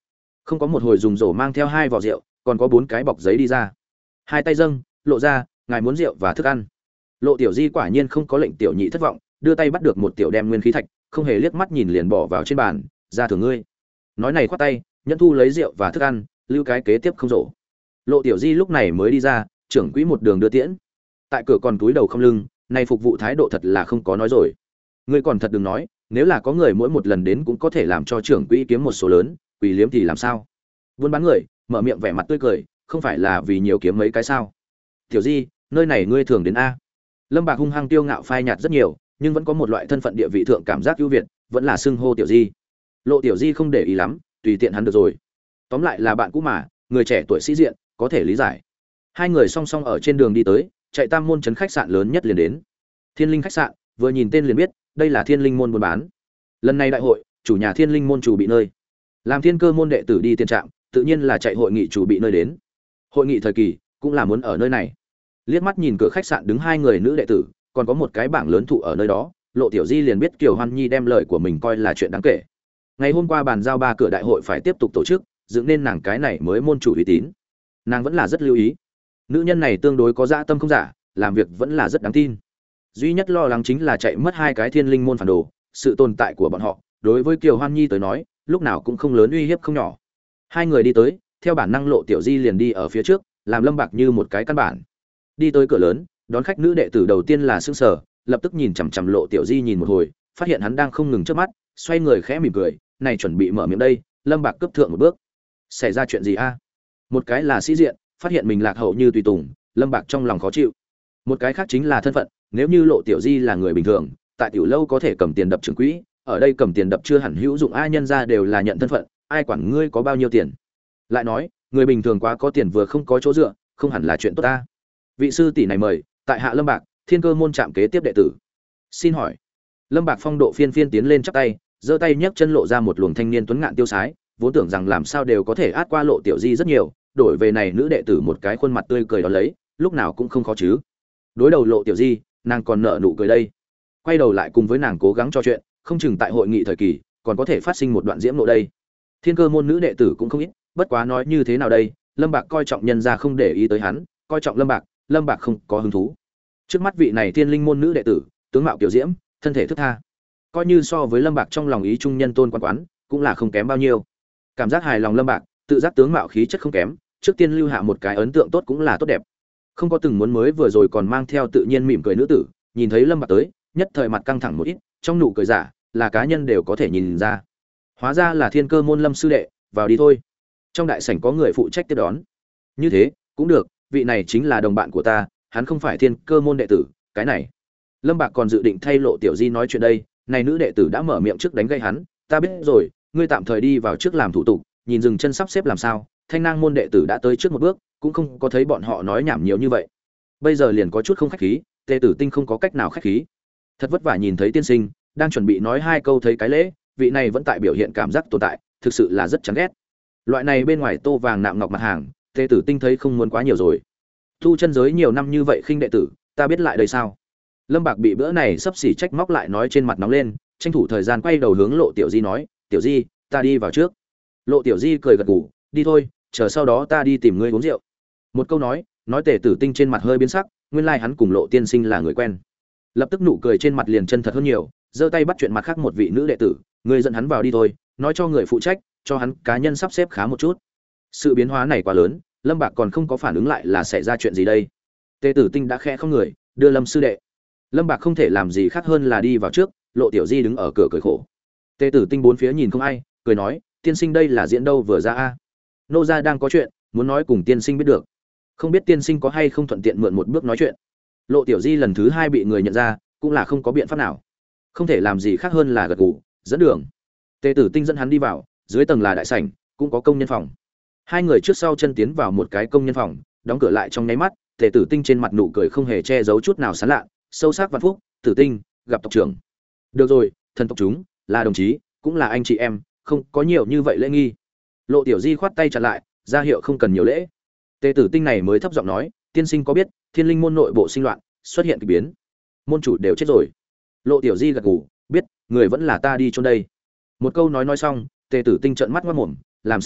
Không có một hồi dùng rổ mang theo hai vỏ rượu, còn có bốn cái bọc giấy đi ra. Hai tay dâng, lộ ra, ngài muốn rượu và thức ăn. Lộ Tiểu Di quả nhiên không có lệnh tiểu nhị thất vọng, đưa tay bắt được một tiểu đem nguyên khí thạch, không hề liếc mắt nhìn liền bỏ vào trên bàn, ra thưởng ngươi. Nói này khoát tay, nhẫn thu lấy rượu và thức ăn, lưu cái kế tiếp không rổ. Lộ Tiểu Di lúc này mới đi ra, trưởng quỹ một đường đưa tiễn. Tại cửa còn túi đầu không lưng, này phục vụ thái độ thật là không có nói rồi. Ngươi còn thật đừng nói, nếu là có người mỗi một lần đến cũng có thể làm cho trưởng quỹ kiếm một số lớn, quỷ liếm thì làm sao? Buôn bán người, mở miệng vẻ mặt tươi cười, không phải là vì nhiều kiếm mấy cái sao? Tiểu Di, nơi này ngươi thường đến a? Lâm Bạc hung hăng tiêu ngạo phai nhạt rất nhiều, nhưng vẫn có một loại thân phận địa vị thượng cảm giác ưu việt, vẫn là xưng hô Tiểu Di. Lộ Tiểu Di không để ý lắm, tùy tiện hắn được rồi. Tóm lại là bạn cũ mà, người trẻ tuổi sĩ diện, có thể lý giải. Hai người song song ở trên đường đi tới, chạy Tam môn trấn khách sạn lớn nhất liền đến. Thiên Linh khách sạn, vừa nhìn tên liền biết, đây là Thiên Linh môn buôn bán. Lần này đại hội, chủ nhà Thiên Linh môn chủ bị nơi. Làm Thiên Cơ môn đệ tử đi tiền trạm, tự nhiên là chạy hội nghị chủ bị nơi đến. Hội nghị thời kỳ, cũng là muốn ở nơi này. Liếc mắt nhìn cửa khách sạn đứng hai người nữ đệ tử, còn có một cái bảng lớn thụ ở nơi đó, Lộ Tiểu Di liền biết Kiều Hoan Nhi đem lời của mình coi là chuyện đáng kể. Ngày hôm qua bàn giao ba cửa đại hội phải tiếp tục tổ chức, dựng nên nàng cái này mới môn chủ uy tín. Nàng vẫn là rất lưu ý. Nữ nhân này tương đối có dạ tâm không giả, làm việc vẫn là rất đáng tin. Duy nhất lo lắng chính là chạy mất hai cái Thiên Linh môn phản đồ, sự tồn tại của bọn họ, đối với Kiều Hoan Nhi tới nói, lúc nào cũng không lớn uy hiếp không nhỏ. Hai người đi tới, theo bản năng Lộ Tiểu Di liền đi ở phía trước, làm Lâm Bạc như một cái căn bản. Đi tới cửa lớn, đón khách nữ đệ tử đầu tiên là sững sờ, lập tức nhìn chằm chằm Lộ Tiểu Di nhìn một hồi, phát hiện hắn đang không ngừng trước mắt, xoay người khẽ mỉm cười, này chuẩn bị mở miệng đây, Lâm Bạc cấp thượng một bước. Xảy ra chuyện gì a? Một cái là sĩ diện, phát hiện mình lạc hậu như tùy tùng, Lâm Bạc trong lòng khó chịu. Một cái khác chính là thân phận, nếu như Lộ Tiểu Di là người bình thường, tại tiểu lâu có thể cầm tiền đập trưởng quỹ, ở đây cầm tiền đập chưa hẳn hữu dụng, ai nhân ra đều là nhận thân phận, ai quản ngươi có bao nhiêu tiền. Lại nói, người bình thường quá có tiền vừa không có chỗ dựa, không hẳn là chuyện tốt ta. Vị sư tỷ này mời, tại hạ Lâm Bạc, Thiên Cơ môn trạm kế tiếp đệ tử. Xin hỏi. Lâm Bạc phong độ phiên phiên tiến lên chắp tay, giơ tay nhấc chân lộ ra một luồng thanh niên tuấn ngạn tiêu sái, vốn tưởng rằng làm sao đều có thể át qua Lộ Tiểu Di rất nhiều, đổi về này nữ đệ tử một cái khuôn mặt tươi cười đó lấy, lúc nào cũng không khó chứ. Đối đầu Lộ Tiểu Di, nàng còn nợ nụ cười đây. Quay đầu lại cùng với nàng cố gắng trò chuyện, không chừng tại hội nghị thời kỳ, còn có thể phát sinh một đoạn diễm nộ đây. Thiên Cơ môn nữ đệ tử cũng không ít, bất quá nói như thế nào đây, Lâm Bạc coi trọng nhân gia không để ý tới hắn, coi trọng Lâm Bạc, Lâm Bạc không có hứng thú. Trước mắt vị này Thiên Linh môn nữ đệ tử, tướng mạo kiều diễm, thân thể thức tha, coi như so với Lâm Bạc trong lòng ý trung nhân tôn quan quán, cũng là không kém bao nhiêu. Cảm giác hài lòng Lâm Bạc, tự giác tướng mạo khí chất không kém, trước tiên lưu hạ một cái ấn tượng tốt cũng là tốt đẹp. Không có từng muốn mới vừa rồi còn mang theo tự nhiên mỉm cười nữ tử, nhìn thấy Lâm Bạc tới, nhất thời mặt căng thẳng một ít, trong nụ cười giả, là cá nhân đều có thể nhìn ra. Hóa ra là Thiên Cơ môn Lâm sư đệ, vào đi thôi. Trong đại sảnh có người phụ trách tiếp đón. Như thế, cũng được, vị này chính là đồng bạn của ta, hắn không phải Thiên Cơ môn đệ tử, cái này. Lâm Bạc còn dự định thay Lộ Tiểu Di nói chuyện đây, này nữ đệ tử đã mở miệng trước đánh gây hắn, ta biết rồi, ngươi tạm thời đi vào trước làm thủ tục, nhìn dừng chân sắp xếp làm sao, Thanh Nang môn đệ tử đã tới trước một bước, cũng không có thấy bọn họ nói nhảm nhiều như vậy. Bây giờ liền có chút không khách khí, Tề Tử Tinh không có cách nào khách khí. Thật vất vả nhìn thấy tiên sinh, đang chuẩn bị nói hai câu thấy cái lễ, vị này vẫn tại biểu hiện cảm giác tồn tại, thực sự là rất chán ghét. Loại này bên ngoài tô vàng nạm ngọc mặt hàng, Tề Tử Tinh thấy không muốn quá nhiều rồi. Thu chân giới nhiều năm như vậy khinh đệ tử, ta biết lại đây sao? Lâm Bạc bị bữa này sắp xỉ trách móc lại nói trên mặt nóng lên, tranh thủ thời gian quay đầu hướng Lộ Tiểu Di nói, "Tiểu Di, ta đi vào trước." Lộ Tiểu Di cười gật gù, "Đi thôi, chờ sau đó ta đi tìm ngươi uống rượu." Một câu nói, nói Tề Tử Tinh trên mặt hơi biến sắc, nguyên lai like hắn cùng Lộ tiên sinh là người quen. Lập tức nụ cười trên mặt liền chân thật hơn nhiều, giơ tay bắt chuyện mặt khác một vị nữ đệ tử, "Ngươi dẫn hắn vào đi thôi, nói cho người phụ trách, cho hắn cá nhân sắp xếp khá một chút." Sự biến hóa này quá lớn, Lâm Bạc còn không có phản ứng lại là xảy ra chuyện gì đây. Tề Tử Tinh đã khẽ không người, đưa Lâm sư đệ. Lâm Bạc không thể làm gì khác hơn là đi vào trước, Lộ Tiểu Di đứng ở cửa cười khổ. Tề Tử Tinh bốn phía nhìn không ai, cười nói, "Tiên sinh đây là diễn đâu vừa ra a? Nô gia đang có chuyện, muốn nói cùng tiên sinh biết được. Không biết tiên sinh có hay không thuận tiện mượn một bước nói chuyện." Lộ Tiểu Di lần thứ hai bị người nhận ra, cũng là không có biện pháp nào, không thể làm gì khác hơn là gật gù, dẫn đường. Tề Tử Tinh dẫn hắn đi vào, dưới tầng là đại sảnh, cũng có công nhân phòng. Hai người trước sau chân tiến vào một cái công nhân phòng, đóng cửa lại trong nháy mắt, Tề Tử Tinh trên mặt nụ cười không hề che giấu chút nào sán lạ, sâu sắc vạn phúc, "Tử Tinh, gặp tộc trưởng." "Được rồi, thần tộc chúng, là đồng chí, cũng là anh chị em, không có nhiều như vậy lễ nghi." Lộ Tiểu Di khoát tay chặn lại, ra hiệu không cần nhiều lễ. Tề Tử Tinh này mới thấp giọng nói, "Tiên sinh có biết, Thiên Linh môn nội bộ sinh loạn, xuất hiện kỳ biến, môn chủ đều chết rồi." Lộ Tiểu Di gật gù, "Biết, người vẫn là ta đi chôn đây." Một câu nói nói xong, Tề Tử Tinh trợn mắt ngoác mồm, "Làm sao?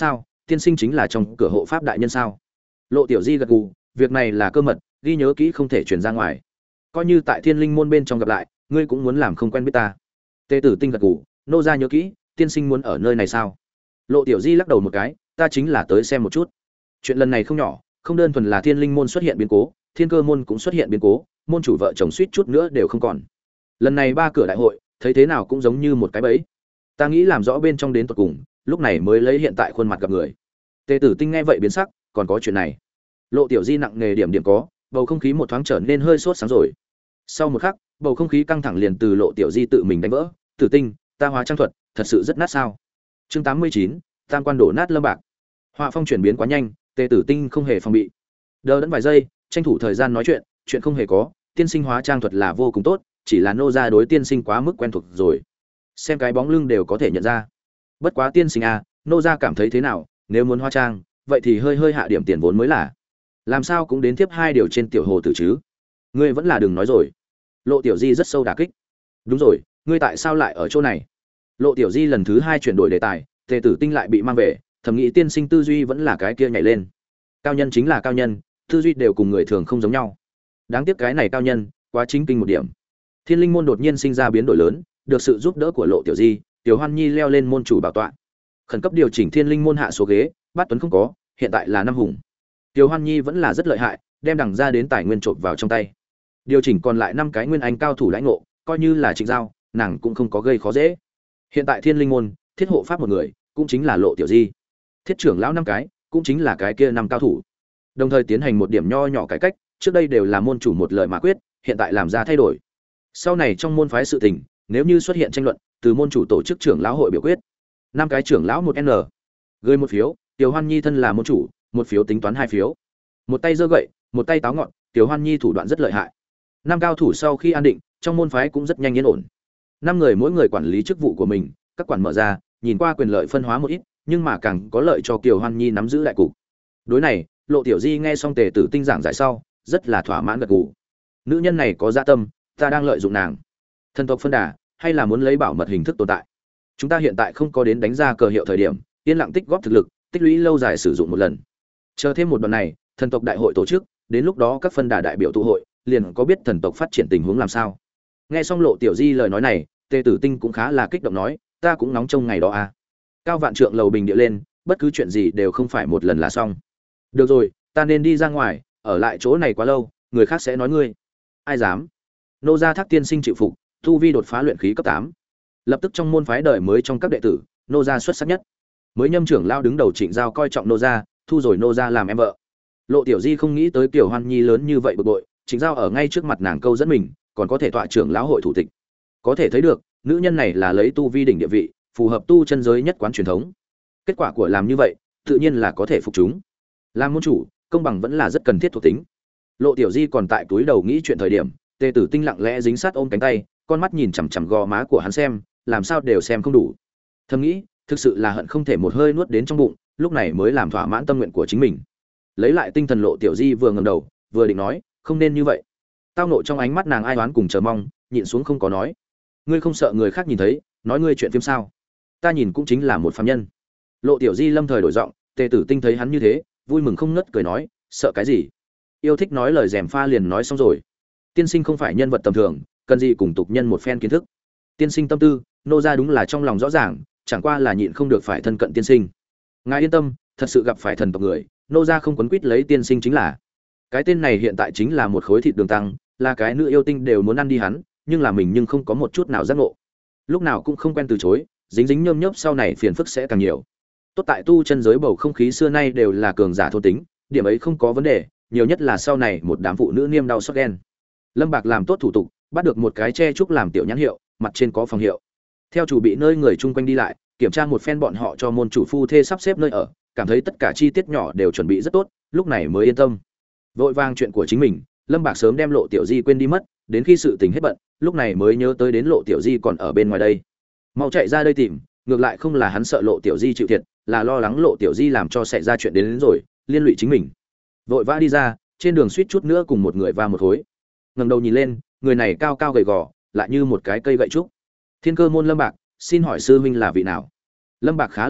tiên sinh chính là trong cửa hộ pháp đại nhân sao? Lộ Tiểu Di gật gù, việc này là cơ mật, ghi nhớ kỹ không thể truyền ra ngoài. Coi như tại Thiên Linh môn bên trong gặp lại, ngươi cũng muốn làm không quen biết ta. Tề Tử Tinh gật gù, nô gia nhớ kỹ, tiên sinh muốn ở nơi này sao? Lộ Tiểu Di lắc đầu một cái, ta chính là tới xem một chút. Chuyện lần này không nhỏ, không đơn thuần là Thiên Linh môn xuất hiện biến cố, Thiên Cơ môn cũng xuất hiện biến cố, môn chủ vợ chồng suýt chút nữa đều không còn. Lần này ba cửa đại hội, thấy thế nào cũng giống như một cái bẫy. Ta nghĩ làm rõ bên trong đến tận cùng, lúc này mới lấy hiện tại khuôn mặt gặp người. Tề Tử Tinh nghe vậy biến sắc, còn có chuyện này. Lộ Tiểu Di nặng nề điểm điểm có, bầu không khí một thoáng trở nên hơi sốt sáng rồi. Sau một khắc, bầu không khí căng thẳng liền từ Lộ Tiểu Di tự mình đánh vỡ. Tử Tinh, ta hóa trang thuật, thật sự rất nát sao? Chương tám mươi chín, tam quan đổ nát lâm bạc. Họa phong chuyển biến quá nhanh, Tề Tử Tinh không hề phòng bị. Đờ đẫn vài giây, tranh thủ thời gian nói chuyện, chuyện không hề có, tiên sinh hóa trang thuật là vô cùng tốt, chỉ là nô gia đối tiên sinh quá mức quen thuộc rồi. Xem cái bóng lưng đều có thể nhận ra. Bất quá tiên sinh à, nô gia cảm thấy thế nào, nếu muốn hóa trang, vậy thì hơi hơi hạ điểm tiền vốn mới là. Làm sao cũng đến tiếp hai điều trên tiểu hồ tử chứ. Ngươi vẫn là đừng nói rồi. Lộ Tiểu Di rất sâu đả kích. Đúng rồi, ngươi tại sao lại ở chỗ này? Lộ Tiểu Di lần thứ hai chuyển đổi đề tài, Tề Tử Tinh lại bị mang về, thầm nghĩ tiên sinh tư duy vẫn là cái kia nhảy lên. Cao nhân chính là cao nhân, tư duy đều cùng người thường không giống nhau. Đáng tiếc cái này cao nhân, quá chính kinh một điểm. Thiên Linh môn đột nhiên sinh ra biến đổi lớn, được sự giúp đỡ của Lộ Tiểu Di, Tiểu Hoan Nhi leo lên môn chủ bảo tọa. Khẩn cấp điều chỉnh Thiên Linh môn hạ số ghế, Bát Tuấn không có, hiện tại là năm hùng. Tiểu Hoan Nhi vẫn là rất lợi hại, đem đằng ra đến tài nguyên trộn vào trong tay. Điều chỉnh còn lại năm cái nguyên anh cao thủ lãnh ngộ, coi như là Trịnh Giao, nàng cũng không có gây khó dễ. Hiện tại Thiên Linh môn, thiết hộ pháp một người, cũng chính là Lộ Tiểu Di. Thiết trưởng lão năm cái, cũng chính là cái kia năm cao thủ. Đồng thời tiến hành một điểm nho nhỏ cải cách, trước đây đều là môn chủ một lời mà quyết, hiện tại làm ra thay đổi. Sau này trong môn phái sự tình, nếu như xuất hiện tranh luận, từ môn chủ tổ chức trưởng lão hội biểu quyết. Năm cái trưởng lão một n, gửi một phiếu, Tiểu Hoan Nhi thân là môn chủ, một phiếu tính toán hai phiếu. Một tay giơ gậy, một tay táo ngọn, Tiểu Hoan Nhi thủ đoạn rất lợi hại. Năm cao thủ sau khi an định, trong môn phái cũng rất nhanh yên ổn. Năm người mỗi người quản lý chức vụ của mình, các quản mở ra, nhìn qua quyền lợi phân hóa một ít, nhưng mà càng có lợi cho Kiều Hoan Nhi nắm giữ đại cục. Đối này, Lộ Tiểu Di nghe xong Tề Tử Tinh giảng giải sau, rất là thỏa mãn gật gù. Nữ nhân này có dạ tâm, ta đang lợi dụng nàng. Thần tộc phân đà, hay là muốn lấy bảo mật hình thức tồn tại. Chúng ta hiện tại không có đến đánh ra cờ hiệu thời điểm, yên lặng tích góp thực lực, tích lũy lâu dài sử dụng một lần. Chờ thêm một đoạn này, thần tộc đại hội tổ chức, đến lúc đó các phân đà đại biểu tụ hội, liền có biết thần tộc phát triển tình huống làm sao. Nghe xong Lộ Tiểu Di lời nói này, Tề Tử Tinh cũng khá là kích động nói, ta cũng nóng trông ngày đó à. Cao vạn trượng lầu bình địa lên, bất cứ chuyện gì đều không phải một lần là xong. Được rồi, ta nên đi ra ngoài, ở lại chỗ này quá lâu, người khác sẽ nói ngươi. Ai dám? Nô gia Thác tiên sinh chịu phục, tu vi đột phá luyện khí cấp tám. Lập tức trong môn phái đời mới trong các đệ tử, nô gia xuất sắc nhất. Mới nhâm trưởng lao đứng đầu Trịnh Giao coi trọng nô gia, thu rồi nô gia làm em vợ. Lộ Tiểu Di không nghĩ tới Kiều Hoan Nhi lớn như vậy bực bội, Trịnh Giao ở ngay trước mặt nàng câu dẫn mình, còn có thể tọa trưởng lão hội thủ tịch. Có thể thấy được, nữ nhân này là lấy tu vi đỉnh địa vị, phù hợp tu chân giới nhất quán truyền thống. Kết quả của làm như vậy, tự nhiên là có thể phục chúng. Làm môn chủ, công bằng vẫn là rất cần thiết thuộc tính. Lộ Tiểu Di còn tại túi đầu nghĩ chuyện thời điểm, Tề Tử Tinh lặng lẽ dính sát ôm cánh tay, con mắt nhìn chằm chằm gò má của hắn xem, làm sao đều xem không đủ. Thầm nghĩ, thực sự là hận không thể một hơi nuốt đến trong bụng, lúc này mới làm thỏa mãn tâm nguyện của chính mình. Lấy lại tinh thần, Lộ Tiểu Di vừa ngẩng đầu, vừa định nói, không nên như vậy. Tao nộ trong ánh mắt nàng ai oán cùng chờ mong, nhịn xuống không có nói. Ngươi không sợ người khác nhìn thấy, nói ngươi chuyện phim sao? Ta nhìn cũng chính là một phàm nhân. Lộ Tiểu Di lâm thời đổi giọng, Tề Tử Tinh thấy hắn như thế, vui mừng không ngớt cười nói, sợ cái gì? Yêu thích nói lời rèm pha liền nói xong rồi. Tiên sinh không phải nhân vật tầm thường, cần gì cùng tục nhân một phen kiến thức. Tiên sinh tâm tư, nô gia đúng là trong lòng rõ ràng, chẳng qua là nhịn không được phải thân cận tiên sinh. Ngài yên tâm, thật sự gặp phải thần tộc người, nô gia không quấn quýt lấy tiên sinh chính là. Cái tên này hiện tại chính là một khối thịt đường tăng, là cái nữ yêu tinh đều muốn ăn đi hắn, nhưng là mình nhưng không có một chút nào giác ngộ. Lúc nào cũng không quen từ chối, dính dính nhôm nhớp sau này phiền phức sẽ càng nhiều. Tốt tại tu chân giới bầu không khí xưa nay đều là cường giả thôn tính, điểm ấy không có vấn đề, nhiều nhất là sau này một đám phụ nữ niêm đau xót ghen. Lâm Bạc làm tốt thủ tục, bắt được một cái che trúc làm tiểu nhãn hiệu, mặt trên có phòng hiệu. Theo chủ bị nơi người chung quanh đi lại, kiểm tra một phen bọn họ cho môn chủ phu thê sắp xếp nơi ở, cảm thấy tất cả chi tiết nhỏ đều chuẩn bị rất tốt, lúc này mới yên tâm. Vội vàng chuyện của chính mình, Lâm Bạc sớm đem Lộ Tiểu Di quên đi mất, đến khi sự tình hết bận, lúc này mới nhớ tới đến Lộ Tiểu Di còn ở bên ngoài đây. Mau chạy ra đây tìm, ngược lại không là hắn sợ Lộ Tiểu Di chịu thiệt, là lo lắng Lộ Tiểu Di làm cho xảy ra chuyện đến, đến rồi, liên lụy chính mình. Vội vã đi ra, trên đường suýt chút nữa cùng một người va một khối. Ngẩng đầu nhìn lên, người này cao cao gầy gò, lại như một cái cây gậy trúc. Thiên Cơ môn Lâm Bạc, xin hỏi sư huynh là vị nào? Lâm Bạc khá lịch sự,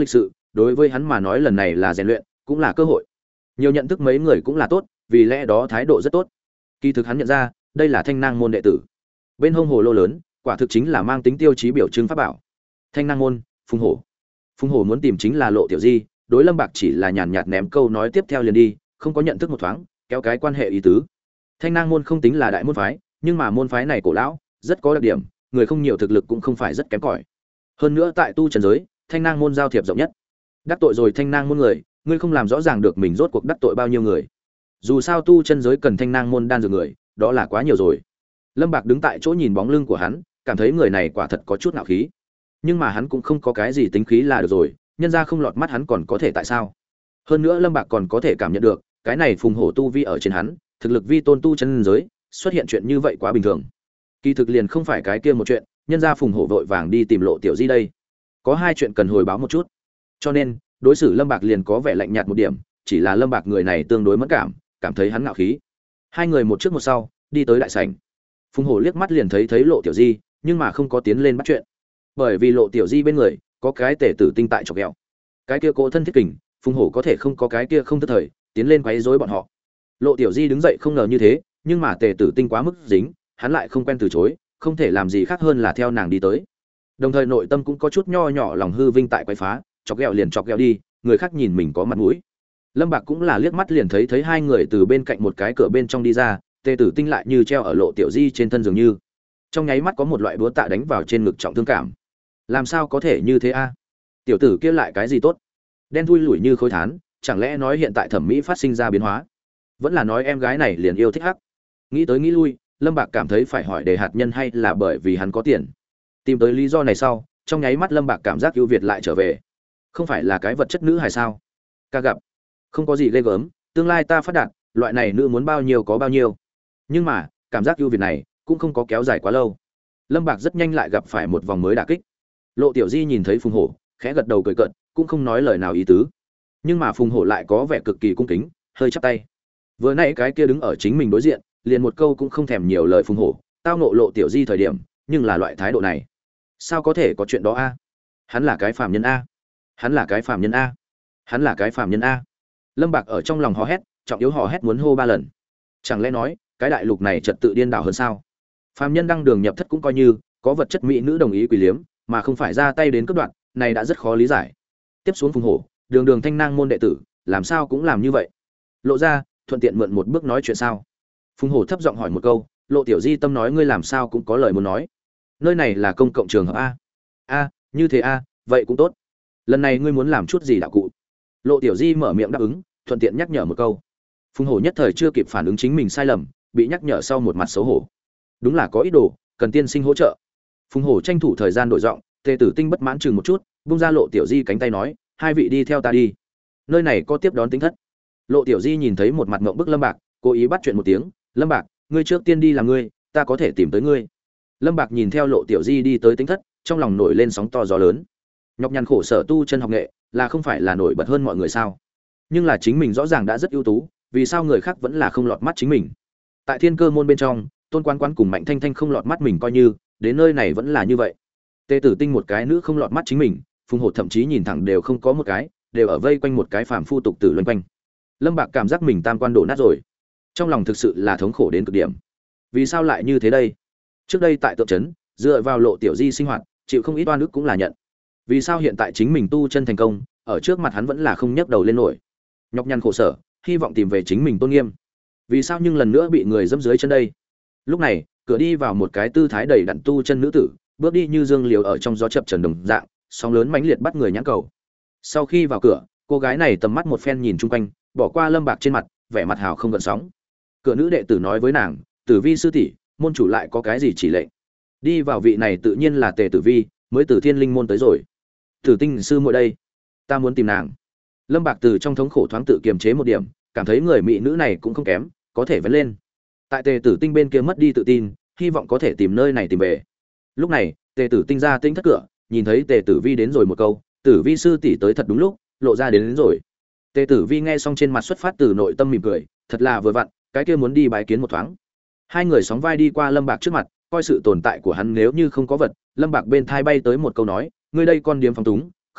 đối với hắn mà nói lần này là rèn luyện cũng là cơ hội. Nhiều nhận thức mấy người cũng là tốt, vì lẽ đó thái độ rất tốt. Kỳ thực hắn nhận ra đây là thanh nang môn đệ tử. Bên hông hồ lô lớn quả thực chính là mang tính tiêu chí biểu trưng pháp bảo. Thanh nang môn, Phùng Hổ. Phùng Hổ muốn tìm chính là Lộ Tiểu Di, đối Lâm Bạc chỉ là nhàn nhạt ném câu nói tiếp theo liền đi, không có nhận thức một thoáng kéo cái quan hệ ý tứ. Thanh nang môn không tính là đại môn phái, nhưng mà môn phái này cổ lão, rất có đặc điểm, người không nhiều thực lực cũng không phải rất kém cỏi. Hơn nữa tại tu trần giới, thanh nang môn giao thiệp rộng nhất. Đắc tội rồi thanh nang môn người, ngươi không làm rõ ràng được mình rốt cuộc đắc tội bao nhiêu người. Dù sao tu chân giới cần thanh nang môn đan dược người, đó là quá nhiều rồi. Lâm Bạc đứng tại chỗ nhìn bóng lưng của hắn, cảm thấy người này quả thật có chút ngạo khí. Nhưng mà hắn cũng không có cái gì tính khí là được rồi, nhân ra không lọt mắt hắn còn có thể tại sao? Hơn nữa Lâm Bạc còn có thể cảm nhận được, cái này Phùng Hổ tu vi ở trên hắn, thực lực vi tôn tu chân giới, xuất hiện chuyện như vậy quá bình thường. Kỳ thực liền không phải cái kia một chuyện, nhân ra Phùng Hổ vội vàng đi tìm Lộ Tiểu Di đây. Có hai chuyện cần hồi báo một chút. Cho nên, đối xử Lâm Bạc liền có vẻ lạnh nhạt một điểm, chỉ là Lâm Bạc người này tương đối mẫn cảm, cảm thấy hắn ngạo khí. Hai người một trước một sau, đi tới đại sảnh. Phùng Hổ liếc mắt liền thấy thấy Lộ Tiểu Di, nhưng mà không có tiến lên bắt chuyện. Bởi vì Lộ Tiểu Di bên người có cái tể tử tinh tại chọc ghẹo. Cái kia cố thân thiết kình, Phùng Hổ có thể không có cái kia không tức thời, tiến lên quấy rối bọn họ. Lộ Tiểu Di đứng dậy không ngờ như thế, nhưng mà tể tử tinh quá mức dính, hắn lại không quen từ chối, không thể làm gì khác hơn là theo nàng đi tới. Đồng thời nội tâm cũng có chút nho nhỏ lòng hư vinh tại quấy phá, chọc ghẹo liền chọc ghẹo đi, người khác nhìn mình có mặt mũi. Lâm Bạc cũng là liếc mắt liền thấy thấy hai người từ bên cạnh một cái cửa bên trong đi ra, tề tử tinh lại như treo ở Lộ Tiểu Di trên thân dường như. Trong nháy mắt có một loại búa tạ đánh vào trên ngực trọng thương cảm. Làm sao có thể như thế a? Tiểu tử kia lại cái gì tốt? Đen thui lủi như khối thán, chẳng lẽ nói hiện tại thẩm mỹ phát sinh ra biến hóa? Vẫn là nói em gái này liền yêu thích hắc? Nghĩ tới nghĩ lui, Lâm Bạc cảm thấy phải hỏi đề hạt nhân hay là bởi vì hắn có tiền. Tìm tới lý do này sau, trong nháy mắt Lâm Bạc cảm giác ưu việt lại trở về. Không phải là cái vật chất nữ hay sao? Ca gặp, không có gì ghê gớm, tương lai ta phát đạt, loại này nữ muốn bao nhiêu có bao nhiêu. Nhưng mà, cảm giác ưu việt này cũng không có kéo dài quá lâu. Lâm Bạc rất nhanh lại gặp phải một vòng mới đả kích. Lộ Tiểu Di nhìn thấy Phùng Hổ, khẽ gật đầu cười cợt, cũng không nói lời nào ý tứ. Nhưng mà Phùng Hổ lại có vẻ cực kỳ cung kính, hơi chắp tay. Vừa nãy cái kia đứng ở chính mình đối diện, liền một câu cũng không thèm nhiều lời Phùng Hổ, tao nộ Lộ Tiểu Di thời điểm, nhưng là loại thái độ này, sao có thể có chuyện đó a? Hắn là cái phàm nhân a. Hắn là cái phàm nhân a. Hắn là cái phàm nhân a. Lâm Bạc ở trong lòng hò hét, trọng yếu hò hét muốn hô ba lần. Chẳng lẽ nói, cái đại lục này trật tự điên đảo hơn sao? Phàm nhân đăng đường nhập thất cũng coi như, có vật chất mỹ nữ đồng ý quỳ liếm, mà không phải ra tay đến cướp đoạt, này đã rất khó lý giải. Tiếp xuống Phùng Hổ, đường đường thanh nang môn đệ tử, làm sao cũng làm như vậy. Lộ ra, thuận tiện mượn một bước nói chuyện sao? Phùng Hổ thấp giọng hỏi một câu, Lộ Tiểu Di tâm nói ngươi làm sao cũng có lời muốn nói. Nơi này là công cộng trường hợp a. A, như thế a, vậy cũng tốt. Lần này ngươi muốn làm chút gì đạo cụ? Lộ Tiểu Di mở miệng đáp ứng, thuận tiện nhắc nhở một câu. Phùng Hổ nhất thời chưa kịp phản ứng chính mình sai lầm, bị nhắc nhở sau một mặt xấu hổ. Đúng là có ý đồ, cần tiên sinh hỗ trợ. Phùng Hổ tranh thủ thời gian đổi giọng, Tề Tử Tinh bất mãn chừng một chút, bung ra Lộ Tiểu Di cánh tay nói, hai vị đi theo ta đi. Nơi này có tiếp đón tính thất. Lộ Tiểu Di nhìn thấy một mặt ngậm bức Lâm Bạc, cố ý bắt chuyện một tiếng, Lâm Bạc, ngươi trước tiên đi làm ngươi, ta có thể tìm tới ngươi. Lâm Bạc nhìn theo Lộ Tiểu Di đi tới tính thất, trong lòng nổi lên sóng to gió lớn. Nhọc nhằn khổ sở tu chân học nghệ, là không phải là nổi bật hơn mọi người sao? Nhưng là chính mình rõ ràng đã rất ưu tú, vì sao người khác vẫn là không lọt mắt chính mình? Tại Thiên Cơ môn bên trong, Tôn Quán Quán cùng Mạnh Thanh Thanh không lọt mắt mình coi như, đến nơi này vẫn là như vậy. Tề Tử Tinh một cái nữ không lọt mắt chính mình, Phùng Hổ thậm chí nhìn thẳng đều không có một cái, đều ở vây quanh một cái phàm phu tục tử loanh quanh. Lâm Bạc cảm giác mình tam quan đổ nát rồi, trong lòng thực sự là thống khổ đến cực điểm. Vì sao lại như thế đây? Trước đây tại tượng trấn, dựa vào Lộ Tiểu Di sinh hoạt, chịu không ít oan ức cũng là nhận. Vì sao hiện tại chính mình tu chân thành công, ở trước mặt hắn vẫn là không nhấc đầu lên nổi? Nhọc nhằn khổ sở, hy vọng tìm về chính mình tôn nghiêm. Vì sao nhưng lần nữa bị người dẫm dưới chân đây? Lúc này, cửa đi vào một cái tư thái đầy đặn tu chân nữ tử, bước đi như dương liều ở trong gió chập chờn đồng dạng, sóng lớn mãnh liệt bắt người nhãn cầu. Sau khi vào cửa, cô gái này tầm mắt một phen nhìn chung quanh, bỏ qua Lâm Bạc trên mặt, vẻ mặt hào không gợn sóng. Cửa nữ đệ tử nói với nàng, Tử Vi sư tỷ, môn chủ lại có cái gì chỉ lệnh? Đi vào vị này tự nhiên là Tề Tử Vi, mới từ Thiên Linh môn tới rồi. Tử Tinh sư muội đây, ta muốn tìm nàng. Lâm Bạc từ trong thống khổ thoáng tự kiềm chế một điểm, cảm thấy người mỹ nữ này cũng không kém, có thể vấn lên. Tại Tề Tử Tinh bên kia mất đi tự tin, hy vọng có thể tìm nơi này tìm về. Lúc này, Tề Tử Tinh ra tinh thất cửa, nhìn thấy Tề Tử Vi đến rồi một câu, Tử Vi sư tỷ tới thật đúng lúc, lộ ra đến, đến rồi. Tề Tử Vi nghe xong trên mặt xuất phát từ nội tâm mỉm cười, thật là vừa vặn, cái kia muốn đi bái kiến một thoáng. Hai người sóng vai đi qua Lâm Bạc trước mặt, coi sự tồn tại của hắn nếu như không có vật, Lâm Bạc bên thai bay tới một câu nói, ngươi đây con điếm phóng túng,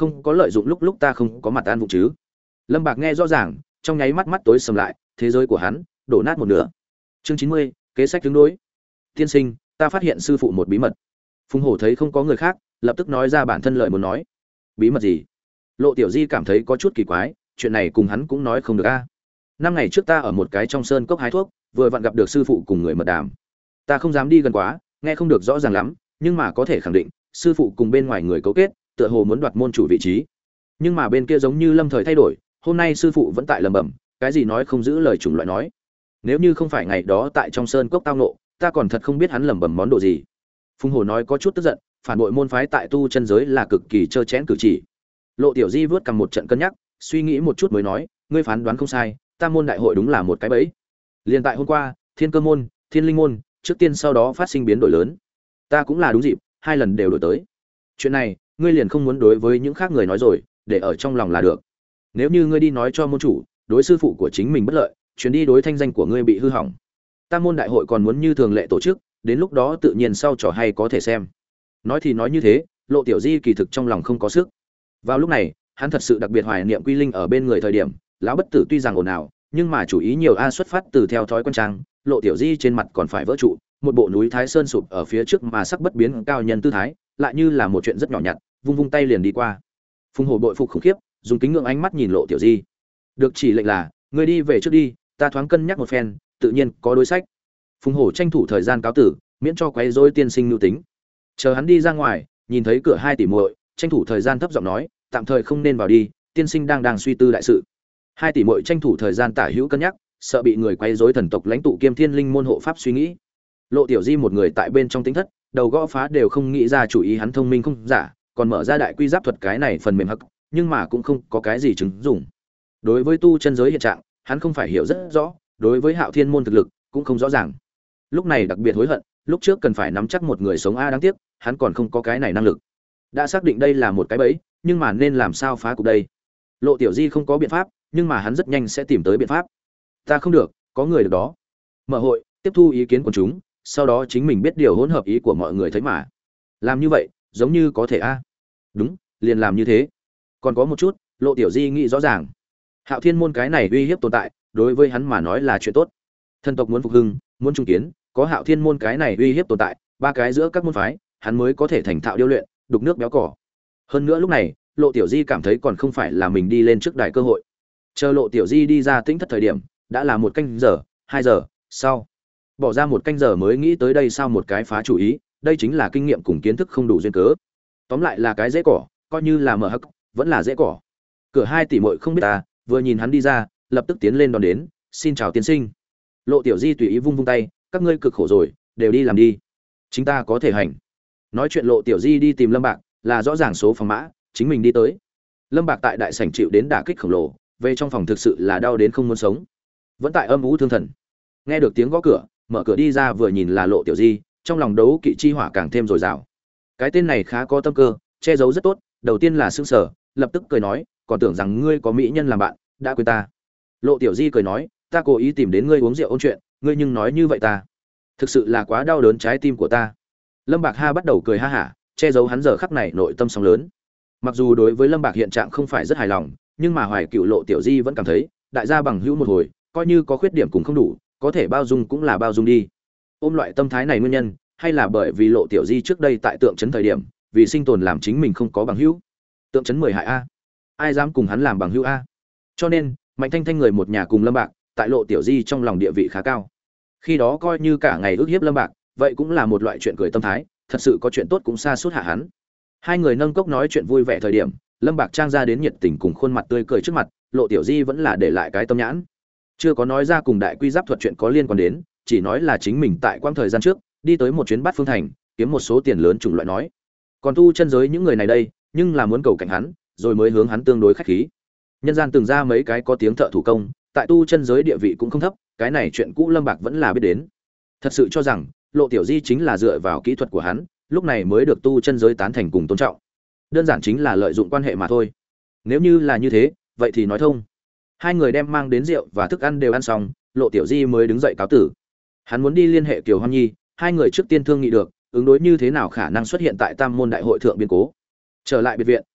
không có lợi dụng lúc lúc ta không có mặt an vụ chứ. Lâm Bạc nghe rõ ràng, trong nháy mắt mắt tối sầm lại, thế giới của hắn đổ nát một nửa. Chương chín mươi, kế sách tương đối. Tiên sinh, ta phát hiện sư phụ một bí mật. Phùng Hổ thấy không có người khác, lập tức nói ra bản thân lời muốn nói. Bí mật gì? Lộ Tiểu Di cảm thấy có chút kỳ quái, chuyện này cùng hắn cũng nói không được a. Năm ngày trước ta ở một cái trong sơn cốc hái thuốc, vừa vặn gặp được sư phụ cùng người mật đàm. Ta không dám đi gần quá, nghe không được rõ ràng lắm, nhưng mà có thể khẳng định, sư phụ cùng bên ngoài người cấu kết, tựa hồ muốn đoạt môn chủ vị trí. Nhưng mà bên kia giống như lâm thời thay đổi, hôm nay sư phụ vẫn tại lẩm bẩm, cái gì nói không giữ lời chủng loại nói. Nếu như không phải ngày đó tại trong sơn cốc tao nộ, ta còn thật không biết hắn lẩm bẩm món đồ gì. Phùng Hổ nói có chút tức giận, phản bội môn phái tại tu chân giới là cực kỳ trơ chẽn cử chỉ. Lộ Tiểu Di vớt cầm một trận cân nhắc, suy nghĩ một chút mới nói, ngươi phán đoán không sai, ta môn đại hội đúng là một cái bẫy. Liên tại hôm qua, Thiên Cơ môn, Thiên Linh môn, trước tiên sau đó phát sinh biến đổi lớn. Ta cũng là đúng dịp, hai lần đều đổi tới. Chuyện này, ngươi liền không muốn đối với những khác người nói rồi, để ở trong lòng là được. Nếu như ngươi đi nói cho môn chủ, đối sư phụ của chính mình bất lợi, chuyến đi đối thanh danh của ngươi bị hư hỏng. Ta môn đại hội còn muốn như thường lệ tổ chức, đến lúc đó tự nhiên sau trò hay có thể xem. Nói thì nói như thế, Lộ Tiểu Di kỳ thực trong lòng không có sức. Vào lúc này, hắn thật sự đặc biệt hoài niệm Quy Linh ở bên người thời điểm, lão bất tử tuy rằng ồn ào, nhưng mà chủ ý nhiều a xuất phát từ theo thói quen trang, Lộ Tiểu Di trên mặt còn phải vỡ trụ, một bộ núi Thái Sơn sụp ở phía trước mà sắc bất biến cao nhân tư thái, lại như là một chuyện rất nhỏ nhặt, vung vung tay liền đi qua. Phùng Hổ bội phục khủng khiếp, dùng kính ngưỡng ánh mắt nhìn Lộ Tiểu Di. Được chỉ lệnh là, ngươi đi về trước đi, ta thoáng cân nhắc một phen, tự nhiên có đối sách. Phùng Hổ tranh thủ thời gian cáo tử, miễn cho quấy rối tiên sinh nhu tính. Chờ hắn đi ra ngoài, nhìn thấy cửa hai tỷ muội, tranh thủ thời gian thấp giọng nói, tạm thời không nên vào đi, tiên sinh đang đang suy tư đại sự. Hai tỷ muội tranh thủ thời gian tả hữu cân nhắc, sợ bị người quấy rối thần tộc lãnh tụ kiêm Thiên Linh môn hộ pháp suy nghĩ. Lộ Tiểu Di một người tại bên trong tính thất, đầu gõ phá đều không nghĩ ra chủ ý, hắn thông minh không giả, còn mở ra đại quy giáp thuật cái này phần mềm hắc, nhưng mà cũng không có cái gì chứng dụng. Đối với tu chân giới hiện trạng, hắn không phải hiểu rất rõ, đối với Hạo Thiên môn thực lực cũng không rõ ràng. Lúc này đặc biệt hối hận, lúc trước cần phải nắm chắc một người sống a đáng tiếc, hắn còn không có cái này năng lực. Đã xác định đây là một cái bẫy, nhưng mà nên làm sao phá cục đây? Lộ Tiểu Di không có biện pháp, nhưng mà hắn rất nhanh sẽ tìm tới biện pháp. Ta không được, có người được đó. Mở hội, tiếp thu ý kiến của chúng, sau đó chính mình biết điều hỗn hợp ý của mọi người thấy mà. Làm như vậy, giống như có thể a. Đúng, liền làm như thế. Còn có một chút, Lộ Tiểu Di nghĩ rõ ràng. Hạo Thiên môn cái này uy hiếp tồn tại, đối với hắn mà nói là chuyện tốt. Thần tộc muốn phục hưng, muốn trung kiến, có Hạo Thiên môn cái này uy hiếp tồn tại, ba cái giữa các môn phái, hắn mới có thể thành thạo điêu luyện, đục nước béo cỏ. Hơn nữa lúc này, Lộ Tiểu Di cảm thấy còn không phải là mình đi lên trước đài cơ hội. Chờ Lộ Tiểu Di đi ra tĩnh thất thời điểm, đã là một canh giờ, hai giờ, sau. Bỏ ra một canh giờ mới nghĩ tới đây sao một cái phá chủ ý, đây chính là kinh nghiệm cùng kiến thức không đủ duyên cớ. Tóm lại là cái dễ cỏ, coi như là mở hắc, vẫn là dễ cỏ. Cửa hai tỷ muội không biết ta, vừa nhìn hắn đi ra, lập tức tiến lên đón đến, "Xin chào tiên sinh." Lộ Tiểu Di tùy ý vung vung tay, "Các ngươi cực khổ rồi, đều đi làm đi. Chính ta có thể hành." Nói chuyện Lộ Tiểu Di đi tìm Lâm Bạc, là rõ ràng số phòng mã, chính mình đi tới. Lâm Bạc tại đại sảnh chịu đến đả kích khổng lồ, về trong phòng thực sự là đau đến không muốn sống. Vẫn tại âm u thương thần. Nghe được tiếng gõ cửa, mở cửa đi ra vừa nhìn là Lộ Tiểu Di, trong lòng đấu kỵ chi hỏa càng thêm dồi dào. Cái tên này khá có tâm cơ, che giấu rất tốt, đầu tiên là sững sờ, lập tức cười nói, "Còn tưởng rằng ngươi có mỹ nhân làm bạn, đã quên ta." Lộ Tiểu Di cười nói, "Ta cố ý tìm đến ngươi uống rượu ôn chuyện, ngươi nhưng nói như vậy ta, thực sự là quá đau đớn trái tim của ta." Lâm Bạc Ha bắt đầu cười ha hả, che giấu hắn giờ khắc này nội tâm sóng lớn. Mặc dù đối với Lâm Bạc hiện trạng không phải rất hài lòng, nhưng mà Hoài Cựu Lộ Tiểu Di vẫn cảm thấy, đại gia bằng hữu một hồi, coi như có khuyết điểm cũng không đủ, có thể bao dung cũng là bao dung đi. Ôm loại tâm thái này nguyên nhân, hay là bởi vì Lộ Tiểu Di trước đây tại tượng trấn thời điểm, vì sinh tồn làm chính mình không có bằng hữu. Tượng trấn mười hại a, ai dám cùng hắn làm bằng hữu a? Cho nên, Mạnh Thanh Thanh người một nhà cùng Lâm Bạc, tại Lộ Tiểu Di trong lòng địa vị khá cao. Khi đó coi như cả ngày ức hiếp Lâm Bạc, vậy cũng là một loại chuyện cười tâm thái, thật sự có chuyện tốt cũng xa suốt hạ hắn. Hai người nâng cốc nói chuyện vui vẻ thời điểm, Lâm Bạc trang ra đến nhiệt tình cùng khuôn mặt tươi cười trước mặt, Lộ Tiểu Di vẫn là để lại cái tâm nhãn, chưa có nói ra cùng đại quy giáp thuật chuyện có liên quan đến, chỉ nói là chính mình tại quãng thời gian trước đi tới một chuyến Bát Phương thành, kiếm một số tiền lớn chủng loại nói. Còn tu chân giới những người này đây, nhưng là muốn cầu cảnh hắn, rồi mới hướng hắn tương đối khách khí. Nhân gian từng ra mấy cái có tiếng thợ thủ công, tại tu chân giới địa vị cũng không thấp, cái này chuyện cũ Lâm Bạc vẫn là biết đến. Thật sự cho rằng Lộ Tiểu Di chính là dựa vào kỹ thuật của hắn, lúc này mới được tu chân giới tán thành cùng tôn trọng. Đơn giản chính là lợi dụng quan hệ mà thôi. Nếu như là như thế, vậy thì nói thông. Hai người đem mang đến rượu và thức ăn đều ăn xong, Lộ Tiểu Di mới đứng dậy cáo tử. Hắn muốn đi liên hệ Kiều Hoan Nhi, hai người trước tiên thương nghị được, ứng đối như thế nào khả năng xuất hiện tại Tam môn đại hội thượng biến cố. Trở lại biệt viện,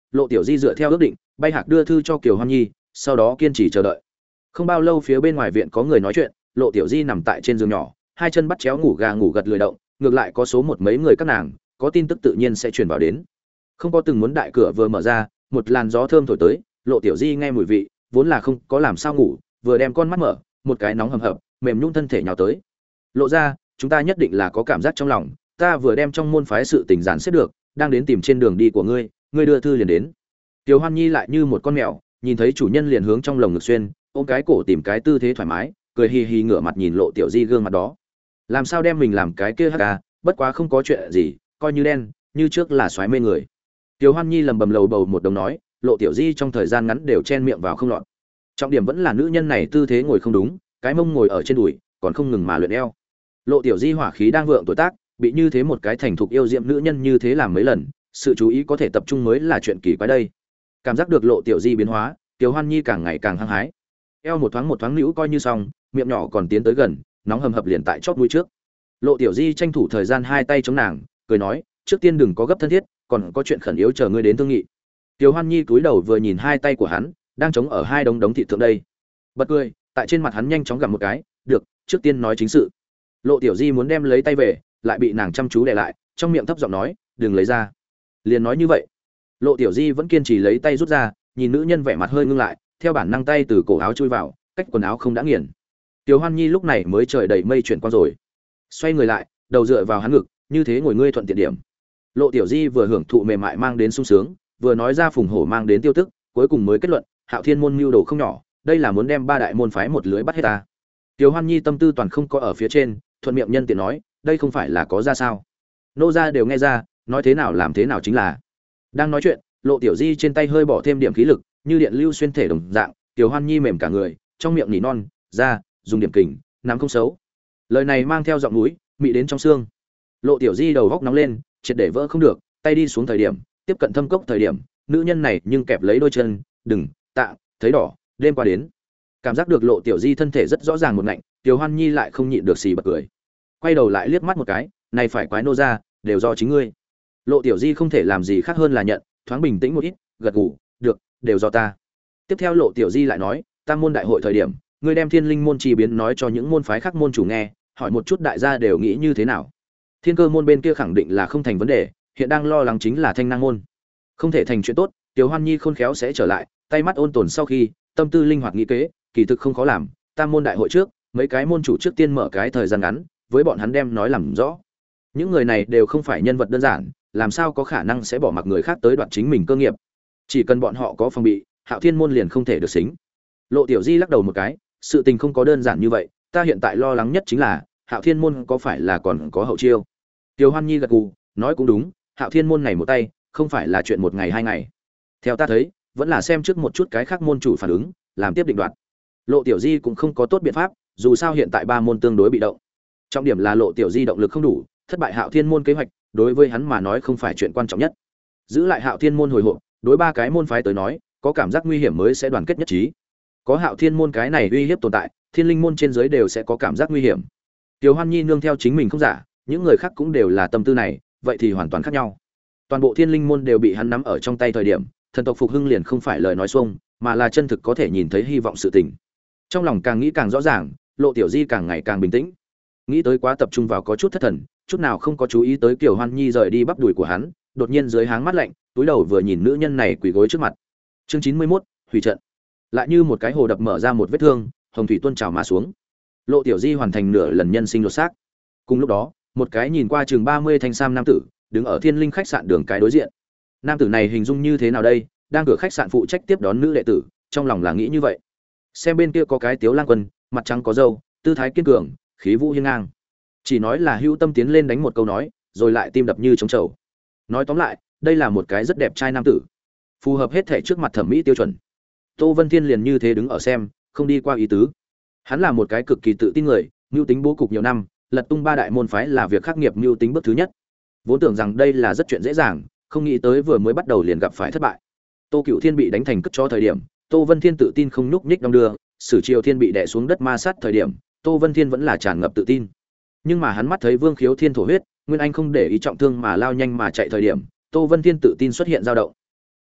Lộ Tiểu Di dựa theo ước định, bay hạc đưa thư cho Kiều Hoan Nhi, sau đó kiên trì chờ đợi. Không bao lâu phía bên ngoài viện có người nói chuyện, Lộ Tiểu Di nằm tại trên giường nhỏ, hai chân bắt chéo ngủ gà ngủ gật lười động, ngược lại có số một mấy người các nàng, có tin tức tự nhiên sẽ truyền vào đến. Không có từng muốn đại cửa vừa mở ra, một làn gió thơm thổi tới, Lộ Tiểu Di nghe mùi vị, vốn là không có làm sao ngủ, vừa đem con mắt mở, một cái nóng hầm hập, mềm nhũn thân thể nhào tới. Lộ ra, chúng ta nhất định là có cảm giác trong lòng, ta vừa đem trong môn phái sự tình giản xếp được, đang đến tìm trên đường đi của ngươi, ngươi đưa thư liền đến. Tiểu Hoan Nhi lại như một con mèo, nhìn thấy chủ nhân liền hướng trong lồng ngực xuyên, ôm cái cổ tìm cái tư thế thoải mái, cười hì hì ngửa mặt nhìn Lộ Tiểu Di gương mặt đó. Làm sao đem mình làm cái kia hắc à, bất quá không có chuyện gì, coi như đen, như trước là xoáy mê người. Tiểu Hoan Nhi lầm bầm lầu bầu một đồng nói, Lộ Tiểu Di trong thời gian ngắn đều chen miệng vào không lọt. Trọng điểm vẫn là nữ nhân này tư thế ngồi không đúng, cái mông ngồi ở trên đùi, còn không ngừng mà luyện eo. Lộ Tiểu Di hỏa khí đang vượng tuổi tác, bị như thế một cái thành thục yêu diệm nữ nhân như thế làm mấy lần, sự chú ý có thể tập trung mới là chuyện kỳ quái đây. Cảm giác được Lộ Tiểu Di biến hóa, Tiểu Hoan Nhi càng ngày càng hăng hái. Eo một thoáng một thoáng nữu coi như xong, miệng nhỏ còn tiến tới gần, nóng hầm hập liền tại chóp mũi trước. Lộ Tiểu Di tranh thủ thời gian hai tay chống nàng, cười nói, trước tiên đừng có gấp thân thiết, còn có chuyện khẩn yếu chờ ngươi đến thương nghị. Tiểu Hoan Nhi cúi đầu vừa nhìn hai tay của hắn, đang chống ở hai đống đống thịt thượng đây. Bật cười, tại trên mặt hắn nhanh chóng gặm một cái, được, trước tiên nói chính sự. Lộ Tiểu Di muốn đem lấy tay về, lại bị nàng chăm chú đè lại, trong miệng thấp giọng nói, đừng lấy ra. Liền nói như vậy. Lộ Tiểu Di vẫn kiên trì lấy tay rút ra, nhìn nữ nhân vẻ mặt hơi ngưng lại, theo bản năng tay từ cổ áo chui vào, cách quần áo không đã nghiền. Tiểu Hoan Nhi lúc này mới trời đầy mây chuyển qua rồi. Xoay người lại, đầu dựa vào hắn ngực, như thế ngồi ngươi thuận tiện điểm. Lộ Tiểu Di vừa hưởng thụ mềm mại mang đến sung sướng, vừa nói ra phùng hổ mang đến tiêu tức, cuối cùng mới kết luận, Hạo Thiên môn mưu đồ không nhỏ, đây là muốn đem ba đại môn phái một lưới bắt hết ta. Tiểu Hoan Nhi tâm tư toàn không có ở phía trên, thuận miệng nhân tiện nói, đây không phải là có ra sao? Nô gia đều nghe ra, nói thế nào làm thế nào chính là. Đang nói chuyện, Lộ Tiểu Di trên tay hơi bỏ thêm điểm khí lực, như điện lưu xuyên thể đồng dạng, Tiểu Hoan Nhi mềm cả người, trong miệng nỉ non, ra, dùng điểm kình, nắm không xấu. Lời này mang theo giọng núi, mị đến trong xương. Lộ Tiểu Di đầu góc nóng lên, triệt để vỡ không được, tay đi xuống thời điểm, tiếp cận thâm cốc thời điểm, nữ nhân này nhưng kẹp lấy đôi chân, đừng, tạ, thấy đỏ, đêm qua đến. Cảm giác được Lộ Tiểu Di thân thể rất rõ ràng một ngạnh, Tiểu Hoan Nhi lại không nhịn được xì bật cười. Quay đầu lại liếc mắt một cái, này phải quái nô ra, đều do chính ngươi. Lộ Tiểu Di không thể làm gì khác hơn là nhận, thoáng bình tĩnh một ít, gật gù, được, đều do ta. Tiếp theo Lộ Tiểu Di lại nói, tam môn đại hội thời điểm, ngươi đem Thiên Linh môn chi biến nói cho những môn phái khác môn chủ nghe, hỏi một chút đại gia đều nghĩ như thế nào. Thiên Cơ môn bên kia khẳng định là không thành vấn đề, hiện đang lo lắng chính là Thanh Năng môn. Không thể thành chuyện tốt, Tiểu Hoan Nhi khôn khéo sẽ trở lại, tay mắt ôn tồn sau khi, tâm tư linh hoạt nghĩ kế, kỳ thực không khó làm, tam môn đại hội trước, mấy cái môn chủ trước tiên mở cái thời gian ngắn, với bọn hắn đem nói làm rõ. Những người này đều không phải nhân vật đơn giản, làm sao có khả năng sẽ bỏ mặc người khác tới đoạt chính mình cơ nghiệp. Chỉ cần bọn họ có phòng bị, Hạo Thiên môn liền không thể được xính. Lộ Tiểu Di lắc đầu một cái, sự tình không có đơn giản như vậy, ta hiện tại lo lắng nhất chính là Hạo Thiên môn có phải là còn có hậu chiêu. Tiểu Hoan Nhi gật gù, nói cũng đúng, Hạo Thiên môn này một tay, không phải là chuyện một ngày hai ngày. Theo ta thấy, vẫn là xem trước một chút cái khác môn chủ phản ứng, làm tiếp định đoạt. Lộ Tiểu Di cũng không có tốt biện pháp, dù sao hiện tại ba môn tương đối bị động. Trọng điểm là Lộ Tiểu Di động lực không đủ, thất bại Hạo Thiên môn kế hoạch, đối với hắn mà nói không phải chuyện quan trọng nhất. Giữ lại Hạo Thiên môn hồi hộp, đối ba cái môn phái tới nói, có cảm giác nguy hiểm mới sẽ đoàn kết nhất trí. Có Hạo Thiên môn cái này uy hiếp tồn tại, Thiên Linh môn trên dưới đều sẽ có cảm giác nguy hiểm. Tiểu Hoan Nhi nương theo chính mình không giả, những người khác cũng đều là tâm tư này, vậy thì hoàn toàn khác nhau. Toàn bộ Thiên Linh môn đều bị hắn nắm ở trong tay thời điểm, thần tộc phục hưng liền không phải lời nói xuông, mà là chân thực có thể nhìn thấy hy vọng sự tình. Trong lòng càng nghĩ càng rõ ràng, Lộ Tiểu Di càng ngày càng bình tĩnh. Nghĩ tới quá tập trung vào có chút thất thần, chút nào không có chú ý tới Kiều Hoan Nhi rời đi bắp đùi của hắn, đột nhiên dưới háng mắt lạnh, túi đầu vừa nhìn nữ nhân này quỳ gối trước mặt. Chương chín mươi mốt, hủy trận. Lại như một cái hồ đập mở ra một vết thương, hồng thủy tuôn trào mà xuống. Lộ Tiểu Di hoàn thành nửa lần nhân sinh lột xác. Cùng lúc đó, một cái nhìn qua chừng ba mươi thanh sam nam tử, đứng ở Thiên Linh khách sạn đường cái đối diện. Nam tử này hình dung như thế nào đây? Đang cửa khách sạn phụ trách tiếp đón nữ đệ tử, trong lòng là nghĩ như vậy. Xem bên kia có cái Tiếu Lang Quân, mặt trắng có râu, tư thái kiên cường, khí vũ hiên ngang. Chỉ nói là hữu tâm tiến lên đánh một câu nói, rồi lại tim đập như trống trầu. Nói tóm lại, đây là một cái rất đẹp trai nam tử, phù hợp hết thể trước mặt thẩm mỹ tiêu chuẩn. Tô Vân Thiên liền như thế đứng ở xem, không đi qua ý tứ. Hắn là một cái cực kỳ tự tin người, mưu tính bố cục nhiều năm, lật tung ba đại môn phái là việc khắc nghiệp mưu tính bước thứ nhất. Vốn tưởng rằng đây là rất chuyện dễ dàng, không nghĩ tới vừa mới bắt đầu liền gặp phải thất bại. Tô Cựu Thiên bị đánh thành cất cho thời điểm, Tô Vân Thiên tự tin không nhúc nhích đong đưa, Sử Triều Thiên bị đè xuống đất ma sát thời điểm, Tô Vân Thiên vẫn là tràn ngập tự tin. Nhưng mà hắn mắt thấy Vương Khiếu Thiên thổ huyết, Nguyên Anh không để ý trọng thương mà lao nhanh mà chạy thời điểm, Tô Vân Thiên tự tin xuất hiện dao động.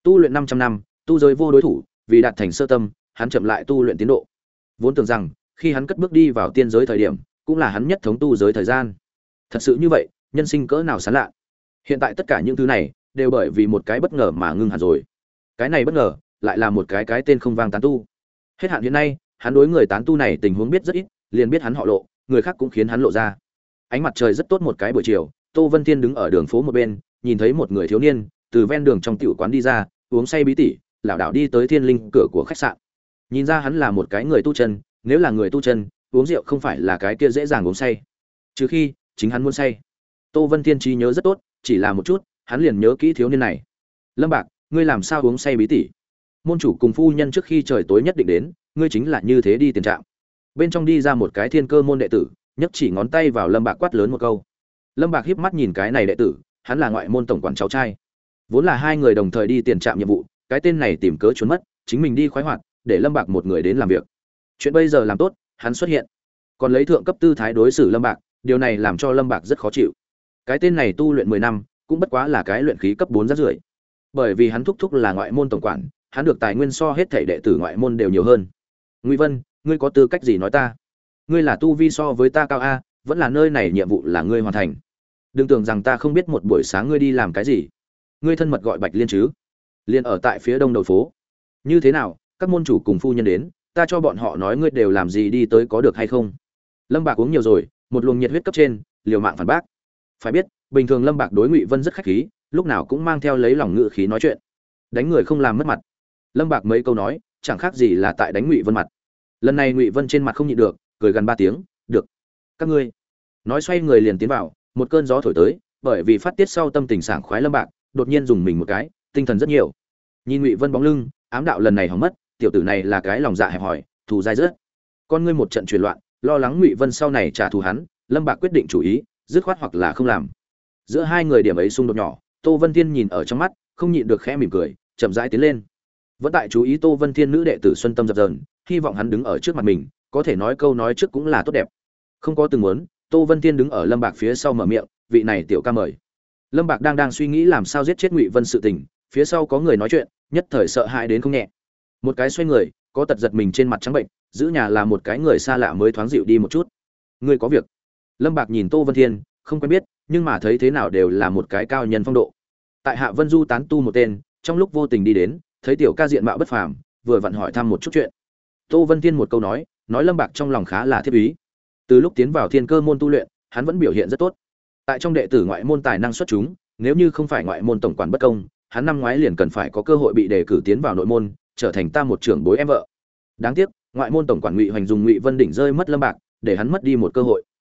Tu luyện 500 năm, tu giới vô đối thủ, vì đạt thành sơ tâm, hắn chậm lại tu luyện tiến độ. Vốn tưởng rằng, khi hắn cất bước đi vào tiên giới thời điểm, cũng là hắn nhất thống tu giới thời gian. Thật sự như vậy, nhân sinh cỡ nào sán lạ. Hiện tại tất cả những thứ này đều bởi vì một cái bất ngờ mà ngưng hẳn rồi. Cái này bất ngờ, lại là một cái cái tên không vang tán tu. Hết hạn hiện nay, hắn đối người tán tu này tình huống biết rất ít, liền biết hắn họ Lộ, người khác cũng khiến hắn lộ ra. Ánh mặt trời rất tốt một cái buổi chiều, Tô Vân Thiên đứng ở đường phố một bên, nhìn thấy một người thiếu niên từ ven đường trong tiểu quán đi ra, uống say bí tỉ, lảo đảo đi tới Thiên Linh cửa của khách sạn. Nhìn ra hắn là một cái người tu chân, nếu là người tu chân, uống rượu không phải là cái kia dễ dàng uống say. Trừ khi chính hắn muốn say. Tô Vân Thiên trí nhớ rất tốt, chỉ là một chút, hắn liền nhớ kỹ thiếu niên này. Lâm Bạc, ngươi làm sao uống say bí tỉ? Môn chủ cùng phu nhân trước khi trời tối nhất định đến, ngươi chính là như thế đi tiền trạm. Bên trong đi ra một cái Thiên Cơ môn đệ tử, nhấc chỉ ngón tay vào Lâm Bạc quát lớn một câu. Lâm Bạc híp mắt nhìn cái này đệ tử, hắn là ngoại môn tổng quản cháu trai. Vốn là hai người đồng thời đi tiền trạm nhiệm vụ, cái tên này tìm cớ trốn mất, chính mình đi khoái hoạt, để Lâm Bạc một người đến làm việc. Chuyện bây giờ làm tốt, hắn xuất hiện, còn lấy thượng cấp tư thái đối xử Lâm Bạc, điều này làm cho Lâm Bạc rất khó chịu. Cái tên này tu luyện mười năm, cũng bất quá là cái luyện khí cấp bốn rác rưởi. Bởi vì hắn thúc thúc là ngoại môn tổng quản, hắn được tài nguyên so hết thảy đệ tử ngoại môn đều nhiều hơn. Ngụy Vân, ngươi có tư cách gì nói ta? Ngươi là tu vi so với ta cao a, vẫn là nơi này nhiệm vụ là ngươi hoàn thành. Đừng tưởng rằng ta không biết một buổi sáng ngươi đi làm cái gì. Ngươi thân mật gọi Bạch Liên chứ? Liên ở tại phía đông đầu phố. Như thế nào, các môn chủ cùng phu nhân đến, ta cho bọn họ nói ngươi đều làm gì đi tới có được hay không? Lâm Bạc uống nhiều rồi, một luồng nhiệt huyết cấp trên, liều mạng phản bác. Phải biết, bình thường Lâm Bạc đối Ngụy Vân rất khách khí, lúc nào cũng mang theo lấy lòng ngự khí nói chuyện. Đánh người không làm mất mặt. Lâm Bạc mấy câu nói, chẳng khác gì là tại đánh Ngụy Vân mặt. Lần này Ngụy Vân trên mặt không nhịn được, cười gần ba tiếng, "Được, các ngươi." Nói xoay người liền tiến vào, một cơn gió thổi tới, bởi vì phát tiết sau tâm tình sảng khoái Lâm Bạc, đột nhiên dùng mình một cái, tinh thần rất nhiều. Nhìn Ngụy Vân bóng lưng, ám đạo lần này hỏng mất, tiểu tử này là cái lòng dạ hẹp hòi, thù dai dứt. Con ngươi một trận chuyển loạn, lo lắng Ngụy Vân sau này trả thù hắn, Lâm Bạc quyết định chủ ý, dứt khoát hoặc là không làm. Giữa hai người điểm ấy xung đột nhỏ, Tô Vân Thiên nhìn ở trong mắt, không nhịn được khẽ mỉm cười, chậm rãi tiến lên. Vẫn tại chú ý Tô Vân Thiên nữ đệ tử Xuân Tâm dập dờn, hy vọng hắn đứng ở trước mặt mình, có thể nói câu nói trước cũng là tốt đẹp. Không có từng muốn, Tô Vân Thiên đứng ở Lâm Bạc phía sau mở miệng, "Vị này tiểu ca mời." Lâm Bạc đang đang suy nghĩ làm sao giết chết Ngụy Vân sự tình, phía sau có người nói chuyện, nhất thời sợ hãi đến không nhẹ. Một cái xoay người, có tật giật mình trên mặt trắng bệnh, giữ nhà là một cái người xa lạ mới thoáng dịu đi một chút. "Ngươi có việc?" Lâm Bạc nhìn Tô Vân Thiên, không quen biết, nhưng mà thấy thế nào đều là một cái cao nhân phong độ. Tại Hạ Vân Du tán tu một tên, trong lúc vô tình đi đến, thấy tiểu ca diện mạo bất phàm, vừa vặn hỏi thăm một chút chuyện. Tô Vân Thiên một câu nói, nói Lâm Bạc trong lòng khá là thiết ý. Từ lúc tiến vào Thiên Cơ môn tu luyện, hắn vẫn biểu hiện rất tốt. Tại trong đệ tử ngoại môn tài năng xuất chúng, nếu như không phải ngoại môn tổng quản bất công, hắn năm ngoái liền cần phải có cơ hội bị đề cử tiến vào nội môn, trở thành ta một trưởng bối em vợ. Đáng tiếc, ngoại môn tổng quản Ngụy Hoành dùng Ngụy Vân đỉnh rơi mất Lâm Bạc, để hắn mất đi một cơ hội.